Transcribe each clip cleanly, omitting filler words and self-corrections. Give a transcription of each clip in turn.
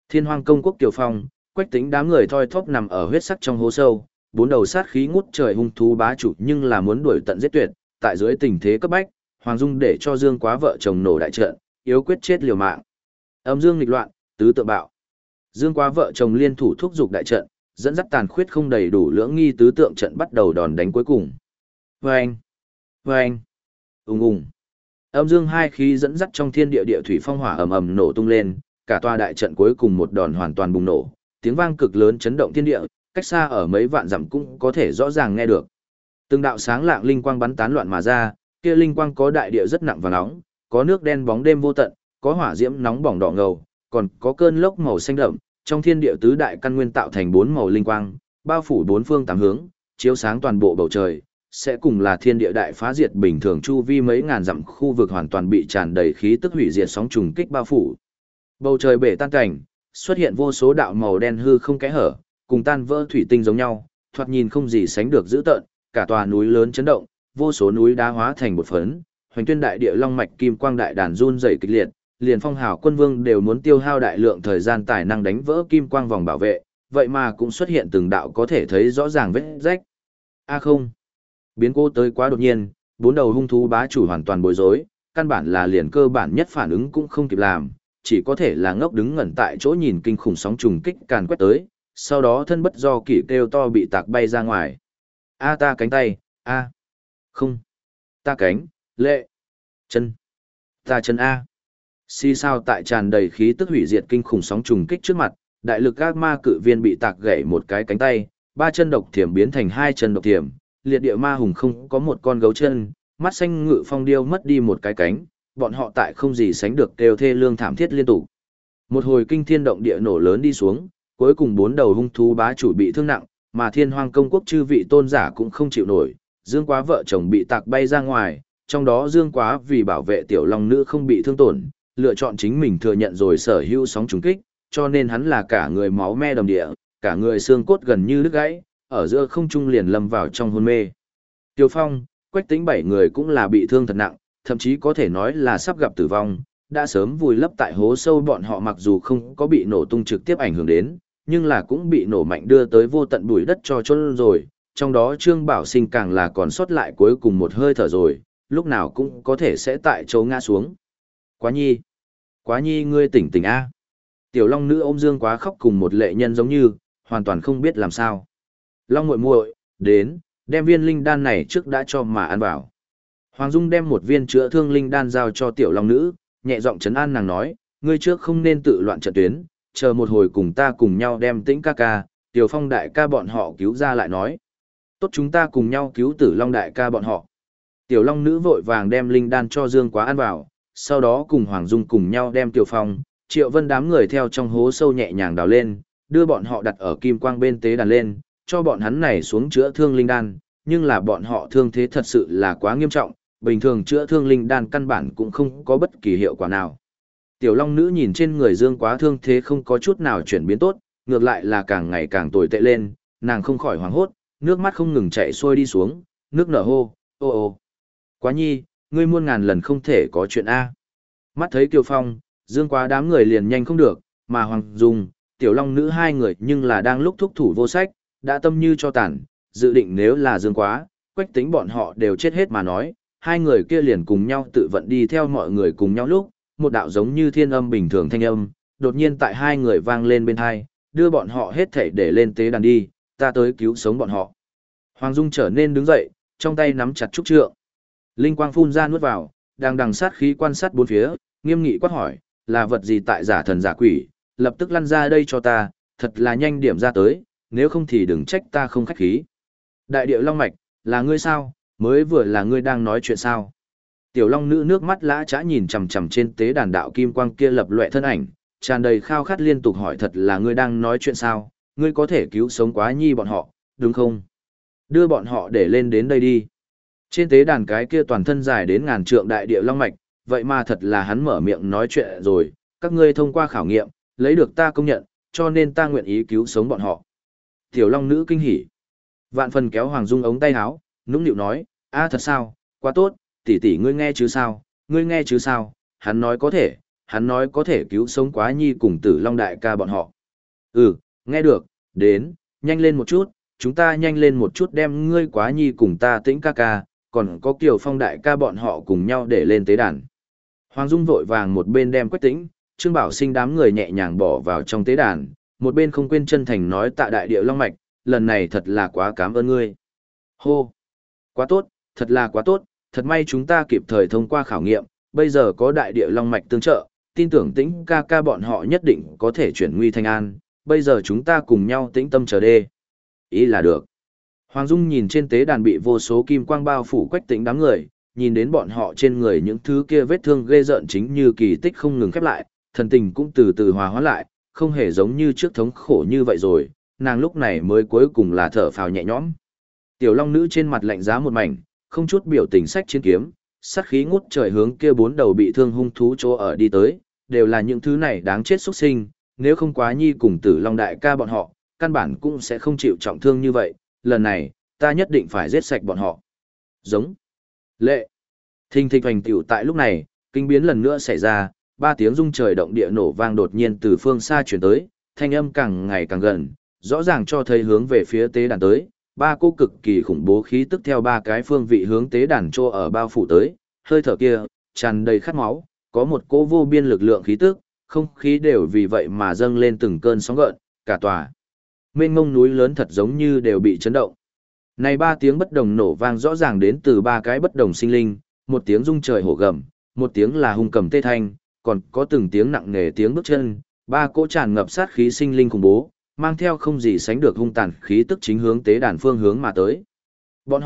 Thiên Hoang công quốc Kiều Phong, Quách Tĩnh đám người thoi thóp nằm ở huyết sắc trong hố sâu, bốn đầu sát khí ngút trời hung thú bá chủ nhưng là muốn đuổi tận giết tuyệt, tại dưới tình thế cấp bách, Hoàng Dung để cho Dương Quá vợ chồng nổ đại trận, yếu quyết chết liều mạng. Âm dương nghịch loạn, tứ tượng bạo. Dương Quá vợ chồng liên thủ thúc giục đại trận, dẫn dắt tàn khuyết không đầy đủ lưỡng nghi tứ tượng trận bắt đầu đòn đánh cuối cùng. Vâng! Vâng! Ùng ùng! Âm dương hai khí dẫn dắt trong thiên địa địa thủy phong hỏa ầm ầm nổ tung lên, cả tòa đại trận cuối cùng một đòn hoàn toàn bùng nổ, tiếng vang cực lớn chấn động thiên địa, cách xa ở mấy vạn dặm cũng có thể rõ ràng nghe được. Từng đạo sáng lạng linh quang bắn tán loạn mà ra, kia linh quang có đại địa rất nặng và nóng, có nước đen bóng đêm vô tận, có hỏa diễm nóng bỏng đỏ ngầu, còn có cơn lốc màu xanh đậm, trong thiên địa tứ đại căn nguyên tạo thành bốn màu linh quang, bao phủ bốn phương tám hướng, chiếu sáng toàn bộ bầu trời, sẽ cùng là thiên địa đại phá diệt bình thường chu vi mấy ngàn dặm khu vực hoàn toàn bị tràn đầy khí tức hủy diệt sóng trùng kích bao phủ. Bầu trời bể tan cảnh, xuất hiện vô số đạo màu đen hư không kẽ hở, cùng tan vỡ thủy tinh giống nhau, thoạt nhìn không gì sánh được dữ tợn, cả tòa núi lớn chấn động, vô số núi đá hóa thành một phấn, hoành tuyên đại địa long mạch kim quang đại đàn run rẩy kịch liệt, liền phong hào quân vương đều muốn tiêu hao đại lượng thời gian tài năng đánh vỡ kim quang vòng bảo vệ, vậy mà cũng xuất hiện từng đạo có thể thấy rõ ràng vết rách. A không, biến cố tới quá đột nhiên, bốn đầu hung thú bá chủ hoàn toàn bối rối, căn bản là liền cơ bản nhất phản ứng cũng không kịp làm, chỉ có thể là ngốc đứng ngẩn tại chỗ nhìn kinh khủng sóng trùng kích càn quét tới, sau đó thân bất do kỷ kêu to bị tạc bay ra ngoài. A ta cánh tay, a không, ta cánh, lệ, chân, ta chân a. Xì sao tại tràn đầy khí tức hủy diệt kinh khủng sóng trùng kích trước mặt, đại lực ác ma cự viên bị tạc gãy một cái cánh tay, ba chân độc thiểm biến thành hai chân độc thiểm, liệt địa ma hùng không có một con gấu chân, mắt xanh ngự phong điêu mất đi một cái cánh, bọn họ tại không gì sánh được kêu thê lương thảm thiết liên tục. Một hồi kinh thiên động địa nổ lớn đi xuống, cuối cùng bốn đầu hung thú bá chủ bị thương nặng, mà Thiên Hoang công quốc chư vị tôn giả cũng không chịu nổi, Dương Quá vợ chồng bị tạc bay ra ngoài, trong đó Dương Quá vì bảo vệ tiểu long nữ không bị thương tổn, lựa chọn chính mình thừa nhận rồi sở hữu sóng trùng kích, cho nên hắn là cả người máu me đầm địa, cả người xương cốt gần như đứt gãy, ở giữa không trung liền lâm vào trong hôn mê. Tiêu Phong, Quách Tĩnh bảy người cũng là bị thương thật nặng, thậm chí có thể nói là sắp gặp tử vong, đã sớm vùi lấp tại hố sâu. Bọn họ mặc dù không có bị nổ tung trực tiếp ảnh hưởng đến, nhưng là cũng bị nổ mạnh đưa tới vô tận bụi đất cho chôn rồi, trong đó Trương Bảo Sinh càng là còn sót lại cuối cùng một hơi thở rồi, lúc nào cũng có thể sẽ tại chỗ ngã xuống. Quá nhi ngươi tỉnh tỉnh a. Tiểu Long nữ ôm Dương Quá khóc cùng một lệ nhân giống như, hoàn toàn không biết làm sao. Long muội muội, đến, đem viên linh đan này trước đã cho mà ăn vào. Hoàng Dung đem một viên chữa thương linh đan giao cho Tiểu Long nữ, nhẹ giọng trấn an nàng nói, ngươi trước không nên tự loạn trận tuyến, chờ một hồi cùng ta cùng nhau đem Tĩnh ca ca, Tiểu Phong đại ca bọn họ cứu ra lại nói. Tốt, chúng ta cùng nhau cứu Tử Long đại ca bọn họ. Tiểu Long nữ vội vàng đem linh đan cho Dương Quá ăn vào, sau đó cùng Hoàng Dung cùng nhau đem Tiểu Phong, Triệu Vân đám người theo trong hố sâu nhẹ nhàng đào lên, đưa bọn họ đặt ở kim quang bên tế đàn lên, cho bọn hắn này xuống chữa thương linh đan, nhưng là bọn họ thương thế thật sự là quá nghiêm trọng, bình thường chữa thương linh đan căn bản cũng không có bất kỳ hiệu quả nào. Tiểu Long nữ nhìn trên người Dương Quá thương thế không có chút nào chuyển biến tốt, ngược lại là càng ngày càng tồi tệ lên, nàng không khỏi hoảng hốt, nước mắt không ngừng chảy xuôi đi xuống, nước nở hô, ô ô. Quá nhi, ngươi muôn ngàn lần không thể có chuyện A. Mắt thấy Kiều Phong, Dương Quá đám người liền nhanh không được, mà Hoàng Dung, Tiểu Long nữ hai người nhưng là đang lúc thúc thủ vô sách, đã tâm như cho tàn, dự định nếu là Dương Quá, Quách Tĩnh bọn họ đều chết hết mà nói, hai người kia liền cùng nhau tự vận đi theo mọi người cùng nhau lúc, một đạo giống như thiên âm bình thường thanh âm, đột nhiên tại hai người vang lên bên hai, đưa bọn họ hết thảy để lên tế đàn đi, ta tới cứu sống bọn họ. Hoàng Dung trở nên đứng dậy, trong tay nắm chặt trúc trượng. Linh quang phun ra nuốt vào, đang đằng sát khí quan sát bốn phía, nghiêm nghị quát hỏi, là vật gì tại giả thần giả quỷ, lập tức lăn ra đây cho ta, thật là nhanh điểm ra tới, nếu không thì đừng trách ta không khách khí. Đại địa Long Mạch, là ngươi sao, mới vừa là ngươi đang nói chuyện sao? Tiểu Long nữ nước mắt lã chã nhìn chằm chằm trên tế đàn đạo kim quang kia lập loè thân ảnh, tràn đầy khao khát liên tục hỏi, thật là ngươi đang nói chuyện sao, ngươi có thể cứu sống Quá nhi bọn họ, đúng không? Đưa bọn họ để lên đến đây đi. Trên tế đàn cái kia toàn thân dài đến ngàn trượng đại địa Long Mạch, vậy mà thật là hắn mở miệng nói chuyện rồi, các ngươi thông qua khảo nghiệm, lấy được ta công nhận, cho nên ta nguyện ý cứu sống bọn họ. Tiểu Long nữ kinh hỉ, vạn phần kéo Hoàng Dung ống tay áo, nũng nịu nói, a thật sao, quá tốt, tỷ tỷ ngươi nghe chứ sao, hắn nói có thể, hắn nói có thể cứu sống Quá Nhi cùng Tử Long đại ca bọn họ. Ừ, nghe được, đến, nhanh lên một chút, chúng ta nhanh lên một chút đem ngươi Quá Nhi cùng ta Tĩnh ca ca, còn có Kiều Phong đại ca bọn họ cùng nhau để lên tế đàn. Hoàng Dung vội vàng một bên đem Quách Tĩnh, Trương Bảo Sinh đám người nhẹ nhàng bỏ vào trong tế đàn, một bên không quên chân thành nói tạ đại địa long mạch, lần này thật là quá cảm ơn ngươi. Hô! Quá tốt, thật là quá tốt, thật may chúng ta kịp thời thông qua khảo nghiệm, bây giờ có đại địa long mạch tương trợ, tin tưởng Tĩnh ca ca bọn họ nhất định có thể chuyển nguy thành an, bây giờ chúng ta cùng nhau tĩnh tâm chờ đê. Ý là được. Hoàng Dung nhìn trên tế đàn bị vô số kim quang bao phủ Quách Tĩnh đám người, nhìn đến bọn họ trên người những thứ kia vết thương ghê rợn chính như kỳ tích không ngừng khép lại, thần tình cũng từ từ hòa hóa lại, không hề giống như trước thống khổ như vậy rồi, nàng lúc này mới cuối cùng là thở phào nhẹ nhõm. Tiểu Long nữ trên mặt lạnh giá một mảnh, không chút biểu tình sách chiến kiếm, sát khí ngút trời hướng kia bốn đầu bị thương hung thú chỗ ở đi tới, đều là những thứ này đáng chết xuất sinh, nếu không Quá Nhi cùng Tử Long đại ca bọn họ, căn bản cũng sẽ không chịu trọng thương như vậy, lần này, ta nhất định phải giết sạch bọn họ. Giống. Lệ. Thình thịch hoành tiểu tại lúc này, kinh biến lần nữa xảy ra, ba tiếng rung trời động địa nổ vang đột nhiên từ phương xa chuyển tới, thanh âm càng ngày càng gần, rõ ràng cho thấy hướng về phía tế đàn tới, ba cô cực kỳ khủng bố khí tức theo ba cái phương vị hướng tế đàn trô ở bao phủ tới, hơi thở kia, tràn đầy khát máu, có một cỗ vô biên lực lượng khí tức, không khí đều vì vậy mà dâng lên từng cơn sóng gợn, cả tòa mênh mông núi lớn thật giống như đều bị chấn động. Này ba tiếng bất đồng nổ vang rõ ràng đến từ ba cái bất đồng sinh linh, một tiếng rung trời hổ gầm, một tiếng là hung cầm tê thanh, còn có từng tiếng nặng nề tiếng bước chân, ba cỗ tràn ngập sát khí sinh linh khủng bố, mang theo không gì sánh được hung tàn khí tức chính hướng tế đàn phương hướng mà tới. Bọn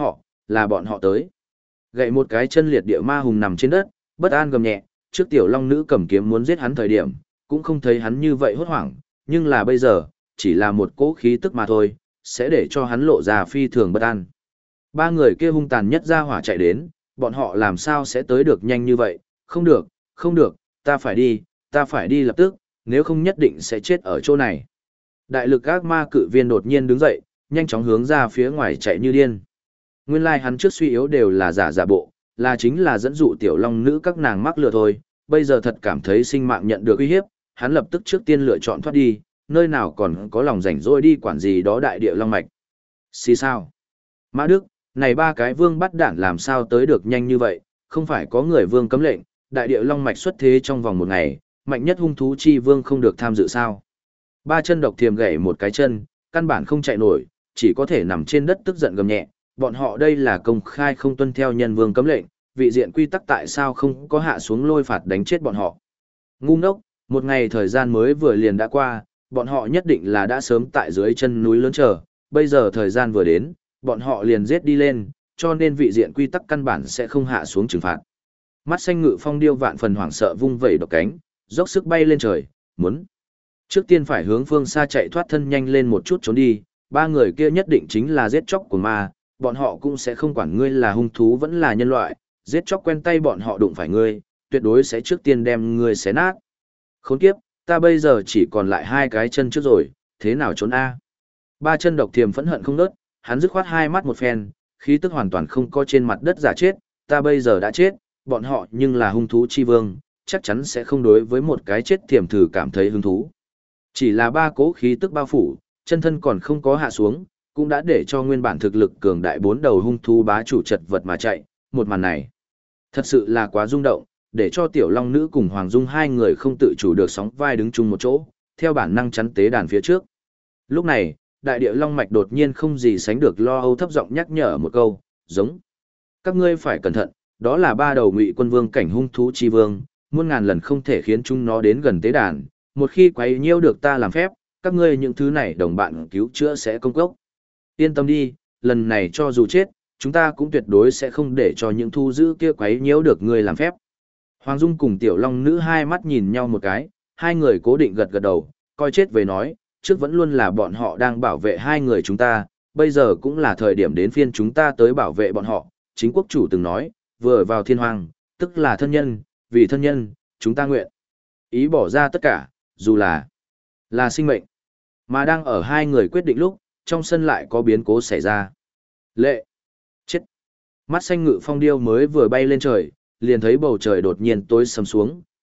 họ tới. Gậy một cái chân liệt địa ma hùng nằm trên đất, bất an gầm nhẹ, trước tiểu long nữ cầm kiếm muốn giết hắn thời điểm, cũng không thấy hắn như vậy hốt hoảng, nhưng là bây giờ, chỉ là một cỗ khí tức mà thôi, sẽ để cho hắn lộ ra phi thường bất an. Ba người kia hung tàn nhất ra hỏa chạy đến, bọn họ làm sao sẽ tới được nhanh như vậy, không được, không được, ta phải đi lập tức, nếu không nhất định sẽ chết ở chỗ này. Đại lực ác ma cự viên đột nhiên đứng dậy, nhanh chóng hướng ra phía ngoài chạy như điên. Nguyên lai hắn trước suy yếu đều là giả bộ, là chính là dẫn dụ tiểu long nữ các nàng mắc lừa thôi, bây giờ thật cảm thấy sinh mạng nhận được uy hiếp, hắn lập tức trước tiên lựa chọn thoát đi, nơi nào còn có lòng rảnh rỗi đi quản gì đó đại địa long mạch. Xì sao? Mã Đức, này ba cái vương bắt đản làm sao tới được nhanh như vậy, không phải có người vương cấm lệnh, đại địa long mạch xuất thế trong vòng một ngày, mạnh nhất hung thú chi vương không được tham dự sao? Ba chân độc thiềm gãy một cái chân, căn bản không chạy nổi, chỉ có thể nằm trên đất tức giận gầm nhẹ, bọn họ đây là công khai không tuân theo nhân vương cấm lệnh, vị diện quy tắc tại sao không có hạ xuống lôi phạt đánh chết bọn họ. Ngu ngốc, một ngày thời gian mới vừa liền đã qua, bọn họ nhất định là đã sớm tại dưới chân núi lớn chờ, bây giờ thời gian vừa đến, bọn họ liền giết đi lên, cho nên vị diện quy tắc căn bản sẽ không hạ xuống trừng phạt. Mắt xanh ngự phong điêu vạn phần hoảng sợ vung vẩy độc cánh, dốc sức bay lên trời, muốn trước tiên phải hướng phương xa chạy thoát thân nhanh lên một chút trốn đi, ba người kia nhất định chính là giết chóc của ma, bọn họ cũng sẽ không quản ngươi là hung thú vẫn là nhân loại, giết chóc quen tay bọn họ đụng phải ngươi, tuyệt đối sẽ trước tiên đem ngươi xé nát. Khốn kiếp, ta bây giờ chỉ còn lại hai cái chân trước rồi, thế nào trốn a? Ba chân độc thiềm phẫn hận không nớt, hắn dứt khoát hai mắt một phen, khí tức hoàn toàn không có trên mặt đất giả chết, ta bây giờ đã chết, bọn họ nhưng là hung thú chi vương, chắc chắn sẽ không đối với một cái chết thiềm thử cảm thấy hứng thú. Chỉ là ba cố khí tức bao phủ, chân thân còn không có hạ xuống, cũng đã để cho nguyên bản thực lực cường đại bốn đầu hung thú bá chủ chật vật mà chạy, một màn này thật sự là quá rung động, để cho tiểu long nữ cùng Hoàng Dung hai người không tự chủ được sóng vai đứng chung một chỗ, theo bản năng chắn tế đàn phía trước. Lúc này, đại địa long mạch đột nhiên không gì sánh được lo âu thấp giọng nhắc nhở một câu, giống. Các ngươi phải cẩn thận, đó là ba đầu ngụy quân vương cảnh hung thú chi vương, muôn ngàn lần không thể khiến chúng nó đến gần tế đàn, một khi quấy nhiễu được ta làm phép, các ngươi những thứ này đồng bạn cứu chữa sẽ công cốc. Yên tâm đi, lần này cho dù chết, chúng ta cũng tuyệt đối sẽ không để cho những thu giữ kia quấy nhiễu được ngươi làm phép. Hoàng Dung cùng tiểu long nữ hai mắt nhìn nhau một cái, hai người cố định gật gật đầu, coi chết về nói, trước vẫn luôn là bọn họ đang bảo vệ hai người chúng ta, bây giờ cũng là thời điểm đến phiên chúng ta tới bảo vệ bọn họ. Chính quốc chủ từng nói, vừa vào thiên hoàng, tức là thân nhân, vì thân nhân, chúng ta nguyện ý bỏ ra tất cả, dù là sinh mệnh. Mà đang ở hai người quyết định lúc, trong sân lại có biến cố xảy ra. Lệ! Chết! Mắt xanh ngự phong điêu mới vừa bay lên trời, liền thấy bầu trời đột nhiên tối sầm xuống,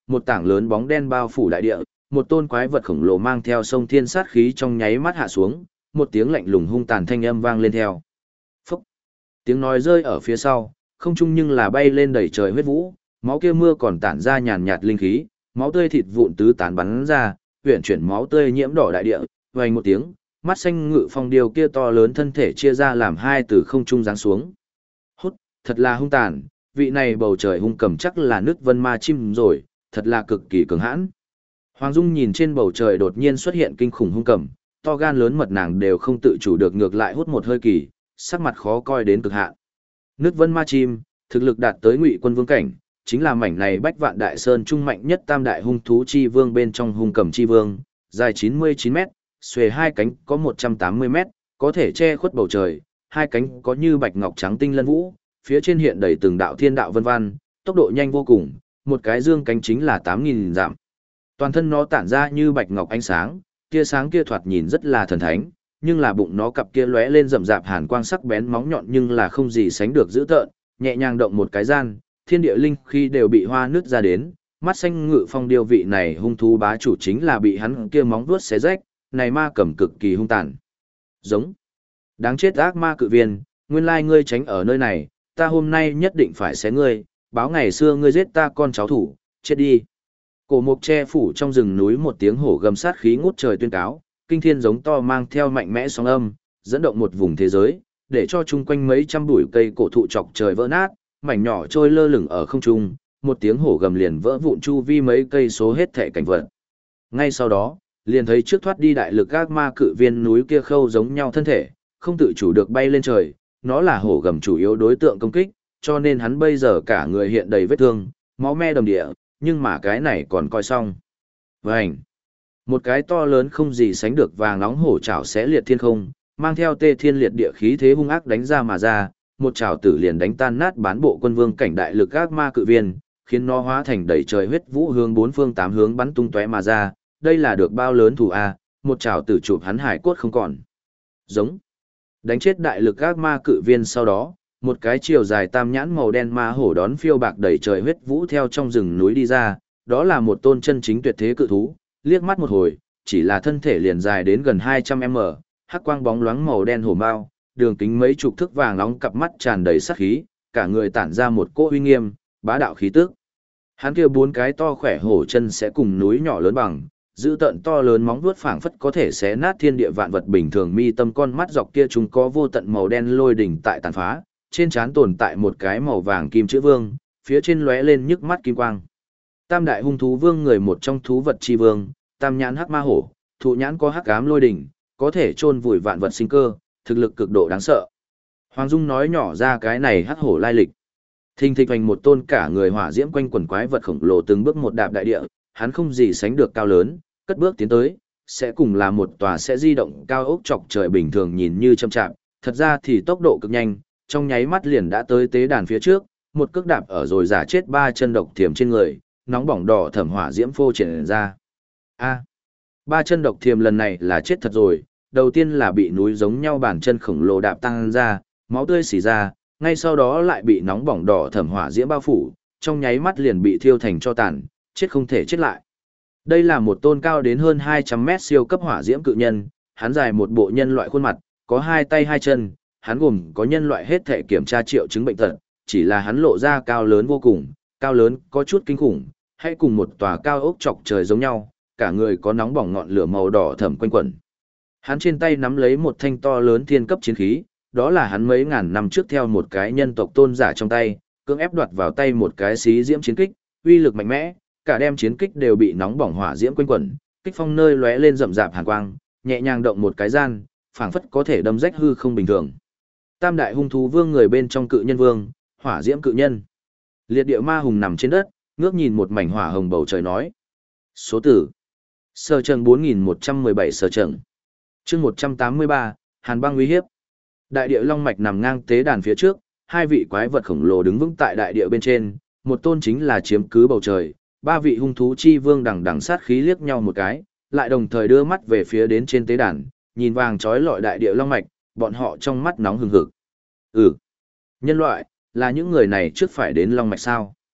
một tảng lớn bóng đen bao phủ đại địa, một tôn quái vật khổng lồ mang theo sông thiên sát khí trong nháy mắt hạ xuống, một tiếng lạnh lùng hung tàn thanh âm vang lên theo. Phúc! Tiếng nói rơi ở phía sau, không trung nhưng là bay lên đầy trời huyết vũ, máu kia mưa còn tản ra nhàn nhạt linh khí, máu tươi thịt vụn tứ tán bắn ra, huyền chuyển máu tươi nhiễm đỏ đại địa, vang một tiếng, mắt xanh ngự phong điều kia to lớn thân thể chia ra làm hai từ không trung giáng xuống. Hút, thật là hung tàn, vị này bầu trời hung cầm chắc là nước vân ma chim rồi, thật là cực kỳ cường hãn. Hoàng Dung nhìn trên bầu trời đột nhiên xuất hiện kinh khủng hung cầm, to gan lớn mật nàng đều không tự chủ được ngược lại hút một hơi kỳ, sắc mặt khó coi đến cực hạn. Nước vân ma chim, thực lực đạt tới Ngụy Quân vương cảnh, chính là mảnh này Bách Vạn Đại Sơn trung mạnh nhất tam đại hung thú chi vương bên trong hung cầm chi vương, dài 99 mét, xuề hai cánh có 180 mét, có thể che khuất bầu trời, hai cánh có như bạch ngọc trắng tinh lân vũ, phía trên hiện đầy từng đạo thiên đạo vân văn, tốc độ nhanh vô cùng, một cái dương cánh chính là 8.000 dặm. Toàn thân nó tản ra như bạch ngọc ánh sáng, tia sáng kia thoạt nhìn rất là thần thánh, nhưng là bụng nó cặp kia lóe lên rậm rạp hàn quang sắc bén móng nhọn nhưng là không gì sánh được dữ tợn, nhẹ nhàng động một cái gian, thiên địa linh khi đều bị hoa nứt ra đến, mắt xanh ngự phong điêu vị này hung thú bá chủ chính là bị hắn kia móng vuốt xé rách, này ma cầm cực kỳ hung tàn. Giống. Đáng chết ác ma cự viên, nguyên lai ngươi tránh ở nơi này, ta hôm nay nhất định phải xé ngươi, báo ngày xưa ngươi giết ta con cháu thủ, chết đi. Cổ mục che phủ trong rừng núi một tiếng hổ gầm sát khí ngút trời tuyên cáo, kinh thiên giống to mang theo mạnh mẽ sóng âm, dẫn động một vùng thế giới, để cho chung quanh mấy trăm bụi cây cổ thụ chọc trời vỡ nát, mảnh nhỏ trôi lơ lửng ở không trung, một tiếng hổ gầm liền vỡ vụn chu vi mấy cây số hết thảy cảnh vật. Ngay sau đó, liền thấy trước thoát đi đại lực ác ma cự viên núi kia khâu giống nhau thân thể, không tự chủ được bay lên trời, nó là hổ gầm chủ yếu đối tượng công kích, cho nên hắn bây giờ cả người hiện đầy vết thương, máu me đầm địa, nhưng mà cái này còn coi xong. Vành! Một cái to lớn không gì sánh được vàng nóng hổ chảo xé liệt thiên không, mang theo tê thiên liệt địa khí thế hung ác đánh ra mà ra, một chảo tử liền đánh tan nát bán bộ quân vương cảnh đại lực ác ma cự viên, khiến nó hóa thành đầy trời huyết vũ hướng bốn phương tám hướng bắn tung tóe mà ra, đây là được bao lớn thủ a, một chảo tử chụp hắn hải cốt không còn. Giống. Đánh chết đại lực ác ma cự viên sau đó, một cái chiều dài tam nhãn màu đen ma hổ đón phiêu bạc đầy trời huyết vũ theo trong rừng núi đi ra, đó là một tôn chân chính tuyệt thế cự thú, liếc mắt một hồi, chỉ là thân thể liền dài đến gần 200m, hắc quang bóng loáng màu đen hổ mao, đường kính mấy chục thước vàng nóng cặp mắt tràn đầy sát khí, cả người tản ra một cỗ uy nghiêm, bá đạo khí tức. Hắn kia bốn cái to khỏe hổ chân sẽ cùng núi nhỏ lớn bằng, giữ tận to lớn móng vuốt phảng phất có thể xé nát thiên địa vạn vật bình thường mi tâm con mắt dọc kia chúng có vô tận màu đen lôi đỉnh tại tàn phá, trên trán tồn tại một cái màu vàng kim chữ vương, phía trên lóe lên nhức mắt kim quang. Tam đại hung thú vương người một trong thú vật chi vương, tam nhãn hắc ma hổ, thụ nhãn có hắc ám lôi đỉnh, có thể chôn vùi vạn vật sinh cơ, thực lực cực độ đáng sợ. Hoàng Dung nói nhỏ ra cái này hắc hổ lai lịch. Thình thịch hoành một tôn cả người hỏa diễm quanh quần quái vật khổng lồ từng bước một đạp đại địa, hắn không gì sánh được cao lớn, cất bước tiến tới, sẽ cùng là một tòa sẽ di động cao ốc chọc trời bình thường nhìn như chậm chạp, thật ra thì tốc độ cực nhanh, trong nháy mắt liền đã tới tế đàn phía trước, một cước đạp ở rồi giả chết ba chân độc thiểm trên người, nóng bỏng đỏ thẩm hỏa diễm phô triển ra. A, ba chân độc thiểm lần này là chết thật rồi, đầu tiên là bị núi giống nhau bàn chân khổng lồ đạp tăng ra, máu tươi xỉ ra, ngay sau đó lại bị nóng bỏng đỏ thẩm hỏa diễm bao phủ, trong nháy mắt liền bị thiêu thành cho tàn, chết không thể chết lại. Đây là một tôn cao đến hơn 200 mét siêu cấp hỏa diễm cự nhân, hắn dài một bộ nhân loại khuôn mặt, có hai tay hai chân, hắn gồm có nhân loại hết thể kiểm tra triệu chứng bệnh tật, chỉ là hắn lộ ra cao lớn vô cùng, cao lớn có chút kinh khủng, hay cùng một tòa cao ốc chọc trời giống nhau, cả người có nóng bỏng ngọn lửa màu đỏ thẫm quanh quẩn. Hắn trên tay nắm lấy một thanh to lớn thiên cấp chiến khí, đó là hắn mấy ngàn năm trước theo một cái nhân tộc tôn giả trong tay, cưỡng ép đoạt vào tay một cái xí diễm chiến kích, uy lực mạnh mẽ, cả đem chiến kích đều bị nóng bỏng hỏa diễm quanh quẩn, kích phong nơi lóe lên rậm rạp hàn quang, nhẹ nhàng động một cái gian, phảng phất có thể đâm rách hư không bình thường. Tam đại hung thú vương người bên trong cự nhân vương, hỏa diễm cự nhân. Liệt địa ma hùng nằm trên đất, ngước nhìn một mảnh hỏa hồng bầu trời nói. Số tử. Sở trần 4117 sở trần. Chương 183, Hàn băng uy hiếp. Đại địa long mạch nằm ngang tế đàn phía trước, hai vị quái vật khổng lồ đứng vững tại đại địa bên trên, một tôn chính là chiếm cứ bầu trời, ba vị hung thú chi vương đằng đằng sát khí liếc nhau một cái, lại đồng thời đưa mắt về phía đến trên tế đàn, nhìn vàng trói lọi đại địa long mạch, bọn họ trong mắt nóng hừng hực. Nhân loại, là những người này trước phải đến long mạch sao?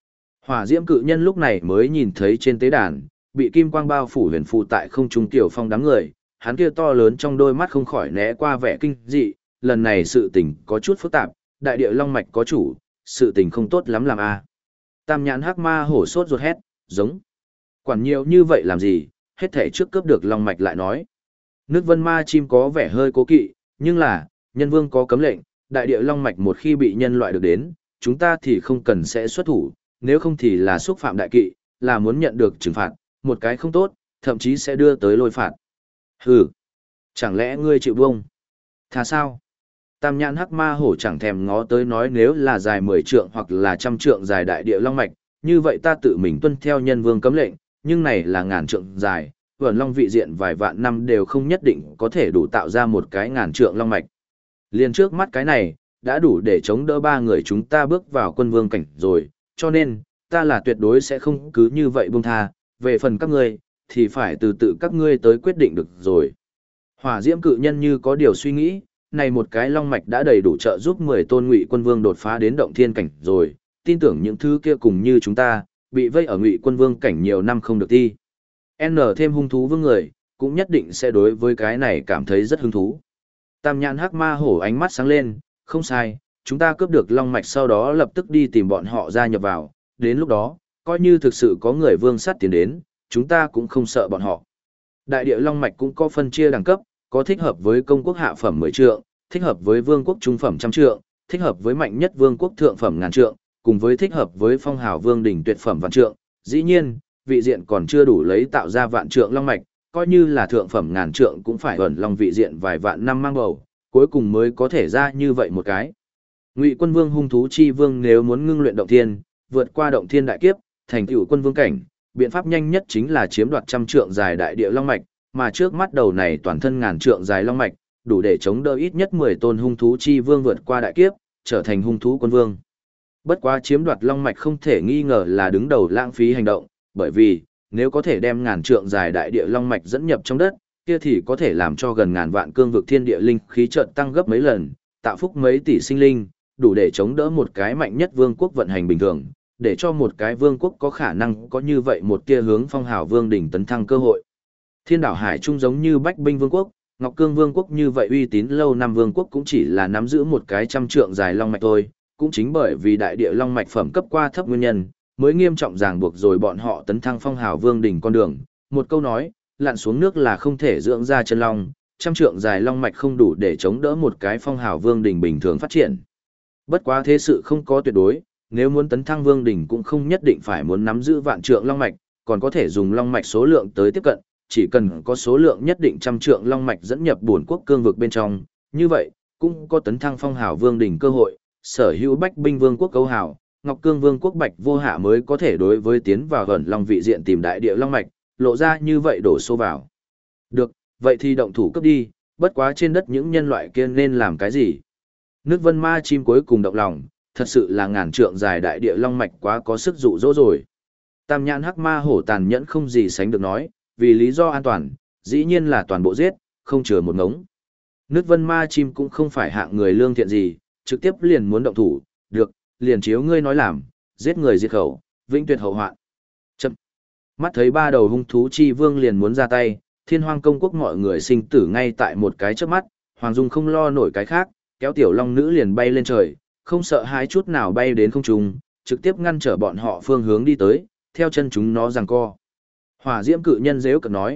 Hỏa diễm cự nhân lúc này mới nhìn thấy trên tế đàn, bị kim quang bao phủ huyền phù tại không trung tiểu phong đám người, hắn kia to lớn trong đôi mắt không khỏi né qua vẻ kinh dị, lần này sự tình có chút phức tạp, đại địa long mạch có chủ, sự tình không tốt lắm làm a. Tam nhãn hắc ma hổ sốt ruột hét, giống. Quản nhiều như vậy làm gì, hết thể trước cướp được long mạch lại nói. Nước vân ma chim có vẻ hơi cố kỵ, nhưng là, nhân vương có cấm lệnh, đại địa long mạch một khi bị nhân loại được đến, chúng ta thì không cần sẽ xuất thủ, nếu không thì là xúc phạm đại kỵ, là muốn nhận được trừng phạt, một cái không tốt, thậm chí sẽ đưa tới lôi phạt. Hừ, chẳng lẽ ngươi chịu buông? Thà sao? Tam nhãn hắc ma hổ chẳng thèm ngó tới nói nếu là dài 10 trượng hoặc là 100 trượng dài đại địa long mạch, như vậy ta tự mình tuân theo nhân vương cấm lệnh, nhưng này là ngàn trượng dài, vườn long vị diện vài vạn năm đều không nhất định có thể đủ tạo ra một cái ngàn trượng long mạch. Liên trước mắt cái này, đã đủ để chống đỡ ba người chúng ta bước vào quân vương cảnh rồi, cho nên, ta là tuyệt đối sẽ không cứ như vậy buông tha, về phần các ngươi, thì phải từ tự các ngươi tới quyết định được rồi. Hỏa diễm cự nhân như có điều suy nghĩ, này một cái long mạch đã đầy đủ trợ giúp 10 tôn ngụy quân vương đột phá đến động thiên cảnh rồi, tin tưởng những thứ kia cùng như chúng ta, bị vây ở ngụy quân vương cảnh nhiều năm không được thi. N thêm hung thú vương người, cũng nhất định sẽ đối với cái này cảm thấy rất hứng thú. Tam nhãn hắc ma hổ ánh mắt sáng lên, không sai, chúng ta cướp được long mạch sau đó lập tức đi tìm bọn họ gia nhập vào, đến lúc đó, coi như thực sự có người vương sát tiến đến, chúng ta cũng không sợ bọn họ. Đại địa long mạch cũng có phân chia đẳng cấp, có thích hợp với công quốc hạ phẩm 10 trượng, thích hợp với vương quốc trung phẩm trăm trượng, thích hợp với mạnh nhất vương quốc thượng phẩm ngàn trượng, cùng với thích hợp với phong hào vương đỉnh tuyệt phẩm vạn trượng. Dĩ nhiên, vị diện còn chưa đủ lấy tạo ra vạn trượng long mạch, coi như là thượng phẩm ngàn trượng cũng phải ẩn long vị diện vài vạn năm mang bầu, cuối cùng mới có thể ra như vậy một cái. Ngụy quân vương hung thú chi vương nếu muốn ngưng luyện động thiên, vượt qua động thiên đại kiếp, thành tựu quân vương cảnh, biện pháp nhanh nhất chính là chiếm đoạt trăm trượng dài đại địa long mạch, mà trước mắt đầu này toàn thân ngàn trượng dài long mạch, đủ để chống đỡ ít nhất 10 tôn hung thú chi vương vượt qua đại kiếp, trở thành hung thú quân vương. Bất quá chiếm đoạt long mạch không thể nghi ngờ là đứng đầu lãng phí hành động, bởi vì nếu có thể đem ngàn trượng dài đại địa long mạch dẫn nhập trong đất, kia thì có thể làm cho gần ngàn vạn cương vực thiên địa linh khí chợt tăng gấp mấy lần, tạo phúc mấy tỷ sinh linh, đủ để chống đỡ một cái mạnh nhất vương quốc vận hành bình thường, để cho một cái vương quốc có khả năng có như vậy một tia hướng phong hào vương đỉnh tấn thăng cơ hội. Thiên đảo Hải Trung giống như Bách Binh Vương quốc, Ngọc Cương Vương quốc như vậy uy tín lâu năm vương quốc cũng chỉ là nắm giữ một cái trăm trượng dài long mạch thôi, cũng chính bởi vì đại địa long mạch phẩm cấp qua thấp nguyên nhân, mới nghiêm trọng ràng buộc rồi bọn họ tấn thăng phong hào vương đỉnh con đường. Một câu nói, lặn xuống nước là không thể dưỡng ra chân long, trăm trượng dài long mạch không đủ để chống đỡ một cái phong hào vương đỉnh bình thường phát triển. Bất quá thế sự không có tuyệt đối, nếu muốn tấn thăng vương đỉnh cũng không nhất định phải muốn nắm giữ vạn trượng long mạch, còn có thể dùng long mạch số lượng tới tiếp cận, chỉ cần có số lượng nhất định trăm trượng long mạch dẫn nhập bổn quốc cương vực bên trong, như vậy, cũng có tấn thăng phong hào vương đỉnh cơ hội, sở hữu Bách Binh Vương quốc câu hào, Ngọc Cương Vương quốc Bạch Vô Hạ mới có thể đối với tiến vào gần long vị diện tìm đại địa long mạch, lộ ra như vậy đổ xô vào. Được, vậy thì động thủ cấp đi, bất quá trên đất những nhân loại kia nên làm cái gì? Nước vân ma chim cuối cùng động lòng, thật sự là ngàn trượng dài đại địa long mạch quá có sức dụ dỗ rồi. Tam nhãn hắc ma hổ tàn nhẫn không gì sánh được nói, vì lý do an toàn, dĩ nhiên là toàn bộ giết, không chừa một ngống. Nước vân ma chim cũng không phải hạng người lương thiện gì, trực tiếp liền muốn động thủ, được, liền chiếu ngươi nói làm, giết người diệt khẩu, vĩnh tuyệt hậu hoạn. Chậm. Mắt thấy ba đầu hung thú chi vương liền muốn ra tay, Thiên Hoang công quốc mọi người sinh tử ngay tại một cái chớp mắt, Hoàng Dung không lo nổi cái khác, kéo tiểu long nữ liền bay lên trời, không sợ hãi chút nào bay đến không trung, trực tiếp ngăn trở bọn họ phương hướng đi tới, theo chân chúng nó giằng co. Hỏa diễm cự nhân dễu cợt nói,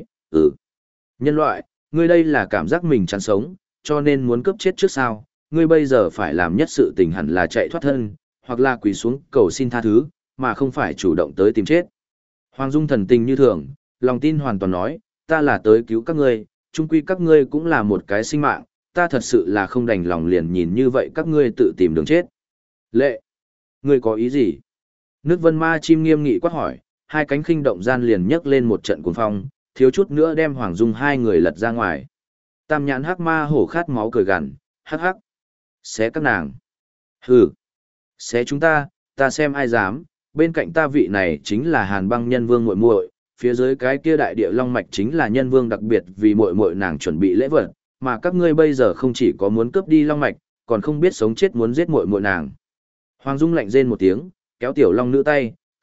nhân loại, ngươi đây là cảm giác mình chán sống, cho nên muốn cướp chết trước sao, ngươi bây giờ phải làm nhất sự tình hẳn là chạy thoát thân, hoặc là quỳ xuống cầu xin tha thứ, mà không phải chủ động tới tìm chết. Hoàng Dung thần tình như thường, lòng tin hoàn toàn nói, ta là tới cứu các ngươi, chung quy các ngươi cũng là một cái sinh mạng, ta thật sự là không đành lòng liền nhìn như vậy các ngươi tự tìm đường chết. Lệ, ngươi có ý gì? Nước vân ma chim nghiêm nghị quát hỏi, hai cánh khinh động gian liền nhấc lên một trận cuồng phong, thiếu chút nữa đem Hoàng Dung hai người lật ra ngoài. Tam nhãn hắc ma hổ khát máu cười gằn, hắc hắc. Xé các nàng. Hừ. Xé chúng ta xem ai dám, bên cạnh ta vị này chính là Hàn Băng Nhân Vương muội muội, phía dưới cái kia đại địa long mạch chính là Nhân Vương đặc biệt vì muội muội nàng chuẩn bị lễ vật, mà các ngươi bây giờ không chỉ có muốn cướp đi long mạch, còn không biết sống chết muốn giết muội muội nàng. Hoàng Dung lạnh rên một tiếng, kéo tiểu long nữ tay,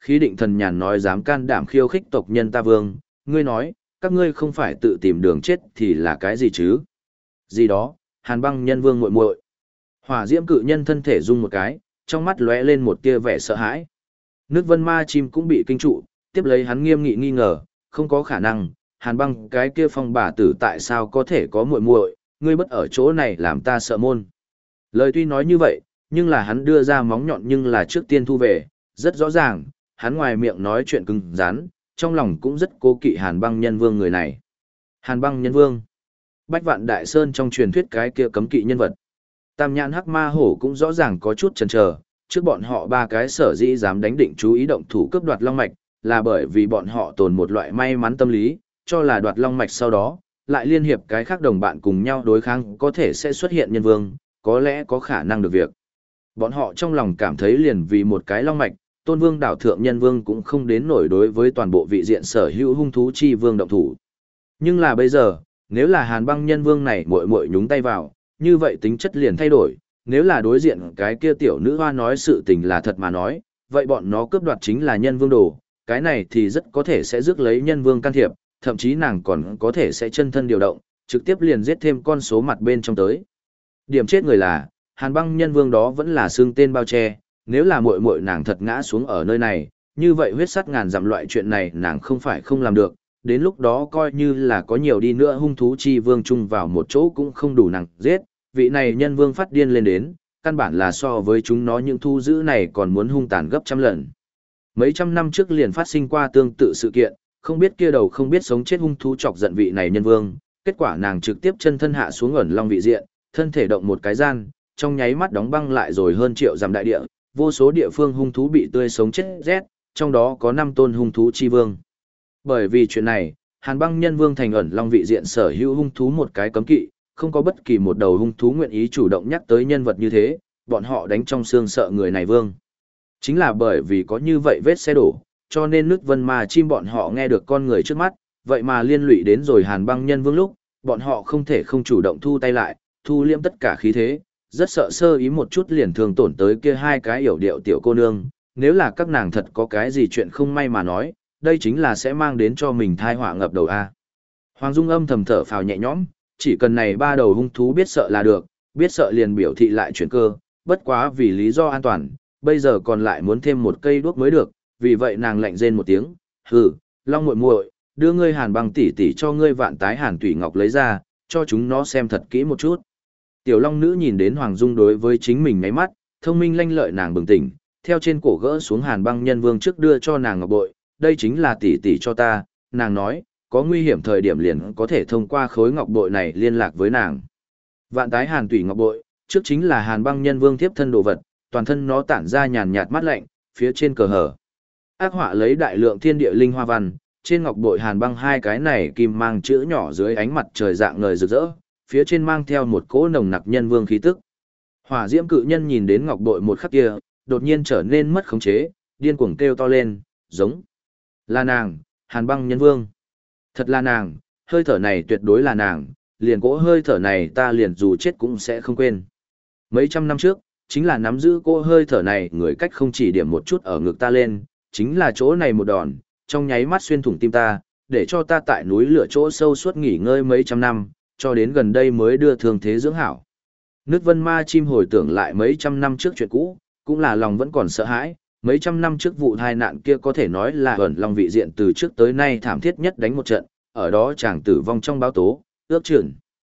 Khí định thần nhàn nói dám can đảm khiêu khích tộc nhân ta vương, ngươi nói, các ngươi không phải tự tìm đường chết thì là cái gì chứ? Gì đó, Hàn Băng Nhân Vương muội muội. Hỏa diễm cự nhân thân thể rung một cái, trong mắt lóe lên một tia vẻ sợ hãi. Nước vân ma chim cũng bị kinh trụ, tiếp lấy hắn nghiêm nghị nghi ngờ, không có khả năng, Hàn Băng cái kia phong bà tử tại sao có thể có muội muội, ngươi bất ở chỗ này làm ta sợ môn. Lời tuy nói như vậy, nhưng là hắn đưa ra móng nhọn nhưng là trước tiên thu về, rất rõ ràng, hắn ngoài miệng nói chuyện cứng rắn, trong lòng cũng rất cố kỵ Hàn Băng Nhân Vương người này. Hàn Băng Nhân Vương, Bách Vạn Đại Sơn trong truyền thuyết cái kia cấm kỵ nhân vật. Tam nhãn hắc ma hổ cũng rõ ràng có chút chần chờ, trước bọn họ ba cái sở dĩ dám đánh định chú ý động thủ cướp đoạt long mạch, là bởi vì bọn họ tồn một loại may mắn tâm lý, cho là đoạt long mạch sau đó, lại liên hiệp cái khác đồng bạn cùng nhau đối kháng có thể sẽ xuất hiện nhân vương, có lẽ có khả năng được việc. Bọn họ trong lòng cảm thấy liền vì một cái long mạch, Tôn Vương đảo thượng nhân vương cũng không đến nổi đối với toàn bộ vị diện sở hữu hung thú chi vương động thủ. Nhưng là bây giờ, nếu là Hàn Băng Nhân Vương này muội muội nhúng tay vào, như vậy tính chất liền thay đổi, nếu là đối diện cái kia tiểu nữ hoa nói sự tình là thật mà nói, vậy bọn nó cướp đoạt chính là nhân vương đồ, cái này thì rất có thể sẽ rước lấy nhân vương can thiệp, thậm chí nàng còn có thể sẽ chân thân điều động, trực tiếp liền giết thêm con số mặt bên trong tới. Điểm chết người là, Hàn Băng Nhân Vương đó vẫn là xương tên bao che, nếu là muội muội nàng thật ngã xuống ở nơi này, như vậy huyết sắt ngàn dặm loại chuyện này nàng không phải không làm được, đến lúc đó coi như là có nhiều đi nữa hung thú chi vương chung vào một chỗ cũng không đủ nàng giết, vị này nhân vương phát điên lên đến, căn bản là so với chúng nó những thu giữ này còn muốn hung tàn gấp trăm lần. Mấy trăm năm trước liền phát sinh qua tương tự sự kiện, không biết kia đầu không biết sống chết hung thú chọc giận vị này nhân vương, kết quả nàng trực tiếp chân thân hạ xuống ẩn long vị diện, thân thể động một cái gian, trong nháy mắt đóng băng lại rồi hơn triệu dặm đại địa, vô số địa phương hung thú bị tươi sống chết rét, trong đó có 5 tôn hung thú chi vương. Bởi vì chuyện này, Hàn Băng Nhân Vương thành ẩn long vị diện sở hữu hung thú một cái cấm kỵ, không có bất kỳ một đầu hung thú nguyện ý chủ động nhắc tới nhân vật như thế, bọn họ đánh trong xương sợ người này vương. Chính là bởi vì có như vậy vết xe đổ, cho nên nước vân ma chim bọn họ nghe được con người trước mắt, vậy mà liên lụy đến rồi Hàn Băng Nhân Vương lúc, bọn họ không thể không chủ động thu tay lại, thu liễm tất cả khí thế, rất sợ sơ ý một chút liền thường tổn tới kia hai cái yểu điệu tiểu cô nương, nếu là các nàng thật có cái gì chuyện không may mà nói, đây chính là sẽ mang đến cho mình thai họa ngập đầu a. Hoàng Dung âm thầm thở phào nhẹ nhõm, chỉ cần này ba đầu hung thú biết sợ là được, biết sợ liền biểu thị lại chuyển cơ, bất quá vì lý do an toàn, bây giờ còn lại muốn thêm một cây đuốc mới được, vì vậy nàng lạnh rên một tiếng, hừ, Long muội muội, đưa ngươi Hàn Băng tỷ tỷ cho ngươi Vạn Tái Hàn Tủy Ngọc lấy ra, cho chúng nó xem thật kỹ một chút. Tiểu Long nữ nhìn đến Hoàng Dung đối với chính mình ngáy mắt, thông minh lanh lợi nàng bừng tỉnh, theo trên cổ gỡ xuống Hàn Băng Nhân Vương trước đưa cho nàng ngọc bội, đây chính là tỷ tỷ cho ta, nàng nói, có nguy hiểm thời điểm liền có thể thông qua khối ngọc bội này liên lạc với nàng. Vạn Tái Hàn Tủy Ngọc bội, trước chính là Hàn Băng Nhân Vương tiếp thân đồ vật, toàn thân nó tản ra nhàn nhạt mát lạnh, phía trên cờ hở. Ác họa lấy đại lượng thiên địa linh hoa văn, trên ngọc bội Hàn Băng hai cái này kim mang chữ nhỏ dưới ánh mặt trời dạng ngời rực rỡ, phía trên mang theo một cỗ nồng nặc nhân vương khí tức. Hỏa Diễm cự nhân nhìn đến ngọc bội một khắc kia, đột nhiên trở nên mất khống chế, điên cuồng kêu to lên, giống là nàng, Hàn Băng Nhân Vương. Thật là nàng, hơi thở này tuyệt đối là nàng, liền cỗ hơi thở này ta liền dù chết cũng sẽ không quên. Mấy trăm năm trước, chính là nắm giữ cỗ hơi thở này người cách không chỉ điểm một chút ở ngực ta lên, chính là chỗ này một đòn, trong nháy mắt xuyên thủng tim ta, để cho ta tại núi lửa chỗ sâu suốt nghỉ ngơi mấy trăm năm, cho đến gần đây mới đưa thương thế dưỡng hảo. Nước vân ma chim hồi tưởng lại mấy trăm năm trước chuyện cũ, cũng là lòng vẫn còn sợ hãi, mấy trăm năm trước vụ tai nạn kia có thể nói là ẩn lòng vị diện từ trước tới nay thảm thiết nhất đánh một trận, ở đó chàng tử vong trong báo tố, ước chừng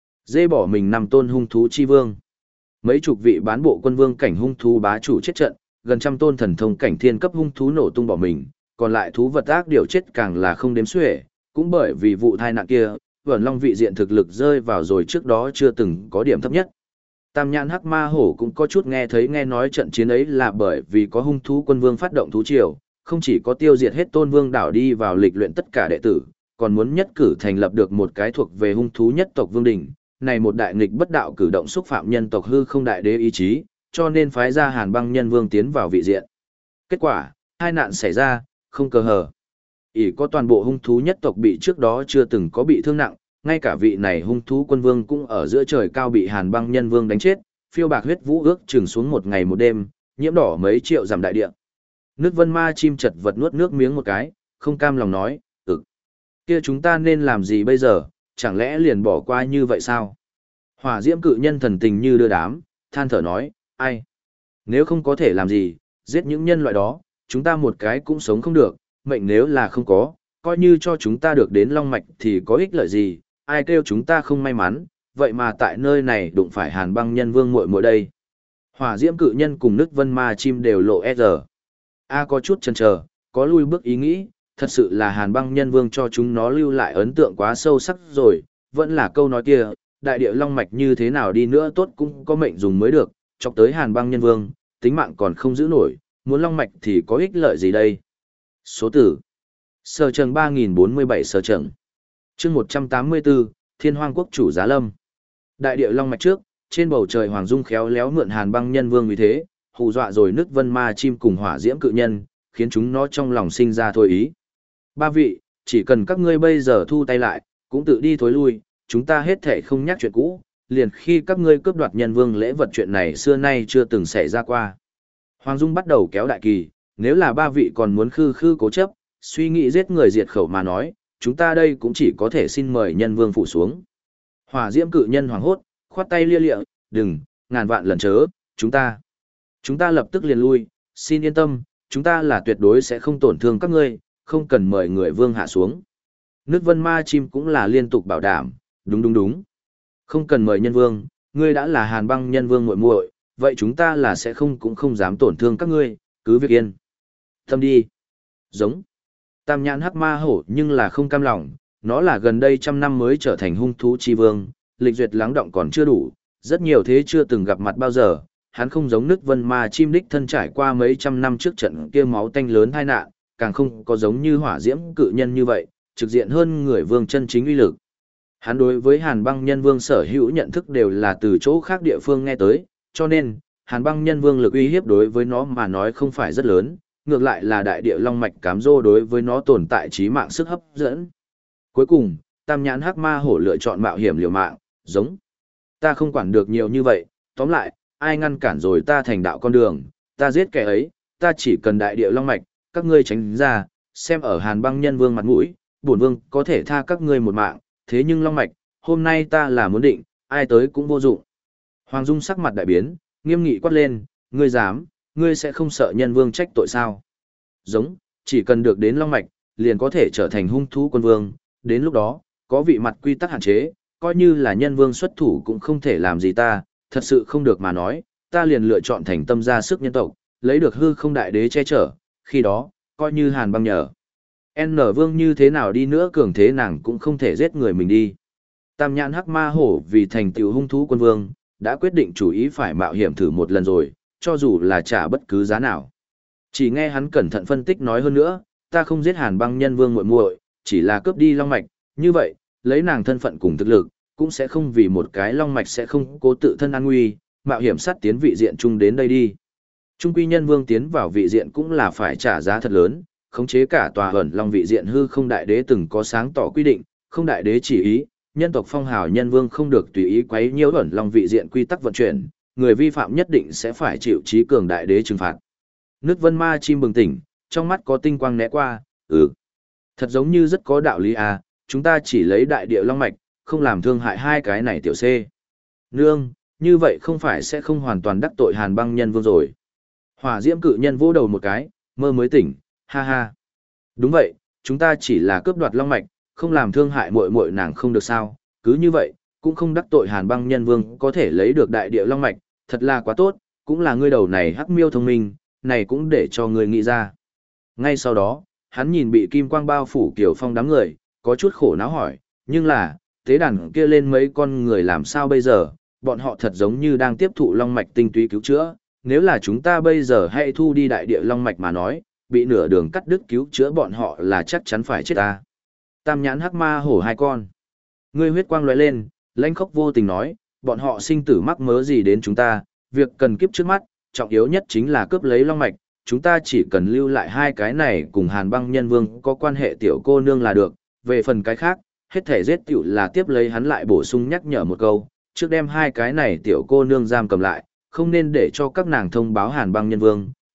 dê bỏ mình 5 tôn hung thú chi vương. Mấy chục vị bán bộ quân vương cảnh hung thú bá chủ chết trận, gần trăm tôn thần thông cảnh thiên cấp hung thú nổ tung bỏ mình, còn lại thú vật ác điều chết càng là không đếm xuể, cũng bởi vì vụ tai nạn kia, ẩn long vị diện thực lực rơi vào rồi trước đó chưa từng có điểm thấp nhất. Tam nhãn hắc ma hổ cũng có chút nghe nói trận chiến ấy là bởi vì có hung thú quân vương phát động thú triều, không chỉ có tiêu diệt hết tôn vương đảo đi vào lịch luyện tất cả đệ tử, còn muốn nhất cử thành lập được một cái thuộc về hung thú nhất tộc vương đình. Này một đại nghịch bất đạo cử động xúc phạm nhân tộc hư không đại đế ý chí, cho nên phái ra Hàn Băng Nhân Vương tiến vào vị diện. Kết quả, hai nạn xảy ra, không cờ hờ. Ỷ có toàn bộ hung thú nhất tộc bị trước đó chưa từng có bị thương nặng, ngay cả vị này hung thú quân vương cũng ở giữa trời cao bị Hàn Băng Nhân Vương đánh chết, phiêu bạc huyết vũ ước chừng xuống một ngày một đêm, nhiễm đỏ mấy triệu dặm đại địa. Nước vân ma chim chật vật nuốt nước miếng một cái, không cam lòng nói, kia chúng ta nên làm gì bây giờ, chẳng lẽ liền bỏ qua như vậy sao? Hỏa diễm cự nhân thần tình như đưa đám, than thở nói, ai? Nếu không có thể làm gì, giết những nhân loại đó, chúng ta một cái cũng sống không được, mệnh nếu là không có, coi như cho chúng ta được đến long mạch thì có ích lợi gì, ai kêu chúng ta không may mắn, vậy mà tại nơi này đụng phải hàn băng nhân vương muội muội đây. Hỏa diễm cự nhân cùng nước vân ma chim đều lộ e có chút chần chờ, có lui bước ý nghĩ, thật sự là hàn băng nhân vương cho chúng nó lưu lại ấn tượng quá sâu sắc rồi, vẫn là câu nói kia, đại địa long mạch như thế nào đi nữa tốt cũng có mệnh dùng mới được, chọc tới hàn băng nhân vương, tính mạng còn không giữ nổi, muốn long mạch thì có ích lợi gì đây. Số tử Sở Trần 3047 Sở Trần chương 184, Thiên Hoang Quốc chủ Giá Lâm. Đại địa long mạch trước, trên bầu trời Hoàng Dung khéo léo mượn hàn băng nhân vương vì thế, hù dọa rồi nước vân ma chim cùng hỏa diễm cự nhân, khiến chúng nó trong lòng sinh ra thôi ý. Ba vị, chỉ cần các ngươi bây giờ thu tay lại, cũng tự đi thối lui, chúng ta hết thể không nhắc chuyện cũ, liền khi các ngươi cướp đoạt nhân vương lễ vật chuyện này xưa nay chưa từng xảy ra qua. Hoàng Dung bắt đầu kéo đại kỳ, nếu là ba vị còn muốn khư khư cố chấp, suy nghĩ giết người diệt khẩu mà nói, chúng ta đây cũng chỉ có thể xin mời nhân vương phụ xuống. Hỏa diễm cự nhân hoảng hốt, khoát tay lia lịa, đừng, ngàn vạn lần chớ, chúng ta lập tức liền lui, xin yên tâm, chúng ta là tuyệt đối sẽ không tổn thương các ngươi, không cần mời người vương hạ xuống. Nước vân ma chim cũng là liên tục bảo đảm, đúng. Không cần mời nhân vương, ngươi đã là hàn băng nhân vương muội muội, vậy chúng ta là sẽ không cũng không dám tổn thương các ngươi, cứ việc yên. Tâm đi. Giống. Tam nhãn hắc ma hổ nhưng là không cam lòng, nó là gần đây 100 năm mới trở thành hung thú chi vương, lịch duyệt lắng động còn chưa đủ, rất nhiều thế chưa từng gặp mặt bao giờ, hắn không giống nước vân ma chim đích thân trải qua mấy trăm năm trước trận kia máu tanh lớn tai nạn, càng không có giống như hỏa diễm cự nhân như vậy, trực diện hơn người vương chân chính uy lực. Hắn đối với hàn băng nhân vương sở hữu nhận thức đều là từ chỗ khác địa phương nghe tới, cho nên, hàn băng nhân vương lực uy hiếp đối với nó mà nói không phải rất lớn, ngược lại là đại địa long mạch cám dô đối với nó tồn tại trí mạng sức hấp dẫn. Cuối cùng, tam nhãn hắc ma hổ lựa chọn mạo hiểm liều mạng, giống. Ta không quản được nhiều như vậy, tóm lại, ai ngăn cản rồi ta thành đạo con đường, ta giết kẻ ấy, ta chỉ cần đại địa long mạch, các ngươi tránh ra, xem ở hàn băng nhân vương mặt mũi, bổn vương có thể tha các ngươi một mạng, thế nhưng long mạch, hôm nay ta là muốn định, ai tới cũng vô dụng. Hoàng Dung sắc mặt đại biến, nghiêm nghị quát lên, ngươi dám, ngươi sẽ không sợ nhân vương trách tội sao? Giống, chỉ cần được đến long mạch, liền có thể trở thành hung thú quân vương, đến lúc đó, có vị mặt quy tắc hạn chế, coi như là nhân vương xuất thủ cũng không thể làm gì ta, thật sự không được mà nói, ta liền lựa chọn thành tâm ra sức nhân tộc, lấy được hư không đại đế che chở, khi đó, coi như hàn băng nhờ. N vương như thế nào đi nữa cường thế nàng cũng không thể giết người mình đi. Tam nhãn hắc ma hổ vì thành tựu hung thú quân vương, đã quyết định chủ ý phải mạo hiểm thử một lần rồi, cho dù là trả bất cứ giá nào. Chỉ nghe hắn cẩn thận phân tích nói hơn nữa, ta không giết hàn băng nhân vương muội muội, chỉ là cướp đi long mạch, như vậy, lấy nàng thân phận cùng thực lực, cũng sẽ không vì một cái long mạch sẽ không cố tự thân an nguy, mạo hiểm sát tiến vị diện chung đến đây đi. Trung quy nhân vương tiến vào vị diện cũng là phải trả giá thật lớn, khống chế cả tòa ẩn long vị diện hư không đại đế từng có sáng tỏ quy định, không đại đế chỉ ý, nhân tộc phong hào nhân vương không được tùy ý quấy nhiễu ẩn long vị diện quy tắc vận chuyển, người vi phạm nhất định sẽ phải chịu trí cường đại đế trừng phạt. Nước vân ma chim bừng tỉnh, trong mắt có tinh quang né qua, thật giống như rất có đạo lý à, chúng ta chỉ lấy đại địa long mạch, không làm thương hại hai cái này tiểu C. Nương, như vậy không phải sẽ không hoàn toàn đắc tội hàn băng nhân vương rồi. Hỏa diễm cự nhân vỗ đầu một cái, mơ mới tỉnh, ha ha. Đúng vậy, chúng ta chỉ là cướp đoạt long mạch, không làm thương hại muội muội nàng không được sao, cứ như vậy, cũng không đắc tội hàn băng nhân vương có thể lấy được đại địa long mạch, thật là quá tốt, cũng là ngươi đầu này hắc miêu thông minh, này cũng để cho ngươi nghĩ ra. Ngay sau đó, hắn nhìn bị kim quang bao phủ Kiều Phong đám người, có chút khổ não hỏi, nhưng là, tế đàn kia lên mấy con người làm sao bây giờ, bọn họ thật giống như đang tiếp thụ long mạch tinh túy cứu chữa, nếu là chúng ta bây giờ hãy thu đi đại địa long mạch mà nói, bị nửa đường cắt đứt cứu chữa bọn họ là chắc chắn phải chết ta. Tam nhãn hắc ma hổ hai con. Ngươi huyết quang lóe lên, lãnh khốc vô tình nói, bọn họ sinh tử mắc mớ gì đến chúng ta, việc cần kiếp trước mắt, trọng yếu nhất chính là cướp lấy long mạch, chúng ta chỉ cần lưu lại hai cái này cùng hàn băng nhân vương có quan hệ tiểu cô nương là được, về phần cái khác, hết thể giết tiểu là tiếp lấy hắn lại bổ sung nhắc nhở một câu, trước đem hai cái này tiểu cô nương giam cầm lại, không nên để cho các nàng thông báo hàn băng nhân vương,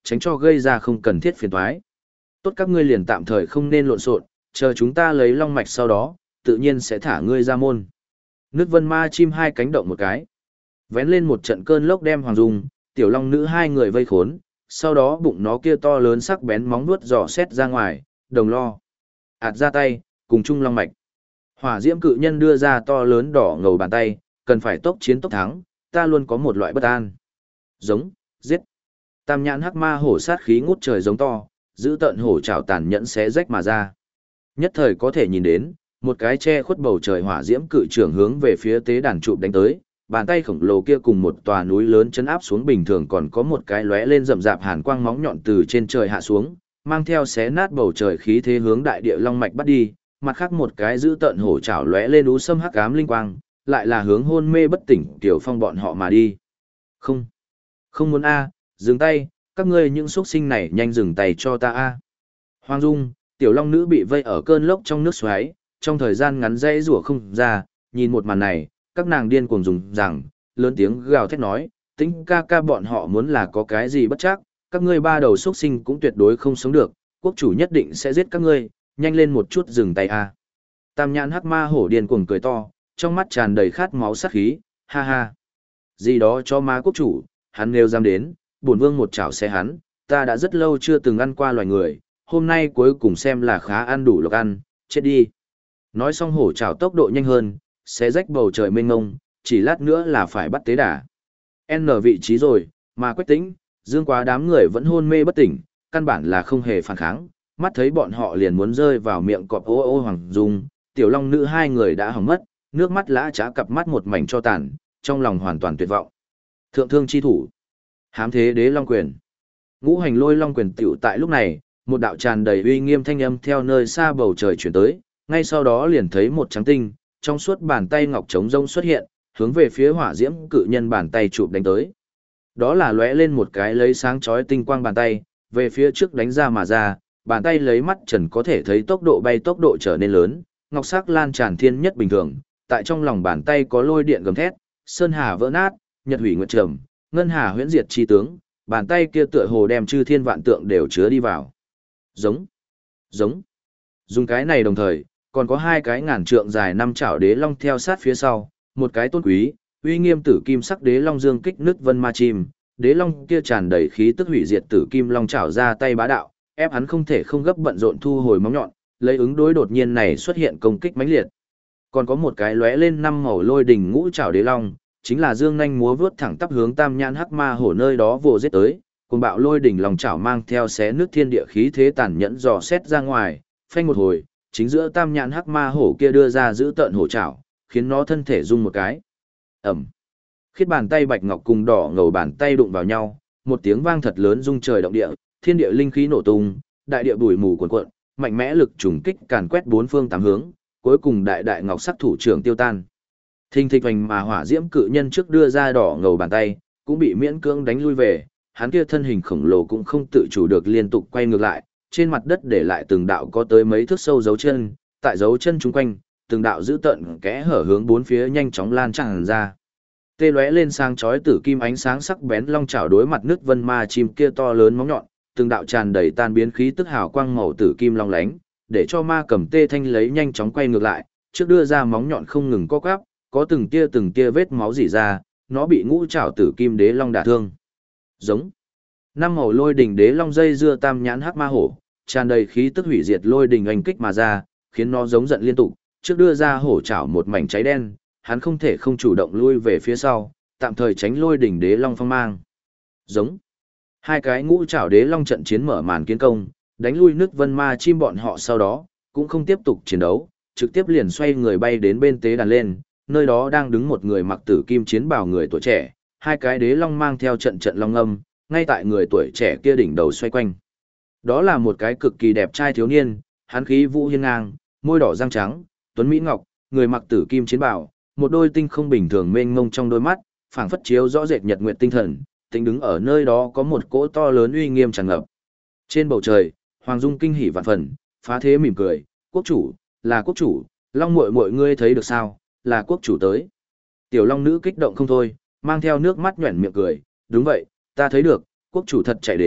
tránh cho gây ra không cần thiết phiền toái. Tốt các ngươi liền tạm thời không nên lộn xộn, chờ chúng ta lấy long mạch sau đó, tự nhiên sẽ thả ngươi ra môn. Nước vân ma chim hai cánh động một cái. Vén lên một trận cơn lốc đem Hoàng Dung, tiểu long nữ hai người vây khốn, sau đó bụng nó kia to lớn sắc bén móng vuốt dò xét ra ngoài, đồng lo. Ạt ra tay, cùng chung long mạch. Hỏa diễm cự nhân đưa ra to lớn đỏ ngầu bàn tay, cần phải tốc chiến tốc thắng, ta luôn có một loại bất an. Giống, giết. Tam nhãn hắc ma hổ sát khí ngút trời giống to, giữ tận hổ trảo tàn nhẫn xé rách mà ra. Nhất thời có thể nhìn đến, một cái che khuất bầu trời hỏa diễm cự trưởng hướng về phía tế đàn trụ đánh tới, bàn tay khổng lồ kia cùng một tòa núi lớn chấn áp xuống bình thường, còn có một cái lóe lên rậm rạp hàn quang móng nhọn từ trên trời hạ xuống, mang theo xé nát bầu trời khí thế hướng đại địa long mạch bắt đi, mặt khác một cái giữ tận hổ trảo lóe lên ú sâm hắc ám linh quang, lại là hướng hôn mê bất tỉnh Tiểu Phong bọn họ mà đi. Không, không muốn a, dừng tay, các ngươi những xuất sinh này nhanh dừng tay cho ta a. Hoàng Dung, tiểu long nữ bị vây ở cơn lốc trong nước xoáy, trong thời gian ngắn dãy rủa không ra, nhìn một màn này, các nàng điên cuồng dùng rằng, lớn tiếng gào thét nói, tính ca ca bọn họ muốn là có cái gì bất chắc, các ngươi ba đầu xuất sinh cũng tuyệt đối không sống được, quốc chủ nhất định sẽ giết các ngươi, nhanh lên một chút dừng tay a. Tam nhãn hắc ma hổ điên cuồng cười to, trong mắt tràn đầy khát máu sát khí, ha ha. Gì đó cho ma quốc chủ, hắn nêu dám đến, bổn vương một chảo xe hắn, ta đã rất lâu chưa từng ăn qua loài người, hôm nay cuối cùng xem là khá ăn đủ lộc ăn, chết đi. Nói xong hổ chảo tốc độ nhanh hơn, xé rách bầu trời mênh mông, chỉ lát nữa là phải bắt tế đà. N vị trí rồi, mà Quách Tĩnh, Dương Quá đám người vẫn hôn mê bất tỉnh, căn bản là không hề phản kháng, mắt thấy bọn họ liền muốn rơi vào miệng cọp ô ô Hoàng Dung, tiểu long nữ hai người đã hỏng mất, nước mắt lã trá cặp mắt một mảnh cho tàn, trong lòng hoàn toàn tuyệt vọng. Thượng thương chi thủ, hám thế đế long quyền. Ngũ hành lôi long quyền tiểu tại lúc này, một đạo tràn đầy uy nghiêm thanh âm theo nơi xa bầu trời chuyển tới, ngay sau đó liền thấy một trắng tinh, trong suốt bàn tay ngọc trống rông xuất hiện, hướng về phía hỏa diễm cự nhân bàn tay chụp đánh tới. Đó là lóe lên một cái lấy sáng chói tinh quang bàn tay, về phía trước đánh ra mà ra, bàn tay lấy mắt trần có thể thấy tốc độ bay tốc độ trở nên lớn, ngọc sắc lan tràn thiên nhất bình thường, tại trong lòng bàn tay có lôi điện gầm thét, sơn hà vỡ nát, nhật hủy nguyệt trầm, ngân hà huyễn diệt chi tướng, bàn tay kia tựa hồ đem chư thiên vạn tượng đều chứa đi vào. Giống, giống. Dùng cái này đồng thời, còn có hai cái ngàn trượng dài năm chảo đế long theo sát phía sau, một cái tôn quý, uy nghiêm tử kim sắc đế long dương kích nứt vân ma chim, đế long kia tràn đầy khí tức hủy diệt tử kim long chảo ra tay bá đạo, ép hắn không thể không gấp bận rộn thu hồi móng nhọn, lấy ứng đối đột nhiên này xuất hiện công kích mãnh liệt. Còn có một cái lóe lên năm màu lôi đỉnh ngũ chảo đế long, chính là dương nhanh múa vướt thẳng tắp hướng tam nhãn hắc ma hổ nơi đó vồ giết tới, cùng bạo lôi đỉnh lòng chảo mang theo xé nước thiên địa khí thế tàn nhẫn dò xét ra ngoài, phanh một hồi, chính giữa tam nhãn hắc ma hổ kia đưa ra giữ tợn hổ chảo, khiến nó thân thể rung một cái. Ẩm. Khiết bàn tay bạch ngọc cùng đỏ ngầu bàn tay đụng vào nhau, một tiếng vang thật lớn rung trời động địa, thiên địa linh khí nổ tung, đại địa bụi mù cuồn cuộn, mạnh mẽ lực trùng kích càn quét bốn phương tám hướng, cuối cùng đại đại ngọc sắc thủ trưởng tiêu tan. Thình thịch hoành mà hỏa diễm cự nhân trước đưa ra đỏ ngầu bàn tay, cũng bị miễn cưỡng đánh lui về, hắn kia thân hình khổng lồ cũng không tự chủ được liên tục quay ngược lại, trên mặt đất để lại từng đạo có tới mấy thước sâu dấu chân, tại dấu chân chung quanh, từng đạo giữ tận kẽ hở hướng bốn phía nhanh chóng lan tràn ra. Tê lóe lên sang chói tử kim ánh sáng sắc bén long chảo đối mặt nước vân ma chim kia to lớn móng nhọn, từng đạo tràn đầy tan biến khí tức hào quang màu tử kim long lánh, để cho ma cầm tê thanh lấy nhanh chóng quay ngược lại, trước đưa ra móng nhọn không ngừng co quắp, có từng tia vết máu rỉ ra, nó bị ngũ chảo tử kim đế long đả thương. Giống. Năm màu lôi đỉnh đế long dây dưa tam nhãn hắc ma hổ, tràn đầy khí tức hủy diệt lôi đỉnh oanh kích mà ra, khiến nó giống giận liên tục, trước đưa ra hổ chảo một mảnh cháy đen, hắn không thể không chủ động lui về phía sau, tạm thời tránh lôi đỉnh đế long phong mang. Giống. Hai cái ngũ chảo đế long trận chiến mở màn kiến công, đánh lui nước vân ma chim bọn họ sau đó, cũng không tiếp tục chiến đấu, trực tiếp liền xoay người bay đến bên tế đàn lên, nơi đó đang đứng một người mặc tử kim chiến bào người tuổi trẻ, hai cái đế long mang theo trận trận long âm, ngay tại người tuổi trẻ kia đỉnh đầu xoay quanh. Đó là một cái cực kỳ đẹp trai thiếu niên, hắn khí vũ hiên ngang, môi đỏ răng trắng, tuấn mỹ ngọc, người mặc tử kim chiến bào, một đôi tinh không bình thường mênh mông trong đôi mắt, phảng phất chiếu rõ rệt nhật nguyệt tinh thần, tính đứng ở nơi đó có một cỗ to lớn uy nghiêm tràn ngập. Trên bầu trời, Hoàng Dung kinh hỉ vạn phần, phá thế mỉm cười, "Quốc chủ, là quốc chủ, Long muội muội ngươi thấy được sao, là quốc chủ tới." Tiểu Long nữ kích động không thôi, mang theo nước mắt nhoẻn miệng cười, "Đúng vậy, ta thấy được, quốc chủ thật chạy đến,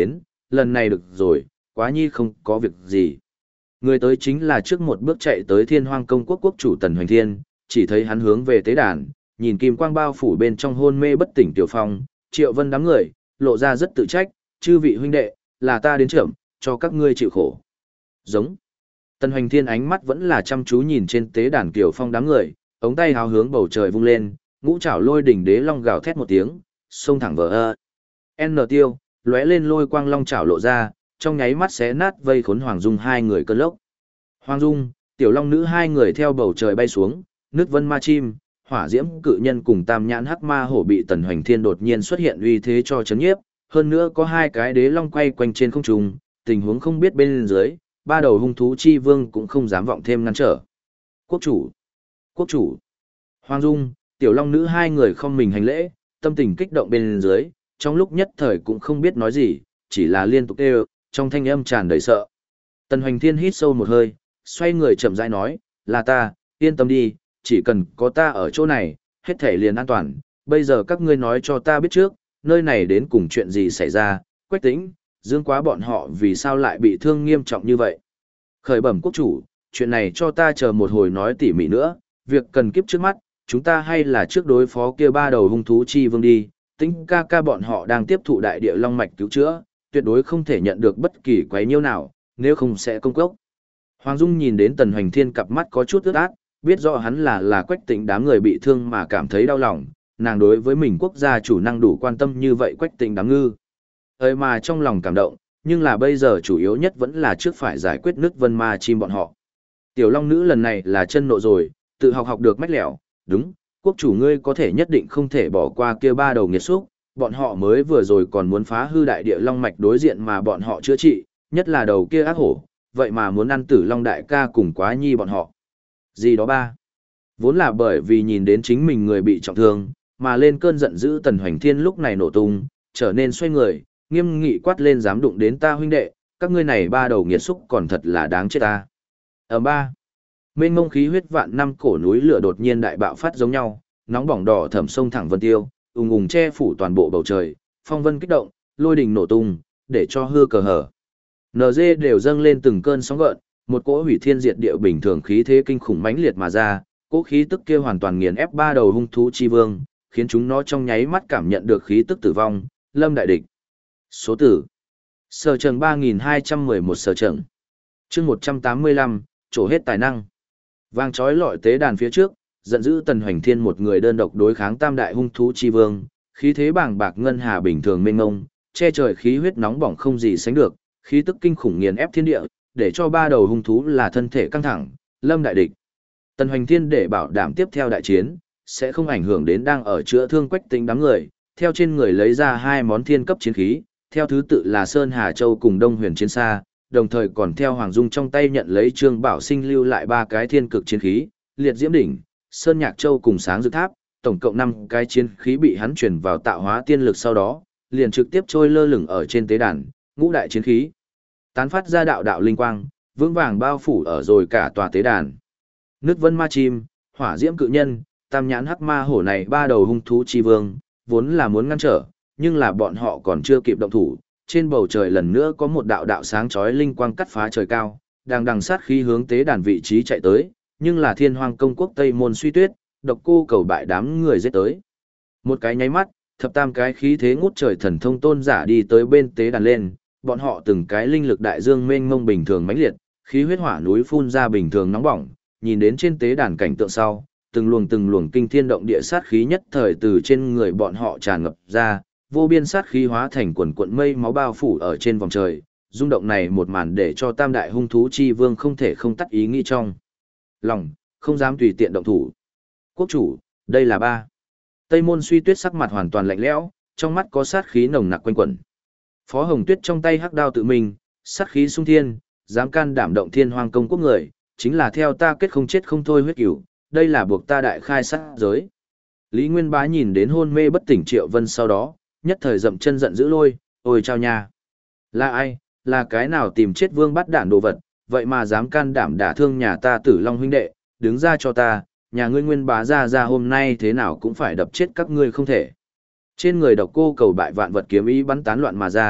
lần này được rồi, Quá Nhi không có việc gì. Người tới chính là trước một bước chạy tới Thiên Hoang Công Quốc quốc chủ Tần Hoành Thiên, chỉ thấy hắn hướng về tế đàn, nhìn kim quang bao phủ bên trong hôn mê bất tỉnh Tiểu Phong, Triệu Vân đám người, lộ ra rất tự trách, chư vị huynh đệ, là ta đến trưởng, cho các ngươi chịu khổ. Giống. Tần Hoành Thiên ánh mắt vẫn là chăm chú nhìn trên tế đàn Tiểu Phong đám người, ống tay háo hướng bầu trời vung lên, ngũ trảo lôi đỉnh đế long gào thét một tiếng, xông thẳng vỡ N tiêu, lóe lên lôi quang long trảo lộ ra, trong nháy mắt xé nát vây khốn Hoàng Dung hai người cơn lốc. Hoàng Dung, Tiểu Long Nữ hai người theo bầu trời bay xuống, nước vân ma chim, hỏa diễm cự nhân cùng tam nhãn hắc ma hổ bị Tần Hoành Thiên đột nhiên xuất hiện uy thế cho chấn nhiếp, hơn nữa có hai cái đế long quay quanh trên không trung, tình huống không biết bên dưới, ba đầu hung thú chi vương cũng không dám vọng thêm ngăn trở. Quốc chủ, quốc chủ, Hoàng Dung, Tiểu Long Nữ hai người không mình hành lễ, tâm tình kích động bên dưới, trong lúc nhất thời cũng không biết nói gì, chỉ là liên tục kêu, trong thanh âm tràn đầy sợ. Tần Hoành Thiên hít sâu một hơi, xoay người chậm rãi nói, là ta, yên tâm đi, chỉ cần có ta ở chỗ này, hết thể liền an toàn. Bây giờ các ngươi nói cho ta biết trước, nơi này đến cùng chuyện gì xảy ra, Quách Tĩnh, Dương Quá bọn họ vì sao lại bị thương nghiêm trọng như vậy. Khởi bẩm quốc chủ, chuyện này cho ta chờ một hồi nói tỉ mỉ nữa, việc cần kiếp trước mắt, chúng ta hay là trước đối phó kia ba đầu hung thú chi vương đi. Tĩnh ca ca bọn họ đang tiếp thụ đại địa long mạch cứu chữa, tuyệt đối không thể nhận được bất kỳ quấy nhiễu nào, nếu không sẽ công cốc. Hoàng Dung nhìn đến Tần Hoành Thiên cặp mắt có chút ướt át, biết rõ hắn là Quách Tĩnh đám người bị thương mà cảm thấy đau lòng, nàng đối với mình quốc gia chủ năng đủ quan tâm như vậy Quách Tĩnh đám ngư. Mà trong lòng cảm động, nhưng là bây giờ chủ yếu nhất vẫn là trước phải giải quyết nước vân ma chim bọn họ. Tiểu Long Nữ lần này là chân nộ rồi, tự học được mách lẻo, đúng, quốc chủ ngươi có thể nhất định không thể bỏ qua kia ba đầu nghiệt xúc, bọn họ mới vừa rồi còn muốn phá hư đại địa long mạch đối diện mà bọn họ chữa trị, nhất là đầu kia ác hổ, vậy mà muốn ăn Tử Long đại ca cùng Quá Nhi bọn họ. Gì đó ba? Vốn là bởi vì nhìn đến chính mình người bị trọng thương, mà lên cơn giận dữ Tần Hoành Thiên lúc này nổ tung, trở nên xoay người, nghiêm nghị quát lên dám đụng đến ta huynh đệ, các ngươi này ba đầu nghiệt xúc còn thật là đáng chết ta. Ở ba, mênh mông khí huyết vạn năm cổ núi lửa đột nhiên đại bạo phát giống nhau, nóng bỏng đỏ thẩm sông thẳng vân tiêu, ùng ùng che phủ toàn bộ bầu trời, phong vân kích động, lôi đình nổ tung, để cho hư cờ hở. NG đều dâng lên từng cơn sóng gợn, một cỗ hủy thiên diệt địa bình thường khí thế kinh khủng mãnh liệt mà ra, cỗ khí tức kia hoàn toàn nghiền ép ba đầu hung thú chi vương, khiến chúng nó trong nháy mắt cảm nhận được khí tức tử vong, lâm đại địch. Số tử. Sở trường 3211 sở trường. Chương 185, trổ hết tài năng. Vang chói lọi tế đàn phía trước, giận dữ Tần Hoành Thiên một người đơn độc đối kháng tam đại hung thú chi vương, khí thế bàng bạc ngân hà bình thường mênh mông, che trời khí huyết nóng bỏng không gì sánh được, khí tức kinh khủng nghiền ép thiên địa, để cho ba đầu hung thú là thân thể căng thẳng, lâm đại địch. Tần Hoành Thiên để bảo đảm tiếp theo đại chiến sẽ không ảnh hưởng đến đang ở chữa thương Quách Tĩnh đám người, theo trên người lấy ra hai món thiên cấp chiến khí, theo thứ tự là Sơn Hà Châu cùng Đông Huyền Chiến Sa, đồng thời còn theo Hoàng Dung trong tay nhận lấy Trương Bảo Sinh lưu lại ba cái thiên cực chiến khí, Liệt Diễm đỉnh, Sơn Nhạc Châu cùng Sáng Dược Tháp, tổng cộng 5 cái chiến khí bị hắn chuyển vào tạo hóa tiên lực sau đó, liền trực tiếp trôi lơ lửng ở trên tế đàn, ngũ đại chiến khí tán phát ra đạo đạo linh quang, vững vàng bao phủ ở rồi cả tòa tế đàn. Nước vân ma chim, hỏa diễm cự nhân, tam nhãn hắc ma hổ này ba đầu hung thú chi vương, vốn là muốn ngăn trở, nhưng là bọn họ còn chưa kịp động thủ, trên bầu trời lần nữa có một đạo đạo sáng chói linh quang cắt phá trời cao, đang đằng sát khí hướng tế đàn vị trí chạy tới, nhưng là Thiên Hoang Công Quốc Tây Môn Suy Tuyết, Độc Cô Cầu bại đám người giết tới. Một cái nháy mắt, thập tam cái khí thế ngút trời thần thông tôn giả đi tới bên tế đàn lên, bọn họ từng cái linh lực đại dương mênh mông bình thường mãnh liệt, khí huyết hỏa núi phun ra bình thường nóng bỏng, nhìn đến trên tế đàn cảnh tượng sau, từng luồng kinh thiên động địa sát khí nhất thời từ trên người bọn họ tràn ngập ra, vô biên sát khí hóa thành quần cuộn mây máu bao phủ ở trên vòng trời, rung động này một màn để cho tam đại hung thú chi vương không thể không tắt ý nghĩ trong lòng, không dám tùy tiện động thủ. Quốc chủ, đây là ba. Tây Môn Suy Tuyết sắc mặt hoàn toàn lạnh lẽo, trong mắt có sát khí nồng nặc quanh quẩn. Phó Hồng Tuyết trong tay hắc đao tự mình, sát khí sung thiên, dám can đảm động Thiên Hoang Công Quốc người, chính là theo ta kết không chết không thôi huyết cửu, đây là buộc ta đại khai sát giới. Lý Nguyên Bá nhìn đến hôn mê bất tỉnh Triệu Vân sau đó, nhất thời dậm chân giận dữ lôi, ôi chao nha. Là ai, là cái nào tìm chết vương bắt đản đồ vật, vậy mà dám can đảm đả thương nhà ta Tử Long huynh đệ, đứng ra cho ta, nhà ngươi Nguyên Bá ra hôm nay thế nào cũng phải đập chết các ngươi không thể. Trên người Độc Cô Cầu bại vạn vật kiếm ý bắn tán loạn mà ra,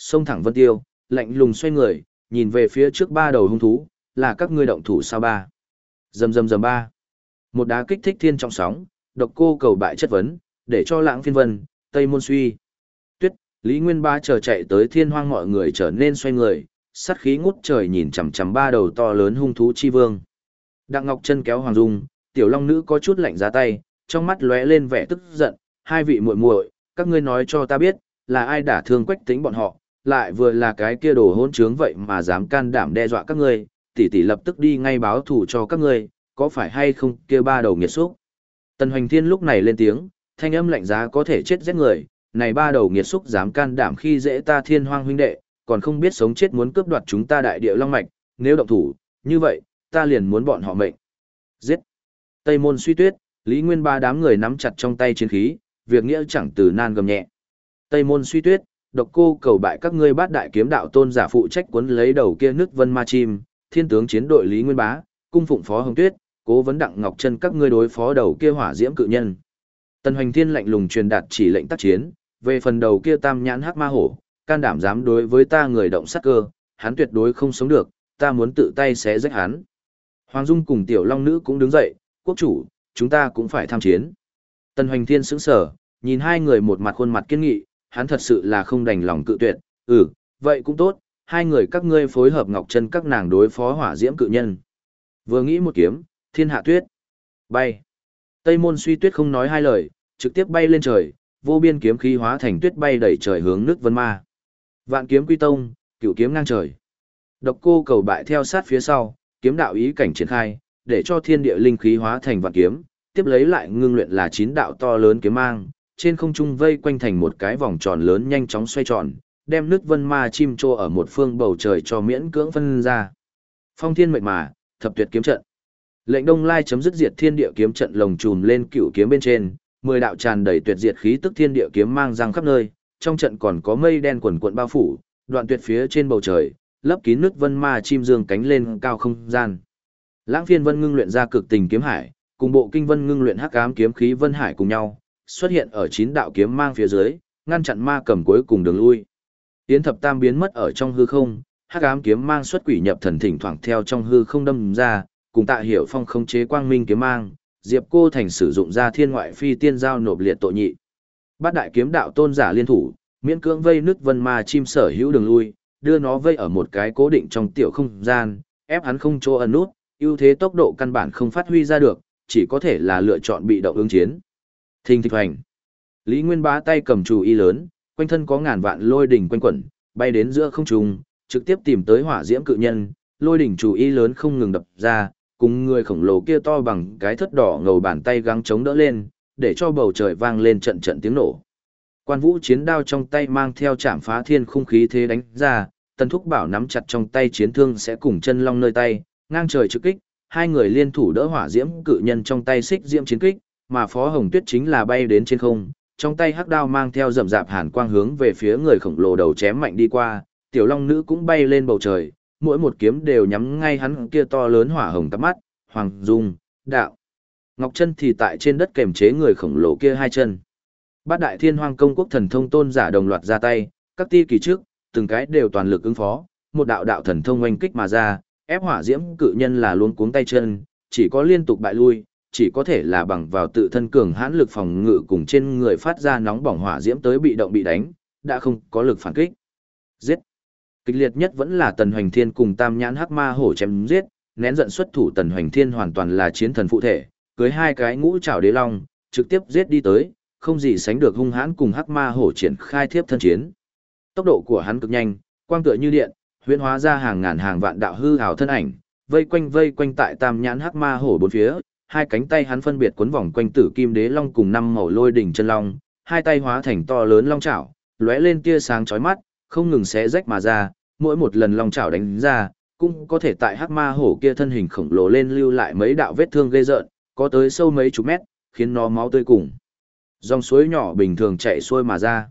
xông thẳng Vân Tiêu, lạnh lùng xoay người, nhìn về phía trước ba đầu hung thú, là các ngươi động thủ sao ba? Rầm rầm rầm ba. Một đá kích thích thiên trọng sóng, Độc Cô Cầu bại chất vấn, để cho Lãng Phiên Vân, Tây Môn Suy, Tuyết, Lý Nguyên Bá chờ chạy tới Thiên Hoang, mọi người trở nên xoay người, sát khí ngút trời nhìn chằm chằm ba đầu to lớn hung thú chi vương. Đặng Ngọc Chân kéo Hoàng Dung, Tiểu Long Nữ có chút lạnh giá tay, trong mắt lóe lên vẻ tức giận, hai vị muội muội, các ngươi nói cho ta biết, là ai đả thương Quách Tĩnh bọn họ, lại vừa là cái kia đồ hỗn trướng vậy mà dám can đảm đe dọa các ngươi, tỷ tỷ lập tức đi ngay báo thù cho các ngươi, có phải hay không kia ba đầu nghiệt xúc. Tần Hoành Thiên lúc này lên tiếng, thanh âm lạnh giá có thể chết giết người, này ba đầu nghiệt xúc dám can đảm khi dễ ta Thiên Hoang huynh đệ, còn không biết sống chết muốn cướp đoạt chúng ta đại địa long mạch, nếu động thủ, như vậy, ta liền muốn bọn họ mệnh. Giết. Tây Môn Suy Tuyết, Lý Nguyên Ba đám người nắm chặt trong tay chiến khí, việc nghĩa chẳng từ nan gầm nhẹ. Tây Môn Suy Tuyết, Độc Cô Cầu bại các ngươi bát đại kiếm đạo tôn giả phụ trách cuốn lấy đầu kia nước vân ma chim, thiên tướng chiến đội Lý Nguyên Bá, cung phụng Phó Hồng Tuyết, cố vấn Đặng Ngọc Chân các ngươi đối phó đầu kia hỏa diễm cự nhân. Tần Hoành Thiên lạnh lùng truyền đạt chỉ lệnh tác chiến, về phần đầu kia tam nhãn hắc ma hổ, can đảm dám đối với ta người động sát cơ, hắn tuyệt đối không sống được, ta muốn tự tay xé rách hắn. Hoàng Dung cùng Tiểu Long Nữ cũng đứng dậy, quốc chủ, chúng ta cũng phải tham chiến. Tần Hoành Thiên sững sờ, nhìn hai người một mặt khuôn mặt kiên nghị, hắn thật sự là không đành lòng cự tuyệt, vậy cũng tốt, hai người các ngươi phối hợp Ngọc Chân các nàng đối phó hỏa diễm cự nhân. Vừa nghĩ một kiếm, thiên hạ tuyết, bay. Tây Môn Suy Tuyết không nói hai lời, trực tiếp bay lên trời, vô biên kiếm khí hóa thành tuyết bay đẩy trời hướng nước vân ma. Vạn kiếm quy tông, cửu kiếm ngang trời. Độc Cô Cầu bại theo sát phía sau, kiếm đạo ý cảnh triển khai, để cho thiên địa linh khí hóa thành vạn kiếm, tiếp lấy lại ngưng luyện là 9 đạo to lớn kiếm mang, trên không trung vây quanh thành một cái vòng tròn lớn nhanh chóng xoay tròn, đem nước vân ma chim trô ở một phương bầu trời cho miễn cưỡng phân ra. Phong thiên mệnh mà, thập tuyệt kiếm trận. Lệnh Đông Lai chấm dứt diệt thiên địa kiếm trận lồng chùm lên cửu kiếm bên trên, 10 đạo tràn đầy tuyệt diệt khí tức thiên địa kiếm mang răng khắp nơi, trong trận còn có mây đen quần quần bao phủ, đoạn tuyệt phía trên bầu trời, lấp kín nước vân ma chim dương cánh lên cao không gian. Lãng Phiên Vân ngưng luyện ra cực tình kiếm hải, cùng bộ kinh vân ngưng luyện hắc ám kiếm khí vân hải cùng nhau, xuất hiện ở 9 đạo kiếm mang phía dưới, ngăn chặn ma cầm cuối cùng đường lui. Yến Thập Tam biến mất ở trong hư không, hắc ám kiếm mang xuất quỷ nhập thần thỉnh thoảng theo trong hư không đâm ra, cùng Tạ Hiểu Phong khống chế quang minh kiếm mang, Diệp Cô Thành sử dụng ra thiên ngoại phi tiên giao nộp liệt tội nhị. Bát đại kiếm đạo tôn giả liên thủ, miễn cưỡng vây nứt vân ma chim sở hữu đường lui, đưa nó vây ở một cái cố định trong tiểu không gian, ép hắn không chỗ ẩn nút, ưu thế tốc độ căn bản không phát huy ra được, chỉ có thể là lựa chọn bị động ứng chiến. Thình thịch hoành. Lý Nguyên Bá tay cầm chù y lớn, quanh thân có ngàn vạn lôi đỉnh quanh quẩn, bay đến giữa không trung, trực tiếp tìm tới hỏa diễm cự nhân, lôi đỉnh chù y lớn không ngừng đập ra, cùng người khổng lồ kia to bằng cái thất đỏ ngầu bàn tay gắng chống đỡ lên, để cho bầu trời vang lên trận trận tiếng nổ. Quan Vũ chiến đao trong tay mang theo chạm phá thiên khung khí thế đánh ra, Tần Thúc Bảo nắm chặt trong tay chiến thương sẽ cùng chân long nơi tay, ngang trời trực kích, hai người liên thủ đỡ hỏa diễm cự nhân trong tay xích diễm chiến kích, mà Phó Hồng Tuyết chính là bay đến trên không, trong tay hắc đao mang theo rậm rạp hàn quang hướng về phía người khổng lồ đầu chém mạnh đi qua, Tiểu Long Nữ cũng bay lên bầu trời, mỗi một kiếm đều nhắm ngay hắn kia to lớn hỏa hồng cặp mắt, Hoàng Dung, Đạo. Ngọc Chân thì tại trên đất kềm chế người khổng lồ kia hai chân. Bát đại thiên hoang công quốc thần thông tôn giả đồng loạt ra tay, các ti kỳ trước, từng cái đều toàn lực ứng phó, một đạo đạo thần thông oanh kích mà ra, ép hỏa diễm cự nhân là luống cuống tay chân, chỉ có liên tục bại lui, chỉ có thể là bằng vào tự thân cường hãn lực phòng ngự cùng trên người phát ra nóng bỏng hỏa diễm tới bị động bị đánh, đã không có lực phản kích. Giết. Kịch liệt nhất vẫn là Tần Hoành Thiên cùng Tam Nhãn Hắc Ma Hổ chém giết, nén giận xuất thủ Tần Hoành Thiên hoàn toàn là chiến thần phụ thể, cưới hai cái ngũ trảo đế long, trực tiếp giết đi tới, không gì sánh được hung hãn cùng Hắc Ma Hổ triển khai thiếp thân chiến. Tốc độ của hắn cực nhanh, quang tựa như điện, huyễn hóa ra hàng ngàn hàng vạn đạo hư ảo thân ảnh, vây quanh tại Tam Nhãn Hắc Ma Hổ bốn phía, hai cánh tay hắn phân biệt quấn vòng quanh Tử Kim Đế Long cùng 5 màu lôi đỉnh chân long, hai tay hóa thành to lớn long chảo, lóe lên tia sáng chói mắt, không ngừng xé rách mà ra, mỗi một lần long chảo đánh ra, cũng có thể tại Hắc Ma Hổ kia thân hình khổng lồ lên lưu lại mấy đạo vết thương ghê rợn, có tới sâu mấy chục mét, khiến nó máu tươi cùng dòng suối nhỏ bình thường chảy xuôi mà ra.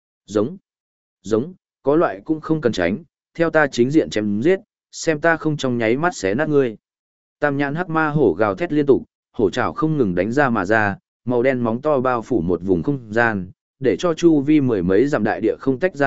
Giống, có loại cũng không cần tránh, theo ta chính diện chém giết, xem ta không trong nháy mắt xé nát ngươi. Tam Nhãn Hắc Ma Hổ gào thét liên tục, hổ trảo không ngừng đánh ra mà ra, màu đen móng to bao phủ một vùng không gian, để cho chu vi mười mấy dặm đại địa không tách ra nước,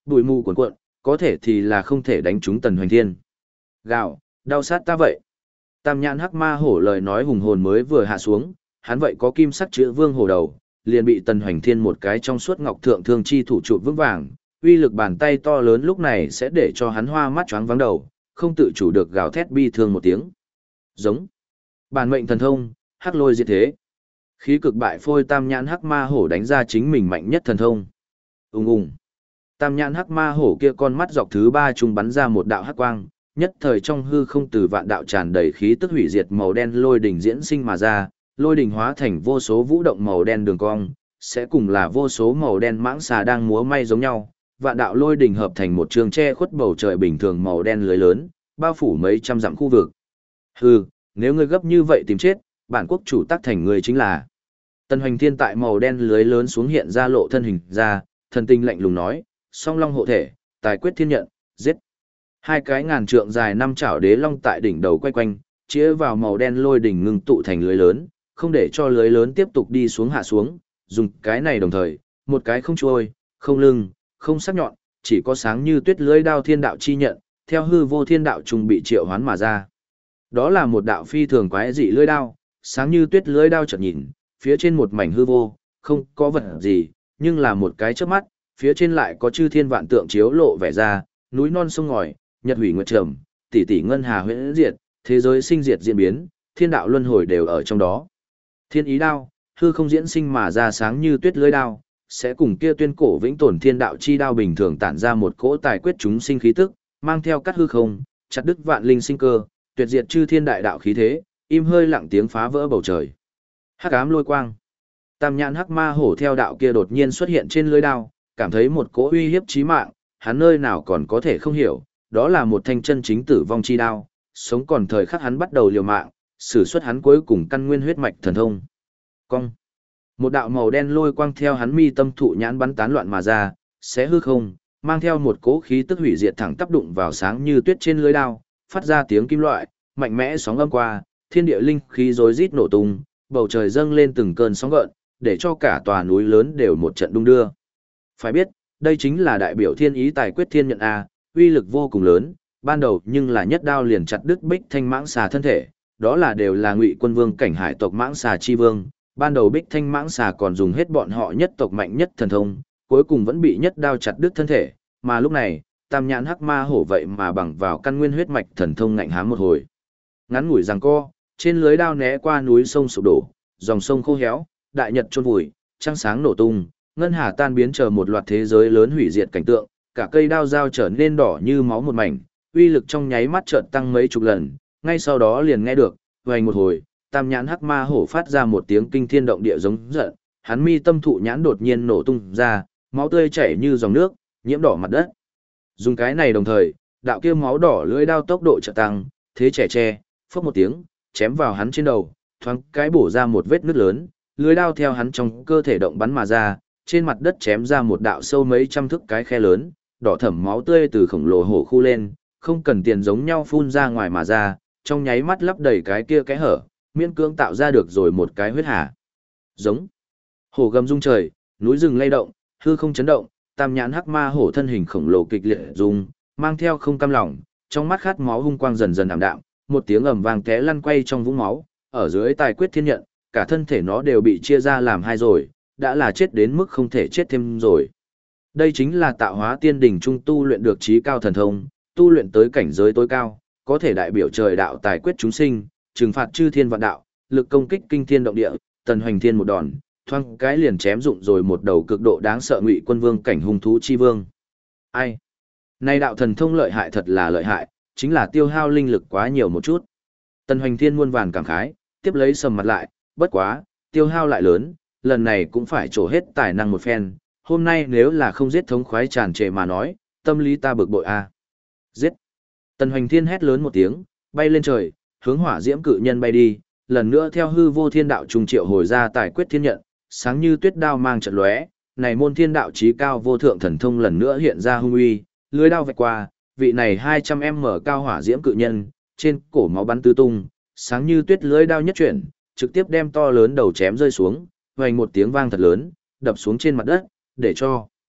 Bụi mù cuồn cuộn, có thể thì là không thể đánh trúng Tần Hoành Thiên. Gào, đau sát ta vậy. Tam nhãn hắc ma hổ lời nói hùng hồn mới vừa hạ xuống, hắn vậy có kim sắc chữ vương hổ đầu, liền bị Tần Hoành Thiên một cái trong suốt ngọc thượng thương chi thủ trụ vững vàng, uy lực bàn tay to lớn lúc này sẽ để cho hắn hoa mắt choáng váng đầu, không tự chủ được gào thét bi thương một tiếng. Giống. Bản mệnh thần thông, hắc lôi diệt thế. Khí cực bại phôi tam nhãn hắc ma hổ đánh ra chính mình mạnh nhất thần thông. Ùng ùng. Tam nhãn hắc ma hổ kia con mắt dọc thứ ba trung bắn ra một đạo hắc quang, nhất thời trong hư không từ vạn đạo tràn đầy khí tức hủy diệt màu đen lôi đỉnh diễn sinh mà ra, lôi đỉnh hóa thành vô số vũ động màu đen đường cong, sẽ cùng là vô số màu đen mãng xà đang múa may giống nhau. Vạn đạo lôi đỉnh hợp thành một trường che khuất bầu trời bình thường màu đen lưới lớn, bao phủ mấy trăm dặm khu vực. Hừ, nếu ngươi gấp như vậy tìm chết, bản quốc chủ tác thành người chính là. Tần Hoành Thiên tại màu đen lưới lớn xuống hiện ra lộ thân hình ra, thần tinh lạnh lùng nói, song long hộ thể, tài quyết thiên nhận, giết. Hai cái ngàn trượng dài năm chảo đế long tại đỉnh đầu quay quanh, chĩa vào màu đen lôi đỉnh ngưng tụ thành lưới lớn, không để cho lưới lớn tiếp tục đi xuống hạ xuống, dùng cái này đồng thời, một cái không trôi, không lưng, không sắc nhọn, chỉ có sáng như tuyết lưới đao thiên đạo chi nhận, theo hư vô thiên đạo trùng bị triệu hoán mà ra. Đó là một đạo phi thường quái dị lưới đao, sáng như tuyết lưới đao chợt nhìn, phía trên một mảnh hư vô, không có vật gì, nhưng là một cái chớp mắt, phía trên lại có chư thiên vạn tượng chiếu lộ vẻ ra, núi non sông ngòi, nhật hủy nguyệt trầm, tỷ tỷ ngân hà huyễn diệt, thế giới sinh diệt diễn biến, thiên đạo luân hồi đều ở trong đó. Thiên ý đao, hư không diễn sinh mà ra sáng như tuyết lưới đao, sẽ cùng kia tuyên cổ vĩnh tồn thiên đạo chi đao bình thường tản ra một cỗ tài quyết chúng sinh khí tức, mang theo cắt hư không, chặt đứt vạn linh sinh cơ, tuyệt diệt chư thiên đại đạo khí thế, im hơi lặng tiếng phá vỡ bầu trời. Hắc ám lôi quang. Tam nhãn hắc ma hổ theo đạo kia đột nhiên xuất hiện trên lưới đao, cảm thấy một cỗ uy hiếp chí mạng, hắn nơi nào còn có thể không hiểu, đó là một thanh chân chính tử vong chi đao, sống còn thời khắc hắn bắt đầu liều mạng, sử xuất hắn cuối cùng căn nguyên huyết mạch thần thông. Cong. Một đạo màu đen lôi quang theo hắn mi tâm thụ nhãn bắn tán loạn mà ra, xé hư không, mang theo một cỗ khí tức hủy diệt thẳng tác đụng vào sáng như tuyết trên lưới đao, phát ra tiếng kim loại, mạnh mẽ sóng âm qua, thiên địa linh khí rối rít nổ tung, bầu trời dâng lên từng cơn sóng gợn, để cho cả tòa núi lớn đều một trận đung đưa. Phải biết, đây chính là đại biểu thiên ý tài quyết thiên nhận a, uy lực vô cùng lớn, ban đầu nhưng là nhất đao liền chặt đứt Bích Thanh mãng xà thân thể, đó là đều là Ngụy Quân Vương cảnh hải tộc mãng xà chi vương, ban đầu Bích Thanh mãng xà còn dùng hết bọn họ nhất tộc mạnh nhất thần thông, cuối cùng vẫn bị nhất đao chặt đứt thân thể, mà lúc này, Tam nhãn hắc ma hổ vậy mà bằng vào căn nguyên huyết mạch thần thông ngạnh hám một hồi. Ngắn ngủi giằng co, trên lưới đao né qua núi sông sụp đổ, dòng sông khô héo, đại nhật chôn vùi, trăng sáng nổ tung, ngân hà tan biến chờ một loạt thế giới lớn hủy diệt cảnh tượng, cả cây đao dao trở nên đỏ như máu một mảnh, uy lực trong nháy mắt chợt tăng mấy chục lần, ngay sau đó liền nghe được, vang một hồi, tam nhãn hắc ma hổ phát ra một tiếng kinh thiên động địa giống giận, hắn mi tâm thụ nhãn đột nhiên nổ tung ra, máu tươi chảy như dòng nước, nhiễm đỏ mặt đất. Dùng cái này đồng thời, đạo kia máu đỏ lưỡi đao tốc độ chợt tăng, thế trẻ tre, phốc một tiếng, chém vào hắn trên đầu, thoáng cái bổ ra một vết nứt lớn, lưỡi đao theo hắn trong cơ thể động bắn mà ra, trên mặt đất chém ra một đạo sâu mấy trăm thước cái khe lớn, đỏ thẫm máu tươi từ khổng lồ hổ khu lên, không cần tiền giống nhau phun ra ngoài mà ra, trong nháy mắt lấp đầy cái kia cái hở, miễn cưỡng tạo ra được rồi một cái huyết hà. Giống. Hổ gầm rung trời, núi rừng lay động, hư không chấn động, tam nhãn hắc ma hổ thân hình khổng lồ kịch liệt rung, mang theo không cam lòng, trong mắt khát máu hung quang dần dần ảm đạm, một tiếng ầm vang té lăn quay trong vũng máu, ở dưới tài quyết thiên nhận, cả thân thể nó đều bị chia ra làm hai rồi, đã là chết đến mức không thể chết thêm rồi. Đây chính là tạo hóa tiên đỉnh trung tu luyện được trí cao thần thông, tu luyện tới cảnh giới tối cao, có thể đại biểu trời đạo tài quyết chúng sinh, trừng phạt chư thiên vạn đạo, lực công kích kinh thiên động địa, Tần Hoành Thiên một đòn, thoang cái liền chém dụng rồi một đầu cực độ đáng sợ Ngụy Quân Vương cảnh hung thú chi vương. Ai? Này đạo thần thông lợi hại thật là lợi hại, chính là tiêu hao linh lực quá nhiều một chút. Tần Hoành Thiên muôn vàn cảm khái, tiếp lấy sầm mặt lại, bất quá, tiêu hao lại lớn, lần này cũng phải trổ hết tài năng một phen, hôm nay nếu là không giết thống khoái tràn trề mà nói, tâm lý ta bực bội a. Giết! Tần Hoành Thiên hét lớn một tiếng, bay lên trời, hướng hỏa diễm cự nhân bay đi, lần nữa theo hư vô thiên đạo trung triệu hồi ra tài quyết thiên nhận, sáng như tuyết đao mang trận lóe, này môn thiên đạo chí cao vô thượng thần thông lần nữa hiện ra hung uy, lưới đao vạch qua, vị này 200m cao hỏa diễm cự nhân, trên cổ máu bắn tứ tung, sáng như tuyết lưới đao nhất chuyển, trực tiếp đem to lớn đầu chém rơi xuống, vang một tiếng vang thật lớn, đập xuống trên mặt đất, để cho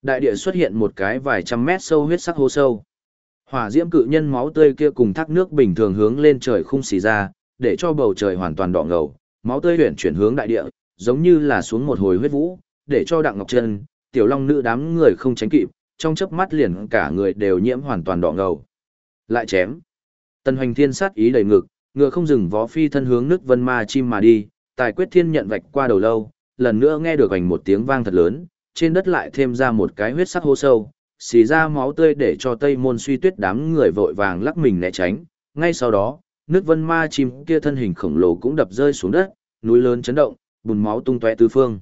Đại địa xuất hiện một cái vài trăm mét sâu huyết sắc hố sâu. Hỏa diễm cự nhân máu tươi kia cùng thác nước bình thường hướng lên trời khung xì ra, để cho bầu trời hoàn toàn đỏ ngầu, máu tươi huyền chuyển hướng đại địa, giống như là xuống một hồi huyết vũ, để cho Đặng Ngọc Trân, Tiểu Long Nữ đám người không tránh kịp, trong chớp mắt liền cả người đều nhiễm hoàn toàn đỏ ngầu. Lại chém. Tần Hoành Thiên sát ý đầy ngực, ngựa không dừng vó phi thân hướng nước vân ma chim mà đi, Tài Quyết Thiên nhận vạch qua đầu lâu, lần nữa nghe được ảnh một tiếng vang thật lớn, trên đất lại thêm ra một cái huyết sắc hố sâu, xì ra máu tươi để cho Tây Môn Suy Tuyết đám người vội vàng lắc mình né tránh. Ngay sau đó, nước vân ma chim kia thân hình khổng lồ cũng đập rơi xuống đất, núi lớn chấn động, bùn máu tung tóe tứ phương.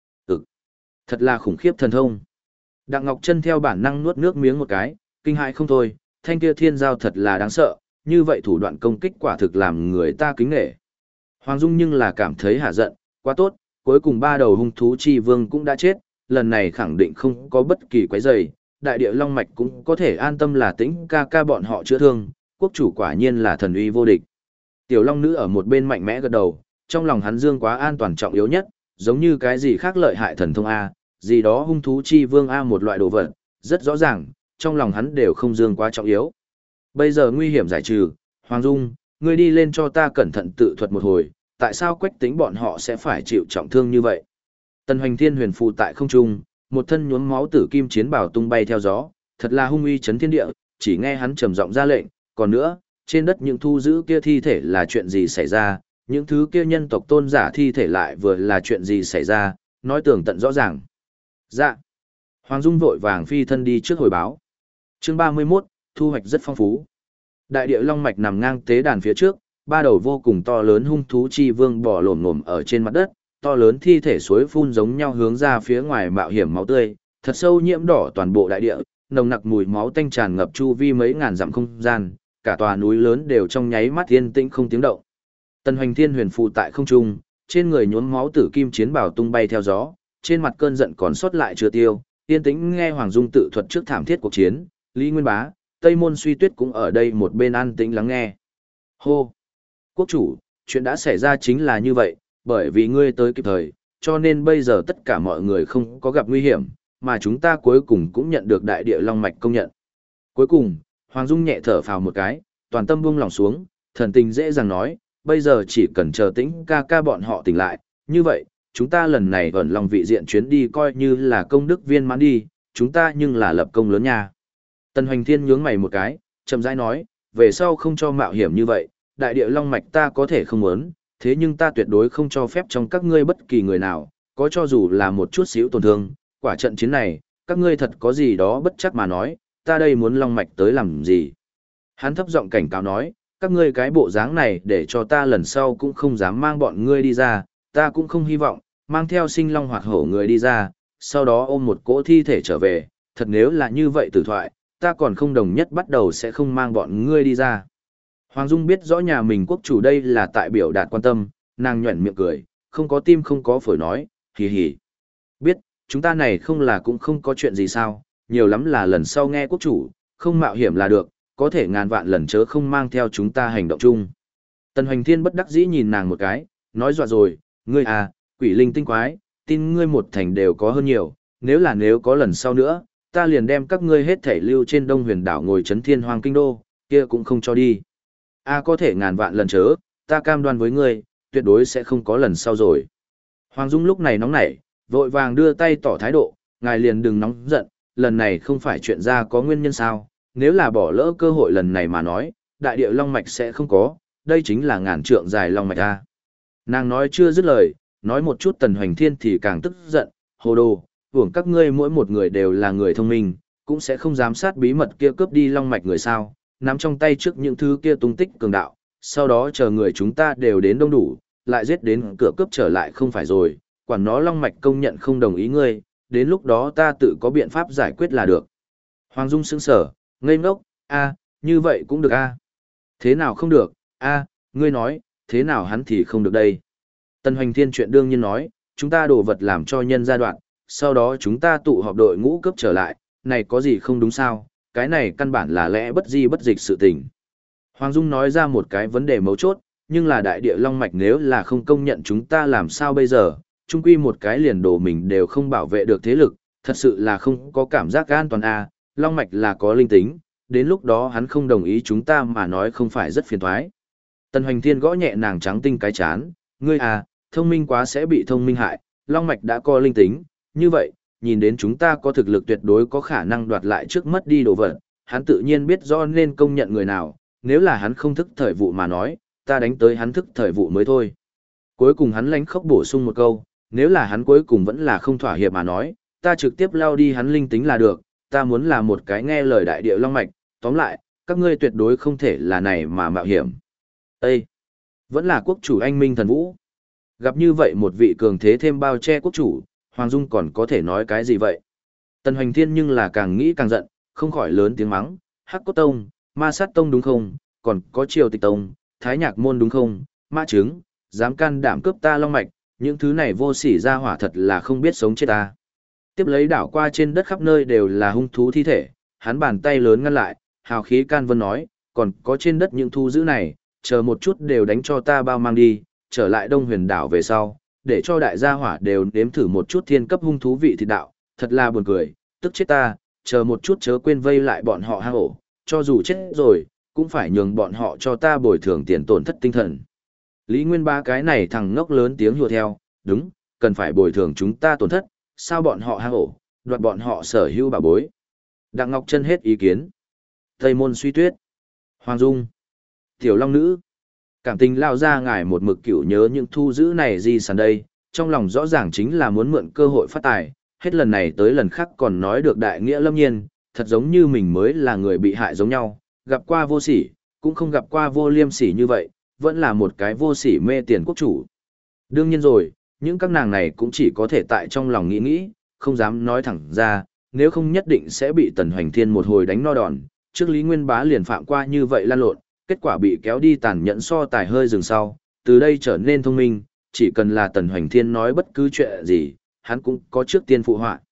Thật là khủng khiếp thần thông. Đặng Ngọc Trân theo bản năng nuốt nước miếng một cái, kinh hãi không thôi, thanh kia thiên giao thật là đáng sợ, như vậy thủ đoạn công kích quả thực làm người ta kính nể. Hoàng Dung nhưng là cảm thấy hả giận, quá tốt, cuối cùng ba đầu hung thú chi vương cũng đã chết, lần này khẳng định không có bất kỳ quái rầy, đại địa long mạch cũng có thể an tâm là Tĩnh ca ca bọn họ chữa thương, quốc chủ quả nhiên là thần uy vô địch. Tiểu Long Nữ ở một bên mạnh mẽ gật đầu, trong lòng hắn Dương Quá an toàn trọng yếu nhất, giống như cái gì khác lợi hại thần thông A, gì đó hung thú chi vương A một loại đồ vật, rất rõ ràng, trong lòng hắn đều không Dương Quá trọng yếu. Bây giờ nguy hiểm giải trừ, Hoàng Dung, ngươi đi lên cho ta cẩn thận tự thuật một hồi, tại sao Quách Tĩnh bọn họ sẽ phải chịu trọng thương như vậy. Tần Hoành Thiên huyền phù tại không trung, một thân nhuốm máu tử kim chiến bào tung bay theo gió, thật là hung uy chấn thiên địa, chỉ nghe hắn trầm giọng ra lệnh, còn nữa, trên đất những thu giữ kia thi thể là chuyện gì xảy ra, những thứ kia nhân tộc tôn giả thi thể lại vừa là chuyện gì xảy ra, nói tường tận rõ ràng. Dạ. Hoàng Dung vội vàng phi thân đi trước hồi báo. Chương 31, thu hoạch rất phong phú. Đại địa long mạch nằm ngang tế đàn phía trước, ba đầu vô cùng to lớn hung thú chi vương bò lổm ngổm ở trên mặt đất, to lớn thi thể suối phun giống nhau hướng ra phía ngoài mạo hiểm máu tươi, thật sâu nhiễm đỏ toàn bộ đại địa, nồng nặc mùi máu tanh tràn ngập chu vi mấy ngàn dặm không gian, cả tòa núi lớn đều trong nháy mắt yên tĩnh không tiếng động. Tần Hoành Thiên huyền phù tại không trung, trên người nhuốm máu tử kim chiến bào tung bay theo gió, trên mặt cơn giận còn sót lại chưa tiêu, yên tĩnh nghe Hoàng Dung tự thuật trước thảm thiết cuộc chiến, Lý Nguyên Bá, Tây Môn Suy Tuyết cũng ở đây một bên an tĩnh lắng nghe. Hô! Quốc chủ, chuyện đã xảy ra chính là như vậy, bởi vì ngươi tới kịp thời, cho nên bây giờ tất cả mọi người không có gặp nguy hiểm, mà chúng ta cuối cùng cũng nhận được đại địa long mạch công nhận. Cuối cùng, Hoàng Dung nhẹ thở phào một cái, toàn tâm buông lòng xuống, thần tình dễ dàng nói, bây giờ chỉ cần chờ Tĩnh ca ca bọn họ tỉnh lại, như vậy, chúng ta lần này ẩn lòng vị diện chuyến đi coi như là công đức viên mãn đi, chúng ta nhưng là lập công lớn nha. Tần Hoành Thiên nhướng mày một cái, chậm rãi nói, về sau không cho mạo hiểm như vậy, đại địa long mạch ta có thể không muốn, thế nhưng ta tuyệt đối không cho phép trong các ngươi bất kỳ người nào, có cho dù là một chút xíu tổn thương, quả trận chiến này, các ngươi thật có gì đó bất chắc mà nói, ta đây muốn long mạch tới làm gì. Hắn thấp giọng cảnh cáo nói, các ngươi cái bộ dáng này để cho ta lần sau cũng không dám mang bọn ngươi đi ra, ta cũng không hy vọng, mang theo sinh long hoặc hổ người đi ra, sau đó ôm một cỗ thi thể trở về, thật nếu là như vậy tử thoại, ta còn không đồng nhất bắt đầu sẽ không mang bọn ngươi đi ra. Hoàng Dung biết rõ nhà mình quốc chủ đây là tại biểu đạt quan tâm, nàng nhuẩn miệng cười, không có tim không có phổi nói, hì hì. Biết, chúng ta này không là cũng không có chuyện gì sao, nhiều lắm là lần sau nghe quốc chủ, không mạo hiểm là được, có thể ngàn vạn lần chớ không mang theo chúng ta hành động chung. Tần Hoành Thiên bất đắc dĩ nhìn nàng một cái, nói dọa rồi, ngươi à, quỷ linh tinh quái, tin ngươi một thành đều có hơn nhiều, nếu có lần sau nữa, ta liền đem các ngươi hết thể lưu trên Đông Huyền đảo ngồi chấn thiên hoàng kinh đô, kia cũng không cho đi. Có thể ngàn vạn lần chớ, ta cam đoan với ngươi, tuyệt đối sẽ không có lần sau rồi. Hoàng Dung lúc này nóng nảy, vội vàng đưa tay tỏ thái độ, ngài liền đừng nóng giận, lần này không phải chuyện ra có nguyên nhân sao, nếu là bỏ lỡ cơ hội lần này mà nói, đại địa long mạch sẽ không có, đây chính là ngàn trượng dài long mạch a. Nàng nói chưa dứt lời, nói một chút Tần Hoành Thiên thì càng tức giận, hồ đồ, hưởng các ngươi mỗi một người đều là người thông minh, cũng sẽ không giám sát bí mật kia cướp đi long mạch người sao, nắm trong tay trước những thứ kia tung tích cường đạo, sau đó chờ người chúng ta đều đến đông đủ, lại giết đến cửa cướp trở lại không phải rồi, quản nó long mạch công nhận không đồng ý ngươi, đến lúc đó ta tự có biện pháp giải quyết là được. Hoàng Dung sững sờ, ngây ngốc, như vậy cũng được Thế nào không được, ngươi nói, thế nào hắn thì không được đây. Tần Hoành Thiên chuyện đương nhiên nói, chúng ta đổ vật làm cho nhân gia đoạn, sau đó chúng ta tụ họp đội ngũ cướp trở lại, này có gì không đúng sao, cái này căn bản là lẽ bất di bất dịch sự tình. Hoàng Dung nói ra một cái vấn đề mấu chốt, nhưng là đại địa long mạch nếu là không công nhận chúng ta làm sao bây giờ, chung quy một cái liền đồ mình đều không bảo vệ được thế lực, thật sự là không có cảm giác an toàn à, long mạch là có linh tính, đến lúc đó hắn không đồng ý chúng ta mà nói không phải rất phiền toái. Tần Hoành Thiên gõ nhẹ nàng trắng tinh cái chán, ngươi à, thông minh quá sẽ bị thông minh hại, long mạch đã có linh tính, như vậy, nhìn đến chúng ta có thực lực tuyệt đối có khả năng đoạt lại trước mất đi đồ vật, hắn tự nhiên biết rõ nên công nhận người nào, nếu là hắn không thức thời vụ mà nói, ta đánh tới hắn thức thời vụ mới thôi. Cuối cùng hắn lánh khóc bổ sung một câu, nếu là hắn cuối cùng vẫn là không thỏa hiệp mà nói, ta trực tiếp lao đi hắn linh tính là được, ta muốn là một cái nghe lời đại địa long mạch, tóm lại, các ngươi tuyệt đối không thể là này mà mạo hiểm. Ê! Vẫn là quốc chủ anh minh thần vũ. Gặp như vậy một vị cường thế thêm bao che quốc chủ, Hoàng Dung còn có thể nói cái gì vậy? Tần Hoành Thiên nhưng là càng nghĩ càng giận, không khỏi lớn tiếng mắng, Hắc Cốt Tông, Ma Sát Tông đúng không? Còn có Triều Tịch Tông, Thái Nhạc Môn đúng không? Ma Trứng, dám can đảm cướp ta long mạch, những thứ này vô sỉ ra hỏa thật là không biết sống chết ta. Tiếp lấy đảo qua trên đất khắp nơi đều là hung thú thi thể, hắn bàn tay lớn ngăn lại, hào khí can vân nói, còn có trên đất những thu dữ này, chờ một chút đều đánh cho ta bao mang đi, trở lại Đông Huyền đảo về sau, để cho đại gia hỏa đều nếm thử một chút thiên cấp hung thú vị thịt đạo, thật là buồn cười, tức chết ta, chờ một chút chớ quên vây lại bọn họ hang ổ, cho dù chết rồi, cũng phải nhường bọn họ cho ta bồi thường tiền tổn thất tinh thần. Lý Nguyên Ba cái này thằng ngốc lớn tiếng hùa theo, đúng, cần phải bồi thường chúng ta tổn thất, sao bọn họ hang ổ, đoạt bọn họ sở hữu bảo bối. Đặng Ngọc Chân hết ý kiến. Tây Môn Suy Tuyết, Hoàng Dung, Tiểu Long Nữ. Cảm tình lao ra ngài một mực cửu nhớ những thu giữ này gì sẵn đây, trong lòng rõ ràng chính là muốn mượn cơ hội phát tài, hết lần này tới lần khác còn nói được đại nghĩa lâm nhiên, thật giống như mình mới là người bị hại giống nhau, gặp qua vô sỉ, cũng không gặp qua vô liêm sỉ như vậy, vẫn là một cái vô sỉ mê tiền quốc chủ. Đương nhiên rồi, những các nàng này cũng chỉ có thể tại trong lòng nghĩ nghĩ, không dám nói thẳng ra, nếu không nhất định sẽ bị Tần Hoành Thiên một hồi đánh no đòn, trước Lý Nguyên Bá liền phạm qua như vậy lan lộn, kết quả bị kéo đi tàn nhẫn so tài hơi dừng sau, từ đây trở nên thông minh, chỉ cần là Tần Hoành Thiên nói bất cứ chuyện gì, hắn cũng có trước tiên phụ họa.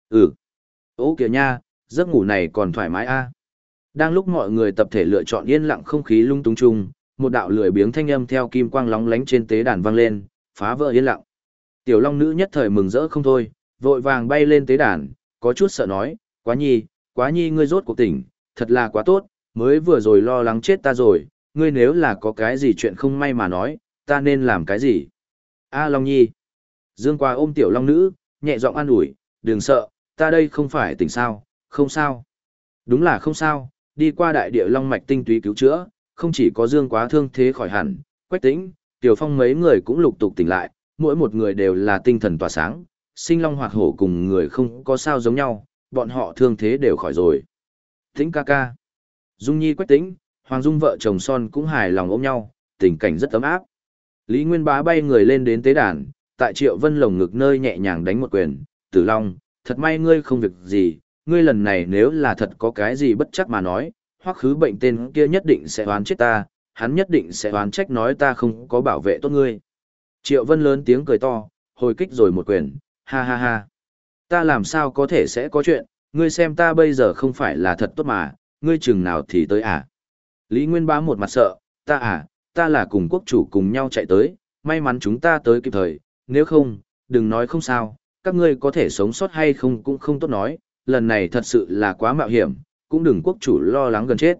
Ô kìa nha, giấc ngủ này còn thoải mái a. Đang lúc mọi người tập thể lựa chọn yên lặng không khí lung tung chung, một đạo lười biếng thanh âm theo kim quang lóng lánh trên tế đàn vang lên, phá vỡ yên lặng. Tiểu Long Nữ nhất thời mừng rỡ không thôi, vội vàng bay lên tế đàn, có chút sợ nói, quá nhi ngươi rốt cuộc tỉnh, thật là quá tốt, mới vừa rồi lo lắng chết ta rồi, ngươi nếu là có cái gì chuyện không may mà nói, ta nên làm cái gì? A Long Nhi. Dương Qua ôm Tiểu Long Nữ, nhẹ giọng an ủi, đừng sợ, ta đây không phải tỉnh sao, không sao. Đúng là không sao, đi qua đại địa long mạch tinh túy cứu chữa, không chỉ có Dương Quá thương thế khỏi hẳn, Quách Tĩnh, Tiểu Phong mấy người cũng lục tục tỉnh lại, mỗi một người đều là tinh thần tỏa sáng, sinh long hoạt hổ cùng người không có sao giống nhau, bọn họ thương thế đều khỏi rồi. Tĩnh ca ca. Dung Nhi Quách Tĩnh, Hoàng Dung vợ chồng son cũng hài lòng ôm nhau, tình cảnh rất ấm áp. Lý Nguyên Bá bay người lên đến tế đàn, tại Triệu Vân lồng ngực nơi nhẹ nhàng đánh một quyền, Tử Long, thật may ngươi không việc gì, ngươi lần này nếu là thật có cái gì bất chắc mà nói, hoặc khứ bệnh tên kia nhất định sẽ oán chết ta, hắn nhất định sẽ oán trách nói ta không có bảo vệ tốt ngươi. Triệu Vân lớn tiếng cười to, hồi kích rồi một quyền, ha ha ha. Ta làm sao có thể sẽ có chuyện, ngươi xem ta bây giờ không phải là thật tốt mà, ngươi chừng nào thì tới à. Lý Nguyên Bá một mặt sợ, ta là cùng quốc chủ cùng nhau chạy tới, may mắn chúng ta tới kịp thời, nếu không, đừng nói không sao, các ngươi có thể sống sót hay không cũng không tốt nói, lần này thật sự là quá mạo hiểm, cũng đừng quốc chủ lo lắng gần chết.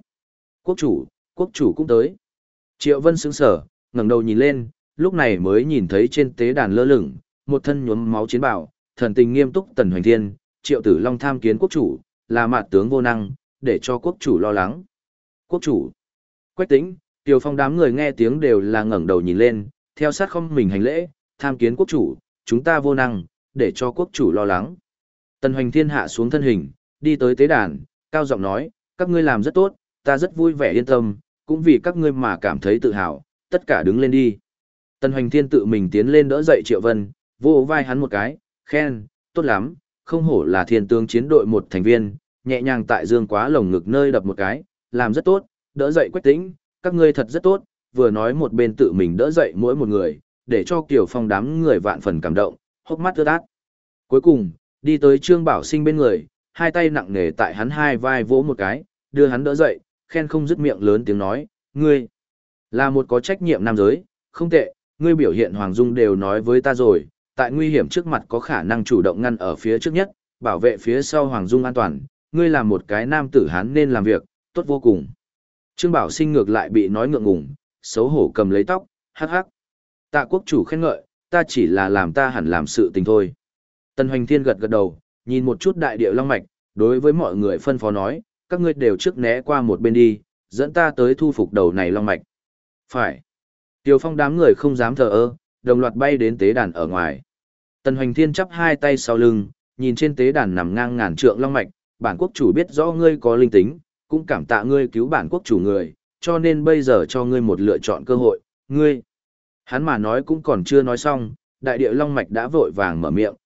Quốc chủ cũng tới. Triệu Vân sững sờ, ngẩng đầu nhìn lên, lúc này mới nhìn thấy trên tế đàn lơ lửng, một thân nhuốm máu chiến bào, thần tình nghiêm túc Tần Hoành Thiên, Triệu Tử Long tham kiến quốc chủ, là mạt tướng vô năng, để cho quốc chủ lo lắng. Quốc chủ. Quách Tĩnh, Tiểu Phong đám người nghe tiếng đều là ngẩng đầu nhìn lên, theo sát không mình hành lễ, tham kiến quốc chủ, chúng ta vô năng, để cho quốc chủ lo lắng. Tần Hoành Thiên hạ xuống thân hình, đi tới tế đàn, cao giọng nói, các ngươi làm rất tốt, ta rất vui vẻ yên tâm, cũng vì các ngươi mà cảm thấy tự hào, tất cả đứng lên đi. Tần Hoành Thiên tự mình tiến lên đỡ dậy Triệu Vân, vỗ vai hắn một cái, khen, tốt lắm, không hổ là thiên tướng chiến đội một thành viên, nhẹ nhàng tại Dương Quá lồng ngực nơi đập một cái, làm rất tốt, đỡ dậy Quách Tĩnh, các ngươi thật rất tốt, vừa nói một bên tự mình đỡ dậy mỗi một người, để cho Kiều Phong đám người vạn phần cảm động, hốc mắt ướt át. Cuối cùng, đi tới Trương Bảo Sinh bên người, hai tay nặng nề tại hắn hai vai vỗ một cái, đưa hắn đỡ dậy, khen không dứt miệng lớn tiếng nói, ngươi là một có trách nhiệm nam giới, không tệ, ngươi biểu hiện Hoàng Dung đều nói với ta rồi, tại nguy hiểm trước mặt có khả năng chủ động ngăn ở phía trước nhất, bảo vệ phía sau Hoàng Dung an toàn, ngươi là một cái nam tử hán nên làm việc, tốt vô cùng. Trương Bảo Sinh ngược lại bị nói ngượng ngùng, xấu hổ cầm lấy tóc, hắc hắc. Tạ quốc chủ khen ngợi, ta chỉ là làm ta hẳn làm sự tình thôi. Tần Hoành Thiên gật gật đầu, nhìn một chút đại địa long mạch, đối với mọi người phân phó nói, các ngươi đều trước né qua một bên đi, dẫn ta tới thu phục đầu này long mạch. Phải. Tiêu Phong đám người không dám thờ ơ, đồng loạt bay đến tế đàn ở ngoài. Tần Hoành Thiên chắp hai tay sau lưng, nhìn trên tế đàn nằm ngang ngàn trượng long mạch, bản quốc chủ biết rõ ngươi có linh tính, cũng cảm tạ ngươi cứu bản quốc chủ người, cho nên bây giờ cho ngươi một lựa chọn cơ hội, ngươi. Hắn mà nói cũng còn chưa nói xong, đại địa long mạch đã vội vàng mở miệng,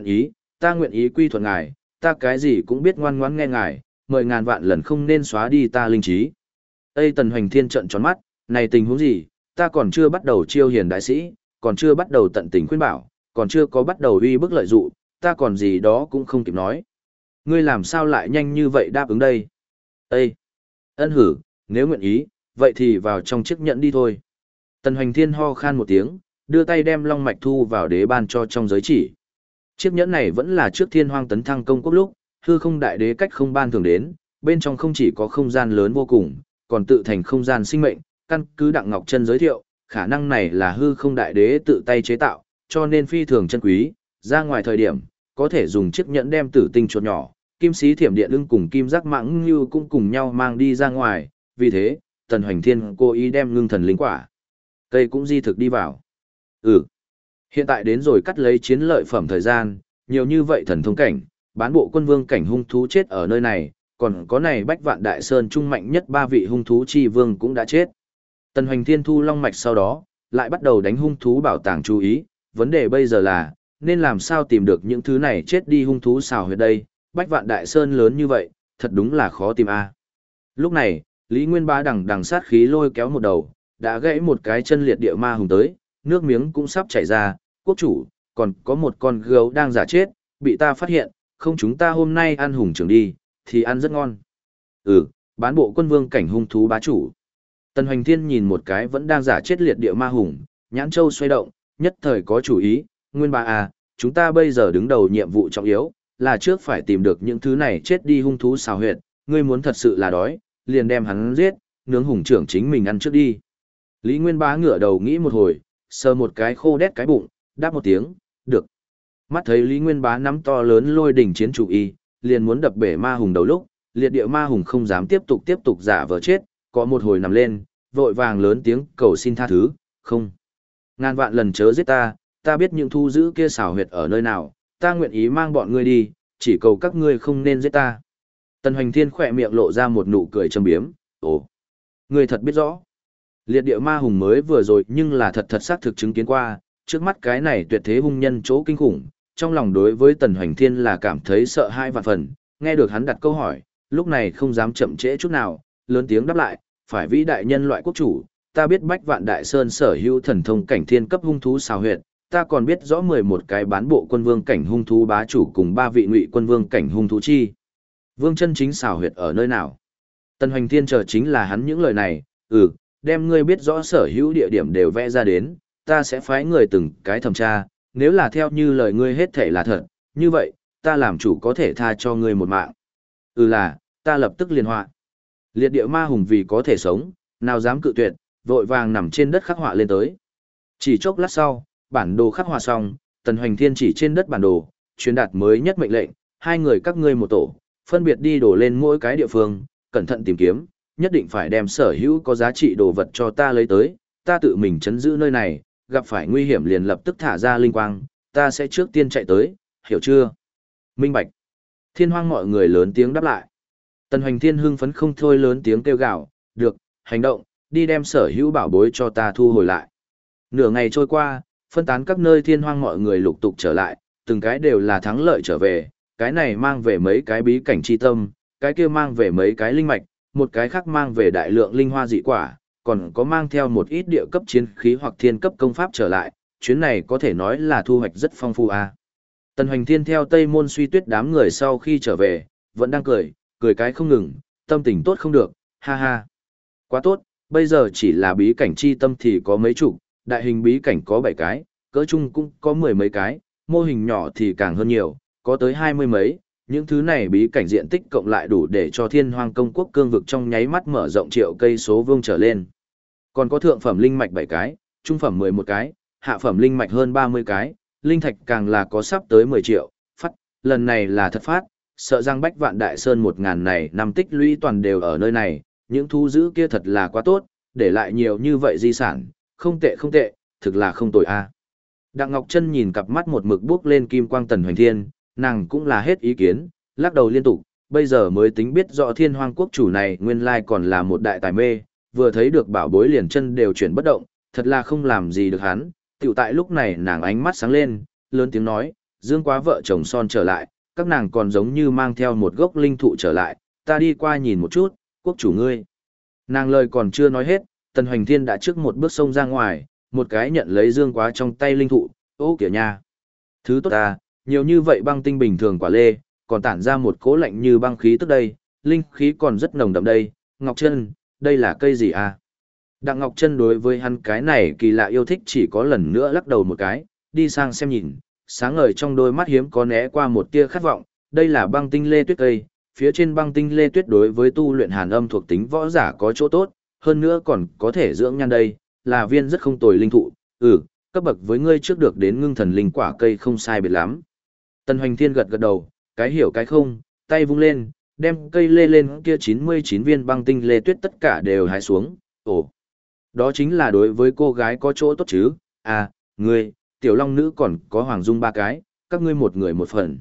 ta nguyện ý quy thuận ngài, ta cái gì cũng biết ngoan ngoãn nghe ngài, mời ngàn vạn lần không nên xóa đi ta linh trí. Tây Tần Hoành Thiên trợn tròn mắt, này tình huống gì, ta còn chưa bắt đầu chiêu hiền đại sĩ, còn chưa bắt đầu tận tình khuyên bảo, còn chưa có bắt đầu uy bức lợi dụ, ta còn gì đó cũng không kịp nói. Ngươi làm sao lại nhanh như vậy đáp ứng đây? Ê! Ân hử, nếu nguyện ý, vậy thì vào trong chiếc nhẫn đi thôi. Tần Hoành Thiên ho khan một tiếng, đưa tay đem long mạch thu vào đế ban cho trong giới chỉ. Chiếc nhẫn này vẫn là trước Thiên Hoang tấn thăng công quốc lúc, hư không đại đế cách không ban thường đến, bên trong không chỉ có không gian lớn vô cùng, còn tự thành không gian sinh mệnh, căn cứ Đặng Ngọc Chân giới thiệu, khả năng này là hư không đại đế tự tay chế tạo, cho nên phi thường chân quý, ra ngoài thời điểm, có thể dùng chiếc nhẫn đem tử tinh chuột nhỏ, kim sĩ thiểm điện ưng cùng kim giác mãng như cũng cùng nhau mang đi ra ngoài, vì thế, Tần Hoành Thiên cố ý đem ngưng thần linh quả. Cây cũng di thực đi vào. Hiện tại đến rồi cắt lấy chiến lợi phẩm thời gian, nhiều như vậy thần thông cảnh, bán bộ quân vương cảnh hung thú chết ở nơi này, còn có này Bách Vạn Đại Sơn trung mạnh nhất 3 vị hung thú chi vương cũng đã chết. Tần Hoành Thiên thu long mạch sau đó, lại bắt đầu đánh hung thú bảo tàng chú ý, vấn đề bây giờ là, nên làm sao tìm được những thứ này chết đi hung thú xào huyệt đây, Bách Vạn Đại Sơn lớn như vậy, thật đúng là khó tìm a. Lúc này, Lý Nguyên Bá đằng sát khí lôi kéo một đầu, đã gãy một cái chân liệt địa ma hùng tới, nước miếng cũng sắp chảy ra, quốc chủ, còn có một con gấu đang giả chết, bị ta phát hiện, không chúng ta hôm nay ăn hùng trưởng đi, thì ăn rất ngon. Bán bộ quân vương cảnh hung thú bá chủ. Tần Hoành Thiên nhìn một cái vẫn đang giả chết liệt địa ma hùng, nhãn châu xoay động, nhất thời có chủ ý, Nguyên Bá à, chúng ta bây giờ đứng đầu nhiệm vụ trọng yếu, là trước phải tìm được những thứ này chết đi hung thú xào huyệt, ngươi muốn thật sự là đói, liền đem hắn giết, nướng hùng trưởng chính mình ăn trước đi. Lý Nguyên Bá ngửa đầu nghĩ một hồi, sờ một cái khô đét cái bụng, đáp một tiếng, được. Mắt thấy Lý Nguyên Bá nắm to lớn lôi đỉnh chiến chủ y, liền muốn đập bể ma hùng đầu lúc, liệt địa ma hùng không dám tiếp tục giả vờ chết, có một hồi nằm lên, vội vàng lớn tiếng cầu xin tha thứ, không. Ngàn vạn lần chớ giết ta, ta biết những thu giữ kia xảo huyệt ở nơi nào, ta nguyện ý mang bọn ngươi đi, chỉ cầu các ngươi không nên giết ta. Tần Hoành Thiên khỏe miệng lộ ra một nụ cười châm biếm, ồ, ngươi thật biết rõ. Liệt địa ma hùng mới vừa rồi nhưng là thật xác thực chứng kiến qua, trước mắt cái này tuyệt thế hung nhân chỗ kinh khủng, trong lòng đối với Tần Hoành Thiên là cảm thấy sợ hãi vạn phần, nghe được hắn đặt câu hỏi, lúc này không dám chậm trễ chút nào, lớn tiếng đáp lại, phải vĩ đại nhân loại quốc chủ, ta biết Bách Vạn Đại Sơn sở hữu thần thông cảnh thiên cấp hung thú xào huyệt, ta còn biết rõ 11 cái bán bộ quân vương cảnh hung thú bá chủ cùng 3 vị ngụy quân vương cảnh hung thú chi. Vương chân chính xào huyệt ở nơi nào? Tần Hoành Thiên chờ chính là hắn những lời này, đem ngươi biết rõ sở hữu địa điểm đều vẽ ra đến, ta sẽ phái người từng cái thẩm tra, nếu là theo như lời ngươi hết thể là thật, như vậy, ta làm chủ có thể tha cho ngươi một mạng. Ta lập tức liền họa. Liệt địa ma hùng vì có thể sống, nào dám cự tuyệt, vội vàng nằm trên đất khắc họa lên tới. Chỉ chốc lát sau, bản đồ khắc họa xong, Tần Hoành Thiên chỉ trên đất bản đồ, truyền đạt mới nhất mệnh lệnh, hai người các ngươi một tổ, phân biệt đi đổ lên mỗi cái địa phương, cẩn thận tìm kiếm, nhất định phải đem sở hữu có giá trị đồ vật cho ta lấy tới, ta tự mình chấn giữ nơi này, gặp phải nguy hiểm liền lập tức thả ra linh quang, ta sẽ trước tiên chạy tới, hiểu chưa? Minh bạch. Thiên Hoang mọi người lớn tiếng đáp lại. Tần Hoành Thiên hưng phấn không thôi lớn tiếng kêu gào, được, hành động, đi đem sở hữu bảo bối cho ta thu hồi lại. Nửa ngày trôi qua, phân tán các nơi Thiên Hoang mọi người lục tục trở lại, từng cái đều là thắng lợi trở về, cái này mang về mấy cái bí cảnh chi tâm, cái kia mang về mấy cái linh mạch, một cái khác mang về đại lượng linh hoa dị quả, còn có mang theo một ít địa cấp chiến khí hoặc thiên cấp công pháp trở lại, chuyến này có thể nói là thu hoạch rất phong phú a. Tần Hoành Thiên theo Tây Môn Suy Tuyết đám người sau khi trở về, vẫn đang cười cái không ngừng, tâm tình tốt không được, ha ha. Quá tốt, bây giờ chỉ là bí cảnh chi tâm thì có mấy chục, đại hình bí cảnh có 7 cái, cỡ chung cũng có 10 mấy cái, mô hình nhỏ thì càng hơn nhiều, có tới 20 mấy, những thứ này bí cảnh diện tích cộng lại đủ để cho Thiên Hoang công quốc cương vực trong nháy mắt mở rộng triệu cây số vuông trở lên. Còn có thượng phẩm linh mạch 7 cái, trung phẩm 11 cái, hạ phẩm linh mạch hơn 30 cái, linh thạch càng là có sắp tới 10 triệu, phát, lần này là thật phát, sợ rằng Bách Vạn Đại Sơn 1000 này năm tích lũy toàn đều ở nơi này, những thu giữ kia thật là quá tốt, để lại nhiều như vậy di sản, không tệ không tệ, thực là không tồi a. Đặng Ngọc Trân nhìn cặp mắt một mực bước lên kim quang Tần Hoành Thiên, nàng cũng là hết ý kiến, lắc đầu liên tục, bây giờ mới tính biết rõ Thiên Hoang quốc chủ này nguyên lai còn là một đại tài mê, vừa thấy được bảo bối liền chân đều chuyển bất động, thật là không làm gì được hắn. Tiểu tại lúc này nàng ánh mắt sáng lên, lớn tiếng nói, Dương Quá vợ chồng son trở lại, các nàng còn giống như mang theo một gốc linh thụ trở lại, ta đi qua nhìn một chút, quốc chủ ngươi. Nàng lời còn chưa nói hết, Tần Hoành Thiên đã trước một bước xông ra ngoài, một cái nhận lấy Dương Quá trong tay linh thụ, ô kìa nha. Thứ tốt ta, nhiều như vậy băng tinh bình thường quả lê, còn tản ra một cỗ lạnh như băng khí tức đây, linh khí còn rất nồng đậm đây, Ngọc Trân, đây là cây gì à? Đặng Ngọc Trân đối với hắn cái này kỳ lạ yêu thích chỉ có lần nữa lắc đầu một cái, đi sang xem nhìn, sáng ngời trong đôi mắt hiếm có né qua một tia khát vọng, đây là băng tinh lê tuyết cây, phía trên băng tinh lê tuyết đối với tu luyện hàn âm thuộc tính võ giả có chỗ tốt, hơn nữa còn có thể dưỡng nhan đây, là viên rất không tồi linh thụ, cấp bậc với ngươi trước được đến ngưng thần linh quả cây không sai biệt lắm. Tần Hoành Thiên gật gật đầu, cái hiểu cái không, tay vung lên, đem cây lê lên kia 99 viên băng tinh lê tuyết tất cả đều hái xuống, đó chính là đối với cô gái có chỗ tốt chứ, ngươi, tiểu long nữ còn có Hoàng Dung 3 cái, các ngươi một người một phần.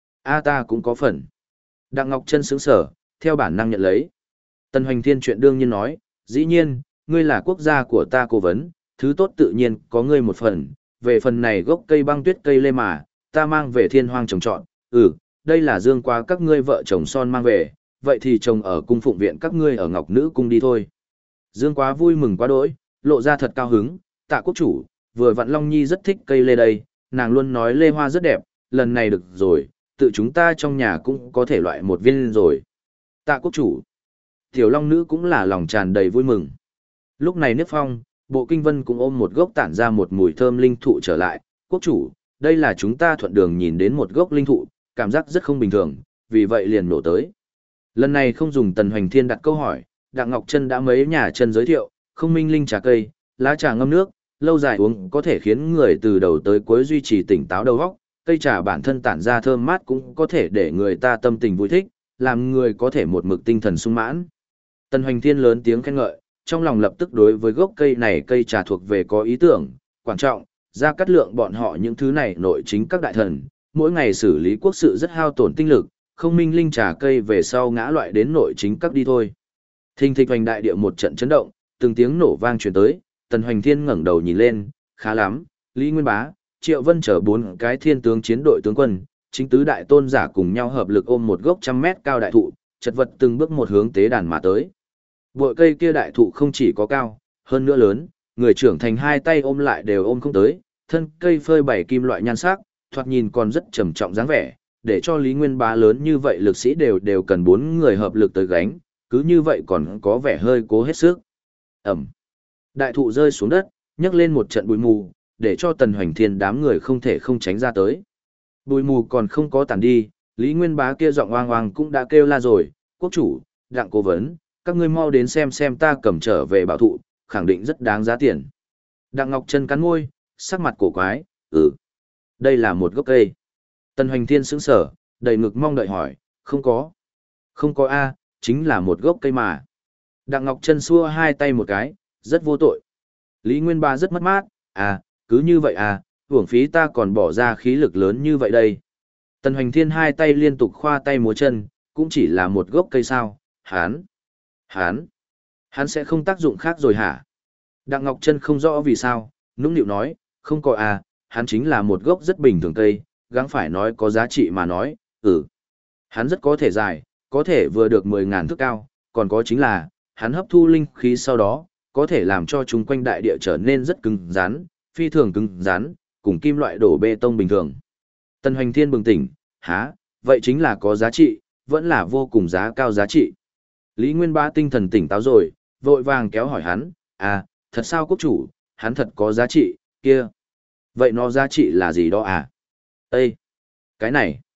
Ta cũng có phần. Đặng Ngọc Trân sững sở, theo bản năng nhận lấy. Tần Hoành Thiên chuyện đương nhiên nói, dĩ nhiên, ngươi là quốc gia của ta cố vấn, thứ tốt tự nhiên có ngươi một phần, về phần này gốc cây băng tuyết cây lê mà, ta mang về Thiên Hoang trồng trọt, đây là Dương Quá các ngươi vợ chồng son mang về, vậy thì trồng ở cung phụng viện các ngươi ở Ngọc Nữ cung đi thôi. Dương Quá vui mừng quá đỗi, lộ ra thật cao hứng, tạ quốc chủ, vừa vặn Long Nhi rất thích cây lê đây, nàng luôn nói lê hoa rất đẹp, lần này được rồi, tự chúng ta trong nhà cũng có thể loại một viên rồi. Tạ quốc chủ, tiểu Long Nữ cũng là lòng tràn đầy vui mừng. Lúc này Niếp Phong, Bộ Kinh Vân cũng ôm một gốc tản ra một mùi thơm linh thụ trở lại, quốc chủ, đây là chúng ta thuận đường nhìn đến một gốc linh thụ, cảm giác rất không bình thường, vì vậy liền nổ tới. Lần này không dùng Tần Hoành Thiên đặt câu hỏi, Đặng Ngọc Trân đã mấy nhà chân giới thiệu, không minh linh trà cây, lá trà ngâm nước, lâu dài uống có thể khiến người từ đầu tới cuối duy trì tỉnh táo đầu óc, cây trà bản thân tản ra thơm mát cũng có thể để người ta tâm tình vui thích, làm người có thể một mực tinh thần sung mãn. Tần Hoành Thiên lớn tiếng khen ngợi, trong lòng lập tức đối với gốc cây này cây trà thuộc về có ý tưởng, quan trọng, ra cắt lượng bọn họ những thứ này nội chính các đại thần, mỗi ngày xử lý quốc sự rất hao tổn tinh lực, không minh linh trà cây về sau ngã loại đến nội chính các đi thôi. Thình thịch hoành đại địa một trận chấn động, từng tiếng nổ vang truyền tới, Tần Hoành Thiên ngẩng đầu nhìn lên, khá lắm, Lý Nguyên Bá, Triệu Vân chở 4 cái thiên tướng chiến đội tướng quân, chính tứ đại tôn giả cùng nhau hợp lực ôm một gốc 100 mét cao đại thụ, chật vật từng bước một hướng tế đàn mà tới. Bội cây kia đại thụ không chỉ có cao, hơn nữa lớn, người trưởng thành hai tay ôm lại đều ôm không tới, thân cây phơi bảy kim loại nhan sắc, thoạt nhìn còn rất trầm trọng dáng vẻ, để cho Lý Nguyên Bá lớn như vậy lực sĩ đều cần 4 người hợp lực tới gánh, cứ như vậy còn có vẻ hơi cố hết sức. Ẩm. Đại thụ rơi xuống đất, nhấc lên một trận bụi mù, để cho Tần Hoành Thiên đám người không thể không tránh ra tới. Bụi mù còn không có tàn đi, Lý Nguyên Bá kia giọng oang oang cũng đã kêu la rồi, quốc chủ, Đặng cố vấn, các ngươi mau đến xem ta cầm trở về bảo thụ, khẳng định rất đáng giá tiền. Đặng Ngọc Trân cắn môi, sắc mặt cổ quái, đây là một gốc cây. Tần Hoành Thiên sững sở, đầy ngực mong đợi hỏi, không có. Không có a, chính là một gốc cây mà. Đặng Ngọc Trân xua hai tay một cái, rất vô tội. Lý Nguyên Bá rất mất mát, cứ như vậy uổng phí ta còn bỏ ra khí lực lớn như vậy đây. Tần Hoành Thiên hai tay liên tục khoa tay múa chân, cũng chỉ là một gốc cây sao, hắn sẽ không tác dụng khác rồi hả? Đặng Ngọc Trân không rõ vì sao, nũng nịu nói, không có hắn chính là một gốc rất bình thường cây, gắng phải nói có giá trị mà nói, Hắn rất có thể dài, có thể vừa được 10.000 thước cao, còn có chính là, hắn hấp thu linh khí sau đó, có thể làm cho chúng quanh đại địa trở nên rất cứng rắn, phi thường cứng rắn, cùng kim loại đổ bê tông bình thường. Tần Hoành Thiên bừng tỉnh, vậy chính là có giá trị, vẫn là vô cùng giá cao giá trị. Lý Nguyên Bá tinh thần tỉnh táo rồi, vội vàng kéo hỏi hắn, thật sao quốc chủ, hắn thật có giá trị, kia. Vậy nó giá trị là gì đó Ê! Cái này!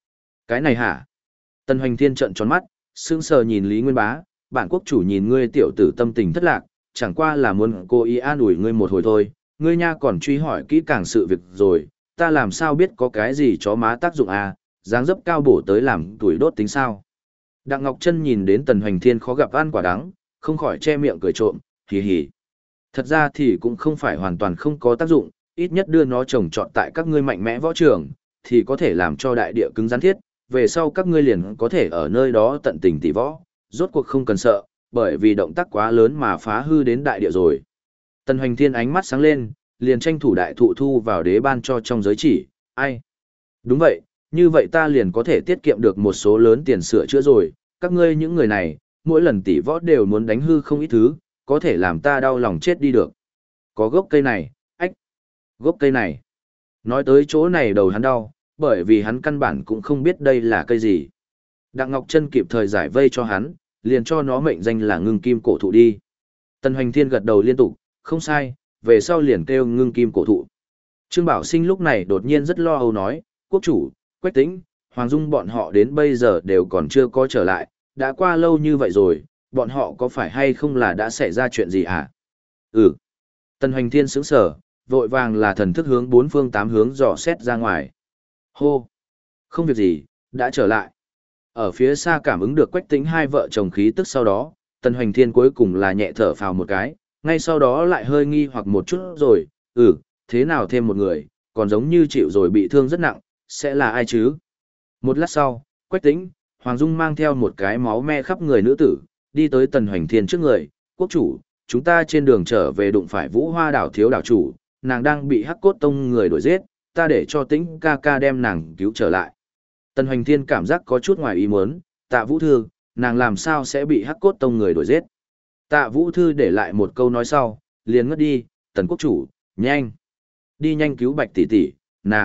Cái này hả? Tần Hoành Thiên trợn tròn mắt, sững sờ nhìn Lý Nguyên Bá, bản quốc chủ nhìn ngươi tiểu tử tâm tình thất lạc, chẳng qua là muốn cố ý an ủi ngươi một hồi thôi, ngươi nha còn truy hỏi kỹ càng sự việc rồi, ta làm sao biết có cái gì chó má tác dụng à, dáng dấp cao bổ tới làm tuổi đốt tính sao. Đặng Ngọc Trân nhìn đến Tần Hoành Thiên khó gặp ăn quả đắng, không khỏi che miệng cười trộm, hì hì. Thật ra thì cũng không phải hoàn toàn không có tác dụng, ít nhất đưa nó trồng trọt tại các ngươi mạnh mẽ võ trường, thì có thể làm cho đại địa cứng rắn thiết, về sau các ngươi liền có thể ở nơi đó tận tình tỉ võ, rốt cuộc không cần sợ, bởi vì động tác quá lớn mà phá hư đến đại địa rồi. Tần Hoành Thiên ánh mắt sáng lên, liền tranh thủ đại thụ thu vào đế ban cho trong giới chỉ, ai? Đúng vậy, như vậy ta liền có thể tiết kiệm được một số lớn tiền sửa chữa rồi, các ngươi những người này, mỗi lần tỉ võ đều muốn đánh hư không ít thứ, có thể làm ta đau lòng chết đi được. Có gốc cây này, ách, gốc cây này. Nói tới chỗ này đầu hắn đau, bởi vì hắn căn bản cũng không biết đây là cây gì. Đặng Ngọc Trân kịp thời giải vây cho hắn, liền cho nó mệnh danh là ngưng kim cổ thụ đi. Tần Hoành Thiên gật đầu liên tục, không sai, về sau liền kêu ngưng kim cổ thụ. Trương Bảo Sinh lúc này đột nhiên rất lo âu nói, quốc chủ, Quách Tĩnh, Hoàng Dung bọn họ đến bây giờ đều còn chưa có trở lại, đã qua lâu như vậy rồi, bọn họ có phải hay không là đã xảy ra chuyện gì hả? Ừ. Tần Hoành Thiên sững sờ, vội vàng là thần thức hướng bốn phương tám hướng dò xét ra ngoài. Hô! Không việc gì, đã trở lại. Ở phía xa cảm ứng được Quách Tĩnh hai vợ chồng khí tức sau đó, Tần Hoành Thiên cuối cùng là nhẹ thở phào một cái, ngay sau đó lại hơi nghi hoặc một chút rồi, thế nào thêm một người, còn giống như chịu rồi bị thương rất nặng, sẽ là ai chứ? Một lát sau, Quách Tĩnh, Hoàng Dung mang theo một cái máu me khắp người nữ tử, đi tới Tần Hoành Thiên trước người, quốc chủ, chúng ta trên đường trở về đụng phải Vũ Hoa đảo thiếu đảo chủ, nàng đang bị Hắc Cốt Tông người đuổi giết, ta để cho Tĩnh ca ca đem nàng cứu trở lại. Tần Hoành Thiên cảm giác có chút ngoài ý muốn, Tạ Vũ Thư, nàng làm sao sẽ bị Hắc Cốt Tông người đuổi giết. Tạ Vũ Thư để lại một câu nói sau, liền ngất đi, Tần quốc chủ, nhanh. Đi nhanh cứu Bạch tỷ tỷ,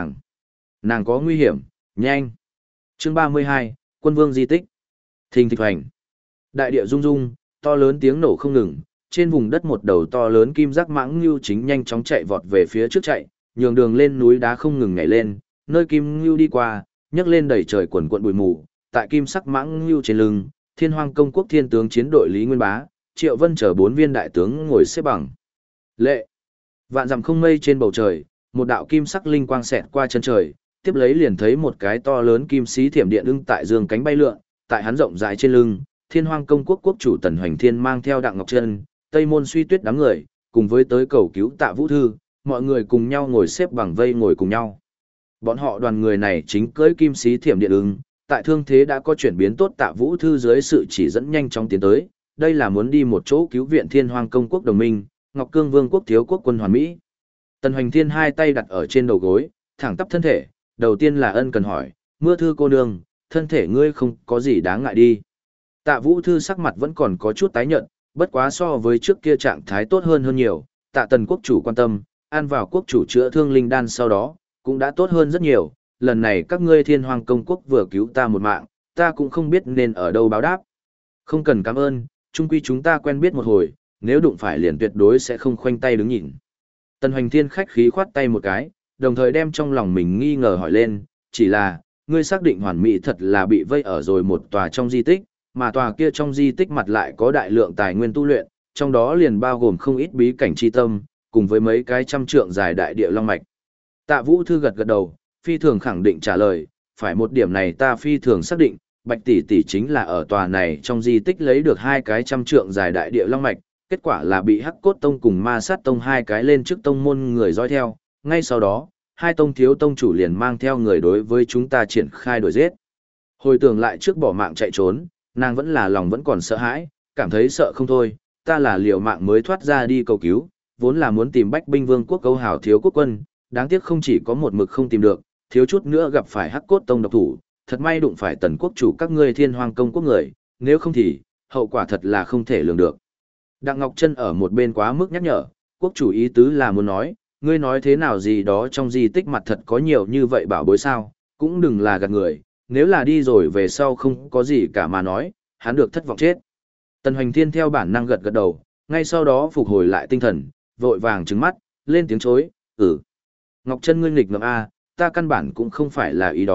nàng có nguy hiểm, nhanh. Chương 32, Quân Vương di tích. Thình thịch hoành. Đại địa rung rung, to lớn tiếng nổ không ngừng, trên vùng đất một đầu to lớn kim giác mãng ngưu chính nhanh chóng chạy vọt về phía trước chạy, nhường đường lên núi đá không ngừng nhảy lên, nơi kim ngưu đi qua, nhấc lên đầy trời quần quận bụi mù, tại kim sắc mãng ngưu trên lưng, Thiên Hoang công quốc thiên tướng chiến đội Lý Nguyên Bá, Triệu Vân chở 4 viên đại tướng ngồi xếp bằng. Lệ. Vạn dặm không mây trên bầu trời, một đạo kim sắc linh quang xẹt qua chân trời, tiếp lấy liền thấy một cái to lớn kim xí thiểm điện ưng tại dương cánh bay lượn, tại hắn rộng rãi trên lưng, Thiên Hoang công quốc quốc chủ Tần Hoành Thiên mang theo Đặng Ngọc Trân, Tây Môn Suy Tuyết đám người, cùng với tới cầu cứu Tạ Vũ Thư, mọi người cùng nhau ngồi xếp bằng vây ngồi cùng nhau. Bọn họ đoàn người này chính cưỡi kim xí thiểm điện ưng, tại thương thế đã có chuyển biến tốt Tạ Vũ Thư dưới sự chỉ dẫn nhanh chóng tiến tới, đây là muốn đi một chỗ cứu viện Thiên Hoang công quốc đồng minh, Ngọc Cương Vương quốc thiếu quốc quân hoàn mỹ. Tần Hoành Thiên hai tay đặt ở trên đầu gối, thẳng tắp thân thể, đầu tiên là ân cần hỏi, Mưa Thư cô nương, thân thể ngươi không có gì đáng ngại đi. Tạ Vũ Thư sắc mặt vẫn còn có chút tái nhợt, bất quá so với trước kia trạng thái tốt hơn nhiều, Tạ Tần quốc chủ quan tâm, ăn vào quốc chủ chữa thương linh đan sau đó, cũng đã tốt hơn rất nhiều, lần này các ngươi Thiên Hoang công quốc vừa cứu ta một mạng, ta cũng không biết nên ở đâu báo đáp. Không cần cảm ơn, chung quy chúng ta quen biết một hồi, nếu đụng phải liền tuyệt đối sẽ không khoanh tay đứng nhìn. Tần Hoành Thiên khách khí khoát tay một cái, đồng thời đem trong lòng mình nghi ngờ hỏi lên, chỉ là, ngươi xác định hoàn mỹ thật là bị vây ở rồi một tòa trong di tích, mà tòa kia trong di tích mặt lại có đại lượng tài nguyên tu luyện, trong đó liền bao gồm không ít bí cảnh chi tâm, cùng với mấy cái trăm trượng dài đại địa long mạch. Tạ Vũ Thư gật gật đầu, phi thường khẳng định trả lời, phải một điểm này ta phi thường xác định, Bạch tỷ tỷ chính là ở tòa này trong di tích lấy được 2 cái trăm trượng dài đại địa long mạch, kết quả là bị Hắc Cốt Tông cùng Ma Sát Tông 2 cái lên trước tông môn người dõi theo, ngay sau đó, hai tông thiếu tông chủ liền mang theo người đối với chúng ta triển khai đuổi giết. Hồi tưởng lại trước bỏ mạng chạy trốn, nàng vẫn là lòng vẫn còn sợ hãi, cảm thấy sợ không thôi, ta là liều mạng mới thoát ra đi cầu cứu, vốn là muốn tìm Bách Binh Vương quốc Câu Hảo thiếu quốc quân, đáng tiếc không chỉ có một mực không tìm được, thiếu chút nữa gặp phải Hắc Cốt Tông độc thủ, thật may đụng phải Tần quốc chủ các ngươi Thiên Hoang công quốc người, nếu không thì hậu quả thật là không thể lường được. Đặng Ngọc Trân ở một bên quá mức nhắc nhở, quốc chủ ý tứ là muốn nói, ngươi nói thế nào gì đó trong di tích mặt thật có nhiều như vậy bảo bối sao, cũng đừng là gạt người, nếu là đi rồi về sau không có gì cả mà nói, hắn được thất vọng chết. Tần Hoành Thiên theo bản năng gật gật đầu, ngay sau đó phục hồi lại tinh thần, vội vàng trừng mắt, lên tiếng chối, Ngọc Trân ngươi nghịch ngợm a, ta căn bản cũng không phải là ý đó,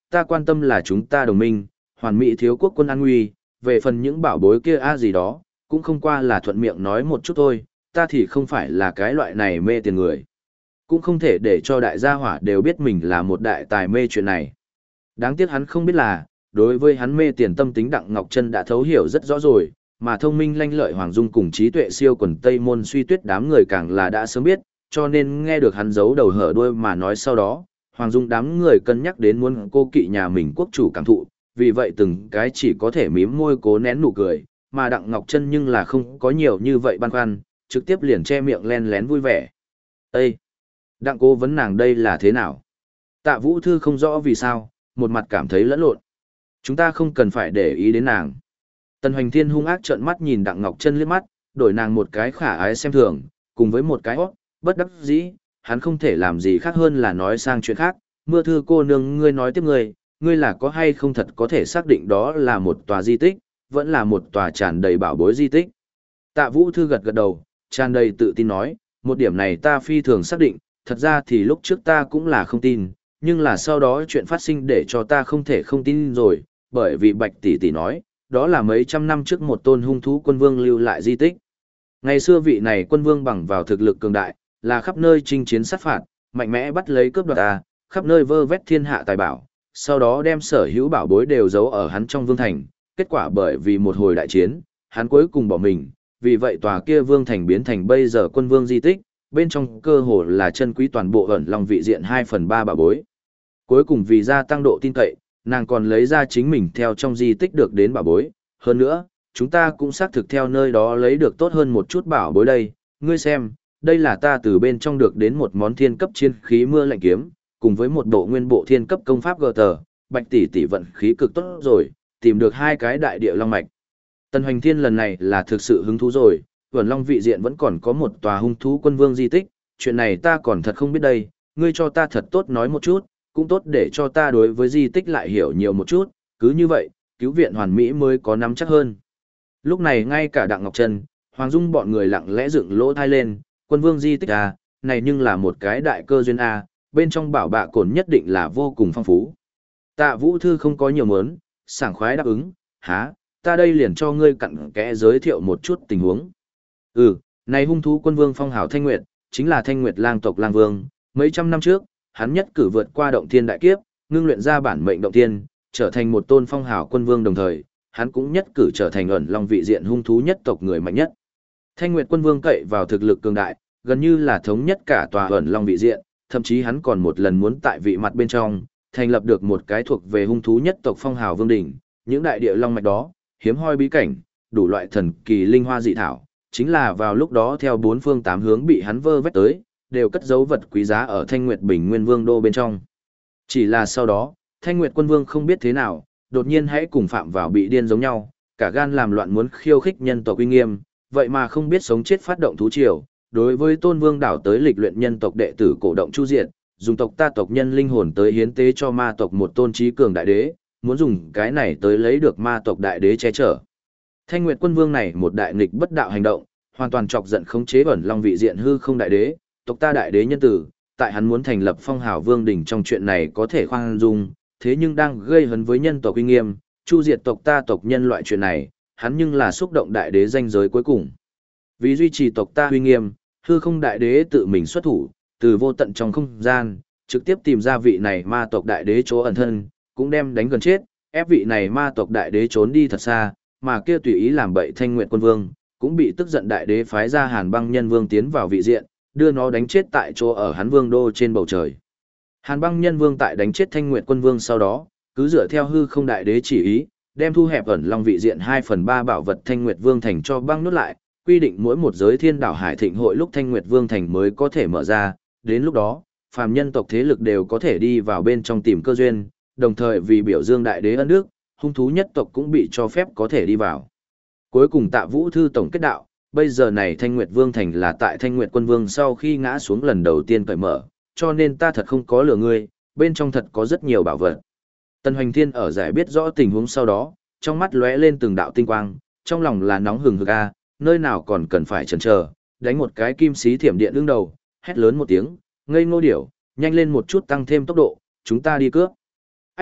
ta quan tâm là chúng ta đồng minh, hoàn mỹ thiếu quốc quân an nguy, về phần những bảo bối kia gì đó, cũng không qua là thuận miệng nói một chút thôi, ta thì không phải là cái loại này mê tiền người. Cũng không thể để cho đại gia hỏa đều biết mình là một đại tài mê chuyện này. Đáng tiếc hắn không biết là, đối với hắn mê tiền tâm tính Đặng Ngọc Chân đã thấu hiểu rất rõ rồi, mà thông minh lanh lợi Hoàng Dung cùng trí tuệ siêu quần Tây Môn Suy Tuyết đám người càng là đã sớm biết, cho nên nghe được hắn giấu đầu hở đuôi mà nói sau đó, Hoàng Dung đám người cân nhắc đến muốn cô kỵ nhà mình quốc chủ cảm thụ, vì vậy từng cái chỉ có thể mím môi cố nén nụ cười, mà Đặng Ngọc Chân nhưng là không có nhiều như vậy băn khoăn, trực tiếp liền che miệng len lén vui vẻ. Ê! Đặng cố vấn nàng đây là thế nào? Tạ Vũ Thư không rõ vì sao, một mặt cảm thấy lẫn lộn. Chúng ta không cần phải để ý đến nàng. Tần Hoành Thiên hung ác trợn mắt nhìn Đặng Ngọc Chân liếc mắt, đổi nàng một cái khả ái xem thường, cùng với một cái bất đắc dĩ, hắn không thể làm gì khác hơn là nói sang chuyện khác. Mưa Thư cô nương, ngươi nói tiếp ngươi là có hay không thật có thể xác định đó là một tòa di tích, vẫn là một tòa tràn đầy bảo bối di tích. Tạ Vũ Thư gật gật đầu, tràn đầy tự tin nói, một điểm này ta phi thường xác định, thật ra thì lúc trước ta cũng là không tin, nhưng là sau đó chuyện phát sinh để cho ta không thể không tin rồi, bởi vì Bạch tỷ tỷ nói, đó là mấy trăm năm trước một tôn hung thú quân vương lưu lại di tích. Ngày xưa vị này quân vương bằng vào thực lực cường đại, là khắp nơi chinh chiến sát phạt, mạnh mẽ bắt lấy cướp đoạt khắp nơi vơ vét thiên hạ tài bảo, sau đó đem sở hữu bảo bối đều giấu ở hắn trong vương thành, kết quả bởi vì một hồi đại chiến, hắn cuối cùng bỏ mình, vì vậy tòa kia vương thành biến thành bây giờ quân vương di tích, bên trong cơ hồ là chân quý toàn bộ ẩn long vị diện 2/3 bảo bối. Cuối cùng vì gia tăng độ tin cậy, nàng còn lấy ra chính mình theo trong di tích được đến bảo bối, hơn nữa, chúng ta cũng xác thực theo nơi đó lấy được tốt hơn một chút bảo bối đây, ngươi xem, đây là ta từ bên trong được đến một món thiên cấp chiến khí mưa lạnh kiếm, cùng với một bộ nguyên bộ thiên cấp công pháp gờ tờ, Bạch tỷ tỷ vận khí cực tốt rồi, tìm được 2 cái đại địa long mạch. Tần Hoành Thiên lần này là thực sự hứng thú rồi, Vườn Long vị diện vẫn còn có một tòa hung thú quân vương di tích, chuyện này ta còn thật không biết đây, ngươi cho ta thật tốt nói một chút, cũng tốt để cho ta đối với di tích lại hiểu nhiều một chút, cứ như vậy, cứu viện hoàn mỹ mới có nắm chắc hơn. Lúc này ngay cả Đặng Ngọc Trân, Hoàng Dung bọn người lặng lẽ dựng lỗ thai lên, quân vương di tích này nhưng là một cái đại cơ duyên bên trong bảo bạ cồn nhất định là vô cùng phong phú. Tạ Vũ Thư không có nhiều mớn, sảng khoái đáp ứng, ta đây liền cho ngươi cặn kẽ giới thiệu một chút tình huống. Này hung thú quân vương phong hào Thanh Nguyệt, chính là Thanh Nguyệt lang tộc lang vương, mấy trăm năm trước, hắn nhất cử vượt qua động thiên đại kiếp, ngưng luyện ra bản mệnh động thiên, trở thành một tôn phong hào quân vương đồng thời, hắn cũng nhất cử trở thành ẩn long vị diện hung thú nhất tộc người mạnh nhất. Thanh Nguyệt quân vương cậy vào thực lực cường đại, gần như là thống nhất cả tòa ẩn long vị diện, thậm chí hắn còn một lần muốn tại vị mặt bên trong, thành lập được một cái thuộc về hung thú nhất tộc phong hào vương đỉnh, những đại địa long mạch đó, hiếm hoi bí cảnh, đủ loại thần kỳ linh hoa dị thảo, chính là vào lúc đó theo 4 phương 8 hướng bị hắn vơ vét tới, đều cất dấu vật quý giá ở Thanh Nguyệt Bình Nguyên Vương đô bên trong. Chỉ là sau đó, Thanh Nguyệt quân vương không biết thế nào, đột nhiên hãy cùng phạm vào bị điên giống nhau, cả gan làm loạn muốn khiêu khích nhân tộc uy nghiêm, vậy mà không biết sống chết phát động thú triều, đối với Tôn Vương đảo tới lịch luyện nhân tộc đệ tử cổ động chu diệt, dùng tộc ta tộc nhân linh hồn tới hiến tế cho ma tộc một tôn trí cường đại đế, muốn dùng cái này tới lấy được ma tộc đại đế che chở. Thanh Nguyệt quân vương này một đại nghịch bất đạo hành động, hoàn toàn chọc giận khống chế ẩn long vị diện hư không đại đế, tộc ta đại đế nhân tử, tại hắn muốn thành lập phong hào vương đỉnh trong chuyện này có thể khoan dung, thế nhưng đang gây hấn với nhân tộc uy nghiêm, chu diệt tộc ta tộc nhân loại chuyện này, hắn nhưng là xúc động đại đế danh giới cuối cùng. Vì duy trì tộc ta uy nghiêm, hư không đại đế tự mình xuất thủ, từ vô tận trong không gian, trực tiếp tìm ra vị này ma tộc đại đế chỗ ẩn thân, cũng đem đánh gần chết, ép vị này ma tộc đại đế trốn đi thật xa, mà kia tùy ý làm bậy Thanh Nguyệt quân vương, cũng bị tức giận đại đế phái ra Hàn Băng Nhân Vương tiến vào vị diện, đưa nó đánh chết tại chỗ ở hắn vương đô trên bầu trời. Hàn Băng Nhân Vương tại đánh chết Thanh Nguyệt quân vương sau đó, cứ dựa theo hư không đại đế chỉ ý, đem thu hẹp ẩn long vị diện 2/3 bảo vật Thanh Nguyệt Vương thành cho băng nuốt lại, quy định mỗi một giới thiên đảo hải thịnh hội lúc Thanh Nguyệt Vương thành mới có thể mở ra, đến lúc đó, phàm nhân tộc thế lực đều có thể đi vào bên trong tìm cơ duyên, đồng thời vì biểu dương đại đế ân đức, hung thú nhất tộc cũng bị cho phép có thể đi vào. Cuối cùng Tạ Vũ Thư tổng kết đạo, bây giờ này Thanh Nguyệt Vương thành là tại Thanh Nguyệt quân vương sau khi ngã xuống lần đầu tiên cởi mở, cho nên ta thật không có lừa ngươi, bên trong thật có rất nhiều bảo vật. Tần Hoành Thiên ở giải biết rõ tình huống sau đó, trong mắt lóe lên từng đạo tinh quang, trong lòng là nóng hừng hực nơi nào còn cần phải chần chờ, đánh một cái kim xí thiểm điện đương đầu, hét lớn một tiếng, ngây ngô điểu, nhanh lên một chút tăng thêm tốc độ, chúng ta đi cướp. Ách,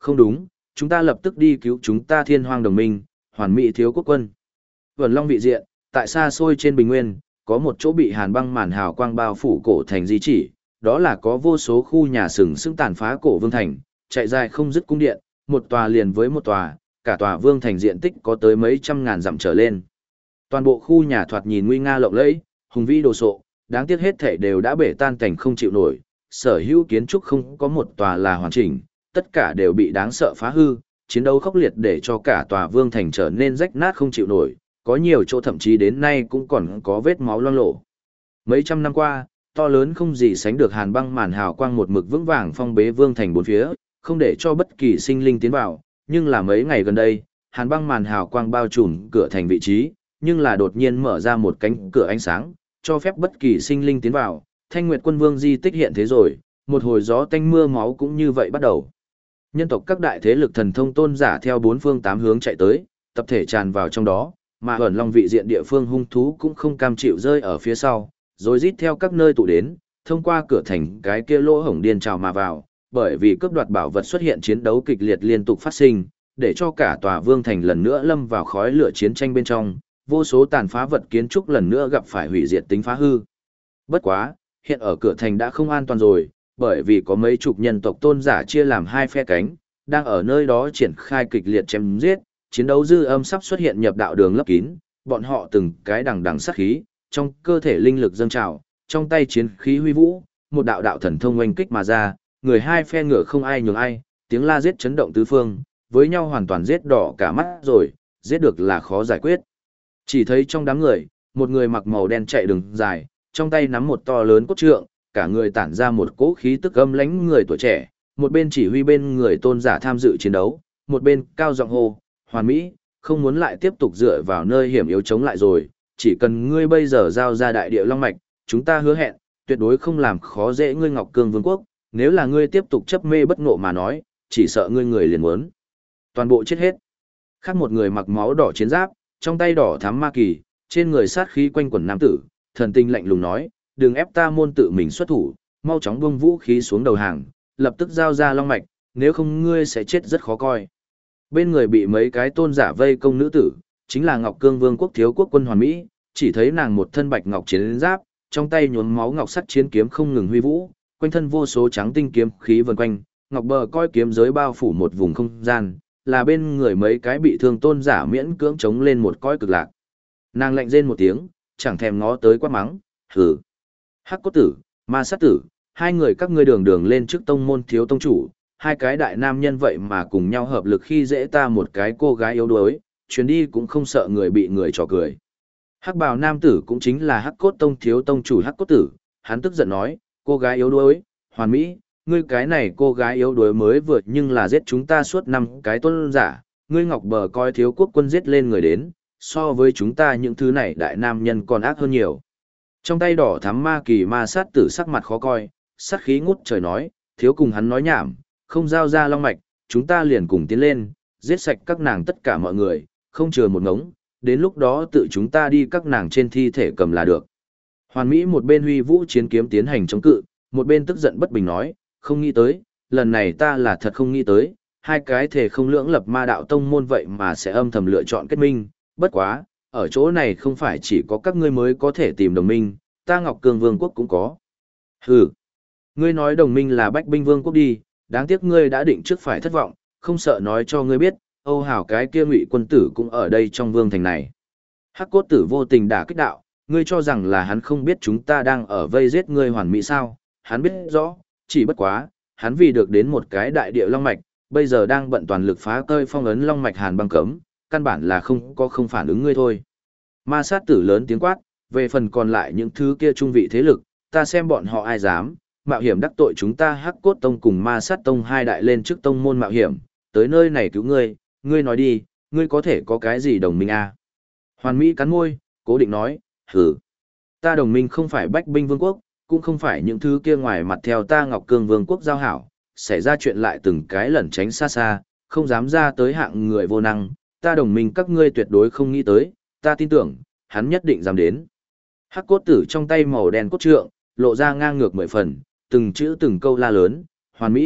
Không đúng, chúng ta lập tức đi cứu chúng ta Thiên Hoang đồng minh, Hoàn Mỹ thiếu quốc quân. Vân Long vị diện, tại xa xôi trên bình nguyên, có một chỗ bị hàn băng màn hào quang bao phủ cổ thành di chỉ, đó là có vô số khu nhà sừng sững tàn phá cổ vương thành, chạy dài không dứt cung điện, một tòa liền với một tòa, cả tòa vương thành diện tích có tới mấy trăm ngàn dặm trở lên. Toàn bộ khu nhà thoạt nhìn nguy nga lộng lẫy, hùng vĩ đồ sộ, đáng tiếc hết thảy đều đã bể tan cảnh không chịu nổi, sở hữu kiến trúc không có một tòa là hoàn chỉnh, tất cả đều bị đáng sợ phá hư, chiến đấu khốc liệt để cho cả tòa vương thành trở nên rách nát không chịu nổi, có nhiều chỗ thậm chí đến nay cũng còn có vết máu loang lổ. Mấy trăm năm qua, to lớn không gì sánh được hàn băng màn hào quang một mực vững vàng phong bế vương thành bốn phía, không để cho bất kỳ sinh linh tiến vào, nhưng là mấy ngày gần đây, hàn băng màn hào quang bao trùm cửa thành vị trí, nhưng là đột nhiên mở ra một cánh cửa ánh sáng, cho phép bất kỳ sinh linh tiến vào, Thanh Nguyệt Quân Vương di tích hiện thế rồi, một hồi gió tanh mưa máu cũng như vậy bắt đầu. Nhân tộc các đại thế lực thần thông tôn giả theo bốn phương tám hướng chạy tới, tập thể tràn vào trong đó, mà ẩn long vị diện địa phương hung thú cũng không cam chịu rơi ở phía sau, rồi rít theo các nơi tụ đến, thông qua cửa thành cái kia lỗ hổng điên trào mà vào, bởi vì cướp đoạt bảo vật xuất hiện chiến đấu kịch liệt liên tục phát sinh, để cho cả tòa vương thành lần nữa lâm vào khói lửa chiến tranh bên trong, vô số tàn phá vật kiến trúc lần nữa gặp phải hủy diệt tính phá hư. Bất quá, hiện ở cửa thành đã không an toàn rồi, bởi vì có mấy chục nhân tộc tôn giả chia làm hai phe cánh, đang ở nơi đó triển khai kịch liệt chém giết, chiến đấu dư âm sắp xuất hiện nhập đạo đường lấp kín, bọn họ từng cái đằng đằng sát khí, trong cơ thể linh lực dâng trào, trong tay chiến khí huy vũ, một đạo đạo thần thông oanh kích mà ra, người hai phe ngựa không ai nhường ai, tiếng la giết chấn động tứ phương, với nhau hoàn toàn giết đỏ cả mắt rồi, giết được là khó giải quyết. Chỉ thấy trong đám người, một người mặc màu đen chạy đường dài, trong tay nắm một to lớn cốt trượng, cả người tản ra một cỗ khí tức âm lãnh người tuổi trẻ, một bên chỉ huy bên người tôn giả tham dự chiến đấu, một bên cao giọng hô, Hoàn Mỹ, không muốn lại tiếp tục dựa vào nơi hiểm yếu chống lại rồi, chỉ cần ngươi bây giờ giao ra đại địa long mạch, chúng ta hứa hẹn, tuyệt đối không làm khó dễ ngươi Ngọc Cương Vương quốc, nếu là ngươi tiếp tục chấp mê bất ngộ mà nói, chỉ sợ ngươi người liền muốn toàn bộ chết hết. Khác một người mặc máu đỏ chiến giáp, trong tay đỏ thắm ma kỳ, trên người sát khí quanh quần nam tử, thần tinh lạnh lùng nói, đừng ép ta môn tự mình xuất thủ, mau chóng buông vũ khí xuống đầu hàng, lập tức giao ra long mạch, nếu không ngươi sẽ chết rất khó coi. Bên người bị mấy cái tôn giả vây công nữ tử, chính là Ngọc Cương Vương quốc thiếu quốc quân Hoàn Mỹ, chỉ thấy nàng một thân bạch ngọc chiến giáp, trong tay nhuốm máu ngọc sắt chiến kiếm không ngừng huy vũ, quanh thân vô số trắng tinh kiếm khí vần quanh, ngọc bờ coi kiếm giới bao phủ một vùng không gian, là bên người mấy cái bị thương tôn giả miễn cưỡng chống lên một cõi cực lạc. Nàng lạnh rên một tiếng, chẳng thèm ngó tới quát mắng, hừ. Hắc cốt tử, ma sát tử, hai người các ngươi đường đường lên trước tông môn thiếu tông chủ, hai cái đại nam nhân vậy mà cùng nhau hợp lực khi dễ ta một cái cô gái yếu đuối, chuyến đi cũng không sợ người bị người trò cười. Hắc bào nam tử cũng chính là Hắc cốt tông thiếu tông chủ Hắc cốt tử, hắn tức giận nói, cô gái yếu đuối, Hoàn Mỹ, ngươi cái này cô gái yếu đuối mới vượt nhưng là giết chúng ta suốt 5 cái tôn giả, ngươi ngọc bờ coi thiếu quốc quân giết lên người đến, so với chúng ta những thứ này đại nam nhân còn ác hơn nhiều. Trong tay đỏ thắm ma kỳ ma sát tử sắc mặt khó coi, sát khí ngút trời nói, thiếu cùng hắn nói nhảm, không giao ra long mạch, chúng ta liền cùng tiến lên, giết sạch các nàng tất cả mọi người, không chừa một ngống, đến lúc đó tự chúng ta đi các nàng trên thi thể cầm là được. Hoàn Mỹ một bên huy vũ chiến kiếm tiến hành chống cự, một bên tức giận bất bình nói, không nghĩ tới, lần này ta là thật không nghĩ tới, hai cái thể không lưỡng lập ma đạo tông môn vậy mà sẽ âm thầm lựa chọn kết minh, bất quá, ở chỗ này không phải chỉ có các ngươi mới có thể tìm đồng minh, ta Ngọc Cương Vương quốc cũng có. Hừ, ngươi nói đồng minh là Bách Binh Vương quốc đi, đáng tiếc ngươi đã định trước phải thất vọng, không sợ nói cho ngươi biết, Âu Hảo cái kia Ngụy quân tử cũng ở đây trong vương thành này. Hắc cốt tử vô tình đả kích đạo, ngươi cho rằng là hắn không biết chúng ta đang ở vây giết ngươi Hoàn Mỹ sao, hắn biết rõ, chỉ bất quá, hắn vì được đến một cái đại địa long mạch, bây giờ đang bận toàn lực phá cơi phong ấn long mạch hàn băng cấm, căn bản là không phản ứng ngươi thôi. Ma sát tử lớn tiếng quát, về phần còn lại những thứ kia trung vị thế lực, ta xem bọn họ ai dám, mạo hiểm đắc tội chúng ta Hắc cốt tông cùng ma sát tông hai đại lên trước tông môn mạo hiểm, tới nơi này cứu ngươi, ngươi nói đi, ngươi có thể có cái gì đồng minh à? Hoàn Mỹ cắn môi, cố định nói, hừ, ta đồng minh không phải Bách Binh Vương quốc, cũng không phải những thứ kia ngoài mặt theo ta Ngọc Cương Vương quốc giao hảo, xảy ra chuyện lại từng cái lẩn tránh xa xa, không dám ra tới hạng người vô năng, ta đồng minh các ngươi tuyệt đối không nghĩ tới, ta tin tưởng, hắn nhất định dám đến. Hắc cốt tử trong tay màu đen cốt trượng, lộ ra ngang ngược 10 phần, từng chữ từng câu la lớn, Hoàn Mỹ,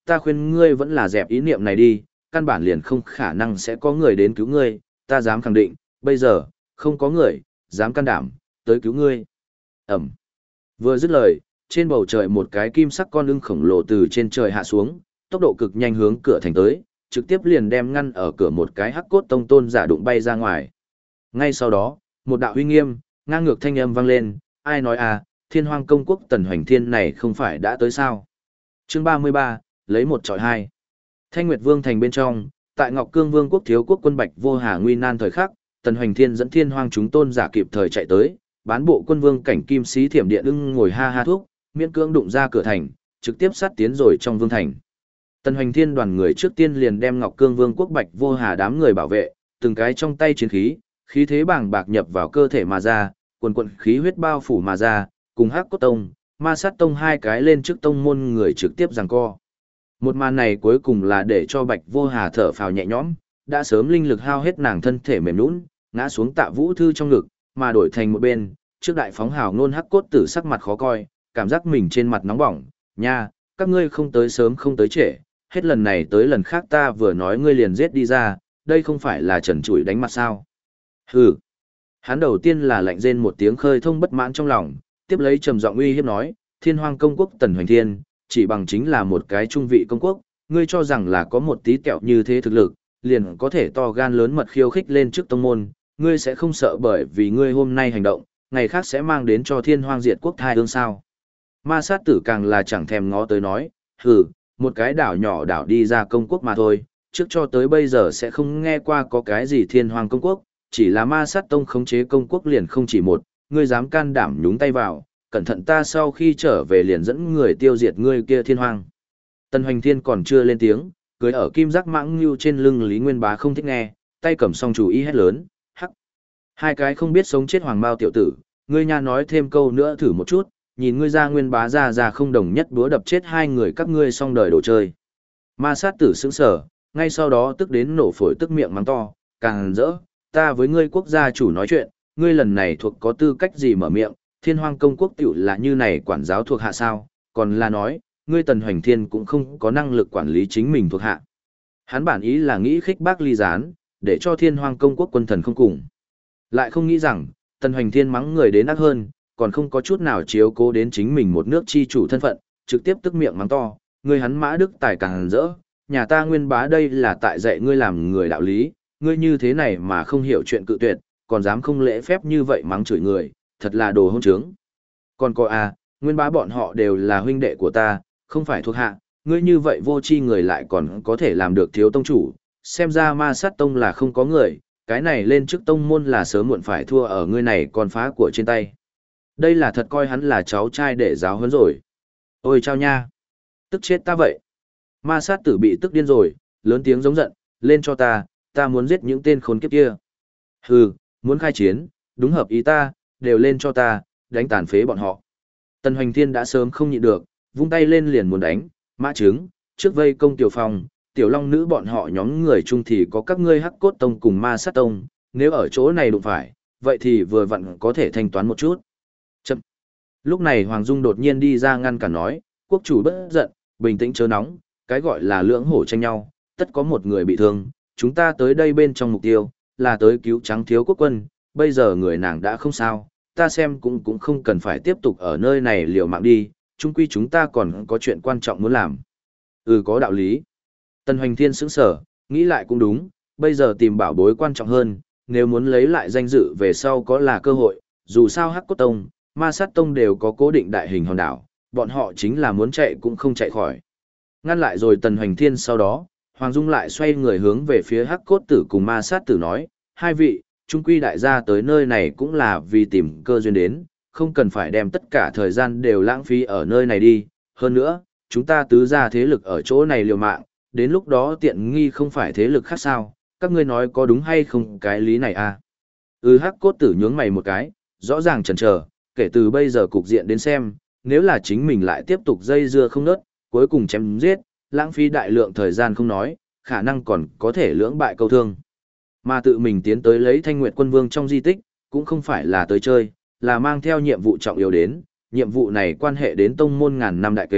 ta khuyên ngươi vẫn là dẹp ý niệm này đi, căn bản liền không khả năng sẽ có người đến cứu ngươi, ta dám khẳng định, bây giờ, không có người, dám can đảm, tới cứu ngươi. Ẩm. Vừa dứt lời, trên bầu trời một cái kim sắc con ưng khổng lồ từ trên trời hạ xuống, tốc độ cực nhanh hướng cửa thành tới, trực tiếp liền đem ngăn ở cửa một cái hắc cốt tông tôn giả đụng bay ra ngoài. Ngay sau đó, một đạo uy nghiêm, ngang ngược thanh âm vang lên, ai nói à, Thiên Hoang công quốc Tần Hoành Thiên này không phải đã tới sao? Chương 33, lấy một trọi hai. Thanh Nguyệt Vương thành bên trong, tại Ngọc Cương Vương quốc thiếu quốc quân Bạch Vô Hà nguy nan thời khắc, Tần Hoành Thiên dẫn Thiên Hoang chúng tôn giả kịp thời chạy tới, bán bộ quân vương cảnh kim sĩ thiểm điện ưng ngồi ha ha thuốc, miễn cưỡng đụng ra cửa thành, trực tiếp sát tiến rồi trong vương thành. Tần Hoành Thiên đoàn người trước tiên liền đem Ngọc Cương Vương quốc Bạch Vô Hà đám người bảo vệ, từng cái trong tay chiến khí, khí thế bàng bạc nhập vào cơ thể mà ra, quần quần khí huyết bao phủ mà ra, cùng Hắc Cốt Tông, Ma Sát Tông hai cái lên trước tông môn người trực tiếp giằng co. Một màn này cuối cùng là để cho Bạch Vô Hà thở phào nhẹ nhõm, đã sớm linh lực hao hết nàng thân thể mềm nhũn, ngã xuống Tạ Vũ Thư trong ngực, mà đổi thành một bên, trước đại phóng hào nôn Hắc Cốt Tử sắc mặt khó coi, cảm giác mình trên mặt nóng bỏng, nha, các ngươi không tới sớm không tới trễ, hết lần này tới lần khác ta vừa nói ngươi liền giết đi ra, đây không phải là trần trụi đánh mặt sao. Hừ. Hắn đầu tiên là lạnh rên một tiếng khơi thông bất mãn trong lòng, tiếp lấy trầm giọng uy hiếp nói, Thiên Hoang công quốc Tần Hoành Thiên, chỉ bằng chính là một cái trung vị công quốc, ngươi cho rằng là có một tí kẹo như thế thực lực, liền có thể to gan lớn mật khiêu khích lên trước tông môn, ngươi sẽ không sợ bởi vì ngươi hôm nay hành động, ngày khác sẽ mang đến cho Thiên Hoang diệt quốc thai ương sao. Ma Sát Tử càng là chẳng thèm ngó tới nói, hừ, một cái đảo nhỏ đảo đi ra công quốc mà thôi, trước cho tới bây giờ sẽ không nghe qua có cái gì Thiên Hoang công quốc, chỉ là Ma Sát Tông khống chế công quốc liền không chỉ một, ngươi dám can đảm nhúng tay vào, cẩn thận ta sau khi trở về liền dẫn người tiêu diệt ngươi kia Thiên Hoang. Tần Hoành Thiên còn chưa lên tiếng, cưới ở kim giác mãng nhưu trên lưng Lý Nguyên Bá không thích nghe, tay cầm song chủ ý hét lớn, hắc. Hai cái không biết sống chết hoàng bao tiểu tử, ngươi nha nói thêm câu nữa thử một chút, nhìn ngươi ra Nguyên Bá ra không đồng nhất búa đập chết hai người các ngươi xong đời đồ chơi. Ma Sát Tử sững sờ, ngay sau đó tức đến nổ phổi tức miệng mắng to, càng rỡ, ta với ngươi quốc gia chủ nói chuyện, ngươi lần này thuộc có tư cách gì mở miệng, Thiên Hoang công quốc tiểu là như này quản giáo thuộc hạ sao, còn là nói, ngươi Tần Hoành Thiên cũng không có năng lực quản lý chính mình thuộc hạ. Hắn bản ý là nghĩ khích bác ly gián, để cho Thiên Hoang công quốc quân thần không cùng. Lại không nghĩ rằng, Tần Hoành Thiên mắng người đến ác hơn, còn không có chút nào chiếu cố đến chính mình một nước chi chủ thân phận, trực tiếp tức miệng mắng to, ngươi hắn Mã Đức Tài càng rỡ, nhà ta Nguyên Bá đây là tại dạy ngươi làm người đạo lý, ngươi như thế này mà không hiểu chuyện cự tuyệt, còn dám không lễ phép như vậy mắng chửi người, thật là đồ hỗn trướng. Còn có à, Nguyên Bá bọn họ đều là huynh đệ của ta, không phải thuộc hạ, ngươi như vậy vô tri người lại còn có thể làm được thiếu tông chủ, xem ra Ma Sát Tông là không có người, cái này lên trước tông môn là sớm muộn phải thua ở ngươi này con phá của trên tay. Đây là thật coi hắn là cháu trai để giáo huấn rồi. Ôi chao nha, tức chết ta vậy. Ma Sát Tử bị tức điên rồi, lớn tiếng giống giận, lên cho ta muốn giết những tên khốn kiếp kia. Hừ, muốn khai chiến, đúng hợp ý ta, đều lên cho ta, đánh tàn phế bọn họ. Tần Hoành Thiên đã sớm không nhịn được, vung tay lên liền muốn đánh, Mã Trứng, trước vây công Tiểu Phong, Tiểu Long Nữ bọn họ nhóm người chung thì có các ngươi Hắc Cốt Tông cùng Ma Sát Tông, nếu ở chỗ này đụng phải, vậy thì vừa vặn có thể thanh toán một chút. Chậm. Lúc này Hoàng Dung đột nhiên đi ra ngăn cản nói, quốc chủ bất giận, bình tĩnh chớ nóng, cái gọi là lưỡng hổ tranh nhau, tất có một người bị thương, chúng ta tới đây bên trong mục tiêu, là tới cứu trắng thiếu quốc quân, bây giờ người nàng đã không sao, ta xem cũng không cần phải tiếp tục ở nơi này liều mạng đi, chung quy chúng ta còn có chuyện quan trọng muốn làm. Ừ, có đạo lý. Tần Hoành Thiên sững sở, nghĩ lại cũng đúng, bây giờ tìm bảo bối quan trọng hơn, nếu muốn lấy lại danh dự về sau có là cơ hội, dù sao Hắc Cốt Tông, Ma Sát Tông đều có cố định đại hình hòn đảo, bọn họ chính là muốn chạy cũng không chạy khỏi. Ngăn lại rồi Tần Hoành Thiên sau đó, Hoàng Dung lại xoay người hướng về phía Hắc Cốt Tử cùng Ma Sát Tử nói, hai vị, trung quy đại gia tới nơi này cũng là vì tìm cơ duyên đến, không cần phải đem tất cả thời gian đều lãng phí ở nơi này đi, hơn nữa, chúng ta tứ gia thế lực ở chỗ này liều mạng, đến lúc đó tiện nghi không phải thế lực khác sao, các ngươi nói có đúng hay không cái lý này à? Hắc Cốt Tử nhướng mày một cái, rõ ràng chần chờ, kể từ bây giờ cục diện đến xem, nếu là chính mình lại tiếp tục dây dưa không nớt, cuối cùng chém giết, lãng phí đại lượng thời gian không nói, khả năng còn có thể lưỡng bại câu thương. Mà tự mình tiến tới lấy Thanh Nguyệt Quân Vương trong di tích, cũng không phải là tới chơi, là mang theo nhiệm vụ trọng yếu đến, nhiệm vụ này quan hệ đến tông môn ngàn năm đại kế,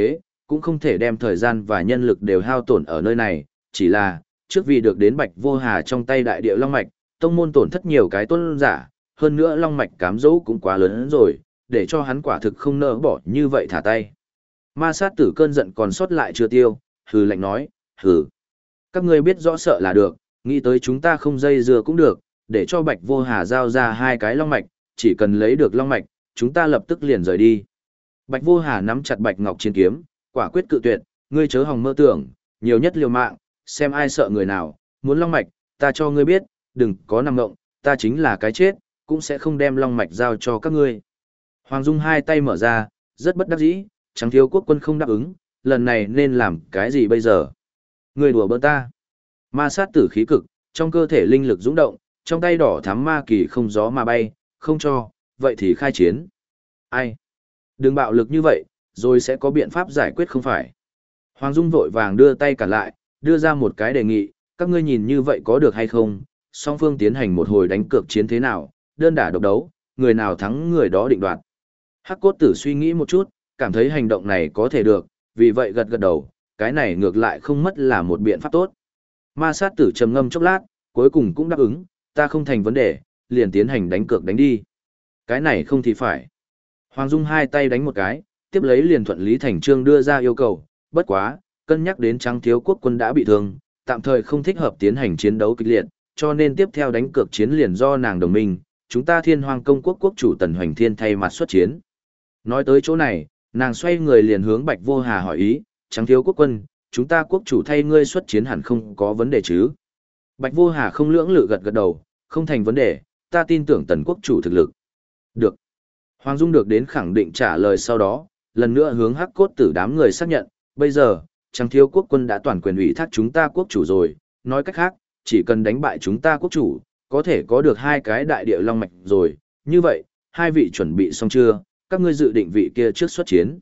cũng không thể đem thời gian và nhân lực đều hao tổn ở nơi này, chỉ là, trước vì được đến Bạch Vô Hà trong tay đại địa long mạch, tông môn tổn thất nhiều cái tôn giả, hơn nữa long mạch cám dỗ cũng quá lớn rồi, để cho hắn quả thực không nỡ bỏ như vậy thả tay. Ma sát tử cơn giận còn sót lại chưa tiêu, hừ lạnh nói, hừ. Các ngươi biết rõ sợ là được, nghĩ tới chúng ta không dây dưa cũng được, để cho Bạch Vô Hà giao ra 2 cái long mạch, chỉ cần lấy được long mạch, chúng ta lập tức liền rời đi. Bạch Vô Hà nắm chặt Bạch Ngọc Chiến kiếm, quả quyết cự tuyệt, ngươi chớ hòng mơ tưởng, nhiều nhất liều mạng, xem ai sợ người nào, muốn long mạch, ta cho ngươi biết, đừng có nằm ngộng, ta chính là cái chết, cũng sẽ không đem long mạch giao cho các ngươi. Hoàng Dung 2 tay mở ra, rất bất đắc dĩ, Trắng Thiếu Quốc quân không đáp ứng, lần này nên làm cái gì bây giờ? Ngươi đùa bỡn ta. Ma sát tử khí cực, trong cơ thể linh lực dũng động, trong tay đỏ thắm ma kỳ không gió mà bay, không cho, vậy thì khai chiến. Ai? Đừng bạo lực như vậy, rồi sẽ có biện pháp giải quyết không phải. Hoàng Dung vội vàng đưa tay cản lại, đưa ra một cái đề nghị, các ngươi nhìn như vậy có được hay không? Song phương tiến hành một hồi đánh cược chiến thế nào, đơn đả độc đấu, người nào thắng người đó định đoạt. Hắc cốt tử suy nghĩ một chút, cảm thấy hành động này có thể được, vì vậy gật gật đầu, cái này ngược lại không mất là một biện pháp tốt. Ma sát tử trầm ngâm chốc lát, cuối cùng cũng đáp ứng, ta không thành vấn đề, liền tiến hành đánh cược đánh đi. Cái này không thì phải. Hoàng Dung 2 tay đánh một cái, tiếp lấy liền thuận lý thành trương đưa ra yêu cầu, bất quá, cân nhắc đến Trắng Thiếu Quốc quân đã bị thương, tạm thời không thích hợp tiến hành chiến đấu kịch liệt, cho nên tiếp theo đánh cược chiến liền do nàng đồng minh, chúng ta Thiên Hoang Công Quốc quốc chủ Tần Hoành Thiên thay mặt xuất chiến. Nói tới chỗ này, nàng xoay người liền hướng Bạch Vô Hà hỏi ý, Trắng Thiếu Quốc quân, chúng ta quốc chủ thay ngươi xuất chiến hẳn không có vấn đề chứ. Bạch Vô Hà không lưỡng lự gật gật đầu, không thành vấn đề, ta tin tưởng Tần quốc chủ thực lực. Được. Hoàng Dung được đến khẳng định trả lời sau đó, lần nữa hướng Hắc cốt tử đám người xác nhận, bây giờ, Trắng Thiếu Quốc quân đã toàn quyền ủy thác chúng ta quốc chủ rồi, nói cách khác, chỉ cần đánh bại chúng ta quốc chủ, có thể có được 2 cái đại địa long mạch rồi, như vậy, 2 vị chuẩn bị xong chưa, các ngươi dự định vị kia trước xuất chiến.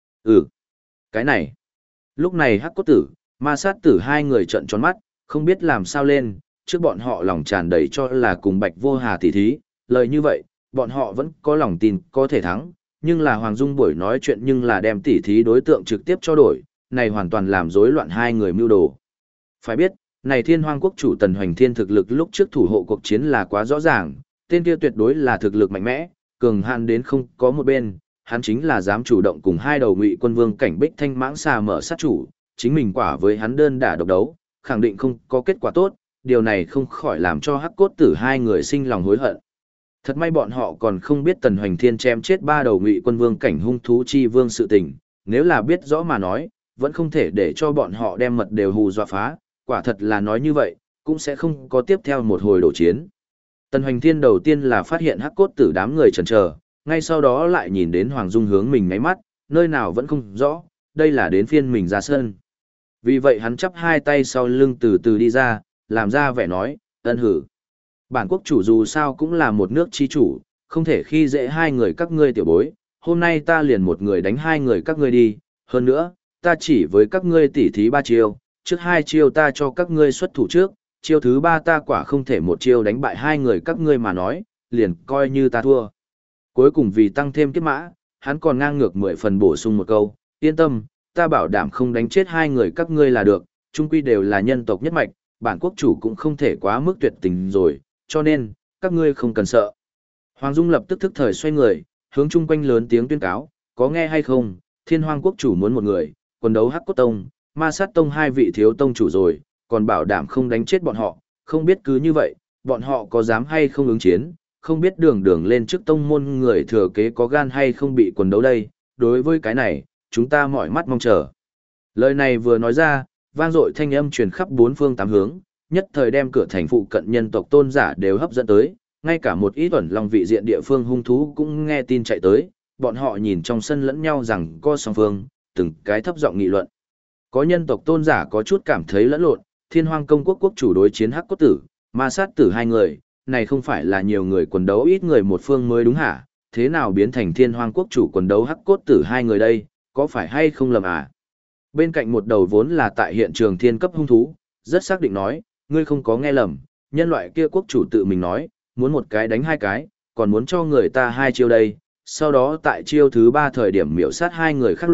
Cái này. Lúc này Hắc cốt tử, Ma sát tử 2 người trợn tròn mắt, không biết làm sao lên, trước bọn họ lòng tràn đầy cho là cùng Bạch Vô Hà tỉ thí, lời như vậy, bọn họ vẫn có lòng tin có thể thắng, nhưng là Hoàng Dung buổi nói chuyện nhưng là đem tỉ thí đối tượng trực tiếp cho đổi, này hoàn toàn làm rối loạn 2 người mưu đồ. Phải biết, này Thiên Hoang quốc chủ Tần Hoành Thiên thực lực lúc trước thủ hộ cuộc chiến là quá rõ ràng, tên kia tuyệt đối là thực lực mạnh mẽ, cường hạn đến không có một bên, hắn chính là dám chủ động cùng 2 đầu Ngụy Quân Vương cảnh Bích Thanh Mãng Xà mở sát chủ, chính mình quả với hắn đơn đả độc đấu, khẳng định không có kết quả tốt, điều này không khỏi làm cho Hắc cốt tử 2 người sinh lòng hối hận. Thật may bọn họ còn không biết Tần Hoành Thiên chém chết 3 đầu Ngụy Quân Vương cảnh hung thú chi vương sự tình, nếu là biết rõ mà nói, vẫn không thể để cho bọn họ đem mật đều hù dọa phá, quả thật là nói như vậy, cũng sẽ không có tiếp theo một hồi đổ chiến. Tần Hoành Thiên đầu tiên là phát hiện Hắc cốt tử đám người chần chờ, ngay sau đó lại nhìn đến Hoàng Dung hướng mình ngáy mắt, nơi nào vẫn không rõ, đây là đến phiên mình ra sân. Vì vậy hắn chắp 2 tay sau lưng từ từ đi ra, làm ra vẻ nói, ân hử. Bản quốc chủ dù sao cũng là một nước chi chủ, không thể khi dễ 2 người các ngươi tiểu bối, hôm nay ta liền một người đánh 2 người các ngươi đi, hơn nữa, ta chỉ với các ngươi tỉ thí 3 chiêu, trước 2 chiêu ta cho các ngươi xuất thủ trước, chiêu thứ 3 ta quả không thể một chiêu đánh bại 2 người các ngươi mà nói, liền coi như ta thua. Cuối cùng vì tăng thêm kiếp mã, hắn còn ngang ngược 10 phần bổ sung một câu, yên tâm, ta bảo đảm không đánh chết 2 người các ngươi là được, chung quy đều là nhân tộc nhất mạch, bản quốc chủ cũng không thể quá mức tuyệt tình rồi, cho nên, các ngươi không cần sợ. Hoàng Dung lập tức thức thời xoay người, hướng chung quanh lớn tiếng tuyên cáo, có nghe hay không, Thiên Hoang quốc chủ muốn một người, quần đấu Hắc cốt tông, Ma sát tông 2 vị thiếu tông chủ rồi, còn bảo đảm không đánh chết bọn họ, không biết cứ như vậy, bọn họ có dám hay không ứng chiến, không biết đường đường lên trước tông môn người thừa kế có gan hay không bị quần đấu đây, đối với cái này, chúng ta mỏi mắt mong chờ. Lời này vừa nói ra, vang dội thanh âm truyền khắp 4 phương 8 hướng, nhất thời đem cửa thành phụ cận nhân tộc tôn giả đều hấp dẫn tới, ngay cả một ít ẩn lòng vị diện địa phương hung thú cũng nghe tin chạy tới, bọn họ nhìn trong sân lẫn nhau rằng co song phương, từng cái thấp giọng nghị luận. Có nhân tộc tôn giả có chút cảm thấy lẫn lộn, Thiên Hoang công quốc quốc chủ đối chiến Hắc cốt tử, Ma sát tử 2 người, này không phải là nhiều người quần đấu ít người một phương mới đúng hả? Thế nào biến thành Thiên Hoang quốc chủ quần đấu Hắc cốt tử 2 người đây, có phải hay không lầm à? Bên cạnh một đầu vốn là tại hiện trường thiên cấp hung thú, rất xác định nói, ngươi không có nghe lầm, nhân loại kia quốc chủ tự mình nói, muốn một cái đánh 2 cái, còn muốn cho người ta 2 chiêu đây, sau đó tại chiêu thứ 3 thời điểm miểu sát 2 người khác loại,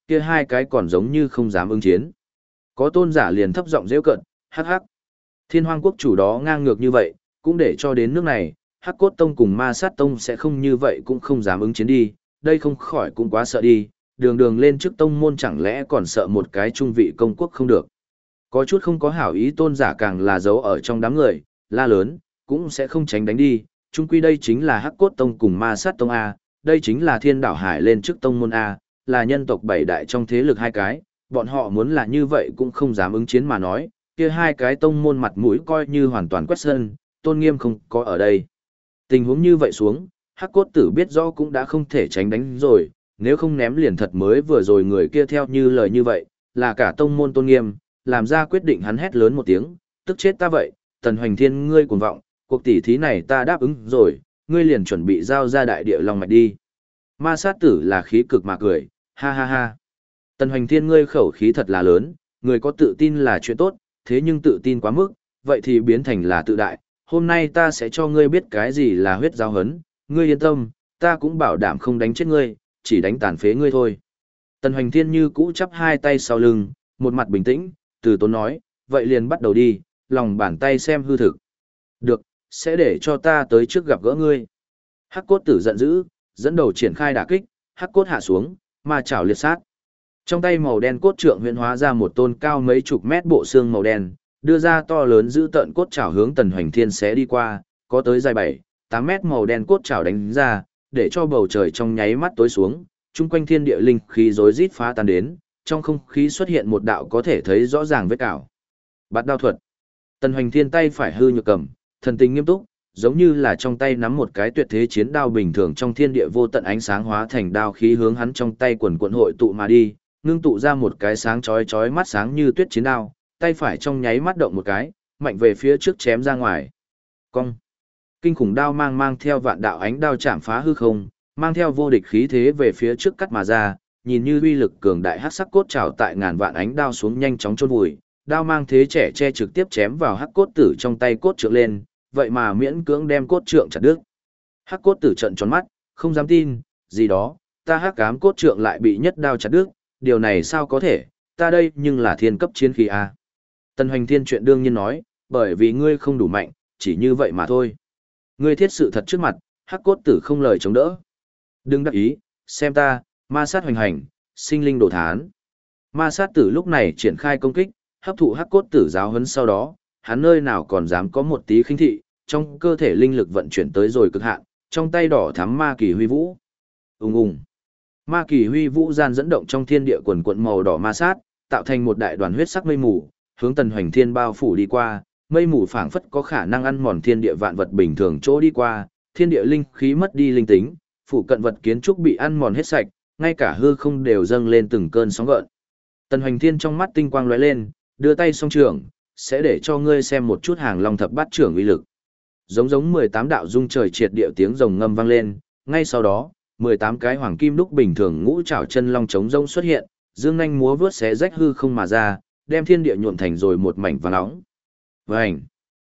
kia hai cái còn giống như không dám ứng chiến. Có tôn giả liền thấp giọng giễu cợt, hắc hắc. Thiên Hoang quốc chủ đó ngang ngược như vậy, cũng để cho đến nước này, Hắc Cốt Tông cùng Ma Sát Tông sẽ không như vậy cũng không dám ứng chiến đi, đây không khỏi cũng quá sợ đi, đường đường lên trước tông môn chẳng lẽ còn sợ một cái trung vị công quốc không được. Có chút không có hảo ý tôn giả càng là giấu ở trong đám người, la lớn, cũng sẽ không tránh đánh đi, chung quy đây chính là Hắc Cốt Tông cùng Ma Sát Tông A, đây chính là Thiên Đảo Hải lên trước tông môn A, là nhân tộc bảy đại trong thế lực hai cái, bọn họ muốn là như vậy cũng không dám ứng chiến mà nói, kia hai cái tông môn mặt mũi coi như hoàn toàn quét sân, tôn nghiêm không có ở đây. Tình huống như vậy xuống, Hắc Cốt Tử biết rõ cũng đã không thể tránh đánh rồi, nếu không ném liền thật mới vừa rồi người kia theo như lời như vậy, là cả tông môn tôn nghiêm, làm ra quyết định hắn hét lớn một tiếng, tức chết ta vậy, Tần Hoành Thiên ngươi cuồng vọng, cuộc tỷ thí này ta đáp ứng rồi, ngươi liền chuẩn bị giao ra đại địa long mạch đi. Ma Sát Tử là khí cực mà cười, ha ha ha. Tần Hoành Thiên ngươi khẩu khí thật là lớn, người có tự tin là chuyện tốt, thế nhưng tự tin quá mức, vậy thì biến thành là tự đại. Hôm nay ta sẽ cho ngươi biết cái gì là huyết giao hấn, ngươi yên tâm, ta cũng bảo đảm không đánh chết ngươi, chỉ đánh tàn phế ngươi thôi. Tần Hoành Thiên như cũ chắp hai tay sau lưng, một mặt bình tĩnh, từ tốn nói, vậy liền bắt đầu đi, lòng bàn tay xem hư thực. Được, sẽ để cho ta tới trước gặp gỡ ngươi. Hắc Cốt Tử giận dữ, dẫn đầu triển khai đả kích, Hắc Cốt hạ xuống, ma chảo liệt sát. Trong tay màu đen cốt trượng huyễn hóa ra một tôn cao mấy chục mét bộ xương màu đen, đưa ra to lớn giữ tận cốt chảo hướng Tần Hoành Thiên xé đi qua, có tới dài 7-8 mét màu đen cốt chảo đánh ra, để cho bầu trời trong nháy mắt tối xuống, chung quanh thiên địa linh khí rối rít phá tan đến, trong không khí xuất hiện một đạo có thể thấy rõ ràng vết cào. Bát đao thuật. Tần Hoành Thiên tay phải hư nhược cầm, thần tình nghiêm túc, giống như là trong tay nắm một cái tuyệt thế chiến đao bình thường trong thiên địa vô tận ánh sáng hóa thành đao khí hướng hắn trong tay quần quần hội tụ mà đi, ngưng tụ ra một cái sáng chói chói mắt sáng như tuyết chiến đao, tay phải trong nháy mắt động một cái, mạnh về phía trước chém ra ngoài. Cong. Kinh khủng đao mang theo vạn đạo ánh đao chạm phá hư không, mang theo vô địch khí thế về phía trước cắt mà ra, nhìn như uy lực cường đại hắc sắc cốt trảo tại ngàn vạn ánh đao xuống nhanh chóng chôn vùi, đao mang thế trẻ che trực tiếp chém vào Hắc Cốt Tử trong tay cốt trượng lên, vậy mà miễn cưỡng đem cốt trượng chặt đứt. Hắc Cốt Tử trợn tròn mắt, không dám tin, gì đó, ta hắc ám cốt trượng lại bị nhất đao chặt đứt, điều này sao có thể, ta đây nhưng là thiên cấp chiến khí a. Tần Hoành Thiên chuyện đương nhiên nói, bởi vì ngươi không đủ mạnh, chỉ như vậy mà thôi. Ngươi thiết sự thật trước mặt, Hắc Cốt Tử không lời chống đỡ. Đừng đắc ý, xem ta, ma sát hoành hành, sinh linh đổ thán. Ma sát tử lúc này triển khai công kích, hấp thụ Hắc Cốt Tử giáo huấn sau đó, hắn nơi nào còn dám có một tí khinh thị, trong cơ thể linh lực vận chuyển tới rồi cực hạn, trong tay đỏ thắm ma kỳ huy vũ. Ùng ùng. Ma kỳ huy vũ gian dẫn động trong thiên địa quần quận màu đỏ ma sát, tạo thành một đại đoàn huyết sắc mây mù, hướng Tần Hoành Thiên bao phủ đi qua, mây mù phảng phất có khả năng ăn mòn thiên địa vạn vật bình thường chỗ đi qua, thiên địa linh khí mất đi linh tính, phủ cận vật kiến trúc bị ăn mòn hết sạch, ngay cả hư không đều dâng lên từng cơn sóng gợn. Tần Hoành Thiên trong mắt tinh quang lóe lên, đưa tay song trường, sẽ để cho ngươi xem một chút Hàng Long thập bát trưởng uy lực. Giống 18 đạo dung trời triệt địa tiếng rồng ngâm vang lên, ngay sau đó, 18 cái hoàng kim đúc bình thường ngũ trảo chân long trống rông xuất hiện, dương nhanh múa vướt xé rách hư không mà ra, đem thiên địa nhuộm thành rồi một mảnh vàng nóng. Vành.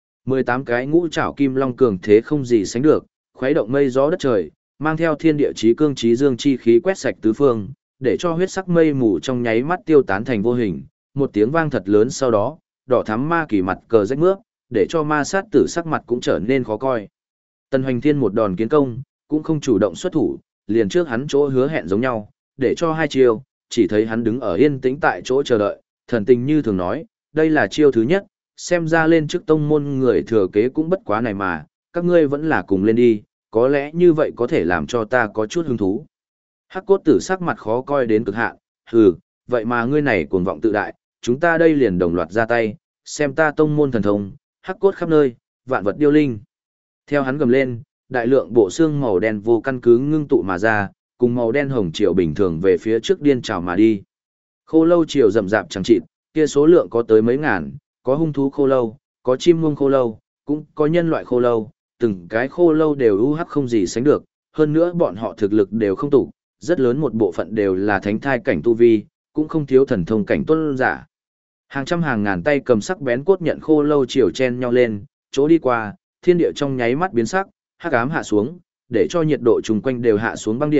18 cái ngũ trảo kim long cường thế không gì sánh được, khuấy động mây gió đất trời, mang theo thiên địa chí cương chí dương chi khí quét sạch tứ phương, để cho huyết sắc mây mù trong nháy mắt tiêu tán thành vô hình. Một tiếng vang thật lớn sau đó, đỏ thắm ma kỳ mặt cờ rách mướp, để cho ma sát tử sắc mặt cũng trở nên khó coi. Tần Hoành Thiên một đòn kiến công, cũng không chủ động xuất thủ, liền trước hắn chỗ hứa hẹn giống nhau, để cho hai chiêu, chỉ thấy hắn đứng ở yên tĩnh tại chỗ chờ đợi, thần tình như thường nói, đây là chiêu thứ nhất, xem ra lên trước tông môn người thừa kế cũng bất quá này mà, các ngươi vẫn là cùng lên đi, có lẽ như vậy có thể làm cho ta có chút hứng thú. Hắc Cốt Tử sắc mặt khó coi đến cực hạn, hừ, vậy mà ngươi này cuồng vọng tự đại, chúng ta đây liền đồng loạt ra tay, xem ta tông môn thần thông, hắc cốt khắp nơi, vạn vật điêu linh. Theo hắn gầm lên, đại lượng bộ xương màu đen vô căn cứ ngưng tụ mà ra, cùng màu đen hồng triều bình thường về phía trước điên trào mà đi. Khô lâu triều rậm rạp chẳng chịt, kia số lượng có tới mấy ngàn, có hung thú khô lâu, có chim muông khô lâu, cũng có nhân loại khô lâu, từng cái khô lâu đều u hắc không gì sánh được, hơn nữa bọn họ thực lực đều không tụ, rất lớn một bộ phận đều là thánh thai cảnh tu vi, cũng không thiếu thần thông cảnh tuân giả. Hàng trăm hàng ngàn tay cầm sắc bén cốt nhận khô lâu chiều chen nhau lên, chỗ đi qua, thiên địa trong nháy mắt biến sắc, hắc ám hạ xuống, để cho nhiệt độ chung quanh đều hạ xuống băng điểm,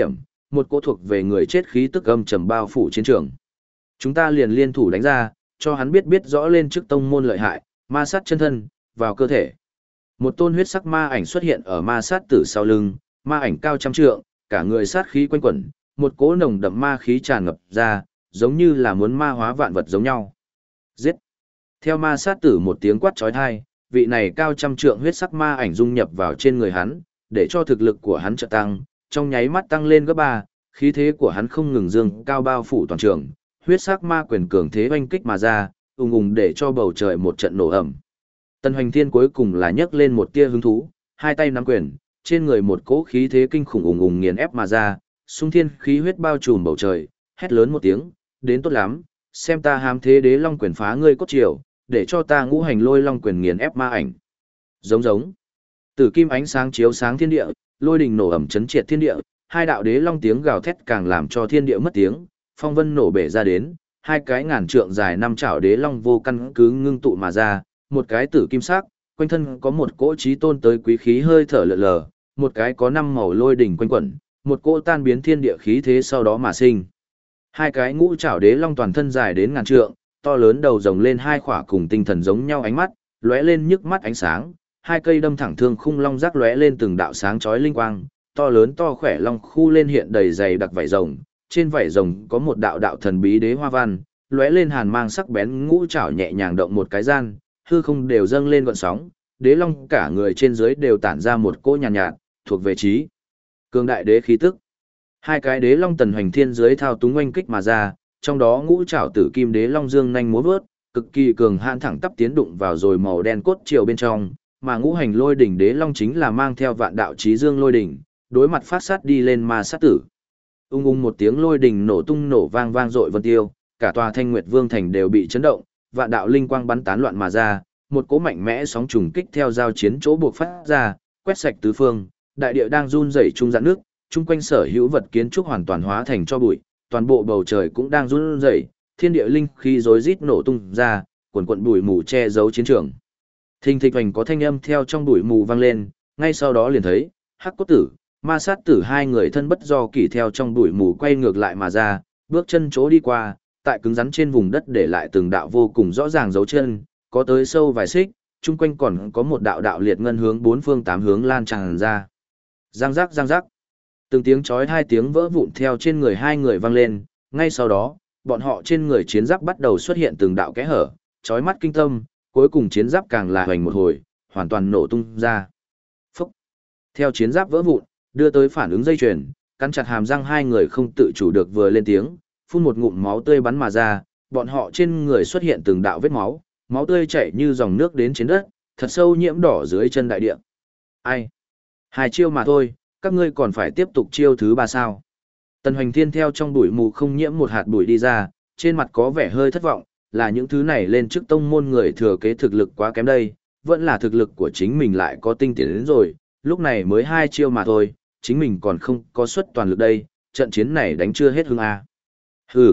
một cỗ thuộc về người chết khí tức âm trầm bao phủ chiến trường. Chúng ta liền liên thủ đánh ra, cho hắn biết biết rõ lên trước tông môn lợi hại, ma sát chân thân, vào cơ thể. Một tôn huyết sắc ma ảnh xuất hiện ở ma sát tử sau lưng, ma ảnh cao trăm trượng, cả người sát khí quanh quẩn, một cỗ nồng đậm ma khí tràn ngập ra, giống như là muốn ma hóa vạn vật giống nhau. Giết! Theo ma sát tử một tiếng quát chói tai, vị này cao trăm trượng huyết sắc ma ảnh dung nhập vào trên người hắn, để cho thực lực của hắn chợt tăng, trong nháy mắt tăng lên gấp 3, khí thế của hắn không ngừng dương cao bao phủ toàn trường, huyết sắc ma quyền cường thế oanh kích mà ra, ùng ùng để cho bầu trời một trận nổ ầm. Tần Hoành Thiên cuối cùng là nhấc lên một tia hứng thú, hai tay nắm quyền, trên người một cỗ khí thế kinh khủng ùng ùng nghiền ép mà ra, xung thiên khí huyết bao trùm bầu trời, hét lớn một tiếng, đến tốt lắm, xem ta hám thế đế long quyền phá ngươi cốt triều, để cho ta ngũ hành lôi long quyền nghiền ép ma ảnh. Giống giống. Tử kim ánh sáng chiếu sáng thiên địa, lôi đình nổ ầm chấn triệt thiên địa, hai đạo đế long tiếng gào thét càng làm cho thiên địa mất tiếng, phong vân nổ bể ra đến, hai cái ngàn trượng dài năm chảo đế long vô căn cứ ngưng tụ mà ra, một cái tử kim sắc, quanh thân có một cỗ chí tôn tới quý khí hơi thở lượn lờ, một cái có năm màu lôi đỉnh quanh quẩn, một cỗ tan biến thiên địa khí thế sau đó mà sinh. Hai cái ngũ chảo đế long toàn thân dài đến ngàn trượng, to lớn đầu rồng lên hai khỏa cùng tinh thần giống nhau ánh mắt, lóe lên nhức mắt ánh sáng, hai cây đâm thẳng thương khung long rác lóe lên từng đạo sáng chói linh quang, to lớn to khỏe long khu lên hiện đầy dày đặc vảy rồng, trên vảy rồng có một đạo đạo thần bí đế hoa văn, lóe lên hàn mang sắc bén ngũ chảo nhẹ nhàng động một cái gian, hư không đều dâng lên gợn sóng, đế long cả người trên dưới đều tản ra một cỗ nhàn nhạt, thuộc về trí cường đại đế khí tức. Hai cái đế long Tần Hoành Thiên dưới thao túng oanh kích mà ra, trong đó ngũ trảo tử kim đế long dương nhanh múa vớt, cực kỳ cường hãn thẳng tắp tiến đụng vào rồi màu đen cốt triều bên trong, mà ngũ hành lôi đỉnh đế long chính là mang theo vạn đạo chí dương lôi đỉnh, đối mặt phát sát đi lên ma sát tử. Ung ung một tiếng lôi đỉnh nổ tung nổ vang vang dội vân tiêu, cả tòa Thanh Nguyệt Vương thành đều bị chấn động, vạn đạo linh quang bắn tán loạn mà ra, một cỗ mạnh mẽ sóng trùng kích theo giao chiến chỗ buộc phát ra, quét sạch tứ phương, đại địa đang run rẩy trung dạn nước, chung quanh sở hữu vật kiến trúc hoàn toàn hóa thành cho bụi, toàn bộ bầu trời cũng đang run rẩy, thiên địa linh khí rối rít nổ tung ra, quần quần bụi mù che giấu chiến trường. Thình thịch hoành có thanh âm theo trong bụi mù vang lên, ngay sau đó liền thấy, Hắc Cốt Tử, Ma Sát Tử hai người thân bất do kỷ theo trong bụi mù quay ngược lại mà ra, bước chân chỗ đi qua, tại cứng rắn trên vùng đất để lại từng đạo vô cùng rõ ràng dấu chân, có tới sâu vài xích, chung quanh còn có một đạo đạo liệt ngân hướng bốn phương tám hướng lan tràn ra. Giang giác giang giác. Từng tiếng chói hai tiếng vỡ vụn theo trên người hai người vang lên, ngay sau đó, bọn họ trên người chiến giáp bắt đầu xuất hiện từng đạo kẽ hở, chói mắt kinh tâm, cuối cùng chiến giáp càng là hoành một hồi, hoàn toàn nổ tung ra. Phúc. Theo chiến giáp vỡ vụn, đưa tới phản ứng dây chuyền, cắn chặt hàm răng hai người không tự chủ được vừa lên tiếng, phun một ngụm máu tươi bắn mà ra, bọn họ trên người xuất hiện từng đạo vết máu, máu tươi chảy như dòng nước đến trên đất, thật sâu nhiễm đỏ dưới chân đại địa. Ai? Hai chiêu mà thôi, các ngươi còn phải tiếp tục chiêu thứ ba sao? Tần Hoành Thiên theo trong bụi mù không nhiễm một hạt bụi đi ra, trên mặt có vẻ hơi thất vọng, là những thứ này lên trước tông môn người thừa kế thực lực quá kém đây, vẫn là thực lực của chính mình lại có tinh tiến đến rồi, lúc này mới hai chiêu mà thôi, chính mình còn không có suất toàn lực đây, trận chiến này đánh chưa hết hương à. Hừ.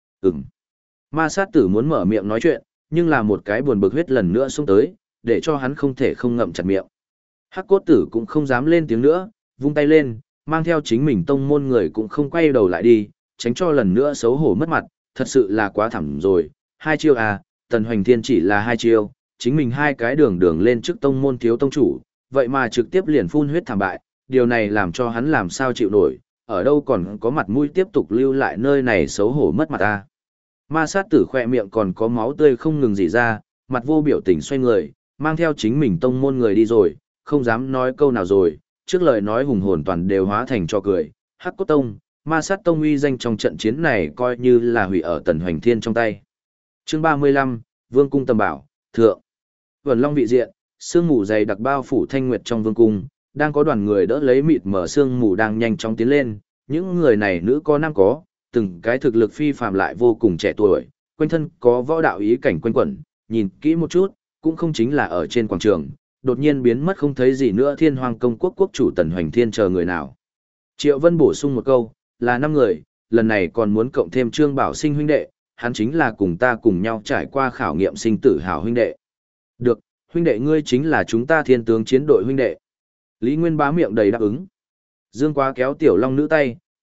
Ma Sát Tử muốn mở miệng nói chuyện, nhưng là một cái buồn bực huyết lần nữa xông tới, để cho hắn không thể không ngậm chặt miệng. Hắc Cốt Tử cũng không dám lên tiếng nữa, vung tay lên, mang theo chính mình tông môn người cũng không quay đầu lại đi, tránh cho lần nữa xấu hổ mất mặt, thật sự là quá thảm rồi. Hai chiêu à, Tần Hoành Thiên chỉ là hai chiêu, chính mình hai cái đường đường lên trước tông môn thiếu tông chủ, vậy mà trực tiếp liền phun huyết thảm bại, điều này làm cho hắn làm sao chịu nổi, ở đâu còn có mặt mũi tiếp tục lưu lại nơi này xấu hổ mất mặt ta. Ma Sát Tử khỏe miệng còn có máu tươi không ngừng rỉ ra, mặt vô biểu tình xoay người, mang theo chính mình tông môn người đi rồi, không dám nói câu nào rồi, trước lời nói hùng hồn toàn đều hóa thành cho cười. Hắc Cốt Tông, Ma Sát Tông uy danh trong trận chiến này coi như là hủy ở Tần Hoành Thiên trong tay. Chương 35, Vương cung tầm bảo, thượng. Vườn Long vị diện, sương mù dày đặc bao phủ Thanh Nguyệt trong vương cung, đang có đoàn người đỡ lấy mịt mở sương mù đang nhanh chóng tiến lên, những người này nữ có nam có, từng cái thực lực phi phàm lại vô cùng trẻ tuổi, quanh thân có võ đạo ý cảnh quanh quẩn, nhìn kỹ một chút, cũng không chính là ở trên quảng trường, đột nhiên biến mất không thấy gì nữa Thiên Hoang công quốc quốc chủ Tần Hoành Thiên chờ người nào. Triệu Vân bổ sung một câu, là 5 người, lần này còn muốn cộng thêm Trương Bảo Sinh huynh đệ, hắn chính là cùng ta cùng nhau trải qua khảo nghiệm sinh tử hảo huynh đệ. Được, huynh đệ ngươi chính là chúng ta Thiên tướng chiến đội huynh đệ. Lý Nguyên Bá miệng đầy đáp ứng. Dương Quá kéo Tiểu Long nữ tay,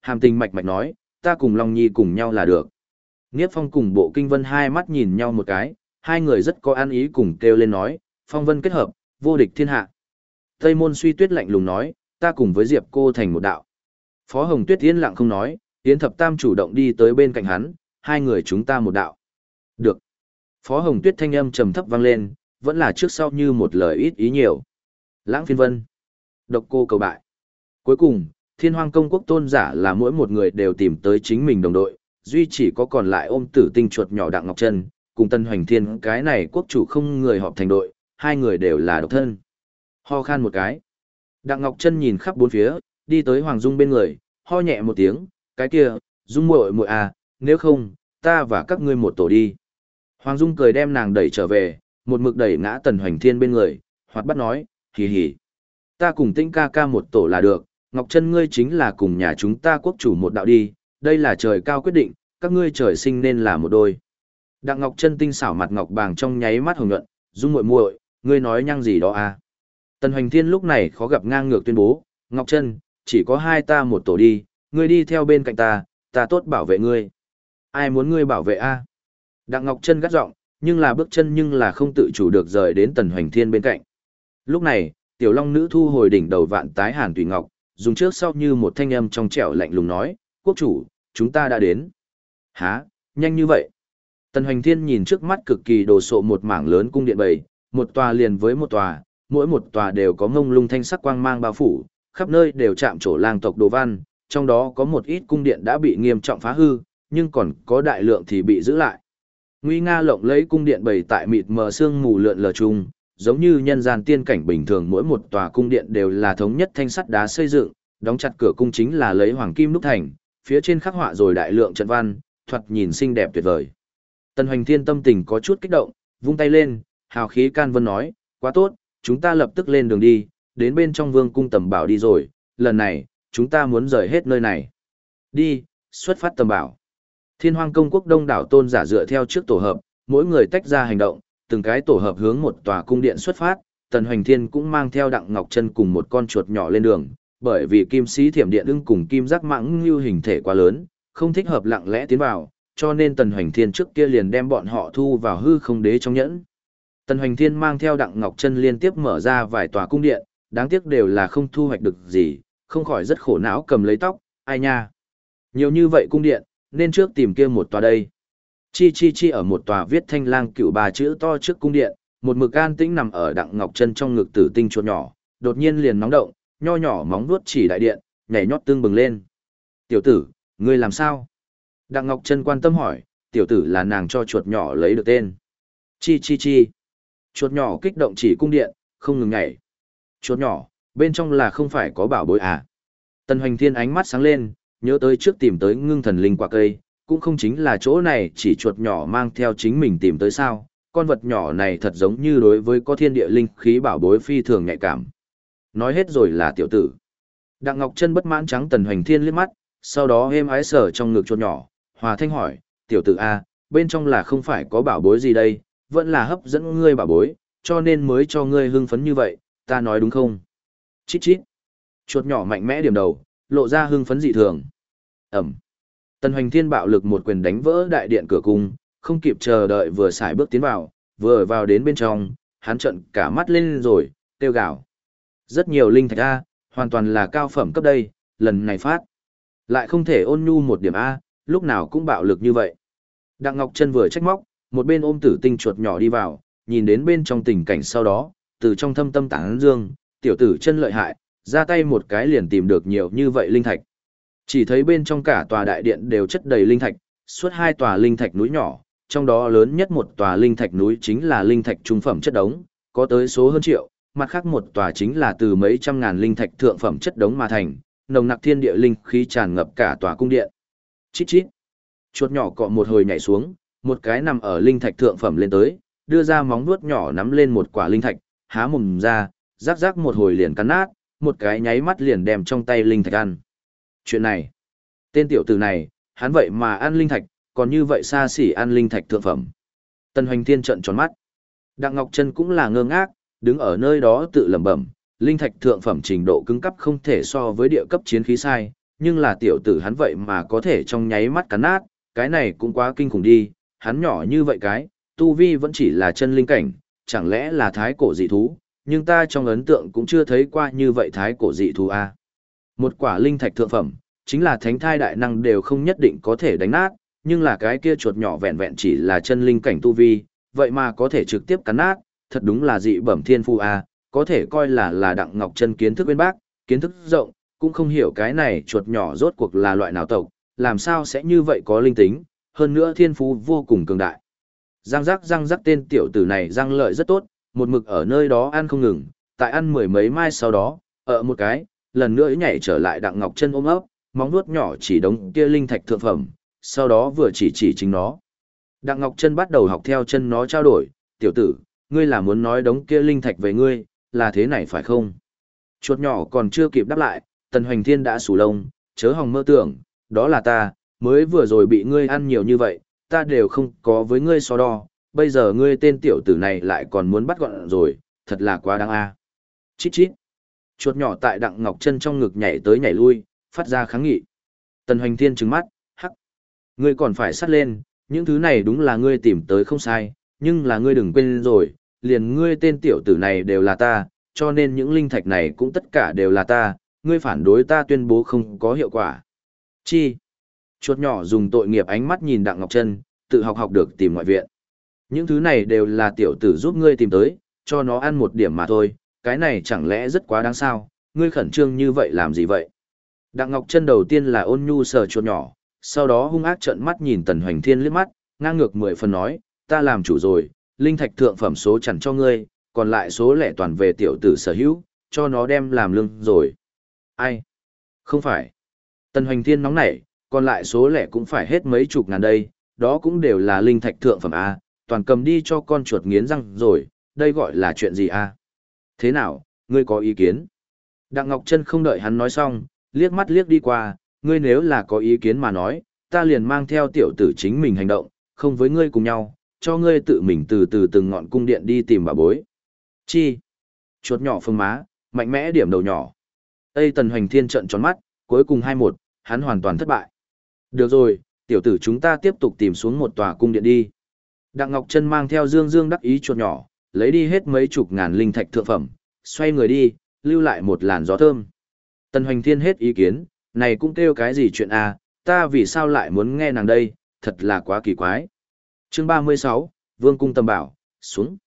hàm tình mạch mạch nói, ta cùng Long Nhi cùng nhau là được. Niếp Phong cùng Bộ Kinh Vân hai mắt nhìn nhau một cái, hai người rất có ăn ý cùng kêu lên nói, phong vân kết hợp, vô địch thiên hạ. Tây Môn Suy Tuyết lạnh lùng nói, ta cùng với Diệp cô thành một đạo. Phó Hồng Tuyết yên lặng không nói, Yến Thập Tam chủ động đi tới bên cạnh hắn, hai người chúng ta một đạo. Được. Phó Hồng Tuyết thanh âm trầm thấp vang lên, vẫn là trước sau như một lời ít ý nhiều. Lãng Phiên Vân. Độc Cô Cầu bại. Cuối cùng, Thiên Hoang Công Quốc tôn giả là mỗi một người đều tìm tới chính mình đồng đội, duy chỉ có còn lại ôm tử tinh chuột nhỏ Đặng Ngọc Trân, cùng Tân Hoành Thiên cái này quốc chủ không người họp thành đội, hai người đều là độc thân. Ho khan một cái. Đặng Ngọc Trân nhìn khắp bốn phía, đi tới Hoàng Dung bên người, ho nhẹ một tiếng, cái kia, Dung muội muội à, nếu không, ta và các ngươi một tổ đi. Hoàng Dung cười đem nàng đẩy trở về, một mực đẩy ngã Tần Hoành Thiên bên người, hoạt bắt nói, hì hì. Ta cùng Tĩnh ca ca một tổ là được, Ngọc Trân ngươi chính là cùng nhà chúng ta quốc chủ một đạo đi, đây là trời cao quyết định, các ngươi trời sinh nên là một đôi. Đặng Ngọc Trân tinh xảo mặt ngọc bàng trong nháy mắt hồng nhuận, Dung muội muội, ngươi nói nhăng gì đó à? Tần Hoành Thiên lúc này khó gặp ngang ngược tuyên bố, Ngọc Trân, chỉ có hai ta một tổ đi, ngươi đi theo bên cạnh ta tốt bảo vệ ngươi. Ai muốn ngươi bảo vệ a? Đặng Ngọc Trân gắt giọng, nhưng là bước chân nhưng là không tự chủ được rời đến Tần Hoành Thiên bên cạnh. Lúc này, Tiểu Long nữ thu hồi đỉnh đầu vạn tái hàn tùy ngọc, dùng trước sau như một thanh âm trong trẻo lạnh lùng nói, quốc chủ, chúng ta đã đến. Hả, nhanh như vậy? Tần Hoành Thiên nhìn trước mắt cực kỳ đồ sộ một mảng lớn cung điện bầy, một tòa liền với một tòa, mỗi một tòa đều có ngông lung thanh sắc quang mang bao phủ, khắp nơi đều chạm trổ lang tộc đồ văn, trong đó có một ít cung điện đã bị nghiêm trọng phá hư, nhưng còn có đại lượng thì bị giữ lại. Nguy nga lộng lẫy cung điện bày tại mịt mờ sương mù lượn lờ chung, giống như nhân gian tiên cảnh bình thường, mỗi một tòa cung điện đều là thống nhất thanh sắt đá xây dựng, đóng chặt cửa cung chính là lấy hoàng kim đúc thành, phía trên khắc họa rồi đại lượng trận văn, thoạt nhìn xinh đẹp tuyệt vời. Tần Hoành Thiên tâm tình có chút kích động, vung tay lên, hào khí can vân nói, quá tốt, chúng ta lập tức lên đường đi, đến bên trong vương cung tầm bảo đi rồi, lần này, chúng ta muốn rời hết nơi này. Đi, xuất phát tầm bảo. Thiên Hoang Công Quốc đông đảo tôn giả dựa theo trước tổ hợp, mỗi người tách ra hành động, từng cái tổ hợp hướng một tòa cung điện xuất phát, Tần Hoành Thiên cũng mang theo Đặng Ngọc Trân cùng một con chuột nhỏ lên đường, bởi vì kim sĩ thiểm điện ưng cùng kim giác mãng như hình thể quá lớn, không thích hợp lặng lẽ tiến vào, cho nên Tần Hoành Thiên trước kia liền đem bọn họ thu vào hư không đế trong nhẫn. Tần Hoành Thiên mang theo Đặng Ngọc Trân liên tiếp mở ra vài tòa cung điện, đáng tiếc đều là không thu hoạch được gì, không khỏi rất khổ não cầm lấy tóc, ai nha. Nhiều như vậy cung điện, nên trước tìm kia một tòa đây. Chi ở một tòa viết thanh lang cựu bà chữ to trước cung điện, một mực an tĩnh nằm ở Đặng Ngọc Trân trong ngực tử tinh chuột nhỏ, đột nhiên liền nóng động, nho nhỏ móng vuốt chỉ đại điện, nhảy nhót tương bừng lên. Tiểu tử, ngươi làm sao? Đặng Ngọc Trân quan tâm hỏi, tiểu tử là nàng cho chuột nhỏ lấy được tên. Chi. Chuột nhỏ kích động chỉ cung điện, không ngừng nhảy. Chuột nhỏ, bên trong là không phải có bảo bối à? Tần Hoành Thiên ánh mắt sáng lên, nhớ tới trước tìm tới ngưng thần linh quả cây, cũng không chính là chỗ này chỉ chuột nhỏ mang theo chính mình tìm tới sao, con vật nhỏ này thật giống như đối với có thiên địa linh khí bảo bối phi thường nhạy cảm. Nói hết rồi là tiểu tử. Đặng Ngọc Trân bất mãn trắng Tần Hoành Thiên liếc mắt, sau đó êm ái sờ trong ngực chuột nhỏ, hòa thanh hỏi, tiểu tử A, bên trong là không phải có bảo bối gì đây, vẫn là hấp dẫn ngươi bảo bối, cho nên mới cho ngươi hưng phấn như vậy, ta nói đúng không? Chít. Chuột nhỏ mạnh mẽ điểm đầu, lộ ra hưng phấn dị thường. Ẩm. Tần Hoành Thiên bạo lực một quyền đánh vỡ đại điện cửa cung, không kịp chờ đợi vừa xài bước tiến vào, vừa vào đến bên trong, hắn trợn cả mắt lên rồi, kêu gào. Rất nhiều linh thạch A, hoàn toàn là cao phẩm cấp đây, lần này phát. Lại không thể ôn nhu một điểm A, lúc nào cũng bạo lực như vậy. Đặng Ngọc Trân vừa trách móc, một bên ôm tử tinh chuột nhỏ đi vào, nhìn đến bên trong tình cảnh sau đó, từ trong thâm tâm tảng dương, tiểu tử chân lợi hại, ra tay một cái liền tìm được nhiều như vậy linh thạch. Chỉ thấy bên trong cả tòa đại điện đều chất đầy linh thạch, suốt hai tòa linh thạch núi nhỏ, trong đó lớn nhất một tòa linh thạch núi chính là linh thạch trung phẩm chất đống, có tới số hơn triệu, mặt khác một tòa chính là từ mấy trăm ngàn linh thạch thượng phẩm chất đống mà thành, nồng nặc thiên địa linh khí tràn ngập cả tòa cung điện. Chít. Chuột nhỏ cọ một hồi nhảy xuống, một cái nằm ở linh thạch thượng phẩm lên tới, đưa ra móng vuốt nhỏ nắm lên một quả linh thạch, há mồm ra, rắc một hồi liền cắn nát, một cái nháy mắt liền đem trong tay linh thạch ăn. Chuyện này, tên tiểu tử này, hắn vậy mà ăn linh thạch, còn như vậy xa xỉ ăn linh thạch thượng phẩm. Tần Hoành Thiên trợn tròn mắt. Đặng Ngọc Trân cũng là ngơ ngác, đứng ở nơi đó tự lẩm bẩm, linh thạch thượng phẩm trình độ cứng cấp không thể so với địa cấp chiến khí sai, nhưng là tiểu tử hắn vậy mà có thể trong nháy mắt cắn nát, cái này cũng quá kinh khủng đi, hắn nhỏ như vậy cái, tu vi vẫn chỉ là chân linh cảnh, chẳng lẽ là thái cổ dị thú, nhưng ta trong ấn tượng cũng chưa thấy qua như vậy thái cổ dị thú a. Một quả linh thạch thượng phẩm, chính là thánh thai đại năng đều không nhất định có thể đánh nát, nhưng là cái kia chuột nhỏ vẹn vẹn chỉ là chân linh cảnh tu vi, vậy mà có thể trực tiếp cắn nát, thật đúng là dị bẩm thiên phu a, có thể coi là Đặng Ngọc Chân kiến thức bên bác, kiến thức rộng, cũng không hiểu cái này chuột nhỏ rốt cuộc là loại nào tộc, làm sao sẽ như vậy có linh tính, hơn nữa thiên phú vô cùng cường đại. Răng rắc tên tiểu tử này răng lợi rất tốt, một mực ở nơi đó ăn không ngừng, tại ăn mười mấy mai sau đó, ở một cái, lần nữa nhảy trở lại Đặng Ngọc Chân ôm ấp, móng vuốt nhỏ chỉ đống kia linh thạch thượng phẩm, sau đó vừa chỉ chính nó. Đặng Ngọc Chân bắt đầu học theo chân nó trao đổi, tiểu tử, ngươi là muốn nói đống kia linh thạch về ngươi, là thế này phải không? Chuột nhỏ còn chưa kịp đáp lại, Tần Hoành Thiên đã sù lông, chớ hòng mơ tưởng, đó là ta, mới vừa rồi bị ngươi ăn nhiều như vậy, ta đều không có với ngươi so đo, bây giờ ngươi tên tiểu tử này lại còn muốn bắt gọn rồi, thật là quá đáng a. Chít chít. Chuột nhỏ tại Đặng Ngọc Chân trong ngực nhảy tới nhảy lui, phát ra kháng nghị. Tần Hoành Thiên trừng mắt, hắc. Ngươi còn phải sắt lên, những thứ này đúng là ngươi tìm tới không sai, nhưng là ngươi đừng quên rồi, liền ngươi tên tiểu tử này đều là ta, cho nên những linh thạch này cũng tất cả đều là ta, ngươi phản đối ta tuyên bố không có hiệu quả. Chi? Chuột nhỏ dùng tội nghiệp ánh mắt nhìn Đặng Ngọc Chân, tự học được tìm ngoại viện. Những thứ này đều là tiểu tử giúp ngươi tìm tới, cho nó ăn một điểm mà thôi, cái này chẳng lẽ rất quá đáng sao, ngươi khẩn trương như vậy làm gì vậy? Đặng Ngọc Chân đầu tiên là ôn nhu sờ chuột nhỏ, sau đó hung ác trợn mắt nhìn Tần Hoành Thiên liếc mắt, ngang ngược 10 phần nói, ta làm chủ rồi, linh thạch thượng phẩm số chẳng cho ngươi, còn lại số lẻ toàn về tiểu tử sở hữu, cho nó đem làm lương rồi. Ai? Không phải. Tần Hoành Thiên nóng nảy, còn lại số lẻ cũng phải hết mấy chục ngàn đây, đó cũng đều là linh thạch thượng phẩm A, toàn cầm đi cho con chuột nghiến răng rồi, đây gọi là chuyện gì A? Thế nào, ngươi có ý kiến? Đặng Ngọc Chân không đợi hắn nói xong, liếc mắt liếc đi qua, ngươi nếu là có ý kiến mà nói, ta liền mang theo tiểu tử chính mình hành động, không với ngươi cùng nhau, cho ngươi tự mình từ từ từng ngọn cung điện đi tìm bà bối. Chi? Chuột nhỏ phương má, mạnh mẽ điểm đầu nhỏ. Tây Tần Hoành Thiên trợn tròn mắt, cuối cùng 2-1, hắn hoàn toàn thất bại. Được rồi, tiểu tử chúng ta tiếp tục tìm xuống một tòa cung điện đi. Đặng Ngọc Chân mang theo dương đắc ý chuột nhỏ, lấy đi hết mấy chục ngàn linh thạch thượng phẩm, xoay người đi, lưu lại một làn gió thơm. Tần Hoành Thiên hết ý kiến, này cũng kêu cái gì chuyện à, ta vì sao lại muốn nghe nàng đây, thật là quá kỳ quái. Chương 36, Vương cung tầm bảo, xuống.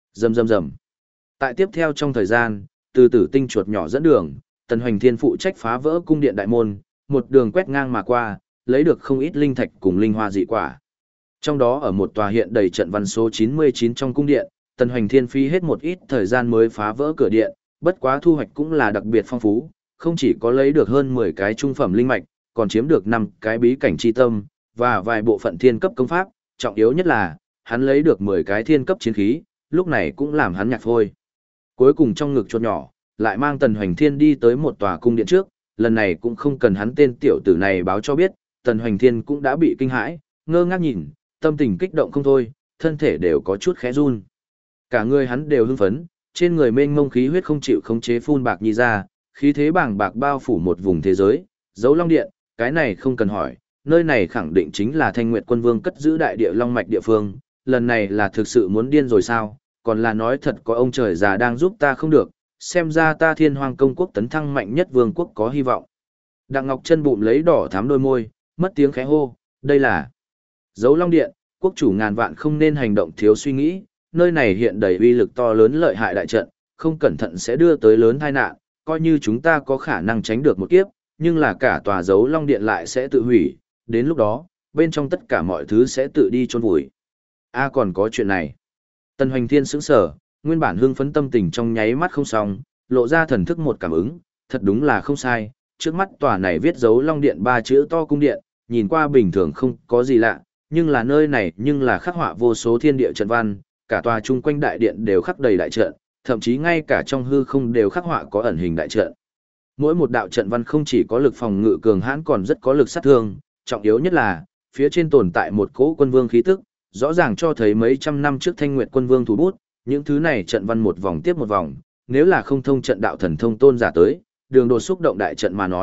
Rầm. Tại tiếp theo trong thời gian, từ tử tinh chuột nhỏ dẫn đường, Tần Hoành Thiên phụ trách phá vỡ cung điện đại môn, một đường quét ngang mà qua, lấy được không ít linh thạch cùng linh hoa dị quả. Trong đó ở một tòa hiện đầy trận văn số 99 trong cung điện, Tần Hoành Thiên phí hết một ít thời gian mới phá vỡ cửa điện, bất quá thu hoạch cũng là đặc biệt phong phú, không chỉ có lấy được hơn 10 cái trung phẩm linh mạch, còn chiếm được 5 cái bí cảnh chi tâm, và vài bộ phận thiên cấp công pháp, trọng yếu nhất là, hắn lấy được 10 cái thiên cấp chiến khí, lúc này cũng làm hắn nhạc phôi. Cuối cùng trong ngực chuột nhỏ, lại mang Tần Hoành Thiên đi tới một tòa cung điện trước, lần này cũng không cần hắn tên tiểu tử này báo cho biết, Tần Hoành Thiên cũng đã bị kinh hãi, ngơ ngác nhìn, tâm tình kích động không thôi, thân thể đều có chút khẽ run. Cả người hắn đều hưng phấn, trên người mênh mông khí huyết không chịu khống chế phun bạc nhi ra, khí thế bàng bạc bao phủ một vùng thế giới, dấu long điện, cái này không cần hỏi, nơi này khẳng định chính là Thanh Nguyệt Quân Vương cất giữ đại địa long mạch địa phương, lần này là thực sự muốn điên rồi sao, còn là nói thật có ông trời già đang giúp ta không được, xem ra ta Thiên Hoang công quốc tấn thăng mạnh nhất vương quốc có hy vọng. Đặng Ngọc Chân bụng lấy đỏ thắm đôi môi, mất tiếng khẽ hô, đây là dấu long điện, quốc chủ ngàn vạn không nên hành động thiếu suy nghĩ, nơi này hiện đầy uy lực to lớn lợi hại đại trận, không cẩn thận sẽ đưa tới lớn tai nạn, coi như chúng ta có khả năng tránh được một kiếp, nhưng là cả tòa dấu long điện lại sẽ tự hủy, đến lúc đó, bên trong tất cả mọi thứ sẽ tự đi chôn vùi. A còn có chuyện này. Tần Hoành Thiên sững sờ, nguyên bản hưng phấn tâm tình trong nháy mắt không xong, lộ ra thần thức một cảm ứng, thật đúng là không sai, trước mắt tòa này viết dấu long điện 3 chữ to cung điện, nhìn qua bình thường không có gì lạ, nhưng là nơi này nhưng là khắc họa vô số thiên địa trận văn, cả tòa chung quanh đại điện đều khắc đầy đại trận, thậm chí ngay cả trong hư không đều khắc họa có ẩn hình đại trận. Mỗi một đạo trận văn không chỉ có lực phòng ngự cường hãn còn rất có lực sát thương, trọng yếu nhất là, phía trên tồn tại một cỗ quân vương khí tức, rõ ràng cho thấy mấy trăm năm trước Thanh Nguyệt Quân Vương thủ bút, những thứ này trận văn một vòng tiếp một vòng, nếu là không thông trận đạo thần thông tôn giả tới, đường đột xúc động đại trận mà nói,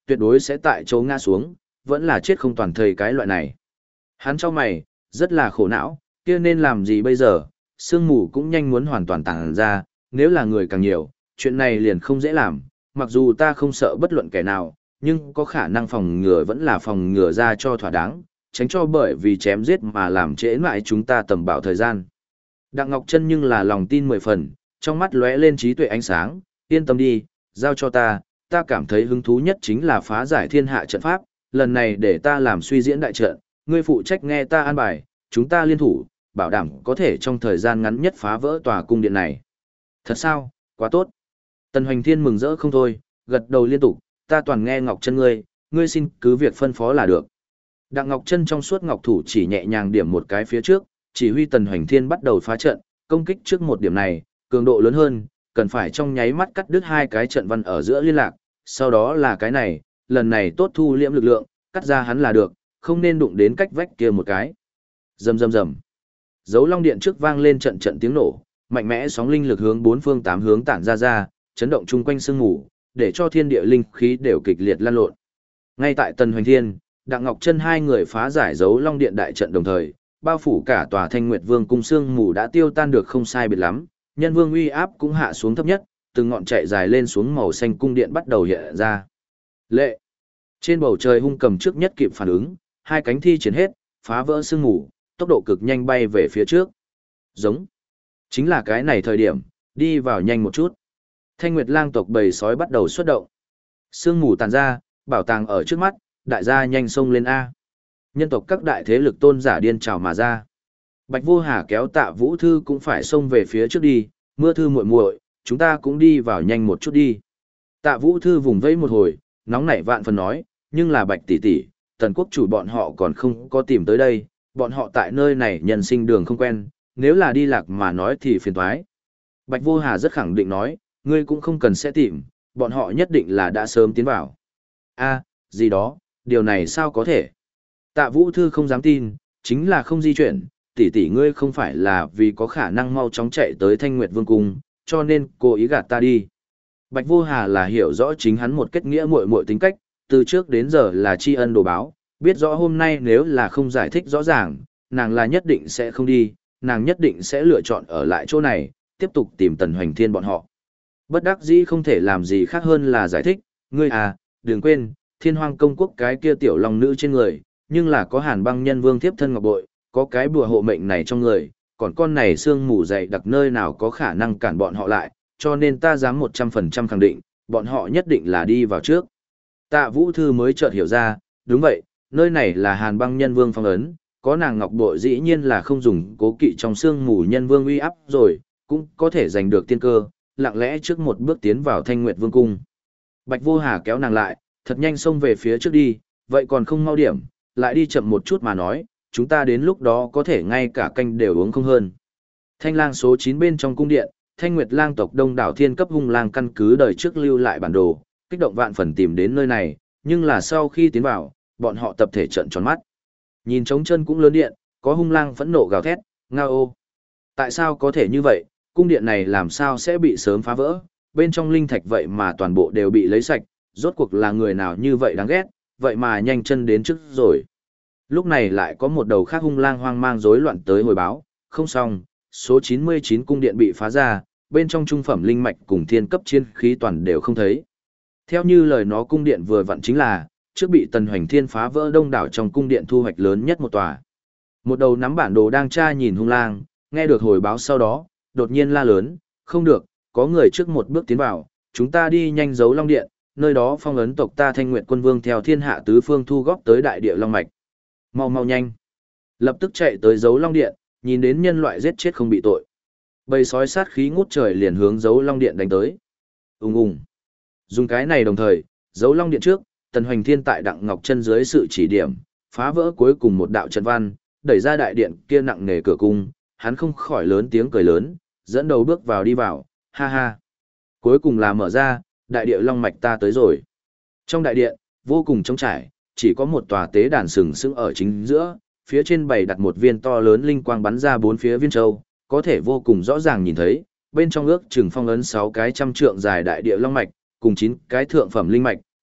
tuyệt đối sẽ tại chỗ ngã xuống, vẫn là chết không toàn thây cái loại này. Hắn cho mày, rất là khổ não, kia nên làm gì bây giờ, sương mù cũng nhanh muốn hoàn toàn tản ra, nếu là người càng nhiều, chuyện này liền không dễ làm, mặc dù ta không sợ bất luận kẻ nào, nhưng có khả năng phòng ngừa vẫn là phòng ngừa ra cho thỏa đáng, tránh cho bởi vì chém giết mà làm trễ lại chúng ta tầm bảo thời gian. Đặng Ngọc Trân nhưng là lòng tin 10 phần, trong mắt lóe lên trí tuệ ánh sáng, yên tâm đi, giao cho ta cảm thấy hứng thú nhất chính là phá giải thiên hạ trận pháp, lần này để ta làm suy diễn đại trận, ngươi phụ trách nghe ta an bài, chúng ta liên thủ, bảo đảm có thể trong thời gian ngắn nhất phá vỡ tòa cung điện này. Thật sao, quá tốt. Tần Hoành Thiên mừng rỡ không thôi, gật đầu liên tục, ta toàn nghe Ngọc Trân ngươi xin cứ việc phân phó là được. Đặng Ngọc Trân trong suốt ngọc thủ chỉ nhẹ nhàng điểm một cái phía trước, chỉ huy Tần Hoành Thiên bắt đầu phá trận, công kích trước một điểm này, cường độ lớn hơn, cần phải trong nháy mắt cắt đứt hai cái trận văn ở giữa liên lạc, sau đó là cái này, lần này tốt thu liễm lực lượng, cắt ra hắn là được, không nên đụng đến cách vách kia một cái. Rầm rầm rầm. Dấu long điện trước vang lên trận trận tiếng nổ, mạnh mẽ sóng linh lực hướng bốn phương tám hướng tản ra, chấn động chung quanh sương mù, để cho thiên địa linh khí đều kịch liệt lan lộn. Ngay tại Tần Hoành Thiên, Đặng Ngọc Trân hai người phá giải dấu long điện đại trận đồng thời, bao phủ cả tòa Thanh Nguyệt Vương cung sương mù đã tiêu tan được không sai biệt lắm, nhân vương uy áp cũng hạ xuống thấp nhất, từng ngọn chạy dài lên xuống màu xanh cung điện bắt đầu hiện ra. Lệ. Trên bầu trời hung cầm trước nhất kịp phản ứng, hai cánh thi triển hết, phá vỡ sương mù, tốc độ cực nhanh bay về phía trước. Giống. Chính là cái này thời điểm, đi vào nhanh một chút. Thanh Nguyệt lang tộc bầy sói bắt đầu xuất động. Sương mù tàn ra, bảo tàng ở trước mắt, đại gia nhanh xông lên A. Nhân tộc các đại thế lực tôn giả điên trào mà ra. Bạch Vô Hà kéo Tạ Vũ Thư cũng phải xông về phía trước đi, Mưa Thư muội muội, chúng ta cũng đi vào nhanh một chút đi. Tạ Vũ Thư vùng vẫy một hồi, nóng nảy vạn phần nói, nhưng là Bạch tỷ tỷ, Tần quốc chủ bọn họ còn không có tìm tới đây, bọn họ tại nơi này nhân sinh đường không quen, nếu là đi lạc mà nói thì phiền toái. Bạch Vô Hà rất khẳng định nói, ngươi cũng không cần sẽ tìm, bọn họ nhất định là đã sớm tiến vào. A, gì đó, điều này sao có thể? Tạ Vũ Thư không dám tin, chính là không di chuyển, tỷ tỷ ngươi không phải là vì có khả năng mau chóng chạy tới Thanh Nguyệt Vương cung, cho nên cố ý gạt ta đi. Bạch Vô Hà là hiểu rõ chính hắn một kết nghĩa muội muội tính cách, từ trước đến giờ là tri ân đồ báo, biết rõ hôm nay nếu là không giải thích rõ ràng, nàng là nhất định sẽ không đi, nàng nhất định sẽ lựa chọn ở lại chỗ này, tiếp tục tìm Tần Hoành Thiên bọn họ. Bất đắc dĩ không thể làm gì khác hơn là giải thích, ngươi à, đừng quên, Thiên Hoang công quốc cái kia tiểu long nữ trên người, nhưng là có Hàn Băng Nhân Vương tiếp thân ngọc bội, có cái bùa hộ mệnh này trong người, còn con này xương mù dày đặc nơi nào có khả năng cản bọn họ lại, cho nên ta dám 100% khẳng định, bọn họ nhất định là đi vào trước. Tạ Vũ Thư mới chợt hiểu ra, đúng vậy, nơi này là Hàn Băng Nhân Vương phong ấn, có nàng ngọc bội dĩ nhiên là không dùng cố kỵ trong xương mù nhân vương uy áp rồi, cũng có thể giành được tiên cơ, lặng lẽ trước một bước tiến vào Thanh Nguyệt Vương cung. Bạch Vô Hà kéo nàng lại, thật nhanh xông về phía trước đi, vậy còn không mau điểm, lại đi chậm một chút mà nói, chúng ta đến lúc đó có thể ngay cả canh đều uống không hơn. Thanh lang số 9 bên trong cung điện, Thanh Nguyệt lang tộc đông đảo thiên cấp hung lang căn cứ đời trước lưu lại bản đồ, kích động vạn phần tìm đến nơi này, nhưng là sau khi tiến vào, bọn họ tập thể trợn tròn mắt. Nhìn trống chân cũng lớn điện, có hung lang phẫn nộ gào thét, ngao ô. Tại sao có thể như vậy, cung điện này làm sao sẽ bị sớm phá vỡ, bên trong linh thạch vậy mà toàn bộ đều bị lấy sạch, rốt cuộc là người nào như vậy đáng ghét, vậy mà nhanh chân đến trước rồi. Lúc này lại có một đầu khác hung lang hoang mang rối loạn tới hồi báo, không xong, số 99 cung điện bị phá ra, bên trong trung phẩm linh mạch cùng thiên cấp chiến khí toàn đều không thấy. Theo như lời nó cung điện vừa vặn chính là, trước bị Tần Hoành Thiên phá vỡ đông đảo trong cung điện thu hoạch lớn nhất một tòa. Một đầu nắm bản đồ đang tra nhìn hung lang, nghe được hồi báo sau đó, đột nhiên la lớn, không được, có người trước một bước tiến vào, chúng ta đi nhanh giấu Long Điện, nơi đó phong ấn tộc ta Thanh Nguyệt Quân Vương theo thiên hạ tứ phương thu góp tới đại địa Long Mạch. Mau mau nhanh. Lập tức chạy tới giấu Long Điện, nhìn đến nhân loại giết chết không bị tội. Bầy sói sát khí ngút trời liền hướng giấu Long Điện đánh tới. Ùng ùng. Dùng cái này đồng thời, giấu Long Điện trước, Tần Hoành Thiên tại Đặng Ngọc Chân dưới sự chỉ điểm, phá vỡ cuối cùng một đạo trận văn, đẩy ra đại điện kia nặng nề cửa cung, hắn không khỏi lớn tiếng cười lớn, dẫn đầu bước vào đi vào, ha ha. Cuối cùng là mở ra, đại địa Long Mạch ta tới rồi. Trong đại điện, vô cùng trống trải, chỉ có một tòa tế đàn sừng sững ở chính giữa, phía trên bày đặt một viên to lớn linh quang bắn ra bốn phía viên châu, có thể vô cùng rõ ràng nhìn thấy, bên trong ước chừng phong ấn 6 cái trăm trượng dài đại địa Long Mạch, cùng 9 cái thượng phẩm linh mạch,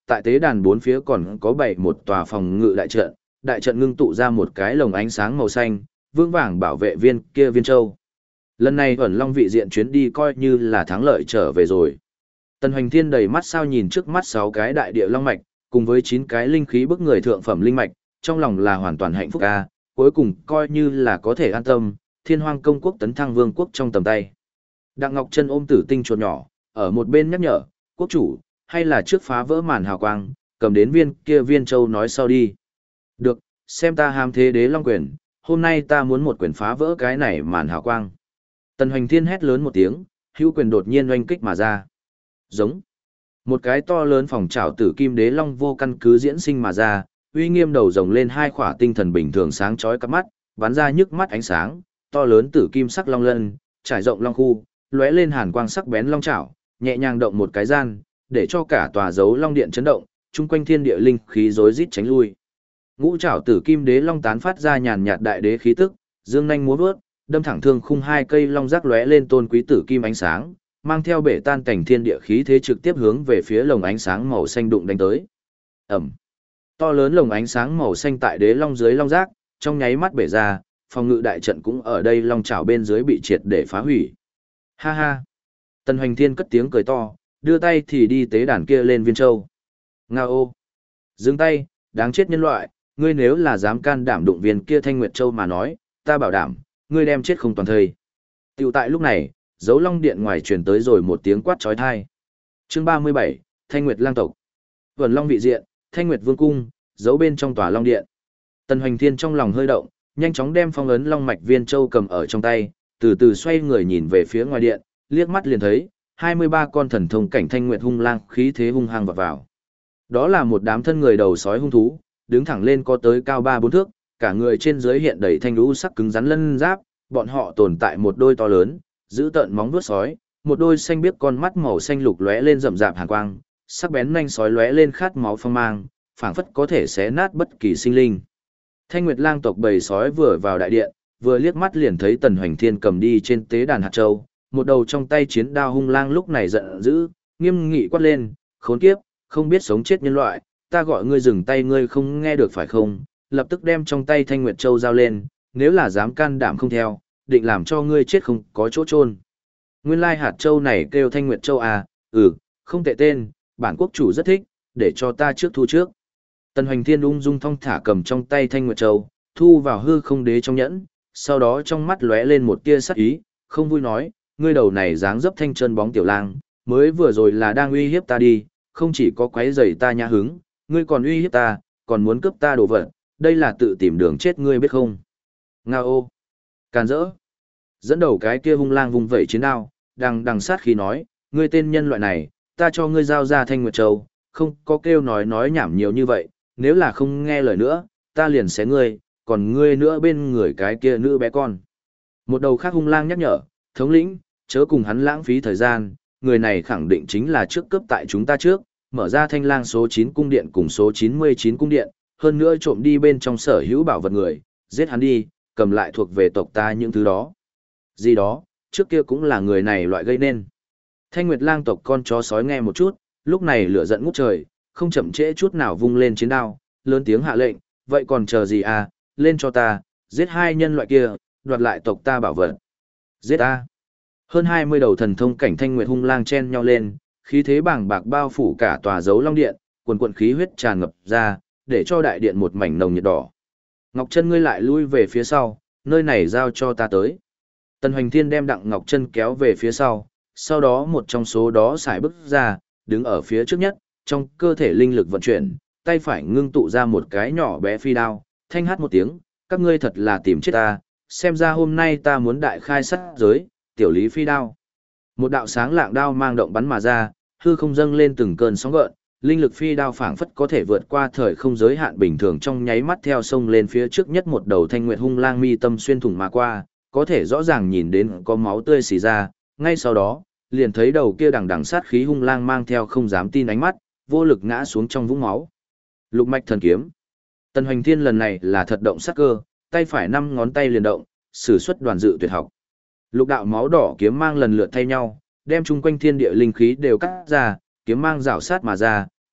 tại tế đàn bốn phía còn có bảy một tòa phòng ngự đại trận ngưng tụ ra một cái lồng ánh sáng màu xanh, vững vàng bảo vệ viên kia viên châu. Lần này ẩn long vị diện chuyến đi coi như là thắng lợi trở về rồi. Tần Hoành Thiên đầy mắt sao nhìn trước mắt 6 cái đại địa long mạch, cùng với 9 cái linh khí bức người thượng phẩm linh mạch, trong lòng là hoàn toàn hạnh phúc a, cuối cùng coi như là có thể an tâm, Thiên Hoang công quốc tấn thăng vương quốc trong tầm tay. Đặng Ngọc Chân ôm Tử Tinh chuột nhỏ, ở một bên nhắc nhở, "Quốc chủ, hay là trước phá vỡ màn hào quang, cầm đến viên kia viên châu nói sau đi." "Được, xem ta ham thế đế long quyền, hôm nay ta muốn một quyền phá vỡ cái này màn hào quang." Tần Hoành Thiên hét lớn một tiếng, hữu quyền đột nhiên oanh kích mà ra. Giống. Một cái to lớn phòng trảo tử kim đế long vô căn cứ diễn sinh mà ra, uy nghiêm đầu rồng lên hai khỏa tinh thần bình thường sáng chói cặp mắt, bắn ra nhức mắt ánh sáng, to lớn tử kim sắc long lân, trải rộng long khu, lóe lên hàn quang sắc bén long chảo, nhẹ nhàng động một cái gian, để cho cả tòa dấu long điện chấn động, chung quanh thiên địa linh khí rối rít tránh lui. Ngũ trảo tử kim đế long tán phát ra nhàn nhạt đại đế khí tức, dương nhanh múa vớt, đâm thẳng thương khung hai cây long rác lóe lên tôn quý tử kim ánh sáng, mang theo bể tan cảnh thiên địa khí thế trực tiếp hướng về phía lồng ánh sáng màu xanh đụng đánh tới. Ẩm. To lớn lồng ánh sáng màu xanh tại đế long dưới long rác, trong nháy mắt bể ra, phòng ngự đại trận cũng ở đây long chảo bên dưới bị triệt để phá hủy. Ha ha. Tần Hoành Thiên cất tiếng cười to, đưa tay thì đi tế đàn kia lên viên châu. Ngao. Dừng tay, đáng chết nhân loại, ngươi nếu là dám can đảm đụng viên kia Thanh Nguyệt Châu mà nói, ta bảo đảm, ngươi đem chết không toàn thây. Tiểu tại lúc này, dấu long điện ngoài truyền tới rồi một tiếng quát chói tai. Chương 37, Thanh Nguyệt lang tộc. Vẩn long vị diện, Thanh Nguyệt vương cung, giấu bên trong tòa long điện. Tần Hoành Thiên trong lòng hơi động, nhanh chóng đem phong ấn long mạch viên châu cầm ở trong tay, từ từ xoay người nhìn về phía ngoài điện, liếc mắt liền thấy 23 con thần thông cảnh Thanh Nguyệt hung lang khí thế hung hăng vọt vào. Đó là một đám thân người đầu sói hung thú, đứng thẳng lên có tới cao 3-4 thước, cả người trên dưới hiện đầy thanh lũ sắc cứng rắn lân giáp, bọn họ tồn tại một đôi to lớn, giữ tợn móng vuốt sói, một đôi xanh biếc con mắt màu xanh lục lóe lên rậm rạp hàn quang, sắc bén nanh sói lóe lên khát máu phong mang, phảng phất có thể xé nát bất kỳ sinh linh. Thanh Nguyệt lang tộc bầy sói vừa vào đại điện, vừa liếc mắt liền thấy Tần Hoành Thiên cầm đi trên tế đàn hạt châu, một đầu trong tay chiến đao hung lang lúc này giận dữ, nghiêm nghị quát lên, khốn kiếp, không biết sống chết nhân loại, ta gọi ngươi dừng tay ngươi không nghe được phải không? Lập tức đem trong tay Thanh Nguyệt Châu giao lên, nếu là dám can đảm không theo, định làm cho ngươi chết không có chỗ chôn. Nguyên lai hạt châu này kêu Thanh Nguyệt Châu à, không tệ tên, bản quốc chủ rất thích, để cho ta trước thu trước. Tần Hoành Thiên ung dung thong thả cầm trong tay Thanh Nguyệt Châu, thu vào hư không đế trong nhẫn, sau đó trong mắt lóe lên một tia sắc ý, không vui nói, ngươi đầu này dáng dấp thanh chân bóng tiểu lang, mới vừa rồi là đang uy hiếp ta đi, không chỉ có quấy rầy ta nhã hứng, ngươi còn uy hiếp ta, còn muốn cướp ta đồ vật, đây là tự tìm đường chết ngươi biết không? Ngao. Càn rỡ. Dẫn đầu cái kia hung lang vung vẩy chiến đao, đằng sát khí nói, ngươi tên nhân loại này, ta cho ngươi giao ra Thanh Nguyệt Châu, không có kêu nói nhảm nhiều như vậy, nếu là không nghe lời nữa, ta liền xé ngươi, còn ngươi nữa bên người cái kia nữ bé con. Một đầu khác hung lang nhắc nhở, thống lĩnh, chớ cùng hắn lãng phí thời gian, người này khẳng định chính là trước cướp tại chúng ta trước, mở ra thanh lang số 9 cung điện cùng số 99 cung điện, hơn nữa trộm đi bên trong sở hữu bảo vật người, giết hắn đi, cầm lại thuộc về tộc ta những thứ đó. Gì đó, trước kia cũng là người này loại gây nên. Thanh Nguyệt lang tộc con chó sói nghe một chút, lúc này lửa giận ngút trời, không chậm trễ chút nào vung lên chiến đao, lớn tiếng hạ lệnh, vậy còn chờ gì à, lên cho ta, giết hai nhân loại kia, đoạt lại tộc ta bảo vật. Giết ta. Hơn 20 đầu thần thông cảnh Thanh Nguyệt hung lang chen nhau lên, khí thế bàng bạc bao phủ cả tòa dấu long điện, quần quần khí huyết tràn ngập ra, để cho đại điện một mảnh nồng nhiệt đỏ. Ngọc Chân ngươi lại lui về phía sau, nơi này giao cho ta tới. Tần Hoành Thiên đem Đặng Ngọc Chân kéo về phía sau đó một trong số đó xài bước ra, đứng ở phía trước nhất, trong cơ thể linh lực vận chuyển, tay phải ngưng tụ ra một cái nhỏ bé phi đao, thanh hát một tiếng, các ngươi thật là tìm chết ta, xem ra hôm nay ta muốn đại khai sát giới, tiểu lý phi đao. Một đạo sáng lạng đao mang động bắn mà ra, hư không dâng lên từng cơn sóng gợn, linh lực phi đao phảng phất có thể vượt qua thời không giới hạn bình thường trong nháy mắt theo sông lên phía trước nhất một đầu Thanh Nguyệt hung lang mi tâm xuyên thủng mà qua, có thể rõ ràng nhìn đến có máu tươi xì ra, ngay sau đó, liền thấy đầu kia đằng sát khí hung lang mang theo không dám tin ánh mắt, vô lực ngã xuống trong vũng máu. Lục mạch thần kiếm. Tần Hoành Thiên lần này là thật động sát cơ, tay phải 5 ngón tay liền động, sử xuất đoàn dự tuyệt học. Lục đạo máu đỏ kiếm mang lần lượt thay nhau, đem chung quanh thiên địa linh khí đều cắt ra, kiếm mang rảo sát mà ra,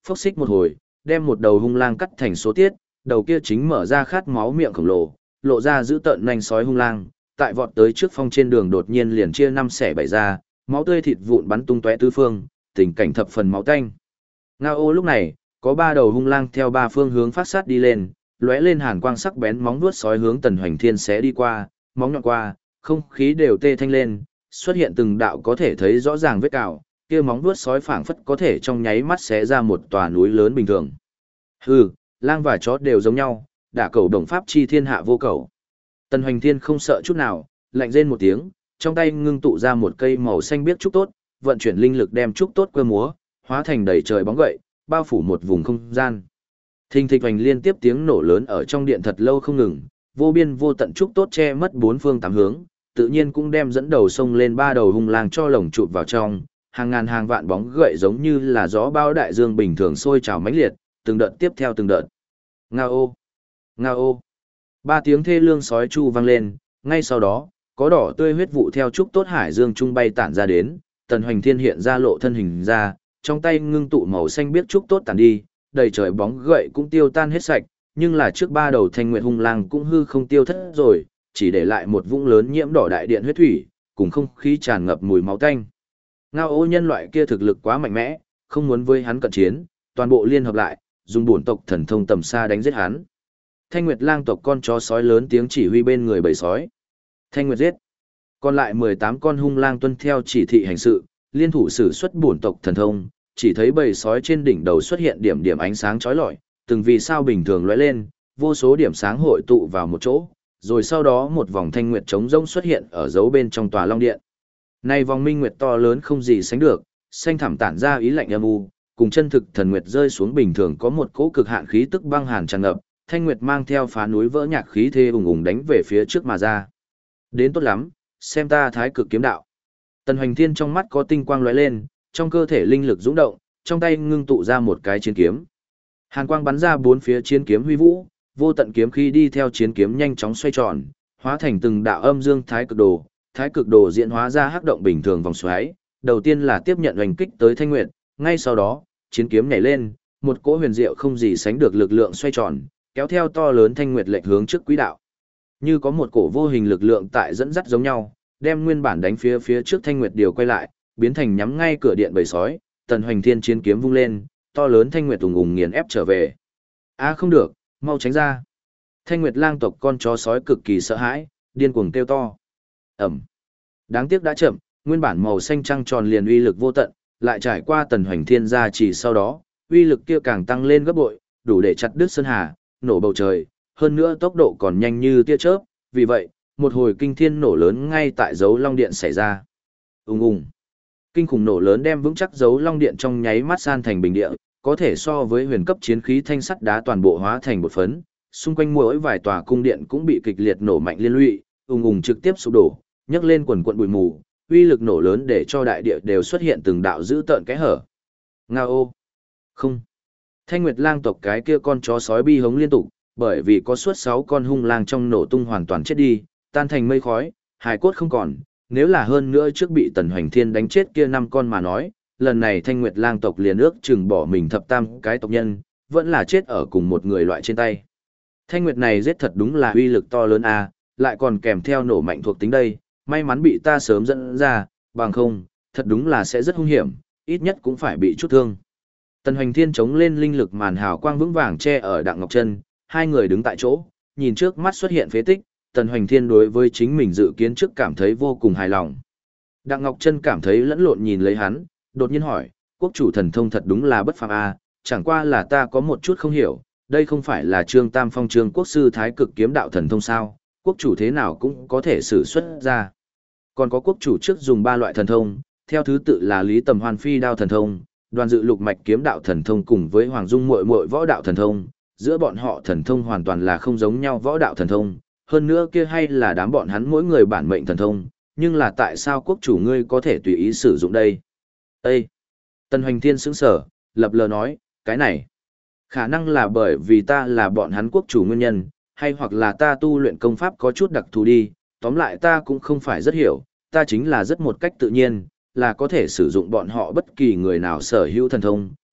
phốc xích một hồi, đem một đầu hung lang cắt thành số tiết, đầu kia chính mở ra khát máu miệng khổng lồ, lộ ra giữ tợn nanh sói hung lang, tại vọt tới trước phong trên đường đột nhiên liền chia năm xẻ bảy ra, máu tươi thịt vụn bắn tung tóe tứ phương, tình cảnh thập phần máu tanh. Ngao lúc này, có ba đầu hung lang theo ba phương hướng phát sát đi lên, lóe lên hàn quang sắc bén móng vuốt sói hướng Tần Hoành Thiên xé đi qua, móng nhọn qua, không khí đều tê thanh lên, xuất hiện từng đạo có thể thấy rõ ràng vết cào, kia móng vuốt sói phảng phất có thể trong nháy mắt xé ra một tòa núi lớn bình thường. Hừ, lang và chó đều giống nhau, đả cầu đồng pháp chi thiên hạ vô cầu. Tần Hoành Thiên không sợ chút nào, lạnh rên một tiếng, trong tay ngưng tụ ra một cây màu xanh biếc trúc tốt, vận chuyển linh lực đem trúc tốt cơ múa, hóa thành đầy trời bóng gậy, bao phủ một vùng không gian. Thình thịch hoành liên tiếp tiếng nổ lớn ở trong điện thật lâu không ngừng, vô biên vô tận trúc tốt che mất bốn phương tám hướng, tự nhiên cũng đem dẫn đầu sông lên ba đầu hung lang cho lồng chụp vào trong, hàng ngàn hàng vạn bóng gậy giống như là gió bao đại dương bình thường sôi trào mãnh liệt, từng đợt tiếp theo từng đợt. Ngao, ngao. Ba tiếng thê lương sói chu vang lên, ngay sau đó, có đỏ tươi huyết vụ theo trúc tốt hải dương trung bay tản ra đến, Tần Hoành Thiên hiện ra lộ thân hình ra, trong tay ngưng tụ màu xanh biếc trúc tốt tản đi, đầy trời bóng gậy cũng tiêu tan hết sạch, nhưng là trước ba đầu thanh nguyệt hung lang cũng hư không tiêu thất rồi, chỉ để lại một vũng lớn nhiễm đỏ đại điện huyết thủy, cùng không khí tràn ngập mùi máu tanh. Ngao nhân loại kia thực lực quá mạnh mẽ, không muốn với hắn cận chiến, toàn bộ liên hợp lại, dùng bổn tộc thần thông tầm xa đánh giết hắn. Thanh Nguyệt lang tộc con chó sói lớn tiếng chỉ huy bên người bầy sói. Thanh Nguyệt giết. Còn lại 18 con hung lang tuân theo chỉ thị hành sự, liên thủ sử xuất bổn tộc thần thông, chỉ thấy bầy sói trên đỉnh đầu xuất hiện điểm điểm ánh sáng chói lọi, từng vì sao bình thường lóe lên, vô số điểm sáng hội tụ vào một chỗ, rồi sau đó một vòng thanh nguyệt trống rỗng xuất hiện ở dấu bên trong tòa long điện. Này vòng minh nguyệt to lớn không gì sánh được, xanh thẳm tản ra ý lạnh âm u, cùng chân thực thần nguyệt rơi xuống bình thường có một cỗ cực hạn khí tức băng hàn tràn ngập, thanh nguyệt mang theo phá núi vỡ nhạc khí thê ùng ùng đánh về phía trước mà ra. Đến tốt lắm, xem ta thái cực kiếm đạo. Tần Hoành Thiên trong mắt có tinh quang lóe lên, trong cơ thể linh lực dũng động, trong tay ngưng tụ ra một cái chiến kiếm. Hàn quang bắn ra bốn phía chiến kiếm huy vũ, vô tận kiếm khí đi theo chiến kiếm nhanh chóng xoay tròn, hóa thành từng đạo âm dương thái cực đồ diễn hóa ra hắc động bình thường vòng xoáy, đầu tiên là tiếp nhận oanh kích tới Thanh Nguyệt, ngay sau đó, chiến kiếm nhảy lên, một cỗ huyền diệu không gì sánh được lực lượng xoay tròn, kéo theo to lớn Thanh Nguyệt lệch hướng trước quỹ đạo. Như có một cổ vô hình lực lượng tại dẫn dắt giống nhau, đem nguyên bản đánh phía trước Thanh Nguyệt điều quay lại, biến thành nhắm ngay cửa điện bầy sói, Tần Hoành Thiên chiến kiếm vung lên, to lớn Thanh Nguyệt ùng ùng nghiền ép trở về. A không được, mau tránh ra. Thanh Nguyệt lang tộc con chó sói cực kỳ sợ hãi, điên cuồng kêu to. Ẩm. Đáng tiếc đã chậm, nguyên bản màu xanh trăng tròn liền uy lực vô tận, lại trải qua Tần Hoành Thiên gia chỉ sau đó, uy lực kia càng tăng lên gấp bội, đủ để chặt đứt sơn hà, nổ bầu trời, hơn nữa tốc độ còn nhanh như tia chớp, vì vậy, một hồi kinh thiên nổ lớn ngay tại dấu long điện xảy ra. Ùng ùng. Kinh khủng nổ lớn đem vững chắc dấu long điện trong nháy mắt san thành bình địa, có thể so với huyền cấp chiến khí thanh sắt đá toàn bộ hóa thành bột phấn, xung quanh mỗi vài tòa cung điện cũng bị kịch liệt nổ mạnh liên lụy, ùng ùng trực tiếp sụp đổ, nhấc lên quần quần bụi mù, uy lực nổ lớn để cho đại địa đều xuất hiện từng đạo dữ tợn kẽ hở. Ngao. Không. Thanh Nguyệt lang tộc cái kia con chó sói bi hống liên tục, bởi vì có suốt 6 con hung lang trong nổ tung hoàn toàn chết đi, tan thành mây khói, hài cốt không còn, nếu là hơn nữa trước bị Tần Hoành Thiên đánh chết kia 5 con mà nói, lần này Thanh Nguyệt lang tộc liền ước chừng bỏ mình thập tam cái tộc nhân, vẫn là chết ở cùng một người loại trên tay. Thanh Nguyệt này giết thật đúng là uy lực to lớn a, lại còn kèm theo nổ mạnh thuộc tính đây, may mắn bị ta sớm dẫn ra, bằng không, thật đúng là sẽ rất hung hiểm, ít nhất cũng phải bị chút thương. Tần Hoành Thiên chống lên linh lực màn hào quang vững vàng che ở Đặng Ngọc Chân, hai người đứng tại chỗ, nhìn trước mắt xuất hiện phế tích, Tần Hoành Thiên đối với chính mình dự kiến trước cảm thấy vô cùng hài lòng. Đặng Ngọc Chân cảm thấy lẫn lộn nhìn lấy hắn, đột nhiên hỏi, quốc chủ thần thông thật đúng là bất phàm a, chẳng qua là ta có một chút không hiểu, đây không phải là Trương Tam Phong Trương quốc sư thái cực kiếm đạo thần thông sao, quốc chủ thế nào cũng có thể sử xuất ra. Còn có quốc chủ trước dùng 3 loại thần thông, theo thứ tự là Lý Tầm Hoan phi đao thần thông, Đoàn Dự Lục mạch kiếm đạo thần thông cùng với Hoàng Dung muội muội võ đạo thần thông, giữa bọn họ thần thông hoàn toàn là không giống nhau võ đạo thần thông, hơn nữa kia hay là đám bọn hắn mỗi người bản mệnh thần thông, nhưng là tại sao quốc chủ ngươi có thể tùy ý sử dụng đây? Ê! Tần Hoành Thiên sững sở, lập lờ nói, cái này, khả năng là bởi vì ta là bọn hắn quốc chủ nguyên nhân, hay hoặc là ta tu luyện công pháp có chút đặc thù đi, tóm lại ta cũng không phải rất hiểu, ta chính là rất một cách tự nhiên, là có thể sử dụng bọn họ bất kỳ người nào sở hữu thần thông,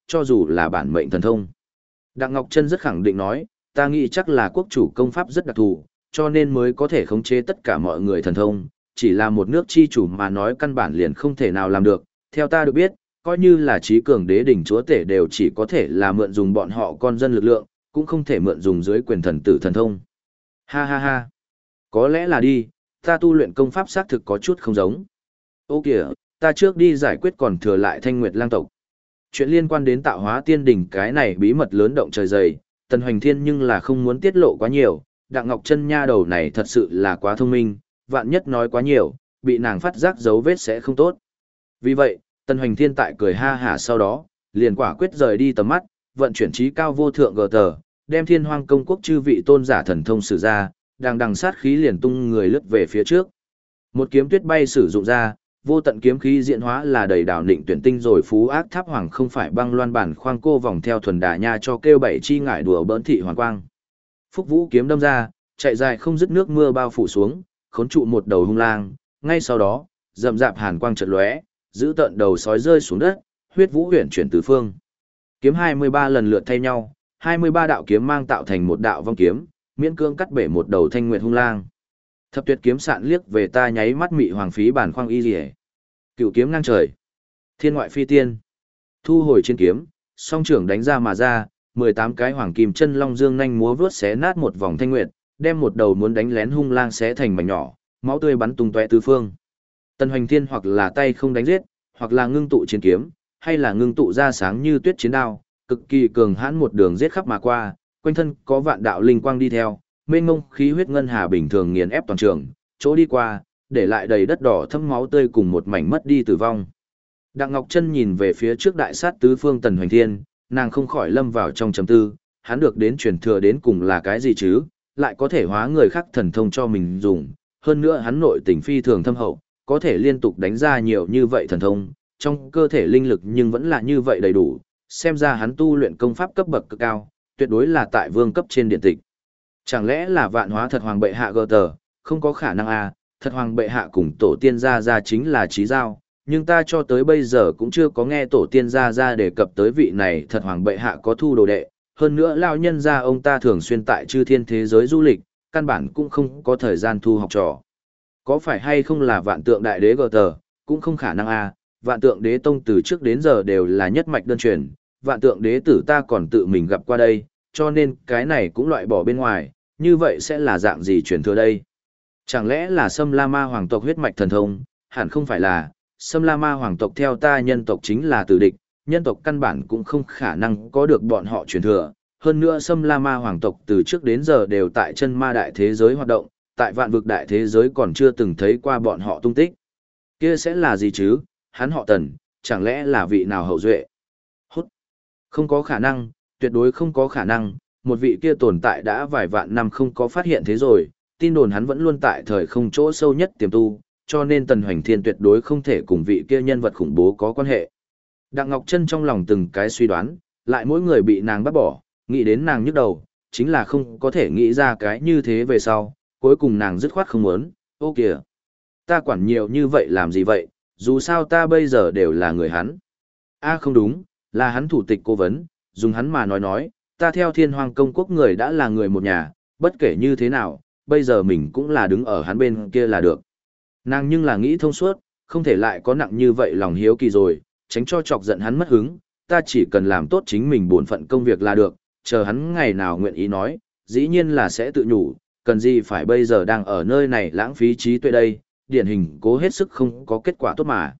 cho dù là bản mệnh thần thông. Đặng Ngọc Trân rất khẳng định nói, ta nghĩ chắc là quốc chủ công pháp rất đặc thù, cho nên mới có thể khống chế tất cả mọi người thần thông, chỉ là một nước chi chủ mà nói căn bản liền không thể nào làm được. Theo ta được biết, coi như là trí cường đế đỉnh chúa tể đều chỉ có thể là mượn dùng bọn họ con dân lực lượng, cũng không thể mượn dùng dưới quyền thần tử thần thông. Ha ha ha. Có lẽ là đi, ta tu luyện công pháp xác thực có chút không giống. Ô kìa, ta trước đi giải quyết còn thừa lại Thanh Nguyệt lang tộc. Chuyện liên quan đến tạo hóa tiên đỉnh cái này bí mật lớn động trời dày, Tần Hoành Thiên nhưng là không muốn tiết lộ quá nhiều, Đặng Ngọc Trân nha đầu này thật sự là quá thông minh, vạn nhất nói quá nhiều, bị nàng phát giác dấu vết sẽ không tốt. Vì vậy, Tần Hoành Thiên tại cười ha hả sau đó, liền quả quyết rời đi tầm mắt, vận chuyển trí cao vô thượng gờ tờ, đem Thiên Hoang công quốc chư vị tôn giả thần thông sử ra, đằng sát khí liền tung người lướt về phía trước. Một kiếm tuyết bay sử dụng ra, vô tận kiếm khí diễn hóa là đầy đảo định tuyển tinh rồi phú ác tháp hoàng không phải băng loan bản khoang cô vòng theo thuần đà nha cho kêu bảy chi ngải đùa bỡn thị hoàng quang. Phúc vũ kiếm đâm ra, chạy dài không dứt nước mưa bao phủ xuống, khốn trụ một đầu hung lang, ngay sau đó, rậm rạp hàn quang chợt lóe, giữ tận đầu sói rơi xuống đất, huyết vũ huyền chuyển tứ phương. Kiếm 23 lần lượt thay nhau, 23 đạo kiếm mang tạo thành một đạo vong kiếm, miễn cương cắt bể một đầu thanh nguyệt hung lang. Thập tuyệt kiếm sạn liếc về ta nháy mắt mị hoàng phí bản khoang y liễu. Cựu kiếm ngang trời, thiên ngoại phi tiên. Thu hồi trên kiếm, song trưởng đánh ra mà ra, 18 cái hoàng kim chân long dương nhanh múa vướt xé nát một vòng thanh nguyệt, đem một đầu muốn đánh lén hung lang xé thành mảnh nhỏ, máu tươi bắn tung tóe tứ phương. Tần Hoành Thiên hoặc là tay không đánh giết, hoặc là ngưng tụ chiến kiếm, hay là ngưng tụ ra sáng như tuyết chiến đao, cực kỳ cường hãn một đường giết khắp mà qua, quanh thân có vạn đạo linh quang đi theo, mênh mông khí huyết ngân hà bình thường nghiền ép toàn trường, chỗ đi qua, để lại đầy đất đỏ thấm máu tươi cùng một mảnh mất đi tử vong. Đặng Ngọc Trân nhìn về phía trước đại sát tứ phương Tần Hoành Thiên, nàng không khỏi lâm vào trong trầm tư, hắn được đến truyền thừa đến cùng là cái gì chứ, lại có thể hóa người khác thần thông cho mình dùng, hơn nữa hắn nội tình phi thường thâm hậu, có thể liên tục đánh ra nhiều như vậy thần thông, trong cơ thể linh lực nhưng vẫn là như vậy đầy đủ, xem ra hắn tu luyện công pháp cấp bậc cực cao, tuyệt đối là tại vương cấp trên điện tịch. Chẳng lẽ là vạn hóa thật hoàng bệ hạ gờ tờ, không có khả năng à, thật hoàng bệ hạ cùng tổ tiên gia chính là trí giao, nhưng ta cho tới bây giờ cũng chưa có nghe tổ tiên gia đề cập tới vị này thật hoàng bệ hạ có thu đồ đệ, hơn nữa lão nhân gia ông ta thường xuyên tại chư thiên thế giới du lịch, căn bản cũng không có thời gian thu học trò. Có phải hay không là vạn tượng đại đế gờ tờ, cũng không khả năng à, vạn tượng đế tông từ trước đến giờ đều là nhất mạch đơn truyền, vạn tượng đế tử ta còn tự mình gặp qua đây, cho nên cái này cũng loại bỏ bên ngoài, như vậy sẽ là dạng gì truyền thừa đây? Chẳng lẽ là Sâm La Ma hoàng tộc huyết mạch thần thông? Hẳn không phải là, Sâm La Ma hoàng tộc theo ta nhân tộc chính là tử địch, nhân tộc căn bản cũng không khả năng có được bọn họ truyền thừa. Hơn nữa Sâm La Ma hoàng tộc từ trước đến giờ đều tại chân ma đại thế giới hoạt động, tại vạn vực đại thế giới còn chưa từng thấy qua bọn họ tung tích. Kia sẽ là gì chứ? Hắn họ Tần, chẳng lẽ là vị nào hậu duệ? Hút. Không có khả năng, tuyệt đối không có khả năng, một vị kia tồn tại đã vài vạn năm không có phát hiện thế rồi, tin đồn hắn vẫn luôn tại thời không chỗ sâu nhất tiềm tu, cho nên Tần Hoành Thiên tuyệt đối không thể cùng vị kia nhân vật khủng bố có quan hệ. Đặng Ngọc Trân trong lòng từng cái suy đoán, lại mỗi người bị nàng bắt bỏ, nghĩ đến nàng nhức đầu, chính là không có thể nghĩ ra cái như thế về sau, cuối cùng nàng dứt khoát không muốn, ô kìa, ta quản nhiều như vậy làm gì vậy, dù sao ta bây giờ đều là người hắn. Không đúng, là hắn thủ tịch cố vấn, dùng hắn mà nói, ta theo Thiên Hoang công quốc người đã là người một nhà, bất kể như thế nào, bây giờ mình cũng là đứng ở hắn bên kia là được. Nàng nhưng là nghĩ thông suốt, không thể lại có nặng như vậy lòng hiếu kỳ rồi, tránh cho chọc giận hắn mất hứng, ta chỉ cần làm tốt chính mình bổn phận công việc là được, chờ hắn ngày nào nguyện ý nói, dĩ nhiên là sẽ tự nhủ, cần gì phải bây giờ đang ở nơi này lãng phí trí tuệ đây, điển hình cố hết sức không có kết quả tốt mà.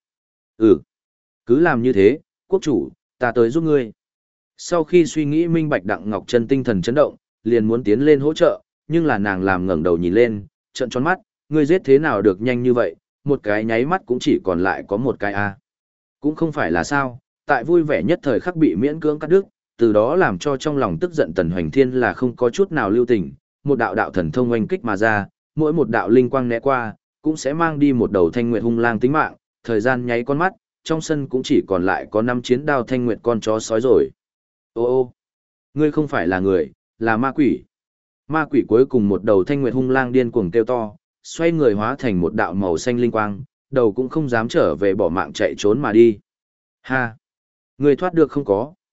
Cứ làm như thế, quốc chủ, ta tới giúp ngươi. Sau khi suy nghĩ minh bạch Đặng Ngọc Trân tinh thần chấn động, liền muốn tiến lên hỗ trợ, nhưng là nàng làm ngẩng đầu nhìn lên, trợn tròn mắt, ngươi giết thế nào được nhanh như vậy, một cái nháy mắt cũng chỉ còn lại có một cái a. Cũng không phải là sao, tại vui vẻ nhất thời khắc bị miễn cưỡng cắt đứt, từ đó làm cho trong lòng tức giận Tần Hoành Thiên là không có chút nào lưu tình, một đạo đạo thần thông oanh kích mà ra, mỗi một đạo linh quang né qua, cũng sẽ mang đi một đầu thanh nguyệt hung lang tính mạng, thời gian nháy con mắt, trong sân cũng chỉ còn lại có 5 chiến đao thanh nguyệt con chó sói rồi. Ô, ngươi không phải là người, là ma quỷ. Ma quỷ cuối cùng một đầu thanh nguyệt hung lang điên cuồng kêu to, xoay người hóa thành một đạo màu xanh linh quang, đầu cũng không dám trở về bỏ mạng chạy trốn mà đi. Ha! Ngươi thoát được không có?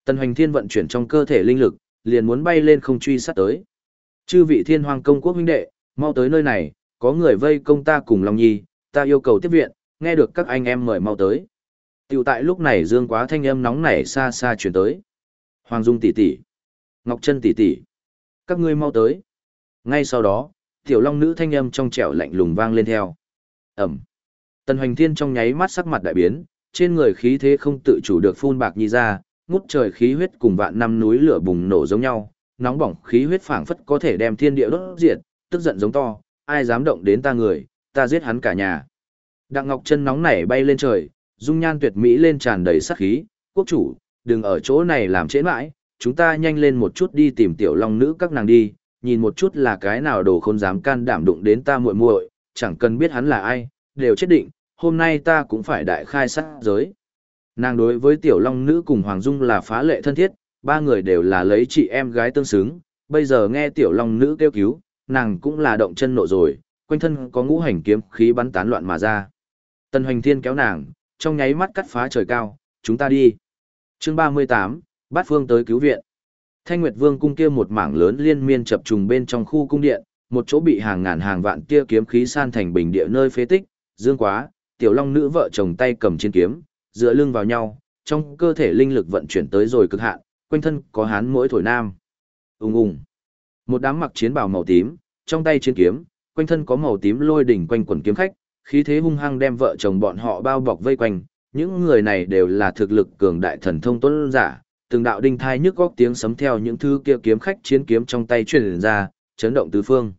Tần Hoành Thiên vận chuyển trong cơ thể linh lực, liền muốn bay lên không truy sát tới. Chư vị Thiên Hoang công quốc huynh đệ, mau tới nơi này, có người vây công ta cùng Long Nhi, ta yêu cầu tiếp viện, nghe được các anh em mời mau tới. Tiểu tại lúc này Dương Quá thanh âm nóng nảy xa xa truyền tới. Hoàng Dung tỷ tỷ, Ngọc Trân tỷ tỷ, các ngươi mau tới. Ngay sau đó, tiểu long nữ thanh âm trong trẻo lạnh lùng vang lên theo. Ẩm. Tần Hoành Thiên trong nháy mắt sắc mặt đại biến, trên người khí thế không tự chủ được phun bạc nhi ra, ngút trời khí huyết cùng vạn năm núi lửa bùng nổ giống nhau, nóng bỏng khí huyết phảng phất có thể đem thiên địa đốt diệt, tức giận giống to, ai dám động đến ta người, ta giết hắn cả nhà. Đặng Ngọc Trân nóng nảy bay lên trời, dung nhan tuyệt mỹ lên tràn đầy sát khí, quốc chủ, đừng ở chỗ này làm trễ mãi, chúng ta nhanh lên một chút đi tìm tiểu long nữ các nàng đi, nhìn một chút là cái nào đồ khôn dám can đảm đụng đến ta muội muội, chẳng cần biết hắn là ai, đều chết định, hôm nay ta cũng phải đại khai sát giới. Nàng đối với tiểu long nữ cùng Hoàng Dung là phá lệ thân thiết, ba người đều là lấy chị em gái tương xứng, bây giờ nghe tiểu long nữ kêu cứu, nàng cũng là động chân nộ rồi, quanh thân có ngũ hành kiếm khí bắn tán loạn mà ra. Tần Hoành Thiên kéo nàng, trong nháy mắt cắt phá trời cao, chúng ta đi. Chương 38, Bát Phương tới cứu viện. Thanh Nguyệt Vương cung kia một mảng lớn liên miên chập trùng bên trong khu cung điện, một chỗ bị hàng ngàn hàng vạn kia kiếm khí san thành bình địa nơi phế tích, Dương Quá, tiểu long nữ vợ chồng tay cầm trên kiếm, dựa lưng vào nhau, trong cơ thể linh lực vận chuyển tới rồi cực hạn, quanh thân có hán mỗi thổi nam. Ùng ùng. Một đám mặc chiến bào màu tím, trong tay chiến kiếm, quanh thân có màu tím lôi đỉnh quanh quần kiếm khách, khí thế hung hăng đem vợ chồng bọn họ bao bọc vây quanh, những người này đều là thực lực cường đại thần thông tuấn giả, từng đạo đinh thai nhức góc tiếng sấm theo những thứ kia kiếm khách chiến kiếm trong tay truyền ra, chấn động tứ phương.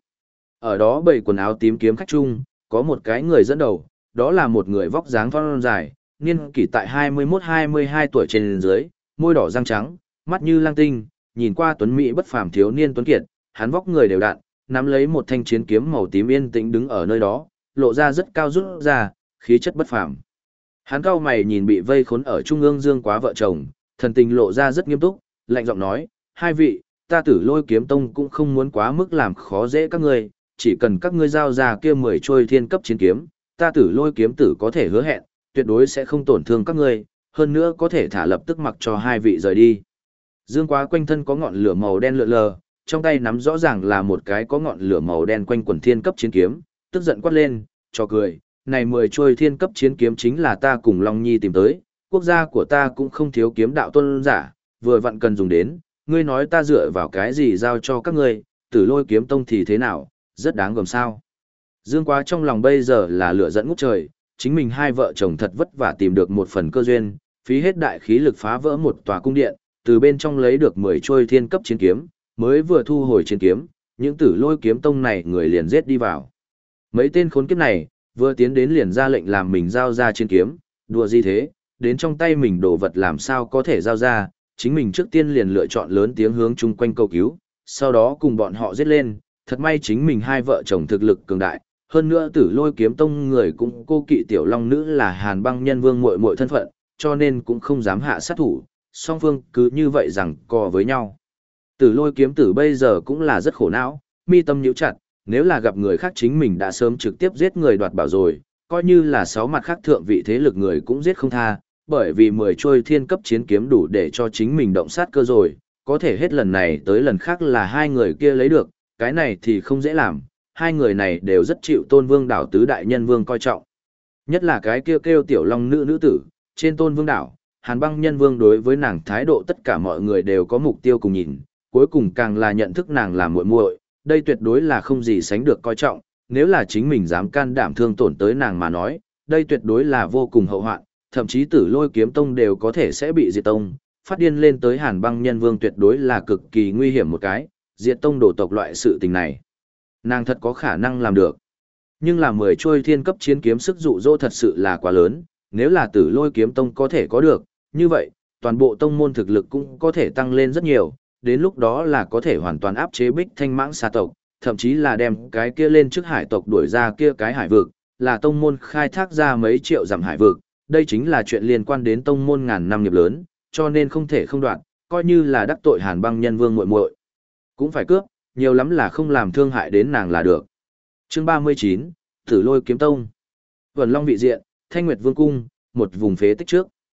Ở đó bầy quần áo tím kiếm khách chung, có một cái người dẫn đầu, đó là một người vóc dáng thon dài, niên kỷ tại 21-22 tuổi trên dưới, môi đỏ răng trắng, mắt như lang tinh, nhìn qua tuấn mỹ bất phàm thiếu niên tuấn kiệt, hắn vóc người đều đặn, nắm lấy một thanh chiến kiếm màu tím yên tĩnh đứng ở nơi đó, lộ ra rất cao rút ra, khí chất bất phàm. Hắn cau mày nhìn bị vây khốn ở trung ương Dương Quá vợ chồng, thần tình lộ ra rất nghiêm túc, lạnh giọng nói, hai vị, ta Tử Lôi Kiếm Tông cũng không muốn quá mức làm khó dễ các ngươi, chỉ cần các ngươi giao ra kia 10 trôi thiên cấp chiến kiếm, ta Tử Lôi Kiếm Tử có thể hứa hẹn, tuyệt đối sẽ không tổn thương các ngươi, hơn nữa có thể thả lập tức mặc cho hai vị rời đi. Dương Quá quanh thân có ngọn lửa màu đen lượn lờ, trong tay nắm rõ ràng là một cái có ngọn lửa màu đen quanh quần thiên cấp chiến kiếm, tức giận quát lên, cho cười, này 10 trôi thiên cấp chiến kiếm chính là ta cùng Long Nhi tìm tới, quốc gia của ta cũng không thiếu kiếm đạo tôn giả, vừa vặn cần dùng đến, ngươi nói ta dựa vào cái gì giao cho các ngươi, Tử Lôi Kiếm Tông thì thế nào, rất đáng gờm sao. Dương Quá trong lòng bây giờ là lửa giận ngút trời, chính mình hai vợ chồng thật vất vả tìm được một phần cơ duyên, phí hết đại khí lực phá vỡ một tòa cung điện, từ bên trong lấy được 10 trôi thiên cấp chiến kiếm, mới vừa thu hồi chiến kiếm, những Tử Lôi Kiếm Tông này người liền giết đi vào. Mấy tên khốn kiếp này, vừa tiến đến liền ra lệnh làm mình giao ra chiến kiếm, đùa gì thế, đến trong tay mình đồ vật làm sao có thể giao ra, chính mình trước tiên liền lựa chọn lớn tiếng hướng chung quanh cầu cứu, sau đó cùng bọn họ giết lên, thật may chính mình hai vợ chồng thực lực cường đại, hơn nữa Tử Lôi Kiếm Tông người cũng cô kỵ tiểu long nữ là Hàn Băng Nhân Vương muội muội thân phận, cho nên cũng không dám hạ sát thủ, song phương cứ như vậy rằng co với nhau. Tử Lôi Kiếm Tử bây giờ cũng là rất khổ não, mi tâm nhíu chặt, nếu là gặp người khác chính mình đã sớm trực tiếp giết người đoạt bảo rồi, coi như là 6 mặt khác thượng vị thế lực người cũng giết không tha, bởi vì 10 trôi thiên cấp chiến kiếm đủ để cho chính mình động sát cơ rồi, có thể hết lần này tới lần khác là hai người kia lấy được, cái này thì không dễ làm, hai người này đều rất chịu Tôn Vương đảo tứ đại nhân vương coi trọng. Nhất là cái kia kêu tiểu long nữ nữ tử, trên Tôn Vương đảo, Hàn Băng Nhân Vương đối với nàng thái độ tất cả mọi người đều có mục tiêu cùng nhìn, cuối cùng càng là nhận thức nàng là muội muội, đây tuyệt đối là không gì sánh được coi trọng, nếu là chính mình dám can đảm thương tổn tới nàng mà nói, đây tuyệt đối là vô cùng hậu hoạn, thậm chí Tử Lôi Kiếm Tông đều có thể sẽ bị diệt tông, phát điên lên tới Hàn Băng Nhân Vương tuyệt đối là cực kỳ nguy hiểm một cái, diệt tông đổ tộc loại sự tình này. Nàng thật có khả năng làm được. Nhưng là 10 trôi thiên cấp chiến kiếm sức dụ dỗ thật sự là quá lớn, nếu là Tử Lôi Kiếm Tông có thể có được, như vậy, toàn bộ tông môn thực lực cũng có thể tăng lên rất nhiều, đến lúc đó là có thể hoàn toàn áp chế Bích Thanh Mãng Sa tộc, thậm chí là đem cái kia lên trước hải tộc đuổi ra kia cái hải vực, là tông môn khai thác ra mấy triệu dặm hải vực, đây chính là chuyện liên quan đến tông môn ngàn năm nghiệp lớn, cho nên không thể không đoạn, coi như là đắc tội Hàn Băng Nhân Vương muội muội, cũng phải cướp, nhiều lắm là không làm thương hại đến nàng là được. Chương 39, Tử Lôi Kiếm Tông. Vân Long vị diện, Thanh Nguyệt Vương cung, một vùng phế tích trước.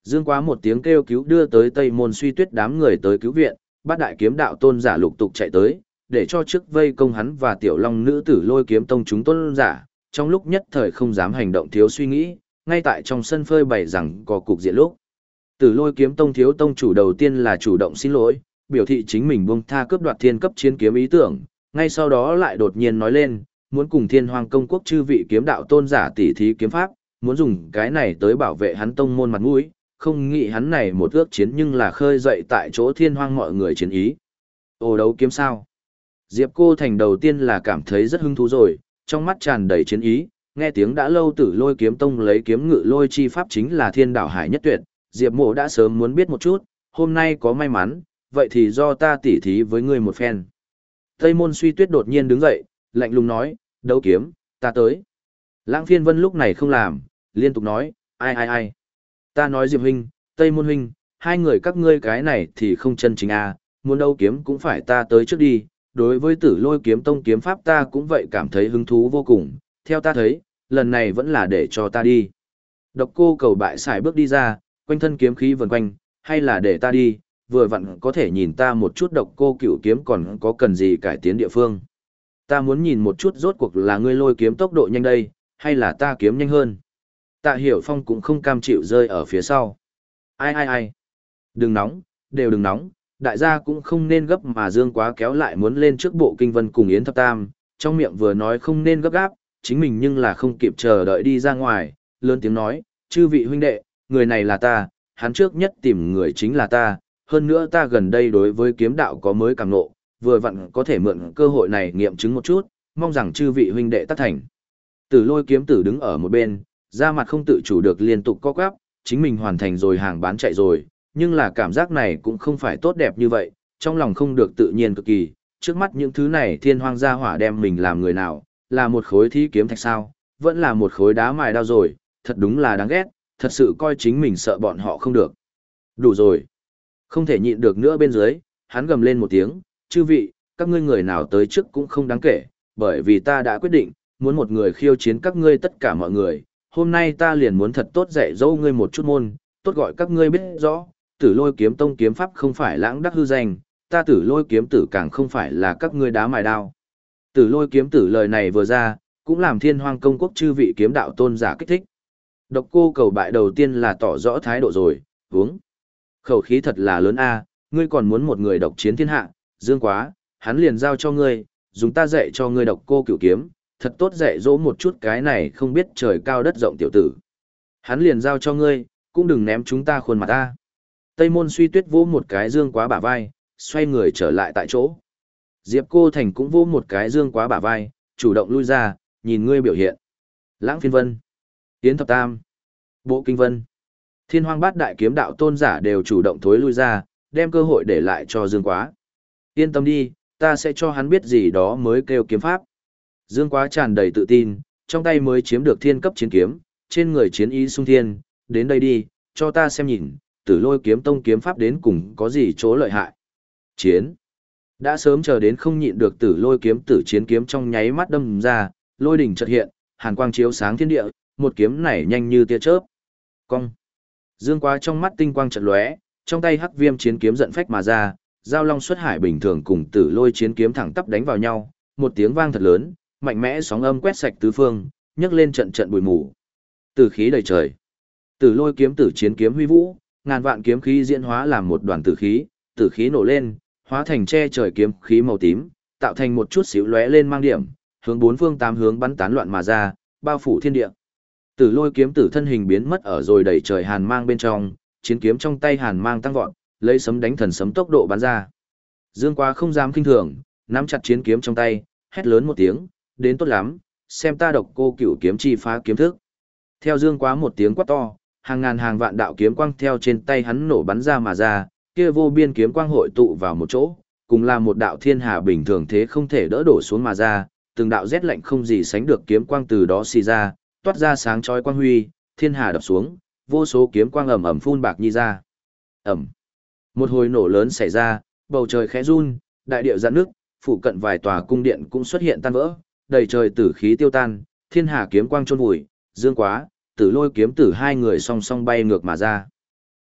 Dương Quá một tiếng kêu cứu đưa tới Tây Môn Suy Tuyết đám người tới cứu viện, bát đại kiếm đạo tôn giả lục tục chạy tới, để cho trước vây công hắn và tiểu long nữ tử Lôi Kiếm Tông chúng tôn giả, trong lúc nhất thời không dám hành động thiếu suy nghĩ, ngay tại trong sân phơi bày rằng có cục diện lúc. Tử Lôi Kiếm Tông thiếu tông chủ đầu tiên là chủ động xin lỗi, biểu thị chính mình buông tha cướp đoạt thiên cấp chiến kiếm ý tưởng, ngay sau đó lại đột nhiên nói lên, muốn cùng Thiên Hoang Công Quốc chư vị kiếm đạo tôn giả tỉ thí kiếm pháp, muốn dùng cái này tới bảo vệ hắn tông môn mặt mũi, không nghĩ hắn này một ước chiến nhưng là khơi dậy tại chỗ Thiên Hoang mọi người chiến ý. Ồ, đấu kiếm sao? Diệp Cô Thành đầu tiên là cảm thấy rất hứng thú rồi, trong mắt tràn đầy chiến ý, nghe tiếng đã lâu Tử Lôi Kiếm Tông lấy kiếm ngự lôi chi pháp chính là Thiên Đảo Hải Nhất Tuyệt, Diệp Mộ đã sớm muốn biết một chút, hôm nay có may mắn, vậy thì do ta tỉ thí với ngươi một phen. Tây Môn Suy Tuyết đột nhiên đứng dậy, lạnh lùng nói, đấu kiếm, ta tới. Lãng Phiên Vân lúc này không làm, liên tục nói, ai. Ta nói Diệp huynh, Tây Môn huynh, hai người các ngươi cái này thì không chân chính à, muốn đấu kiếm cũng phải ta tới trước đi. Đối với Tử Lôi Kiếm Tông kiếm pháp ta cũng vậy cảm thấy hứng thú vô cùng, theo ta thấy, lần này vẫn là để cho ta đi. Độc Cô Cầu bại xài bước đi ra, quanh thân kiếm khí vần quanh, hay là để ta đi, vừa vặn có thể nhìn ta một chút Độc Cô Cửu kiếm còn có cần gì cải tiến địa phương. Ta muốn nhìn một chút rốt cuộc là ngươi lôi kiếm tốc độ nhanh đây, hay là ta kiếm nhanh hơn. Tạ Hiểu Phong cũng không cam chịu rơi ở phía sau. Ai. Đừng nóng, đều đừng nóng, đại gia cũng không nên gấp mà Dương Quá kéo lại muốn lên trước bộ kinh vân cùng Yến Thập Tam, trong miệng vừa nói không nên gấp gáp, chính mình nhưng là không kịp chờ đợi đi ra ngoài, lớn tiếng nói, chư vị huynh đệ, người này là ta, hắn trước nhất tìm người chính là ta, hơn nữa ta gần đây đối với kiếm đạo có mới càng ngộ, vừa vặn có thể mượn cơ hội này nghiệm chứng một chút, mong rằng chư vị huynh đệ tác thành. Tử Lôi kiếm tử đứng ở một bên, da mặt không tự chủ được liên tục co quắp, chính mình hoàn thành rồi hàng bán chạy rồi, nhưng là cảm giác này cũng không phải tốt đẹp như vậy, trong lòng không được tự nhiên cực kỳ, trước mắt những thứ này Thiên Hoang gia hỏa đem mình làm người nào, là một khối thi kiếm thạch sao, vẫn là một khối đá mài đao rồi, thật đúng là đáng ghét, thật sự coi chính mình sợ bọn họ không được. Đủ rồi. Không thể nhịn được nữa bên dưới, hắn gầm lên một tiếng, chư vị, các ngươi người nào tới trước cũng không đáng kể, bởi vì ta đã quyết định, muốn một người khiêu chiến các ngươi tất cả mọi người, hôm nay ta liền muốn thật tốt dạy dỗ ngươi một chút môn, tốt gọi các ngươi biết rõ, Tử Lôi Kiếm Tông kiếm pháp không phải lãng đắc hư danh, ta Tử Lôi kiếm tử càng không phải là các ngươi đá mài đao. Tử Lôi kiếm tử lời này vừa ra, cũng làm Thiên Hoang Công Quốc chư vị kiếm đạo tôn giả kích thích. Độc Cô Cầu bại đầu tiên là tỏ rõ thái độ rồi, uống. Khẩu khí thật là lớn a, ngươi còn muốn một người độc chiến thiên hạ, Dương Quá, hắn liền giao cho ngươi, dùng ta dạy cho ngươi Độc Cô Cửu kiếm, thật tốt dạy dỗ một chút cái này không biết trời cao đất rộng tiểu tử. Hắn liền giao cho ngươi, cũng đừng ném chúng ta khuôn mặt ta. Tây Môn Suy Tuyết vỗ một cái Dương Quá bả vai, xoay người trở lại tại chỗ. Diệp Cô Thành cũng vỗ một cái Dương Quá bả vai, chủ động lui ra, nhìn ngươi biểu hiện. Lãng Phiên Vân, Yến Thập Tam, Bộ Kinh Vân, Thiên Hoang bát đại kiếm đạo tôn giả đều chủ động thối lui ra, đem cơ hội để lại cho Dương Quá. Yên tâm đi, ta sẽ cho hắn biết gì đó mới kêu kiếm pháp. Dương Quá tràn đầy tự tin, trong tay mới chiếm được thiên cấp chiến kiếm, trên người chiến ý sung thiên, đến đây đi, cho ta xem nhìn, Tử Lôi kiếm tông kiếm pháp đến cùng có gì chỗ lợi hại. Chiến. Đã sớm chờ đến không nhịn được Tử Lôi kiếm tử chiến kiếm trong nháy mắt đâm ra, lôi đỉnh chợt hiện, hàn quang chiếu sáng thiên địa, một kiếm này nhanh như tia chớp. Cong. Dương Quá trong mắt tinh quang chợt lóe, trong tay Hắc Viêm chiến kiếm giận phách mà ra, giao long xuất hải bình thường cùng Tử Lôi chiến kiếm thẳng tắp đánh vào nhau, một tiếng vang thật lớn, mạnh mẽ sóng âm quét sạch tứ phương, nhấc lên trận trận bụi mù. Tử khí đầy trời. Tử Lôi kiếm tử chiến kiếm huy vũ, ngàn vạn kiếm khí diễn hóa làm một đoàn tử khí nổ lên, hóa thành che trời kiếm khí màu tím, tạo thành một chút xíu lóe lên mang điểm, hướng bốn phương tám hướng bắn tán loạn mà ra, bao phủ thiên địa. Tử Lôi kiếm tử thân hình biến mất ở rồi đầy trời hàn mang bên trong, chiến kiếm trong tay hàn mang tăng vọt, lấy sấm đánh thần sấm tốc độ bắn ra. Dương Quá không dám khinh thường, nắm chặt chiến kiếm trong tay, hét lớn một tiếng, đến tốt lắm, xem ta Độc Cô Cửu kiếm chi phá kiếm thức. Theo Dương Quá một tiếng quát to, hàng ngàn hàng vạn đạo kiếm quang theo trên tay hắn nổ bắn ra mà ra, kia vô biên kiếm quang hội tụ vào một chỗ, cùng là một đạo thiên hà bình thường thế không thể đỡ đổ xuống mà ra, từng đạo rét lạnh không gì sánh được kiếm quang từ đó xì ra, toát ra sáng chói quang huy, thiên hà đập xuống, vô số kiếm quang ầm ầm phun bạc nhi ra. Ầm. Một hồi nổ lớn xảy ra, bầu trời khẽ run, đại địa giãn nước, phụ cận vài tòa cung điện cũng xuất hiện tan vỡ, đầy trời tử khí tiêu tan, thiên hà kiếm quang chôn vùi, Dương Quá, Tử Lôi kiếm tử hai người song song bay ngược mà ra.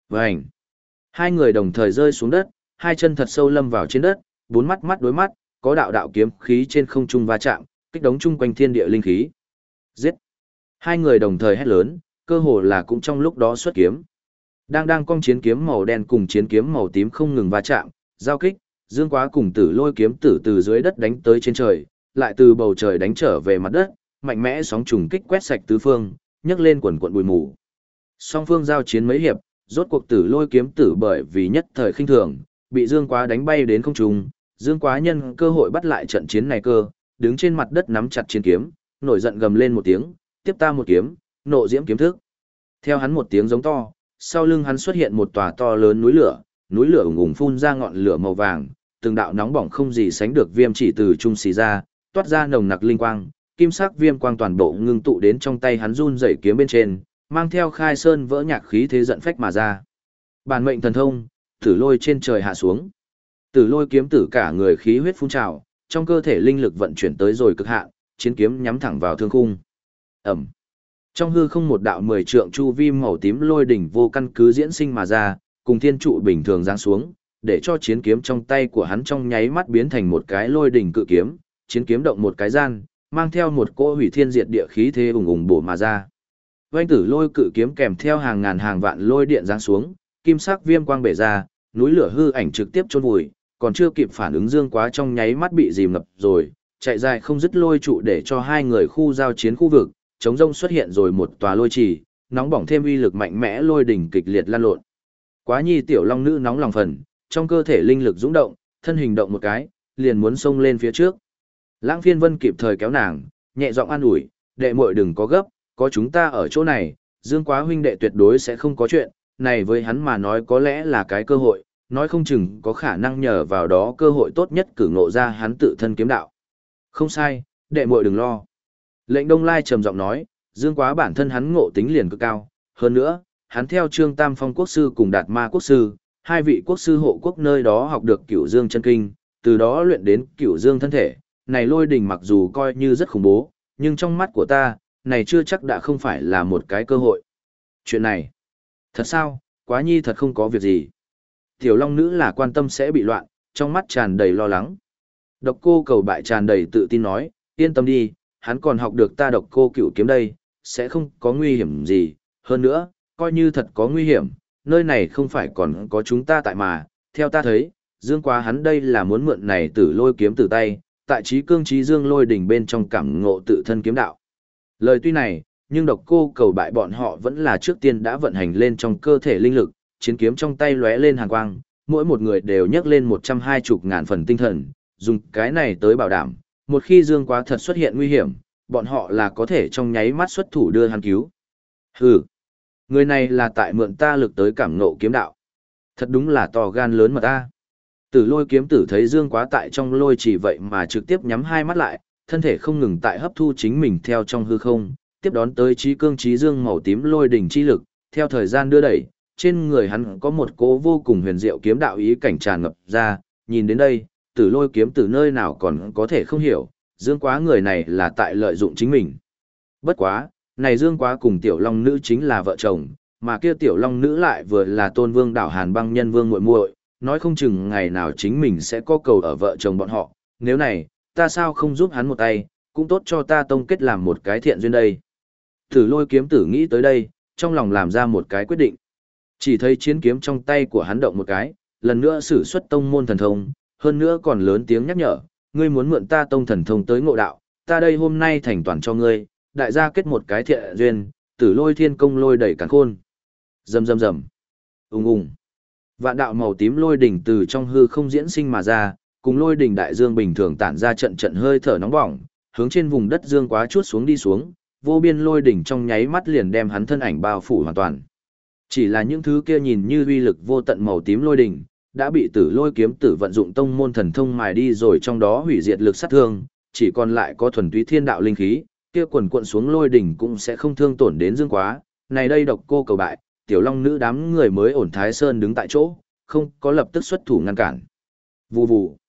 Vành. Hai người đồng thời rơi xuống đất, hai chân thật sâu lâm vào trên đất, bốn mắt mắt đối mắt, có đạo đạo kiếm khí trên không trung va chạm, kích đống chung quanh thiên địa linh khí. Giết! Hai người đồng thời hét lớn, cơ hồ là cũng trong lúc đó xuất kiếm. Đang cong chiến kiếm màu đen cùng chiến kiếm màu tím không ngừng va chạm, giao kích, Dương Quá cùng Tử Lôi kiếm tử từ dưới đất đánh tới trên trời, lại từ bầu trời đánh trở về mặt đất, mạnh mẽ sóng trùng kích quét sạch tứ phương, nhấc lên quần quần bụi mù. Song phương giao chiến mấy hiệp, rốt cuộc Tử Lôi kiếm tử bởi vì nhất thời khinh thường, bị Dương Quá đánh bay đến không trung, Dương Quá nhân cơ hội bắt lại trận chiến này cơ, đứng trên mặt đất nắm chặt chiến kiếm, nổi giận gầm lên một tiếng, tiếp ta một kiếm, nộ diễm kiếm thức. Theo hắn một tiếng giống to, sau lưng hắn xuất hiện một tòa to lớn núi lửa ùng ùng phun ra ngọn lửa màu vàng, từng đạo nóng bỏng không gì sánh được viêm chỉ từ trung xì ra, toát ra nồng nặc linh quang, kim sắc viêm quang toàn bộ ngưng tụ đến trong tay hắn run rẩy kiếm bên trên, mang theo khai sơn vỡ nhạc khí thế giận phách mà ra. Bản mệnh thần thông, Tử Lôi trên trời hạ xuống. Tử Lôi kiếm tử cả người khí huyết phun trào, trong cơ thể linh lực vận chuyển tới rồi cực hạn, chiến kiếm nhắm thẳng vào thương khung. Ầm. Trong hư không một đạo 10 trượng chu vi màu tím lôi đỉnh vô căn cứ diễn sinh mà ra, cùng thiên trụ bình thường giáng xuống, để cho chiến kiếm trong tay của hắn trong nháy mắt biến thành một cái lôi đỉnh cự kiếm, chiến kiếm động một cái gian, mang theo một cỗ hủy thiên diệt địa khí thế ùng ùng bổ mà ra. Vành Tử Lôi cự kiếm kèm theo hàng ngàn hàng vạn lôi điện giáng xuống, kim sắc viêm quang bể ra, núi lửa hư ảnh trực tiếp chôn vùi, còn chưa kịp phản ứng Dương Quá trong nháy mắt bị dìm ngập rồi, chạy dài không dứt lôi trụ để cho hai người khu giao chiến khu vực, chống rông xuất hiện rồi một tòa lôi trì, nóng bỏng thêm uy lực mạnh mẽ lôi đỉnh kịch liệt lan lộn. Quá Nhi tiểu long nữ nóng lòng phần, trong cơ thể linh lực dũng động, thân hình động một cái, liền muốn xông lên phía trước. Lãng Phiên Vân kịp thời kéo nàng, nhẹ giọng an ủi, đệ muội đừng có gấp, có chúng ta ở chỗ này, Dương Quá huynh đệ tuyệt đối sẽ không có chuyện, này với hắn mà nói có lẽ là cái cơ hội, nói không chừng có khả năng nhờ vào đó cơ hội tốt nhất cử ngộ ra hắn tự thân kiếm đạo. Không sai, đệ muội đừng lo. Lệnh Đông Lai trầm giọng nói, Dương Quá bản thân hắn ngộ tính liền cực cao, hơn nữa, hắn theo Trương Tam Phong quốc sư cùng Đạt Ma quốc sư, hai vị quốc sư hộ quốc nơi đó học được Cửu Dương chân kinh, từ đó luyện đến Cửu Dương thân thể. Này lôi đỉnh mặc dù coi như rất khủng bố, nhưng trong mắt của ta, này chưa chắc đã không phải là một cái cơ hội. Chuyện này, thật sao, Quá Nhi thật không có việc gì. Tiểu Long nữ là quan tâm sẽ bị loạn, trong mắt tràn đầy lo lắng. Độc Cô Cầu Bại tràn đầy tự tin nói, yên tâm đi, hắn còn học được ta Độc Cô Cửu kiếm đây, sẽ không có nguy hiểm gì. Hơn nữa, coi như thật có nguy hiểm, nơi này không phải còn có chúng ta tại mà, theo ta thấy, Dương Quá hắn đây là muốn mượn này Tử Lôi kiếm từ tay, tại trí cương trí dương lôi đỉnh bên trong cảm ngộ tự thân kiếm đạo. Lời tuy này, nhưng Độc Cô Cầu Bại bọn họ vẫn là trước tiên đã vận hành lên trong cơ thể linh lực, chiến kiếm trong tay lóe lên hàn quang, mỗi một người đều nhấc lên 120.000 phần tinh thần, dùng cái này tới bảo đảm, một khi Dương Quá thật xuất hiện nguy hiểm, bọn họ là có thể trong nháy mắt xuất thủ đưa hắn cứu. Hừ, người này là tại mượn ta lực tới cảm ngộ kiếm đạo. Thật đúng là to gan lớn mà ta. Tử Lôi kiếm tử thấy Dương Quá tại trong lôi chỉ vậy mà trực tiếp nhắm hai mắt lại, thân thể không ngừng tại hấp thu chính mình theo trong hư không, tiếp đón tới trí cương trí dương màu tím lôi đỉnh chi lực, theo thời gian đưa đẩy, trên người hắn có một cỗ vô cùng huyền diệu kiếm đạo ý cảnh tràn ngập ra, nhìn đến đây, Tử Lôi kiếm tử nơi nào còn có thể không hiểu, Dương Quá người này là tại lợi dụng chính mình. Bất quá, này Dương Quá cùng tiểu long nữ chính là vợ chồng, mà kia tiểu long nữ lại vừa là Tôn Vương đảo Hàn Băng nhân vương muội muội, nói không chừng ngày nào chính mình sẽ có cầu ở vợ chồng bọn họ, nếu này, ta sao không giúp hắn một tay, cũng tốt cho ta tông kết làm một cái thiện duyên đây. Tử Lôi kiếm tử nghĩ tới đây, trong lòng làm ra một cái quyết định. Chỉ thấy chiến kiếm trong tay của hắn động một cái, lần nữa sử xuất tông môn thần thông, hơn nữa còn lớn tiếng nhắc nhở, ngươi muốn mượn ta tông thần thông tới ngộ đạo, ta đây hôm nay thành toàn cho ngươi, đại gia kết một cái thiện duyên, Tử Lôi thiên công lôi đẩy càn khôn. Rầm rầm rầm. Ùng ùng. Vạn đạo màu tím lôi đỉnh từ trong hư không diễn sinh mà ra, cùng lôi đỉnh đại dương bình thường tản ra trận trận hơi thở nóng bỏng, hướng trên vùng đất Dương Quá chuốt xuống đi xuống, vô biên lôi đỉnh trong nháy mắt liền đem hắn thân ảnh bao phủ hoàn toàn. Chỉ là những thứ kia nhìn như uy lực vô tận màu tím lôi đỉnh, đã bị Tử Lôi kiếm tử vận dụng tông môn thần thông mài đi rồi, trong đó hủy diệt lực sát thương, chỉ còn lại có thuần túy thiên đạo linh khí, kia quần cuộn xuống lôi đỉnh cũng sẽ không thương tổn đến Dương Quá. Này đây Độc Cô Cầu Bại, tiểu long nữ đám người mới ổn Thái Sơn đứng tại chỗ, không có lập tức xuất thủ ngăn cản. Vù vù.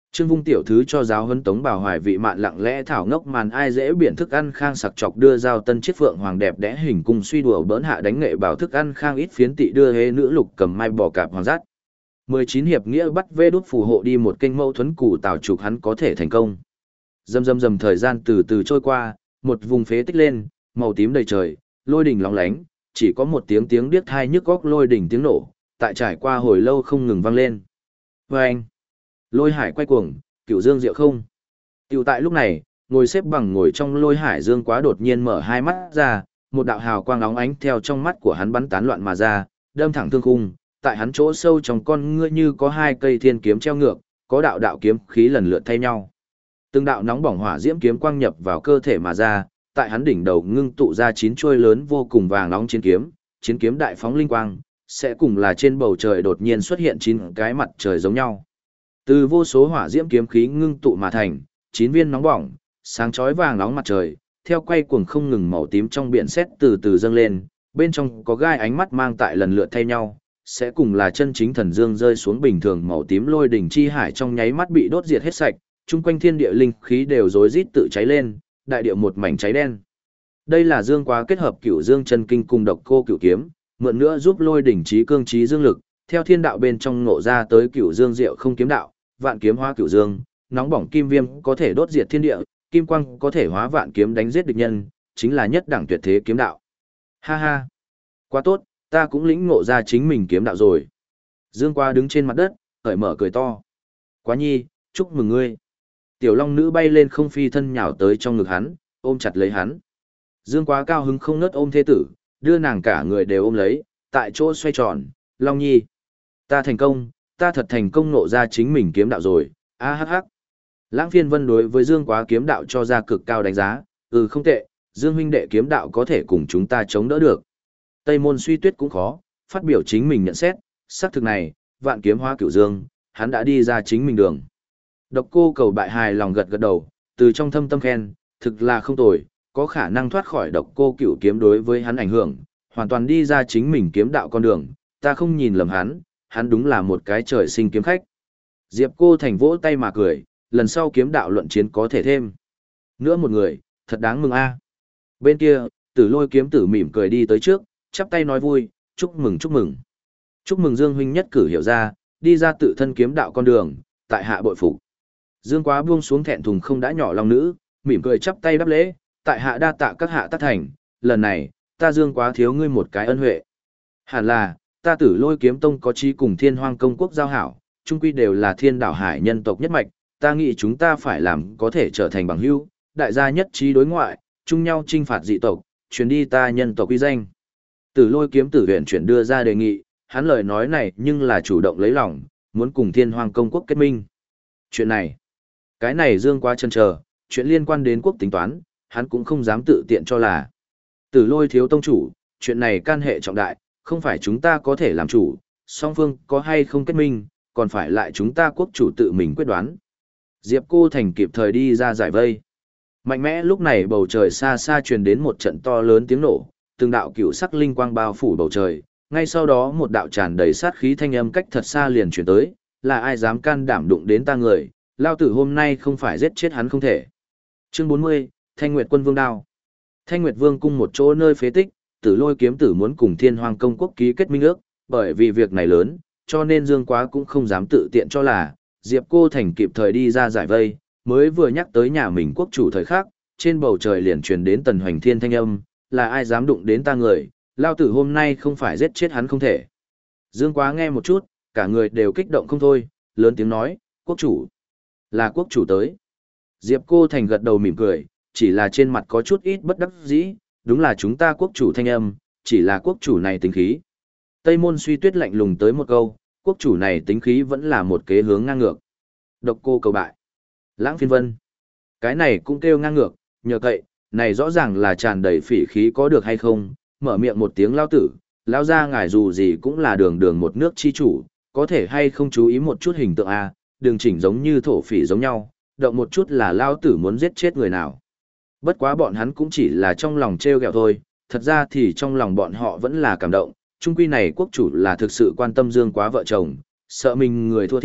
Trương Vung tiểu thứ cho giáo huấn Tống Bảo Hoài vị mạn lặng lẽ thảo ngốc màn ai dễ biển thức ăn khang sặc chọc đưa giao tân chiết phượng hoàng đẹp đẽ hình cùng suy đùa bỡn hạ đánh nghệ bảo thức ăn khang ít phiến tị đưa hê nữ lục cầm mai bò cạp hoàng rát. 19 hiệp nghĩa bắt vê đút phù hộ đi một kênh mâu thuẫn củ tào trục hắn có thể thành công. Dầm thời gian từ từ trôi qua, một vùng phế tích lên, màu tím đầy trời, lôi đỉnh lóng lánh, chỉ có một tiếng điếc tai nhức óc lôi đỉnh tiếng nổ, tại trải qua hồi lâu không ngừng vang lên. Vâng! Lôi hải quay cuồng, cửu dương diệu không. Tiểu tại lúc này, ngồi xếp bằng ngồi trong lôi hải dương quá đột nhiên mở hai mắt ra, một đạo hào quang óng ánh theo trong mắt của hắn bắn tán loạn mà ra, đâm thẳng thương khung, tại hắn chỗ sâu trong con ngươi như có hai cây thiên kiếm treo ngược, có đạo đạo kiếm khí lần lượt thay nhau. Từng đạo nóng bỏng hỏa diễm kiếm quang nhập vào cơ thể mà ra, tại hắn đỉnh đầu ngưng tụ ra 9 chuôi lớn vô cùng vàng nóng chiến kiếm đại phóng linh quang, sẽ cùng là trên bầu trời đột nhiên xuất hiện 9 cái mặt trời giống nhau. Từ vô số hỏa diễm kiếm khí ngưng tụ mà thành, 9 viên nóng bỏng, sáng chói vàng nóng mặt trời, theo quay cuồng không ngừng màu tím trong biển sét từ từ dâng lên, bên trong có gai ánh mắt mang tại lần lượt thay nhau, sẽ cùng là chân chính thần dương rơi xuống bình thường màu tím lôi đỉnh chi hải trong nháy mắt bị đốt diệt hết sạch, chung quanh thiên địa linh khí đều rối rít tự cháy lên, đại địa một mảnh cháy đen. Đây là dương quá kết hợp Cửu Dương chân kinh cùng độc cô cửu kiếm, mượn nữa giúp lôi đỉnh trí cương trí dương lực, theo thiên đạo bên trong ngộ ra tới Cửu Dương diệu không kiếm đạo, vạn kiếm hóa Cửu Dương, nóng bỏng kim viêm có thể đốt diệt thiên địa, kim quang có thể hóa vạn kiếm đánh giết địch nhân, chính là nhất đẳng tuyệt thế kiếm đạo. Ha ha, quá tốt, ta cũng lĩnh ngộ ra chính mình kiếm đạo rồi. Dương quá đứng trên mặt đất, cởi mở cười to. Quá nhi, chúc mừng ngươi. Tiểu long nữ bay lên không phi thân nhào tới trong ngực hắn, ôm chặt lấy hắn. Dương quá cao hứng không nớt ôm thê tử, đưa nàng cả người đều ôm lấy, tại chỗ xoay tròn. Long nhi, ta thành công, ta thật thành công nộ ra chính mình kiếm đạo rồi. A hắc hắc. Lãng Phiên Vân đối với Dương quá kiếm đạo cho ra cực cao đánh giá, không tệ, Dương huynh đệ kiếm đạo có thể cùng chúng ta chống đỡ được. Tây Môn Suy Tuyết cũng khó, phát biểu chính mình nhận xét, xác thực này, vạn kiếm hóa Cửu Dương, hắn đã đi ra chính mình đường. Độc cô cầu bại hài lòng gật gật đầu, từ trong thâm tâm khen, thực là không tồi, có khả năng thoát khỏi độc cô cửu kiếm đối với hắn ảnh hưởng, hoàn toàn đi ra chính mình kiếm đạo con đường, ta không nhìn lầm hắn đúng là một cái trời sinh kiếm khách. Diệp Cô Thành vỗ tay mà cười, lần sau kiếm đạo luận chiến có thể thêm. Nữa một người, thật đáng mừng a. Bên kia, Tử Lôi kiếm tử mỉm cười đi tới trước, chắp tay nói vui, chúc mừng chúc mừng. Chúc mừng Dương huynh nhất cử hiểu ra, đi ra tự thân kiếm đạo con đường, tại hạ bội phục. Dương quá buông xuống thẹn thùng không đã nhỏ long nữ, mỉm cười chắp tay đáp lễ, tại hạ đa tạ các hạ tác thành, lần này, ta Dương quá thiếu ngươi một cái ân huệ. Hẳn là, ta Tử Lôi kiếm tông có chí cùng Thiên Hoang công quốc giao hảo, chung quy đều là thiên đảo hải nhân tộc nhất mạch, ta nghĩ chúng ta phải làm có thể trở thành bằng hữu, đại gia nhất trí đối ngoại, chung nhau trinh phạt dị tộc, truyền đi ta nhân tộc uy danh. Tử Lôi kiếm tử huyện chuyển đưa ra đề nghị, hắn lời nói này nhưng là chủ động lấy lòng, muốn cùng Thiên Hoang công quốc kết minh. Chuyện này, cái này Dương quá chân chờ, chuyện liên quan đến quốc tính toán, hắn cũng không dám tự tiện cho là. Tử Lôi thiếu tông chủ, chuyện này can hệ trọng đại, không phải chúng ta có thể làm chủ, song phương có hay không kết minh, còn phải lại chúng ta quốc chủ tự mình quyết đoán. Diệp Cô Thành kịp thời đi ra giải vây. Mạnh mẽ lúc này bầu trời xa xa truyền đến một trận to lớn tiếng nổ, từng đạo cựu sắc linh quang bao phủ bầu trời, ngay sau đó một đạo tràn đầy sát khí thanh âm cách thật xa liền truyền tới, là ai dám can đảm đụng đến ta người, lao tử hôm nay không phải giết chết hắn không thể. Chương 40, Thanh Nguyệt Quân Vương đao. Thanh Nguyệt Vương cung một chỗ nơi phế tích, Tử Lôi kiếm tử muốn cùng Thiên Hoang công quốc ký kết minh ước, bởi vì việc này lớn, cho nên Dương Quá cũng không dám tự tiện cho là, Diệp Cô Thành kịp thời đi ra giải vây, mới vừa nhắc tới nhà mình quốc chủ thời khắc, trên bầu trời liền truyền đến Tần Hoành Thiên thanh âm, là ai dám đụng đến ta người, lao tử hôm nay không phải giết chết hắn không thể. Dương Quá nghe một chút, cả người đều kích động không thôi, lớn tiếng nói, quốc chủ, là quốc chủ tới. Diệp Cô Thành gật đầu mỉm cười, chỉ là trên mặt có chút ít bất đắc dĩ, đúng là chúng ta quốc chủ thanh âm, chỉ là quốc chủ này tính khí. Tây Môn Suy Tuyết lạnh lùng tới một câu, quốc chủ này tính khí vẫn là một kế hướng ngang ngược. Độc cô cầu bại. Lãng Phiên Vân. Cái này cũng kêu ngang ngược, nhờ cậy, này rõ ràng là tràn đầy phỉ khí có được hay không, mở miệng một tiếng lao tử, lao ra ngài dù gì cũng là đường đường một nước chi chủ, có thể hay không chú ý một chút hình tượng a, đường chỉnh giống như thổ phỉ giống nhau, động một chút là lao tử muốn giết chết người nào. Bất quá bọn hắn cũng chỉ là trong lòng trêu ghẹo thôi, thật ra thì trong lòng bọn họ vẫn là cảm động, chung quy này quốc chủ là thực sự quan tâm Dương Quá vợ chồng, sợ mình người thua thiệt,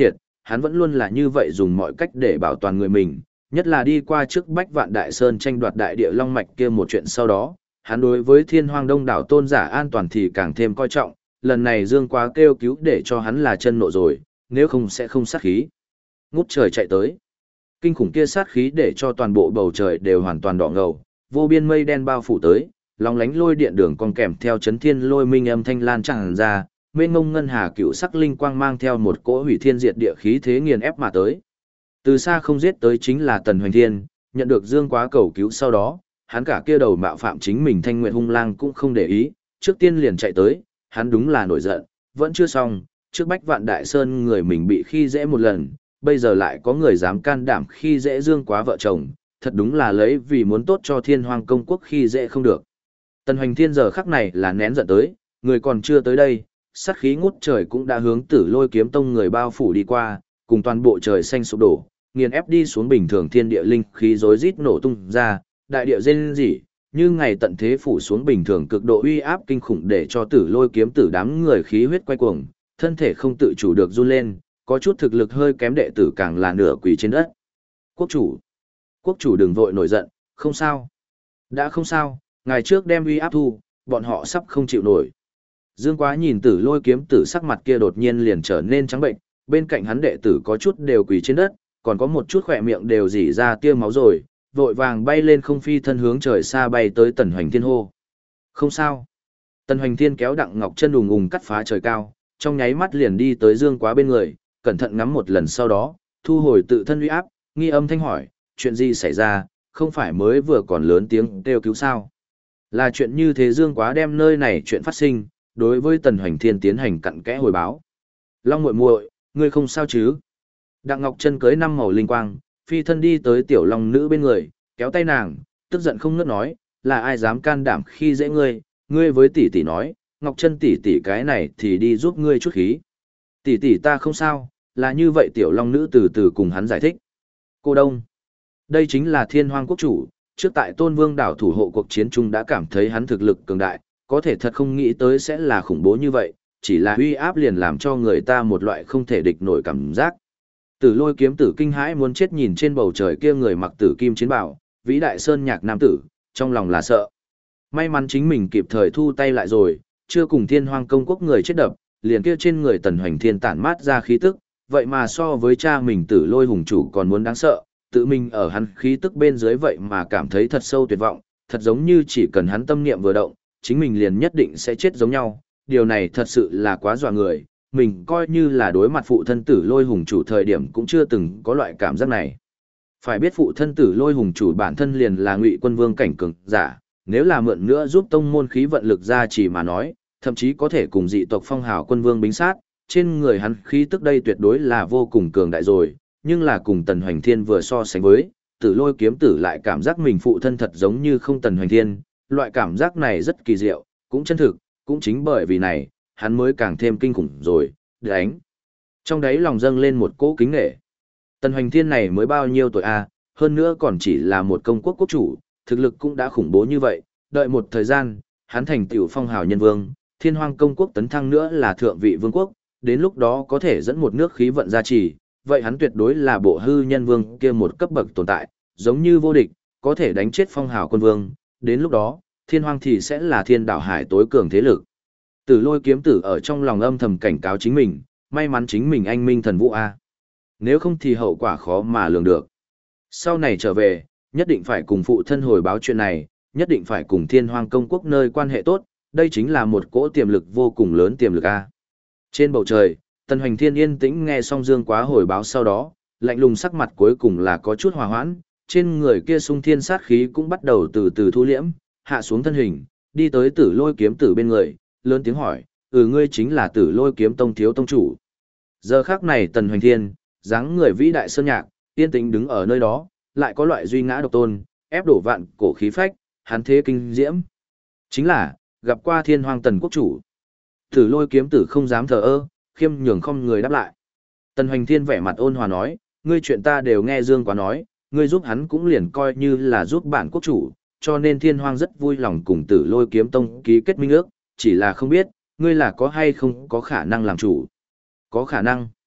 hắn vẫn luôn là như vậy dùng mọi cách để bảo toàn người mình, nhất là đi qua trước Bách Vạn Đại Sơn tranh đoạt đại địa long mạch kia một chuyện sau đó, hắn đối với Thiên Hoang Đông đảo tôn giả an toàn thì càng thêm coi trọng, lần này Dương Quá kêu cứu để cho hắn là chân nộ rồi, nếu không sẽ không sát khí. Ngút trời chạy tới. Kinh khủng kia sát khí để cho toàn bộ bầu trời đều hoàn toàn đỏ ngầu, vô biên mây đen bao phủ tới, long lánh lôi điện đường còn kèm theo chấn thiên lôi minh âm thanh lan tràn ra, mênh ngông ngân hà cựu sắc linh quang mang theo một cỗ hủy thiên diệt địa khí thế nghiền ép mà tới. Từ xa không giết tới chính là Tần Hoành Thiên, nhận được Dương Quá cầu cứu sau đó, hắn cả kia đầu mạo phạm chính mình Thanh Nguyệt hung lang cũng không để ý, trước tiên liền chạy tới, hắn đúng là nổi giận, vẫn chưa xong, trước Bách Vạn Đại Sơn người mình bị khi dễ một lần, bây giờ lại có người dám can đảm khi dễ Dương Quá vợ chồng, thật đúng là lấy vì muốn tốt cho Thiên Hoang công quốc khi dễ không được. Tần Hoành Thiên giờ khắc này là nén giận tới, người còn chưa tới đây, sát khí ngút trời cũng đã hướng Tử Lôi Kiếm Tông người bao phủ đi qua, cùng toàn bộ trời xanh sụp đổ, nghiền ép đi xuống bình thường thiên địa linh khí rối rít nổ tung ra, đại địa rên rỉ, như ngày tận thế phủ xuống bình thường cực độ uy áp kinh khủng để cho Tử Lôi Kiếm tử đám người khí huyết quay cuồng, thân thể không tự chủ được run lên, có chút thực lực hơi kém đệ tử càng là nửa quỳ trên đất. Quốc chủ đừng vội nổi giận, không sao. Đã không sao, ngày trước đem uy áp thu, bọn họ sắp không chịu nổi. Dương Quá nhìn Tử Lôi Kiếm tử sắc mặt kia đột nhiên liền trở nên trắng bệnh, bên cạnh hắn đệ tử có chút đều quỳ trên đất, còn có một chút khỏe miệng đều rỉ ra tia máu rồi, vội vàng bay lên không phi thân hướng trời xa bay tới Tần Hoành Thiên hô. Không sao. Tần Hoành Thiên kéo Đặng Ngọc Chân ùng ùng cắt phá trời cao, trong nháy mắt liền đi tới Dương Quá bên người, cẩn thận ngắm một lần sau đó, thu hồi tự thân uy áp, nghi âm thanh hỏi, chuyện gì xảy ra, không phải mới vừa còn lớn tiếng kêu cứu sao? Là chuyện như thế. Dương Quá đem nơi này chuyện phát sinh, đối với Tần Hoành Thiên tiến hành cặn kẽ hồi báo. Long muội muội, ngươi không sao chứ? Đặng Ngọc Chân cưới năm màu linh quang, phi thân đi tới tiểu long nữ bên người, kéo tay nàng, tức giận không ngớt nói, là ai dám can đảm khi dễ ngươi, ngươi với tỷ tỷ nói, Ngọc Chân tỷ tỷ cái này thì đi giúp ngươi chút khí. Tỷ tỷ ta không sao, là như vậy. Tiểu long nữ từ từ cùng hắn giải thích. Cô Đông, đây chính là Thiên Hoang quốc chủ, trước tại Tôn Vương đảo thủ hộ cuộc chiến chung đã cảm thấy hắn thực lực cường đại, có thể thật không nghĩ tới sẽ là khủng bố như vậy, chỉ là uy áp liền làm cho người ta một loại không thể địch nổi cảm giác. Tử Lôi Kiếm tử kinh hãi muốn chết nhìn trên bầu trời kia người mặc tử kim chiến bào, vĩ đại sơn nhạc nam tử, trong lòng là sợ. May mắn chính mình kịp thời thu tay lại rồi, chưa cùng Thiên Hoang công quốc người chết đập, liền kia trên người Tần Hoành Thiên tản mát ra khí tức, vậy mà so với cha mình Tử Lôi hùng chủ còn muốn đáng sợ, tự mình ở hắn khí tức bên dưới vậy mà cảm thấy thật sâu tuyệt vọng, thật giống như chỉ cần hắn tâm niệm vừa động, chính mình liền nhất định sẽ chết giống nhau, điều này thật sự là quá dọa người, mình coi như là đối mặt phụ thân Tử Lôi hùng chủ thời điểm cũng chưa từng có loại cảm giác này. Phải biết phụ thân Tử Lôi hùng chủ bản thân liền là Ngụy Quân Vương cảnh cường giả, nếu là mượn nữa giúp tông môn khí vận lực ra chỉ mà nói, thậm chí có thể cùng dị tộc phong hào Quân Vương bính sát, trên người hắn khí tức đây tuyệt đối là vô cùng cường đại rồi, nhưng là cùng Tần Hoành Thiên vừa so sánh với, Tử Lôi kiếm tử lại cảm giác mình phụ thân thật giống như không Tần Hoành Thiên, loại cảm giác này rất kỳ diệu, cũng chân thực, cũng chính bởi vì này, hắn mới càng thêm kinh khủng rồi, đánh. Trong đấy lòng dâng lên một cỗ kính nể. Tần Hoành Thiên này mới bao nhiêu tuổi a, hơn nữa còn chỉ là một công quốc quốc chủ, thực lực cũng đã khủng bố như vậy, đợi một thời gian, hắn thành tiểu phong hào nhân vương, Thiên Hoang công quốc tấn thăng nữa là thượng vị vương quốc, đến lúc đó có thể dẫn một nước khí vận gia trì, vậy hắn tuyệt đối là bộ hư nhân vương kia một cấp bậc tồn tại, giống như vô địch, có thể đánh chết phong hào quân vương, đến lúc đó, Thiên Hoang thì sẽ là thiên đảo hải tối cường thế lực. Tử Lôi kiếm tử ở trong lòng âm thầm cảnh cáo chính mình, may mắn chính mình anh minh thần vũ a. Nếu không thì hậu quả khó mà lường được. Sau này trở về, nhất định phải cùng phụ thân hồi báo chuyện này, nhất định phải cùng Thiên Hoang công quốc nơi quan hệ tốt, đây chính là một cỗ tiềm lực vô cùng lớn tiềm lực a. Trên bầu trời, Tần Hoành Thiên yên tĩnh nghe xong Dương Quá hồi báo sau đó, lạnh lùng sắc mặt cuối cùng là có chút hòa hoãn, trên người kia sung thiên sát khí cũng bắt đầu từ từ thu liễm, hạ xuống thân hình, đi tới Tử Lôi kiếm tử bên người, lớn tiếng hỏi, ngươi chính là Tử Lôi kiếm tông thiếu tông chủ. Giờ khắc này Tần Hoành Thiên, dáng người vĩ đại sơn nhạc, yên tĩnh đứng ở nơi đó, lại có loại duy ngã độc tôn, ép đổ vạn cổ khí phách, hắn thế kinh diễm. Chính là, gặp qua Thiên Hoang Tần quốc chủ. Tử Lôi kiếm tử không dám thờ ơ, khiêm nhường không người đáp lại. Tần Hoành Thiên vẻ mặt ôn hòa nói, ngươi chuyện ta đều nghe Dương Quá nói, ngươi giúp hắn cũng liền coi như là giúp bản quốc chủ, cho nên Thiên Hoang rất vui lòng cùng Tử Lôi kiếm tông ký kết minh ước, chỉ là không biết, ngươi là có hay không có khả năng làm chủ. Có khả năng.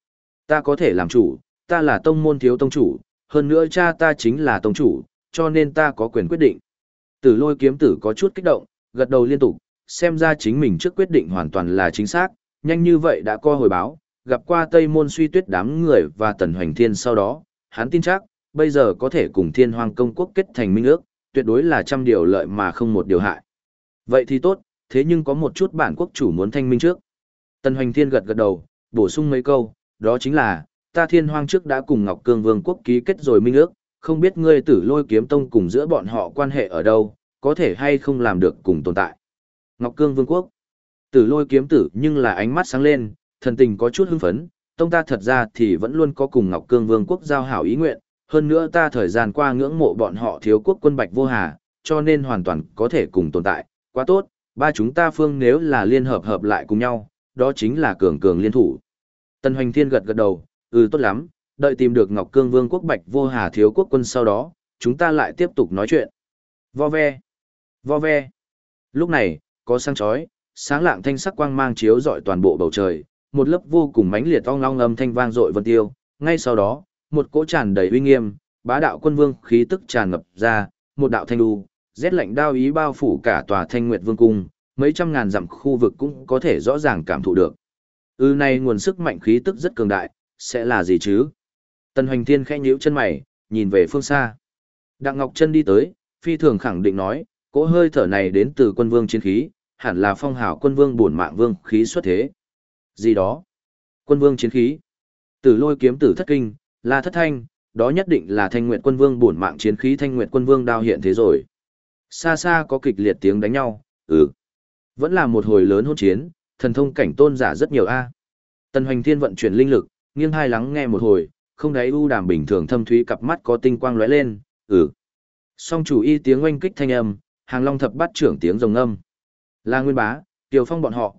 Ta có thể làm chủ, ta là tông môn thiếu tông chủ, hơn nữa cha ta chính là tông chủ, cho nên ta có quyền quyết định. Tử Lôi kiếm tử có chút kích động, gật đầu liên tục, xem ra chính mình trước quyết định hoàn toàn là chính xác, nhanh như vậy đã có hồi báo, gặp qua Tây Môn Suy Tuyết đám người và Tần Hoành Thiên sau đó, hắn tin chắc, bây giờ có thể cùng Thiên Hoang Công Quốc kết thành minh ước, tuyệt đối là trăm điều lợi mà không một điều hại. Vậy thì tốt, thế nhưng có một chút bản quốc chủ muốn thanh minh trước. Tần Hoành Thiên gật gật đầu, bổ sung mấy câu, đó chính là, ta Thiên Hoang trước đã cùng Ngọc Cương Vương quốc ký kết rồi minh ước, không biết ngươi Tử Lôi kiếm tông cùng giữa bọn họ quan hệ ở đâu, có thể hay không làm được cùng tồn tại. Ngọc Cương Vương quốc. Tử Lôi kiếm tử nhưng là ánh mắt sáng lên, thần tình có chút hưng phấn, tông ta thật ra thì vẫn luôn có cùng Ngọc Cương Vương quốc giao hảo ý nguyện, hơn nữa ta thời gian qua ngưỡng mộ bọn họ thiếu quốc quân Bạch Vô Hà, cho nên hoàn toàn có thể cùng tồn tại, quá tốt, ba chúng ta phương nếu là liên hợp lại cùng nhau, đó chính là cường cường liên thủ. Tần Hoành Thiên gật gật đầu, tốt lắm, đợi tìm được Ngọc Cương Vương quốc Bạch Vô Hà thiếu quốc quân sau đó, chúng ta lại tiếp tục nói chuyện. Vo ve, vo ve. Lúc này, có sáng chói, sáng lạng thanh sắc quang mang chiếu rọi toàn bộ bầu trời, một lớp vô cùng mãnh liệt ong long âm thanh vang dội vân tiêu, ngay sau đó, một cỗ tràn đầy uy nghiêm, bá đạo quân vương khí tức tràn ngập ra, một đạo thanh đu, rét lạnh đao ý bao phủ cả tòa Thanh Nguyệt Vương cung, mấy trăm ngàn dặm khu vực cũng có thể rõ ràng cảm thụ được. Này nguồn sức mạnh khí tức rất cường đại, sẽ là gì chứ? Tần Hoành Thiên khẽ nhíu chân mày, nhìn về phương xa. Đặng Ngọc Trân đi tới, phi thường khẳng định nói, cỗ hơi thở này đến từ quân vương chiến khí, hẳn là phong hào quân vương bổn mạng vương khí xuất thế. Gì đó? Quân vương chiến khí? Tử Lôi kiếm tử thất kinh, là thất thanh, đó nhất định là Thanh Nguyệt quân vương bổn mạng chiến khí Thanh Nguyệt quân vương đao hiện thế rồi. Xa xa có kịch liệt tiếng đánh nhau, vẫn là một hồi lớn hỗn chiến, thần thông cảnh tôn giả rất nhiều a. Tần Hoành Thiên vận chuyển linh lực, nghiêng hai lắng nghe một hồi, không đáy u đàm bình thường thâm thúy cặp mắt có tinh quang lóe lên, Song chủ y tiếng oanh kích thanh âm, Hàng Long thập bát trưởng tiếng rồng âm. Là Nguyên Bá, Kiều Phong bọn họ,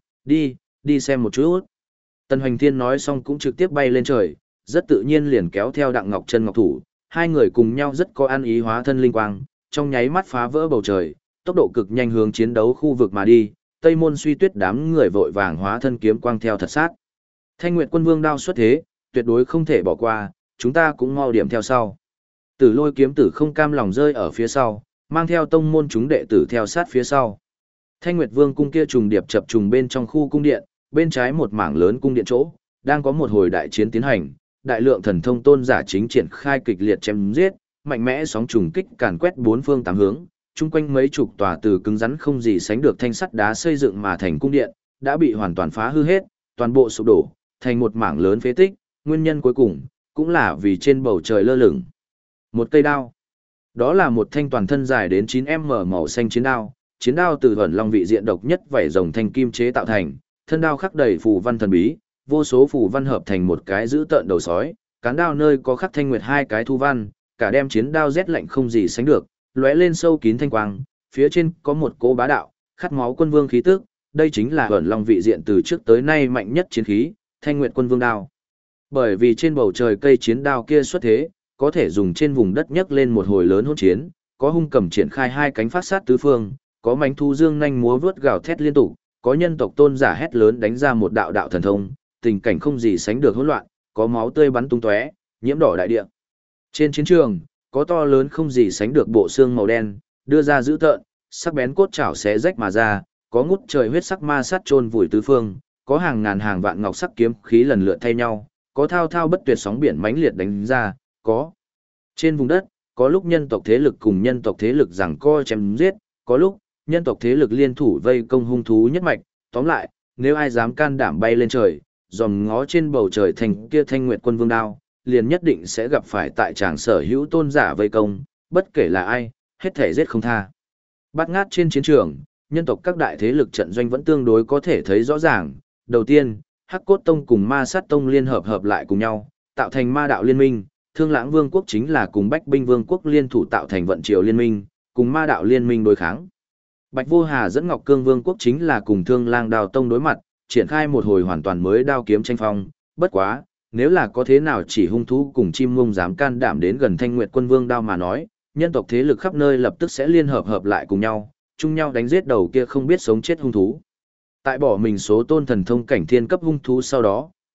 đi xem một chút. Tần Hoành Thiên nói xong cũng trực tiếp bay lên trời, rất tự nhiên liền kéo theo Đặng Ngọc Trân Ngọc Thủ, hai người cùng nhau rất có ăn ý hóa thân linh quang, trong nháy mắt phá vỡ bầu trời, tốc độ cực nhanh hướng chiến đấu khu vực mà đi, Tây Môn Suy Tuyết đám người vội vàng hóa thân kiếm quang theo thật sát. Thanh Nguyệt quân vương đao xuất thế, tuyệt đối không thể bỏ qua, chúng ta cũng mau điểm theo sau. Tử Lôi kiếm tử không cam lòng rơi ở phía sau, mang theo tông môn chúng đệ tử theo sát phía sau. Thanh Nguyệt Vương cung kia trùng điệp chập trùng bên trong khu cung điện, bên trái một mảng lớn cung điện chỗ, đang có một hồi đại chiến tiến hành, đại lượng thần thông tôn giả chính triển khai kịch liệt chém giết, mạnh mẽ sóng trùng kích càn quét bốn phương tám hướng, chung quanh mấy chục tòa từ cứng rắn không gì sánh được thanh sắt đá xây dựng mà thành cung điện, đã bị hoàn toàn phá hư hết, toàn bộ sụp đổ, thành một mảng lớn phế tích, nguyên nhân cuối cùng cũng là vì trên bầu trời lơ lửng một cây đao. Đó là một thanh toàn thân dài đến 9m màu xanh chiến đao từ thuần long vị diện độc nhất vảy rồng thanh kim chế tạo thành, thân đao khắc đầy phù văn thần bí, vô số phù văn hợp thành một cái dữ tợn đầu sói, cán đao nơi có khắc thanh nguyệt hai cái thu văn, cả đem chiến đao rét lạnh không gì sánh được, lóe lên sâu kín thanh quang, phía trên có một cỗ bá đạo, khát máu quân vương khí tức, đây chính là thuần long vị diện từ trước tới nay mạnh nhất chiến khí, Thanh Nguyệt quân vương đao. Bởi vì trên bầu trời cây chiến đao kia xuất thế, có thể dùng trên vùng đất nhấc lên một hồi lớn hỗn chiến, có hung cầm triển khai hai cánh phát sát tứ phương, có mãnh thu dương nhanh múa vớt gào thét liên tục, có nhân tộc tôn giả hét lớn đánh ra một đạo đạo thần thông, tình cảnh không gì sánh được hỗn loạn, có máu tươi bắn tung tóe, nhiễm đỏ đại địa. Trên chiến trường, có to lớn không gì sánh được bộ xương màu đen, đưa ra dữ tợn, sắc bén cốt chảo xé rách mà ra, có ngút trời huyết sắc ma sát chôn vùi tứ phương, có hàng ngàn hàng vạn ngọc sắc kiếm khí lần lượt thay nhau, có thao thao bất tuyệt sóng biển mãnh liệt đánh ra, có trên vùng đất, có lúc nhân tộc thế lực cùng nhân tộc thế lực giằng co chém giết, có lúc nhân tộc thế lực liên thủ vây công hung thú nhất mạch, tóm lại, nếu ai dám can đảm bay lên trời, dòm ngó trên bầu trời thành kia Thanh Nguyệt quân vương đao, liền nhất định sẽ gặp phải tại tràng sở hữu tôn giả vây công, bất kể là ai, hết thể giết không tha. Bát ngát trên chiến trường, nhân tộc các đại thế lực trận doanh vẫn tương đối có thể thấy rõ ràng. Đầu tiên, Hắc Cốt Tông cùng Ma Sát Tông liên hợp lại cùng nhau, tạo thành Ma Đạo Liên Minh, Thương Lãng Vương quốc chính là cùng Bách Binh Vương quốc liên thủ tạo thành Vận Triều Liên Minh, cùng Ma Đạo Liên Minh đối kháng. Bạch Vô Hà dẫn Ngọc Cương Vương quốc chính là cùng Thương Lang Đao Tông đối mặt, triển khai một hồi hoàn toàn mới đao kiếm tranh phong, bất quá, nếu là có thế nào chỉ hung thú cùng chim ngông dám can đảm đến gần Thanh Nguyệt quân vương đao mà nói, nhân tộc thế lực khắp nơi lập tức sẽ liên hợp lại cùng nhau, chung nhau đánh giết đầu kia không biết sống chết hung thú. Tại bỏ mình số tôn thần thông cảnh thiên cấp hung thú sau đó,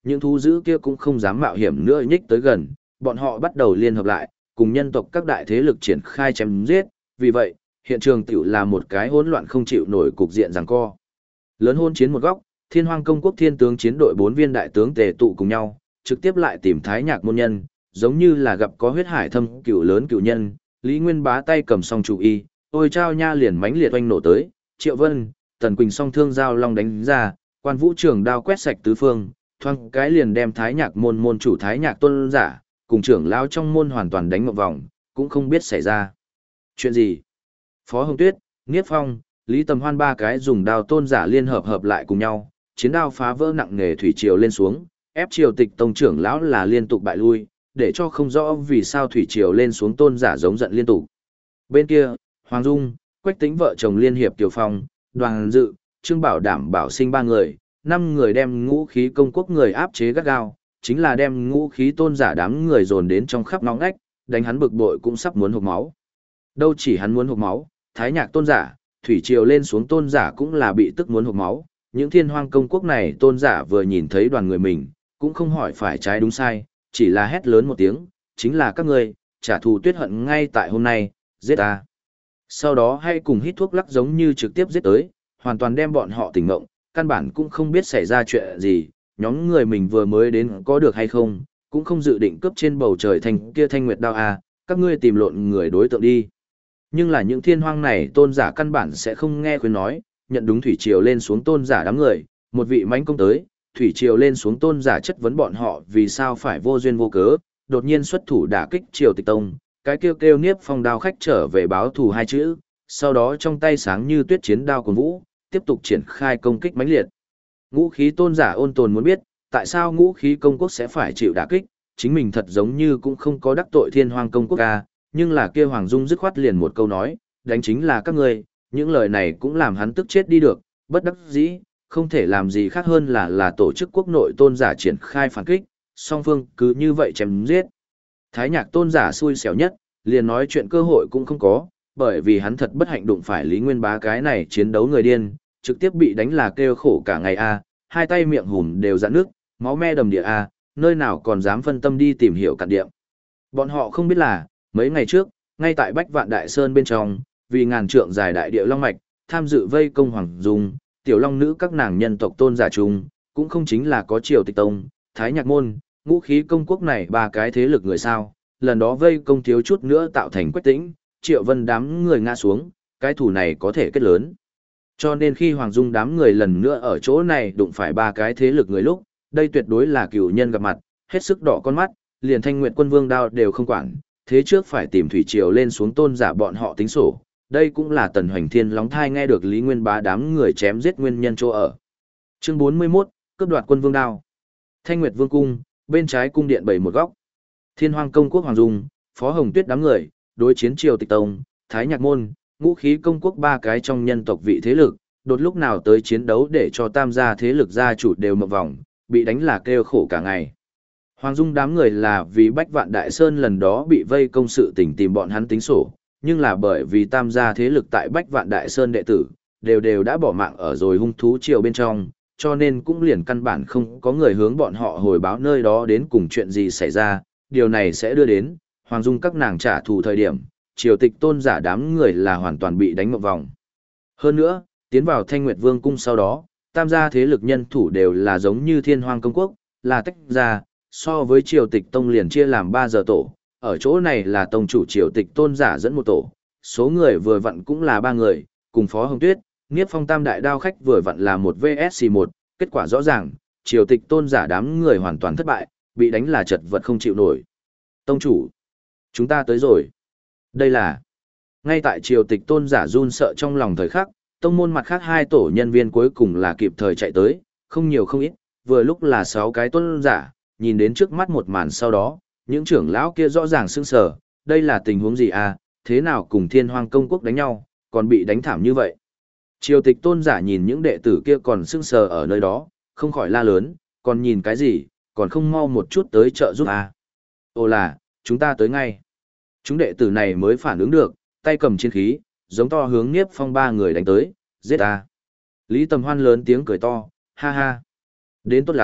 những thú dữ kia cũng không dám mạo hiểm nữa nhích tới gần, bọn họ bắt đầu liên hợp lại, cùng nhân tộc các đại thế lực triển khai chém giết, vì vậy, hiện trường tiểu là một cái hỗn loạn không chịu nổi cục diện giằng co. Lớn hôn chiến một góc, Thiên Hoang Công Quốc Thiên tướng chiến đội 4 viên đại tướng tề tụ cùng nhau, trực tiếp lại tìm Thái Nhạc môn nhân, giống như là gặp có huyết hải thâm cửu lớn cửu nhân, Lý Nguyên Bá tay cầm song chủ y, ôi trao nha liền mãnh liệt oanh nổ tới, Triệu Vân, Tần Quỳnh song thương giao long đánh ra, Quan Vũ trưởng đao quét sạch tứ phương, thoang cái liền đem Thái Nhạc môn môn chủ Thái Nhạc Tôn giả, cùng trưởng lão trong môn hoàn toàn đánh một vòng, cũng không biết xảy ra chuyện gì. Phó Hồng Tuyết, Niếp Phong, Lý Tầm Hoan ba cái dùng đao tôn giả liên hợp lại cùng nhau, chiến đao phá vỡ nặng nề thủy triều lên xuống, ép Triều Tịch tông trưởng lão là liên tục bại lui, để cho không rõ vì sao thủy triều lên xuống tôn giả giống giận liên tục. Bên kia, Hoàng Dung, Quách Tĩnh vợ chồng liên hiệp Kiều Phong, Đoàn Dự, Trương Bảo Đảm Bảo Sinh ba người, 5 người đem ngũ khí công quốc người áp chế gắt gao, chính là đem ngũ khí tôn giả đám người dồn đến trong khắp ngõ ngách, đánh hắn bực bội cũng sắp muốn hộc máu. Đâu chỉ hắn muốn hộc máu, Thái Nhạc tôn giả, thủy triều lên xuống tôn giả cũng là bị tức muốn hộc máu. Những Thiên Hoang công quốc này tôn giả vừa nhìn thấy đoàn người mình, cũng không hỏi phải trái đúng sai, chỉ là hét lớn một tiếng, chính là các ngươi, trả thù tuyết hận ngay tại hôm nay, giết ta. Sau đó hay cùng hít thuốc lắc giống như trực tiếp giết tới, hoàn toàn đem bọn họ tỉnh ngộng, căn bản cũng không biết xảy ra chuyện gì, nhóm người mình vừa mới đến có được hay không, cũng không dự định cướp trên bầu trời thành kia thanh nguyệt đao à, các ngươi tìm lộn người đối tượng đi. Nhưng là những Thiên Hoang này tôn giả căn bản sẽ không nghe khuyên nói, nhận đúng thủy triều lên xuống tôn giả đám người, một vị mãnh công tới, thủy triều lên xuống tôn giả chất vấn bọn họ vì sao phải vô duyên vô cớ, đột nhiên xuất thủ đả kích Triều Tịch tông, cái kêu kêu Niếp Phong đao khách trở về báo thù hai chữ, sau đó trong tay sáng như tuyết chiến đao của vũ, tiếp tục triển khai công kích mãnh liệt. Ngũ khí tôn giả ôn tồn muốn biết, tại sao ngũ khí công quốc sẽ phải chịu đả kích, chính mình thật giống như cũng không có đắc tội Thiên Hoang công quốc ca, nhưng là kia Hoàng Dung dứt khoát liền một câu nói, đánh chính là các ngươi, những lời này cũng làm hắn tức chết đi được, bất đắc dĩ, không thể làm gì khác hơn là tổ chức quốc nội tôn giả triển khai phản kích, song phương cứ như vậy chém giết. Thái Nhạc tôn giả xui xẻo nhất, liền nói chuyện cơ hội cũng không có, bởi vì hắn thật bất hạnh đụng phải Lý Nguyên Bá cái này chiến đấu người điên, trực tiếp bị đánh là kêu khổ cả ngày a, hai tay miệng hùm đều dạn nước, máu me đầm địa a, nơi nào còn dám phân tâm đi tìm hiểu cặn điểm. Bọn họ không biết là, mấy ngày trước, ngay tại Bách Vạn Đại Sơn bên trong, vì ngàn trượng dài đại địa long mạch, tham dự vây công Hoàng Dung, tiểu long nữ các nàng nhân tộc tôn giả chung, cũng không chính là có Triều Tịch tông, Thái Nhạc môn, ngũ khí công quốc này ba cái thế lực người sao, lần đó vây công thiếu chút nữa tạo thành Quách Tĩnh, Triệu Vân đám người ngã xuống, cái thủ này có thể kết lớn. Cho nên khi Hoàng Dung đám người lần nữa ở chỗ này đụng phải ba cái thế lực người lúc, đây tuyệt đối là cửu nhân gặp mặt, hết sức đỏ con mắt, liền Thanh Nguyệt Quân Vương đao đều không quản, thế trước phải tìm thủy triều lên xuống tôn giả bọn họ tính sổ. Đây cũng là Tần Hoành Thiên lóng thai nghe được Lý Nguyên Bá đám người chém giết nguyên nhân chỗ ở. Chương 41, cướp đoạt Quân Vương đao. Thanh Nguyệt Vương cung, bên trái cung điện bày một góc. Thiên Hoang công quốc Hoàng Dung, Phó Hồng Tuyết đám người, đối chiến Triều Tịch tông, Thái Nhạc môn, ngũ khí công quốc ba cái trong nhân tộc vị thế lực, đột lúc nào tới chiến đấu để cho tam gia thế lực gia chủ đều mộng vòng, bị đánh là kêu khổ cả ngày. Hoàng Dung đám người là vì Bách Vạn Đại Sơn lần đó bị vây công sự tình tìm bọn hắn tính sổ, nhưng là bởi vì tam gia thế lực tại Bách Vạn Đại Sơn đệ tử, đều đã bỏ mạng ở rồi hung thú triều bên trong, cho nên cũng liền căn bản không có người hướng bọn họ hồi báo nơi đó đến cùng chuyện gì xảy ra, điều này sẽ đưa đến, Hoàng Dung các nàng trả thù thời điểm, Triều Tịch tôn giả đám người là hoàn toàn bị đánh một vòng. Hơn nữa, tiến vào Thanh Nguyệt Vương cung sau đó, tam gia thế lực nhân thủ đều là giống như Thiên Hoang công quốc, là tách ra, so với Triều Tịch tông liền chia làm 3 giờ tổ, ở chỗ này là tông chủ Triều Tịch tôn giả dẫn một tổ, số người vừa vặn cũng là 3 người, cùng Phó Hồng Tuyết, Niếp Phong tam đại đao khách vừa vặn là 1 vs 1, kết quả rõ ràng, Triều Tịch tôn giả đám người hoàn toàn thất bại, bị đánh là chật vật không chịu nổi. Tông chủ, chúng ta tới rồi. Đây là, ngay tại Triều Tịch tôn giả run sợ trong lòng thời khắc, tông môn mặt khác 2 tổ nhân viên cuối cùng là kịp thời chạy tới, không nhiều không ít, vừa lúc là 6 cái tôn giả, nhìn đến trước mắt một màn sau đó, những trưởng lão kia rõ ràng sững sờ, đây là tình huống gì à, thế nào cùng Thiên Hoang công quốc đánh nhau, còn bị đánh thảm như vậy. Triều Tịch tôn giả nhìn những đệ tử kia còn sững sờ ở nơi đó, không khỏi la lớn, còn nhìn cái gì, còn không mau một chút tới trợ giúp à. Ồ là, chúng ta tới ngay. Chúng đệ tử này mới phản ứng được, tay cầm chiến khí, giống to hướng Niếp Phong 3 người đánh tới, giết à. Lý Tầm Hoan lớn tiếng cười to, ha ha. Đến tốt lắm,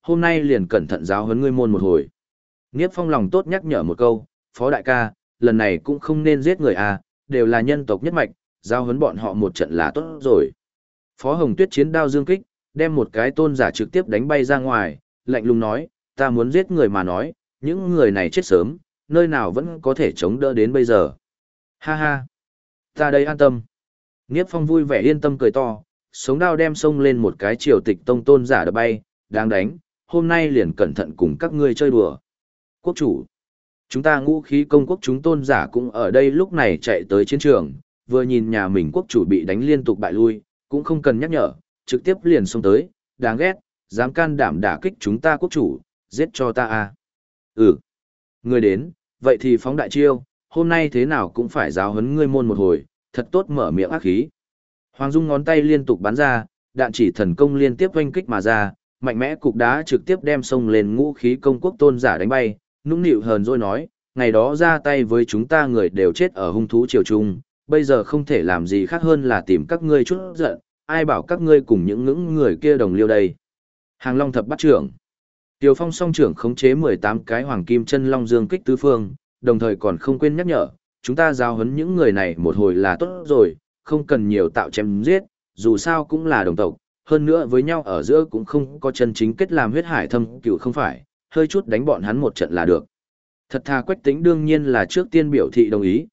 hôm nay liền cẩn thận giáo huấn ngươi môn một hồi. Niếp Phong lòng tốt nhắc nhở một câu, Phó đại ca, lần này cũng không nên giết người à, đều là nhân tộc nhất mạch, giao huấn bọn họ một trận là tốt rồi. Phó Hồng Tuyết chiến đao dương kích, đem một cái tôn giả trực tiếp đánh bay ra ngoài, lạnh lùng nói, ta muốn giết người mà nói, những người này chết sớm, nơi nào vẫn có thể chống đỡ đến bây giờ. Ha ha, ta đây an tâm. Niếp Phong vui vẻ yên tâm cười to, sống đao đem xông lên một cái triều tịch tông tôn giả đập bay, đáng đánh, hôm nay liền cẩn thận cùng các ngươi chơi đùa. Quốc chủ, chúng ta ngũ khí công quốc chúng tôn giả cũng ở đây lúc này chạy tới chiến trường, vừa nhìn nhà mình quốc chủ bị đánh liên tục bại lui, cũng không cần nhắc nhở, trực tiếp liền xông tới, đáng ghét, dám can đảm đả kích chúng ta quốc chủ, giết cho ta à. Ừ, người đến, vậy thì phóng đại chiêu, hôm nay thế nào cũng phải giáo huấn ngươi môn một hồi, thật tốt mở miệng ác khí. Hoàng Dung ngón tay liên tục bắn ra, đạn chỉ thần công liên tiếp oanh kích mà ra, mạnh mẽ cục đá trực tiếp đem xông lên ngũ khí công quốc tôn giả đánh bay, nũng nịu hờn rồi nói, ngày đó ra tay với chúng ta người đều chết ở hung thú triều trung, bây giờ không thể làm gì khác hơn là tìm các ngươi chút giận, ai bảo các ngươi cùng những người kia đồng liêu đây. Hàng Long thập bắt trưởng. Tiều Phong song trưởng khống chế 18 cái hoàng kim chân long dương kích tứ phương, đồng thời còn không quên nhắc nhở, chúng ta giao huấn những người này một hồi là tốt rồi, không cần nhiều tạo chém giết, dù sao cũng là đồng tộc, hơn nữa với nhau ở giữa cũng không có chân chính kết làm huyết hải thâm cựu không phải, hơi chút đánh bọn hắn một trận là được. Thật thà Quách Tĩnh đương nhiên là trước tiên biểu thị đồng ý,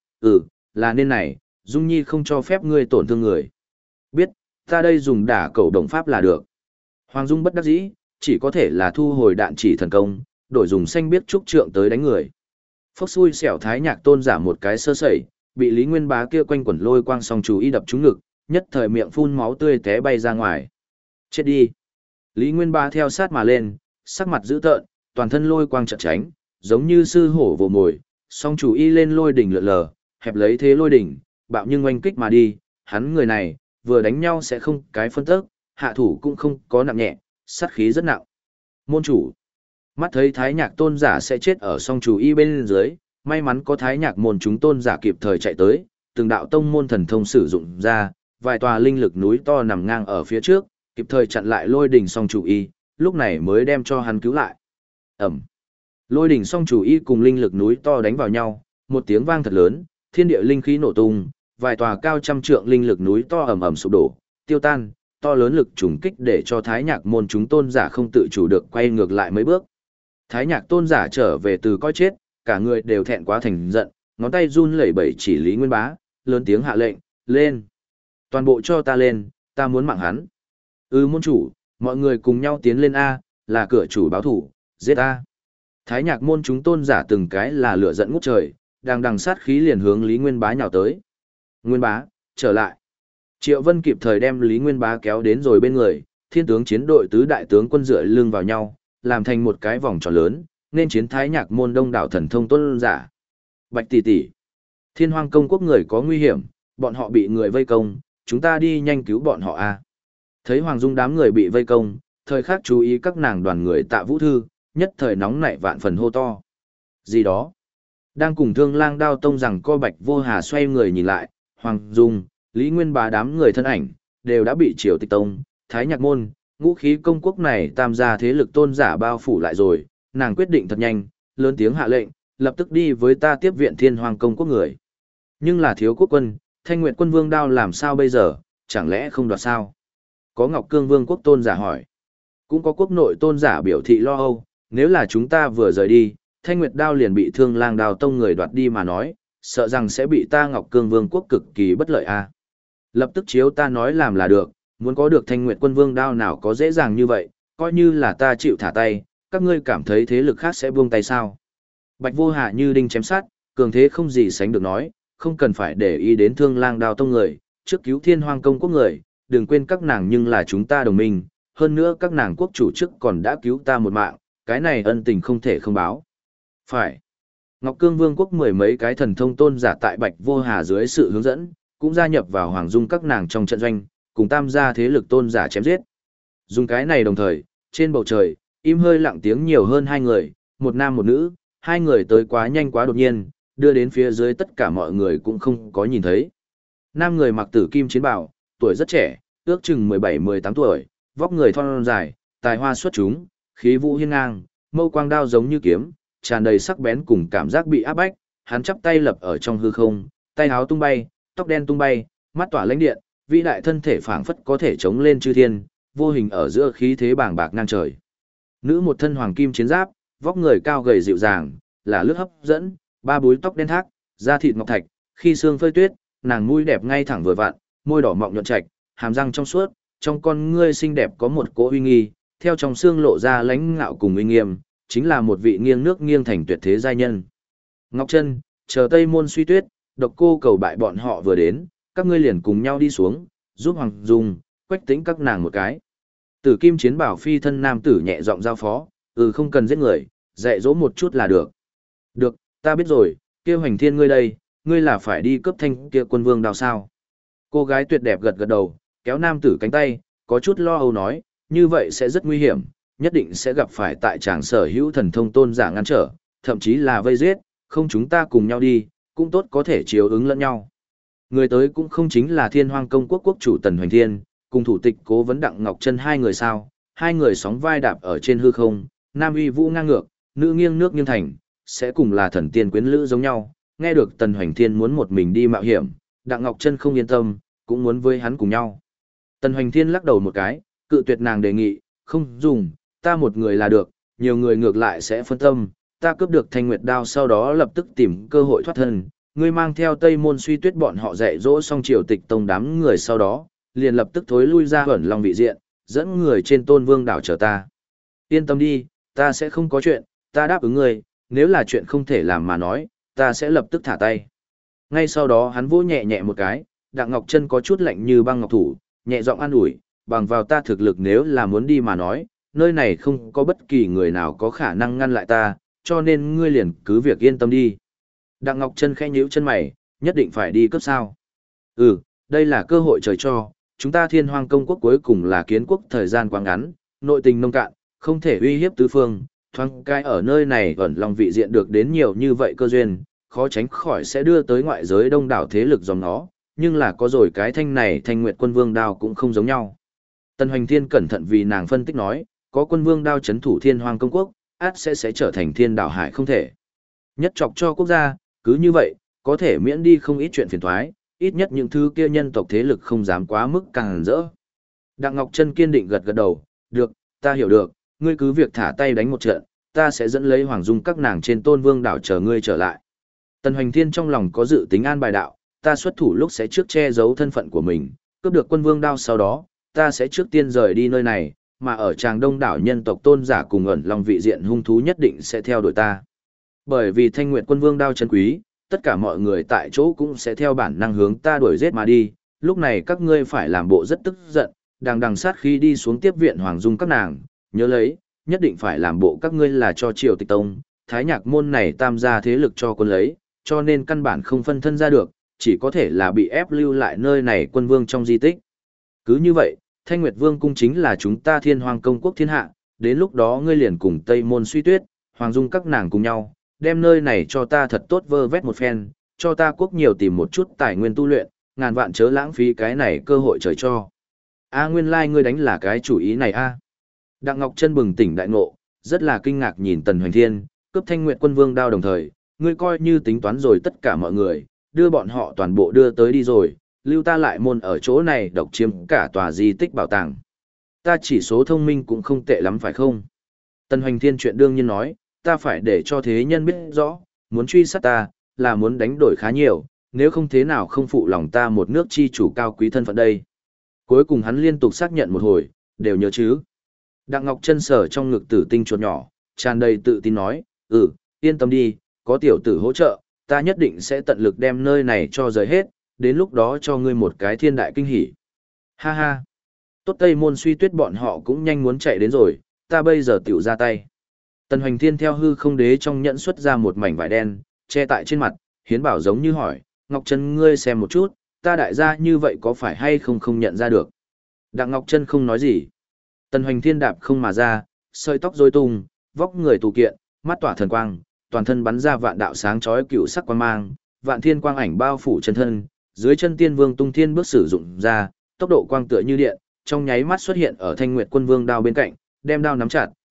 là nên này, Dung Nhi không cho phép ngươi tổn thương người. Biết, ta đây dùng đả cầu đồng pháp là được. Hoàng Dung bất đắc dĩ, chỉ có thể là thu hồi đạn chỉ thần công, đổi dùng xanh biết trúc trượng tới đánh người. Phốc xui xẻo Thái Nhạc tôn giả một cái sơ sẩy, bị Lý Nguyên Bá kia quanh quẩn lôi quang song chú ý đập trúng ngực, nhất thời miệng phun máu tươi té bay ra ngoài. Chết đi. Lý Nguyên Bá theo sát mà lên, sắc mặt dữ tợn, toàn thân lôi quang chợt tránh, giống như sư hổ vồ mồi, song chủ y lên lôi đỉnh lượn lờ, hẹp lấy thế lôi đỉnh, bạo nhưng oanh kích mà đi, hắn người này, vừa đánh nhau sẽ không cái phân tức, hạ thủ cũng không có nặng nhẹ, sát khí rất nặng. Môn chủ, mắt thấy Thái Nhạc tôn giả sẽ chết ở song chủ y bên dưới, may mắn có Thái Nhạc môn chúng tôn giả kịp thời chạy tới, từng đạo tông môn thần thông sử dụng ra, vài tòa linh lực núi to nằm ngang ở phía trước, kịp thời chặn lại lôi đỉnh song chủ y, lúc này mới đem cho hắn cứu lại. Ẩm. Lôi đỉnh song chủ y cùng linh lực núi to đánh vào nhau, một tiếng vang thật lớn, thiên địa linh khí nổ tung, vài tòa cao trăm trượng linh lực núi to ầm ầm sụp đổ, tiêu tan, to lớn lực trùng kích để cho Thái Nhạc môn chúng tôn giả không tự chủ được quay ngược lại mấy bước. Thái Nhạc tôn giả trở về từ coi chết, cả người đều thẹn quá thành giận, ngón tay run lẩy bẩy chỉ Lý Nguyên Bá, lớn tiếng hạ lệnh, lên. Toàn bộ cho ta lên, ta muốn mạng hắn. Môn chủ, mọi người cùng nhau tiến lên A, là cửa chủ báo thủ, giết A. Thái Nhạc môn chúng tôn giả từng cái là lửa giận ngút trời, đang đằng sát khí liền hướng Lý Nguyên Bá nhào tới. Nguyên Bá, trở lại. Triệu Vân kịp thời đem Lý Nguyên Bá kéo đến rồi bên người, thiên tướng chiến đội tứ đại tướng quân dựa lưng vào nhau, làm thành một cái vòng tròn lớn, nên chiến Thái Nhạc môn đông đảo thần thông tôn giả. Bạch tỷ tỷ, Thiên Hoang công quốc người có nguy hiểm, bọn họ bị người vây công, chúng ta đi nhanh cứu bọn họ a. Thấy Hoàng Dung đám người bị vây công, thời khắc chú ý các nàng đoàn người Tạ Vũ Thư, nhất thời nóng nảy vạn phần hô to. Gì đó? Đang cùng Thương Lang Đao tông rằng co Bạch Vô Hà xoay người nhìn lại, Hoàng Dung, Lý Nguyên Bá đám người thân ảnh, đều đã bị Triều Tịch Tông, Thái Nhạc môn, ngũ khí công quốc này tam gia thế lực tôn giả bao phủ lại rồi, nàng quyết định thật nhanh, lớn tiếng hạ lệnh, lập tức đi với ta tiếp viện Thiên Hoang công quốc người. Nhưng là thiếu quốc quân, Thanh Nguyệt quân vương đao làm sao bây giờ, chẳng lẽ không đoạt sao? Có Ngọc Cương vương quốc tôn giả hỏi. Cũng có quốc nội tôn giả biểu thị lo âu, nếu là chúng ta vừa rời đi, Thanh Nguyệt đao liền bị Thương Lang Đao tông người đoạt đi mà nói, sợ rằng sẽ bị ta Ngọc Cương vương quốc cực kỳ bất lợi a. Lập tức chiếu ta nói làm là được, muốn có được Thanh Nguyệt quân vương đao nào có dễ dàng như vậy, coi như là ta chịu thả tay, các ngươi cảm thấy thế lực khác sẽ buông tay sao? Bạch Vô Hà như đinh chém sát, cường thế không gì sánh được nói, không cần phải để ý đến Thương Lang Đao tông người, trước cứu Thiên Hoang công quốc người, đừng quên các nàng nhưng là chúng ta đồng minh, hơn nữa các nàng quốc chủ trước còn đã cứu ta một mạng, cái này ân tình không thể không báo. Phải. Ngọc Cương vương quốc mười mấy cái thần thông tôn giả tại Bạch Vô Hà dưới sự hướng dẫn, cũng gia nhập vào Hoàng Dung các nàng trong trận doanh, cùng tam gia thế lực tôn giả chém giết. Dùng cái này đồng thời, trên bầu trời, im hơi lặng tiếng nhiều hơn hai người, một nam một nữ, hai người tới quá nhanh quá đột nhiên, đưa đến phía dưới tất cả mọi người cũng không có nhìn thấy. Nam người mặc tử kim chiến bào, tuổi rất trẻ, ước chừng 17-18 tuổi, vóc người thon dài, tài hoa xuất chúng, khí vũ hiên ngang, mâu quang đao giống như kiếm, tràn đầy sắc bén cùng cảm giác bị áp bách, hắn chắp tay lập ở trong hư không, tay áo tung bay, tóc đen tung bay, mắt tỏa lãnh điện, vĩ đại thân thể phảng phất có thể chống lên chư thiên, vô hình ở giữa khí thế bàng bạc ngang trời. Nữ một thân hoàng kim chiến giáp, vóc người cao gầy dịu dàng, là lướt hấp dẫn, ba búi tóc đen thác, da thịt ngọc thạch, khi xương phơi tuyết, nàng mũi đẹp ngay thẳng vừa vặn, môi đỏ mọng nhuận trạch, hàm răng trong suốt, trong con ngươi xinh đẹp có một cỗ uy nghi, theo trong xương lộ ra lãnh ngạo cùng uy nghiêm, chính là một vị nghiêng nước nghiêng thành tuyệt thế giai nhân. Ngọc Trân, chờ Tây Môn Suy Tuyết, Độc Cô cầu bại bọn họ vừa đến, các ngươi liền cùng nhau đi xuống, giúp Hoàng Dung, Quách Tĩnh các nàng một cái. Tử Kim Chiến Bảo phi thân nam tử nhẹ giọng giao phó, không cần giết người, dạy dỗ một chút là được. Được, ta biết rồi, kia Hoành Thiên ngươi đây, ngươi là phải đi cướp thanh kia quân vương đao sao? Cô gái tuyệt đẹp gật gật đầu, kéo nam tử cánh tay, có chút lo âu nói, như vậy sẽ rất nguy hiểm, nhất định sẽ gặp phải tại tràng sở hữu thần thông tôn giả ngăn trở, thậm chí là vây giết, không chúng ta cùng nhau đi, cũng tốt có thể chiếu ứng lẫn nhau. Người tới cũng không chính là Thiên Hoang Công quốc quốc chủ Tần Hoành Thiên, cùng thủ tịch Cố Vấn Đặng Ngọc Trân hai người sao, hai người sóng vai đạp ở trên hư không, nam uy vũ ngang ngược, nữ nghiêng nước nghiêng thành, sẽ cùng là thần tiên quyến lữ giống nhau. Nghe được Tần Hoành Thiên muốn một mình đi mạo hiểm, Đặng Ngọc Trân không yên tâm, cũng muốn với hắn cùng nhau. Tần Hoành Thiên lắc đầu một cái, cự tuyệt nàng đề nghị, không dùng, ta một người là được, nhiều người ngược lại sẽ phân tâm, ta cướp được Thanh Nguyệt đao sau đó lập tức tìm cơ hội thoát thân, ngươi mang theo Tây Môn Suy Tuyết bọn họ dạy dỗ xong triều tịch tông đám người sau đó, liền lập tức thối lui ra Huẩn Long vị diện, dẫn người trên Tôn Vương đảo chờ ta. Yên tâm đi, ta sẽ không có chuyện, ta đáp ứng ngươi, nếu là chuyện không thể làm mà nói, ta sẽ lập tức thả tay. Ngay sau đó hắn vỗ nhẹ nhẹ một cái, Đặng Ngọc Trân có chút lạnh như băng ngọc thủ, nhẹ giọng an ủi, bằng vào ta thực lực nếu là muốn đi mà nói, nơi này không có bất kỳ người nào có khả năng ngăn lại ta, cho nên ngươi liền cứ việc yên tâm đi. Đặng Ngọc Trân khẽ nhíu chân mày, nhất định phải đi cấp sao? Đây là cơ hội trời cho, chúng ta Thiên Hoang Công quốc cuối cùng là kiến quốc thời gian quá ngắn, nội tình nông cạn, không thể uy hiếp tứ phương, thoáng cái ở nơi này ẩn lòng vị diện được đến nhiều như vậy cơ duyên, khó tránh khỏi sẽ đưa tới ngoại giới đông đảo thế lực dòng nó, nhưng là có rồi cái thanh này Thanh Nguyệt Quân Vương đao cũng không giống nhau. Tần Hoành Thiên cẩn thận vì nàng phân tích nói, có Quân Vương đao chấn thủ Thiên Hoang Công quốc, át sẽ trở thành thiên đảo hải không thể. Nhất chọc cho quốc gia, cứ như vậy, có thể miễn đi không ít chuyện phiền toái, ít nhất những thứ kia nhân tộc thế lực không dám quá mức càng rỡ. Đặng Ngọc Trân kiên định gật gật đầu, được, ta hiểu được, ngươi cứ việc thả tay đánh một trận, ta sẽ dẫn lấy Hoàng Dung các nàng trên Tôn Vương đảo chờ ngươi trở lại. Tần Hoành Thiên trong lòng có dự tính an bài đạo, ta xuất thủ lúc sẽ trước che giấu thân phận của mình, cướp được Quân Vương đao sau đó, ta sẽ trước tiên rời đi nơi này, mà ở tràng đông đảo nhân tộc tôn giả cùng ẩn lòng vị diện hung thú nhất định sẽ theo đuổi ta. Bởi vì Thanh Nguyệt Quân Vương đao chân quý, tất cả mọi người tại chỗ cũng sẽ theo bản năng hướng ta đuổi giết mà đi, lúc này các ngươi phải làm bộ rất tức giận, đằng sát khi đi xuống tiếp viện Hoàng Dung các nàng, nhớ lấy, nhất định phải làm bộ các ngươi là cho Triều Tịch Tông, Thái Nhạc môn này tam gia thế lực cho quân lấy, cho nên căn bản không phân thân ra được, chỉ có thể là bị ép lưu lại nơi này quân vương trong di tích. Cứ như vậy, Thanh Nguyệt Vương cung chính là chúng ta Thiên Hoang Công quốc thiên hạ, đến lúc đó ngươi liền cùng Tây Môn Suy Tuyết, Hoàng Dung các nàng cùng nhau, đem nơi này cho ta thật tốt vơ vét một phen, cho ta quốc nhiều tìm một chút tài nguyên tu luyện, ngàn vạn chớ lãng phí cái này cơ hội trời cho. Nguyên lai ngươi đánh là cái chủ ý này a. Đặng Ngọc Trân bừng tỉnh đại ngộ, rất là kinh ngạc nhìn Tần Hoành Thiên, cướp Thanh Nguyệt Quân Vương đao đồng thời, ngươi coi như tính toán rồi tất cả mọi người, đưa bọn họ toàn bộ đưa tới đi rồi, lưu ta lại môn ở chỗ này độc chiếm cả tòa di tích bảo tàng. Ta chỉ số thông minh cũng không tệ lắm phải không? Tần Hoành Thiên chuyện đương nhiên nói, ta phải để cho thế nhân biết rõ, muốn truy sát ta, là muốn đánh đổi khá nhiều, nếu không thế nào không phụ lòng ta một nước chi chủ cao quý thân phận đây. Cuối cùng hắn liên tục xác nhận một hồi, đều nhớ chứ. Đặng Ngọc Trân sờ trong ngực tử tinh chuột nhỏ, tràn đầy tự tin nói, yên tâm đi, có tiểu tử hỗ trợ, ta nhất định sẽ tận lực đem nơi này cho rời hết, đến lúc đó cho ngươi một cái thiên đại kinh hỉ. Ha ha, tốt Tây Môn Suy Tuyết bọn họ cũng nhanh muốn chạy đến rồi, ta bây giờ tiểu ra tay. Tần Hoành Thiên theo hư không đế trong nhẫn xuất ra một mảnh vải đen, che tại trên mặt, hiến bảo giống như hỏi, Ngọc Trân ngươi xem một chút, ta đại gia như vậy có phải hay không nhận ra được. Đặng Ngọc Trân không nói gì. Tần Hoành Thiên đạp không mà ra, sợi tóc rối tung, vóc người tù kiện, mắt tỏa thần quang, toàn thân bắn ra vạn đạo sáng chói cựu sắc quang mang, vạn thiên quang ảnh bao phủ chân thân, dưới chân Tiên Vương Tung Thiên bước sử dụng ra, tốc độ quang tựa như điện, trong nháy mắt xuất hiện ở Thanh Nguyệt Quân Vương đao bên cạnh, đem đao nắm chặt,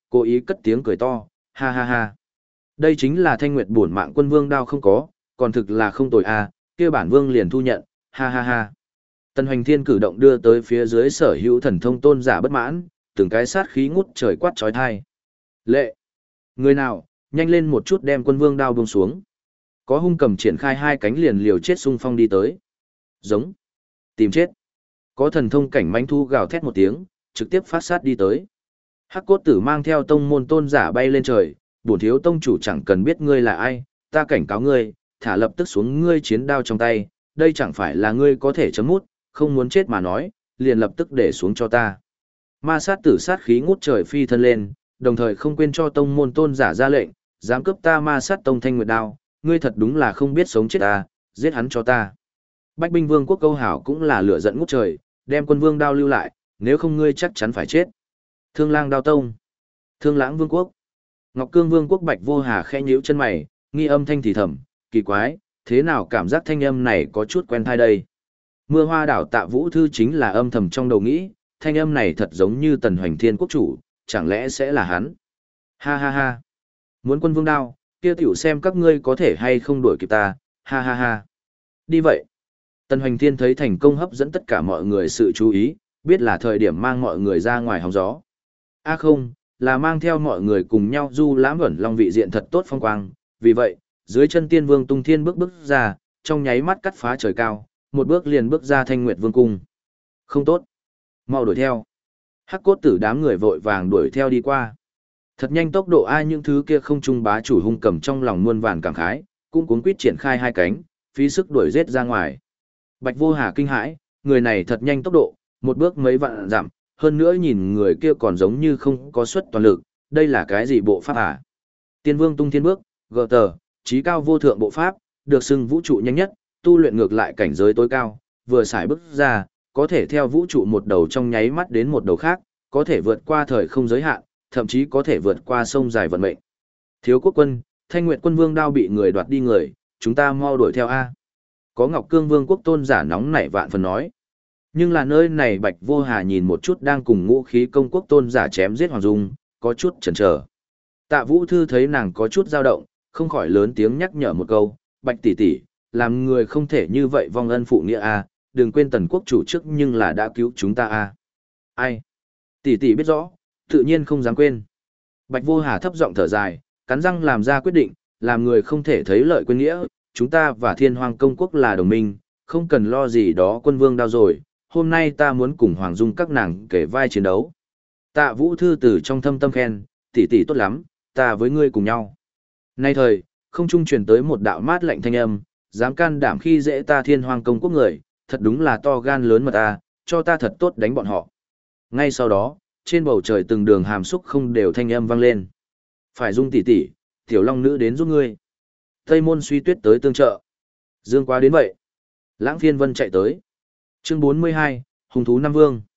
Cố ý cất tiếng cười to, ha ha ha. Đây chính là Thanh Nguyệt bổn mạng quân vương đao không có, còn thực là không tồi a, kia bản vương liền thu nhận, ha ha ha. Tần Hoành Thiên cử động đưa tới phía dưới sở hữu thần thông tôn giả bất mãn, từng cái sát khí ngút trời quát chói tai. Lệ! Người nào, nhanh lên một chút đem quân vương đao buông xuống. Có hung cầm triển khai hai cánh liền liều chết xung phong đi tới. Giống! Tìm chết! Có thần thông cảnh mãnh thu gào thét một tiếng, trực tiếp phát sát đi tới. Hắc cốt tử mang theo tông môn tôn giả bay lên trời, bổn thiếu tông chủ chẳng cần biết ngươi là ai, ta cảnh cáo ngươi, thả lập tức xuống ngươi chiến đao trong tay, đây chẳng phải là ngươi có thể chấm mút, không muốn chết mà nói, liền lập tức để xuống cho ta. Ma sát tử sát khí ngút trời phi thân lên, đồng thời không quên cho tông môn tôn giả ra lệnh, dám cướp ta ma sát tông thanh nguyệt đao, ngươi thật đúng là không biết sống chết ta, giết hắn cho ta. Bách binh vương quốc câu hảo cũng là lửa giận ngút trời, đem quân vương đao lưu lại, nếu không ngươi chắc chắn phải chết. Thương lang đao tông, thương lãng vương quốc, Ngọc Cương vương quốc Bạch Vô Hà khẽ nhíu chân mày, nghi âm thanh thì thầm, kỳ quái, thế nào cảm giác thanh âm này có chút quen tai đây. Mưa hoa đảo Tạ Vũ Thư chính là âm thầm trong đầu nghĩ, thanh âm này thật giống như Tần Hoành Thiên quốc chủ, chẳng lẽ sẽ là hắn? Ha ha ha. Muốn quân vương đao, kia tiểu xem các ngươi có thể hay không đuổi kịp ta, ha ha ha. Đi vậy. Tần Hoành Thiên thấy thành công hấp dẫn tất cả mọi người sự chú ý, biết là thời điểm mang mọi người ra ngoài hóng gió. À không, là mang theo mọi người cùng nhau du lãm ẩn long vị diện thật tốt phong quang, vì vậy, dưới chân tiên vương tung thiên bước ra, trong nháy mắt cắt phá trời cao, một bước liền bước ra Thanh Nguyệt Vương cung. Không tốt, mau đuổi theo. Hắc cốt tử đám người vội vàng đuổi theo đi qua. Thật nhanh tốc độ ai những thứ kia không trung bá chủ hung cầm trong lòng muôn vàn cảm khái, cũng cuống quýt triển khai hai cánh, phí sức đuổi giết ra ngoài. Bạch Vô Hà kinh hãi, người này thật nhanh tốc độ, một bước mấy vạn dặm, hơn nữa nhìn người kia còn giống như không có suất toàn lực, đây là cái gì bộ pháp à? Tiên Vương tung thiên bước, gờ tờ, trí cao vô thượng bộ pháp, được xưng vũ trụ nhanh nhất, tu luyện ngược lại cảnh giới tối cao, vừa xài bước ra, có thể theo vũ trụ một đầu trong nháy mắt đến một đầu khác, có thể vượt qua thời không giới hạn, thậm chí có thể vượt qua sông dài vận mệnh. Thiếu quốc quân, Thanh Nguyệt quân vương đao bị người đoạt đi người, chúng ta mau đuổi theo a. Có Ngọc Cương vương quốc tôn giả nóng nảy vạn phần nói. Nhưng là nơi này Bạch Vô Hà nhìn một chút đang cùng ngũ khí công quốc tôn giả chém giết Hoàng Dung, có chút chần chờ. Tạ Vũ Thư thấy nàng có chút dao động, không khỏi lớn tiếng nhắc nhở một câu, Bạch tỷ tỷ, làm người không thể như vậy vong ân phụ nghĩa a, đừng quên tần quốc chủ trước nhưng là đã cứu chúng ta a. Ai? Tỷ tỷ biết rõ, tự nhiên không dám quên. Bạch Vô Hà thấp giọng thở dài, cắn răng làm ra quyết định, làm người không thể thấy lợi quên nghĩa, chúng ta và Thiên Hoang công quốc là đồng minh, không cần lo gì đó quân vương đao rồi, hôm nay ta muốn cùng Hoàng Dung các nàng kể vai chiến đấu. Tạ Vũ Thư từ trong thâm tâm khen, tỷ tỷ tốt lắm, ta với ngươi cùng nhau. Nay thời, không trung truyền tới một đạo mát lạnh thanh âm, dám can đảm khi dễ ta Thiên Hoang công quốc người, thật đúng là to gan lớn mật ta, cho ta thật tốt đánh bọn họ. Ngay sau đó, trên bầu trời từng đường hàm xúc không đều thanh âm vang lên. Phải Dung tỷ tỷ, tiểu long nữ đến giúp ngươi. Tây môn suy tuyết tới tương trợ. Dương quá đến vậy. Lãng phiên vân chạy tới. Chương 42, Hùng thú Nam Vương.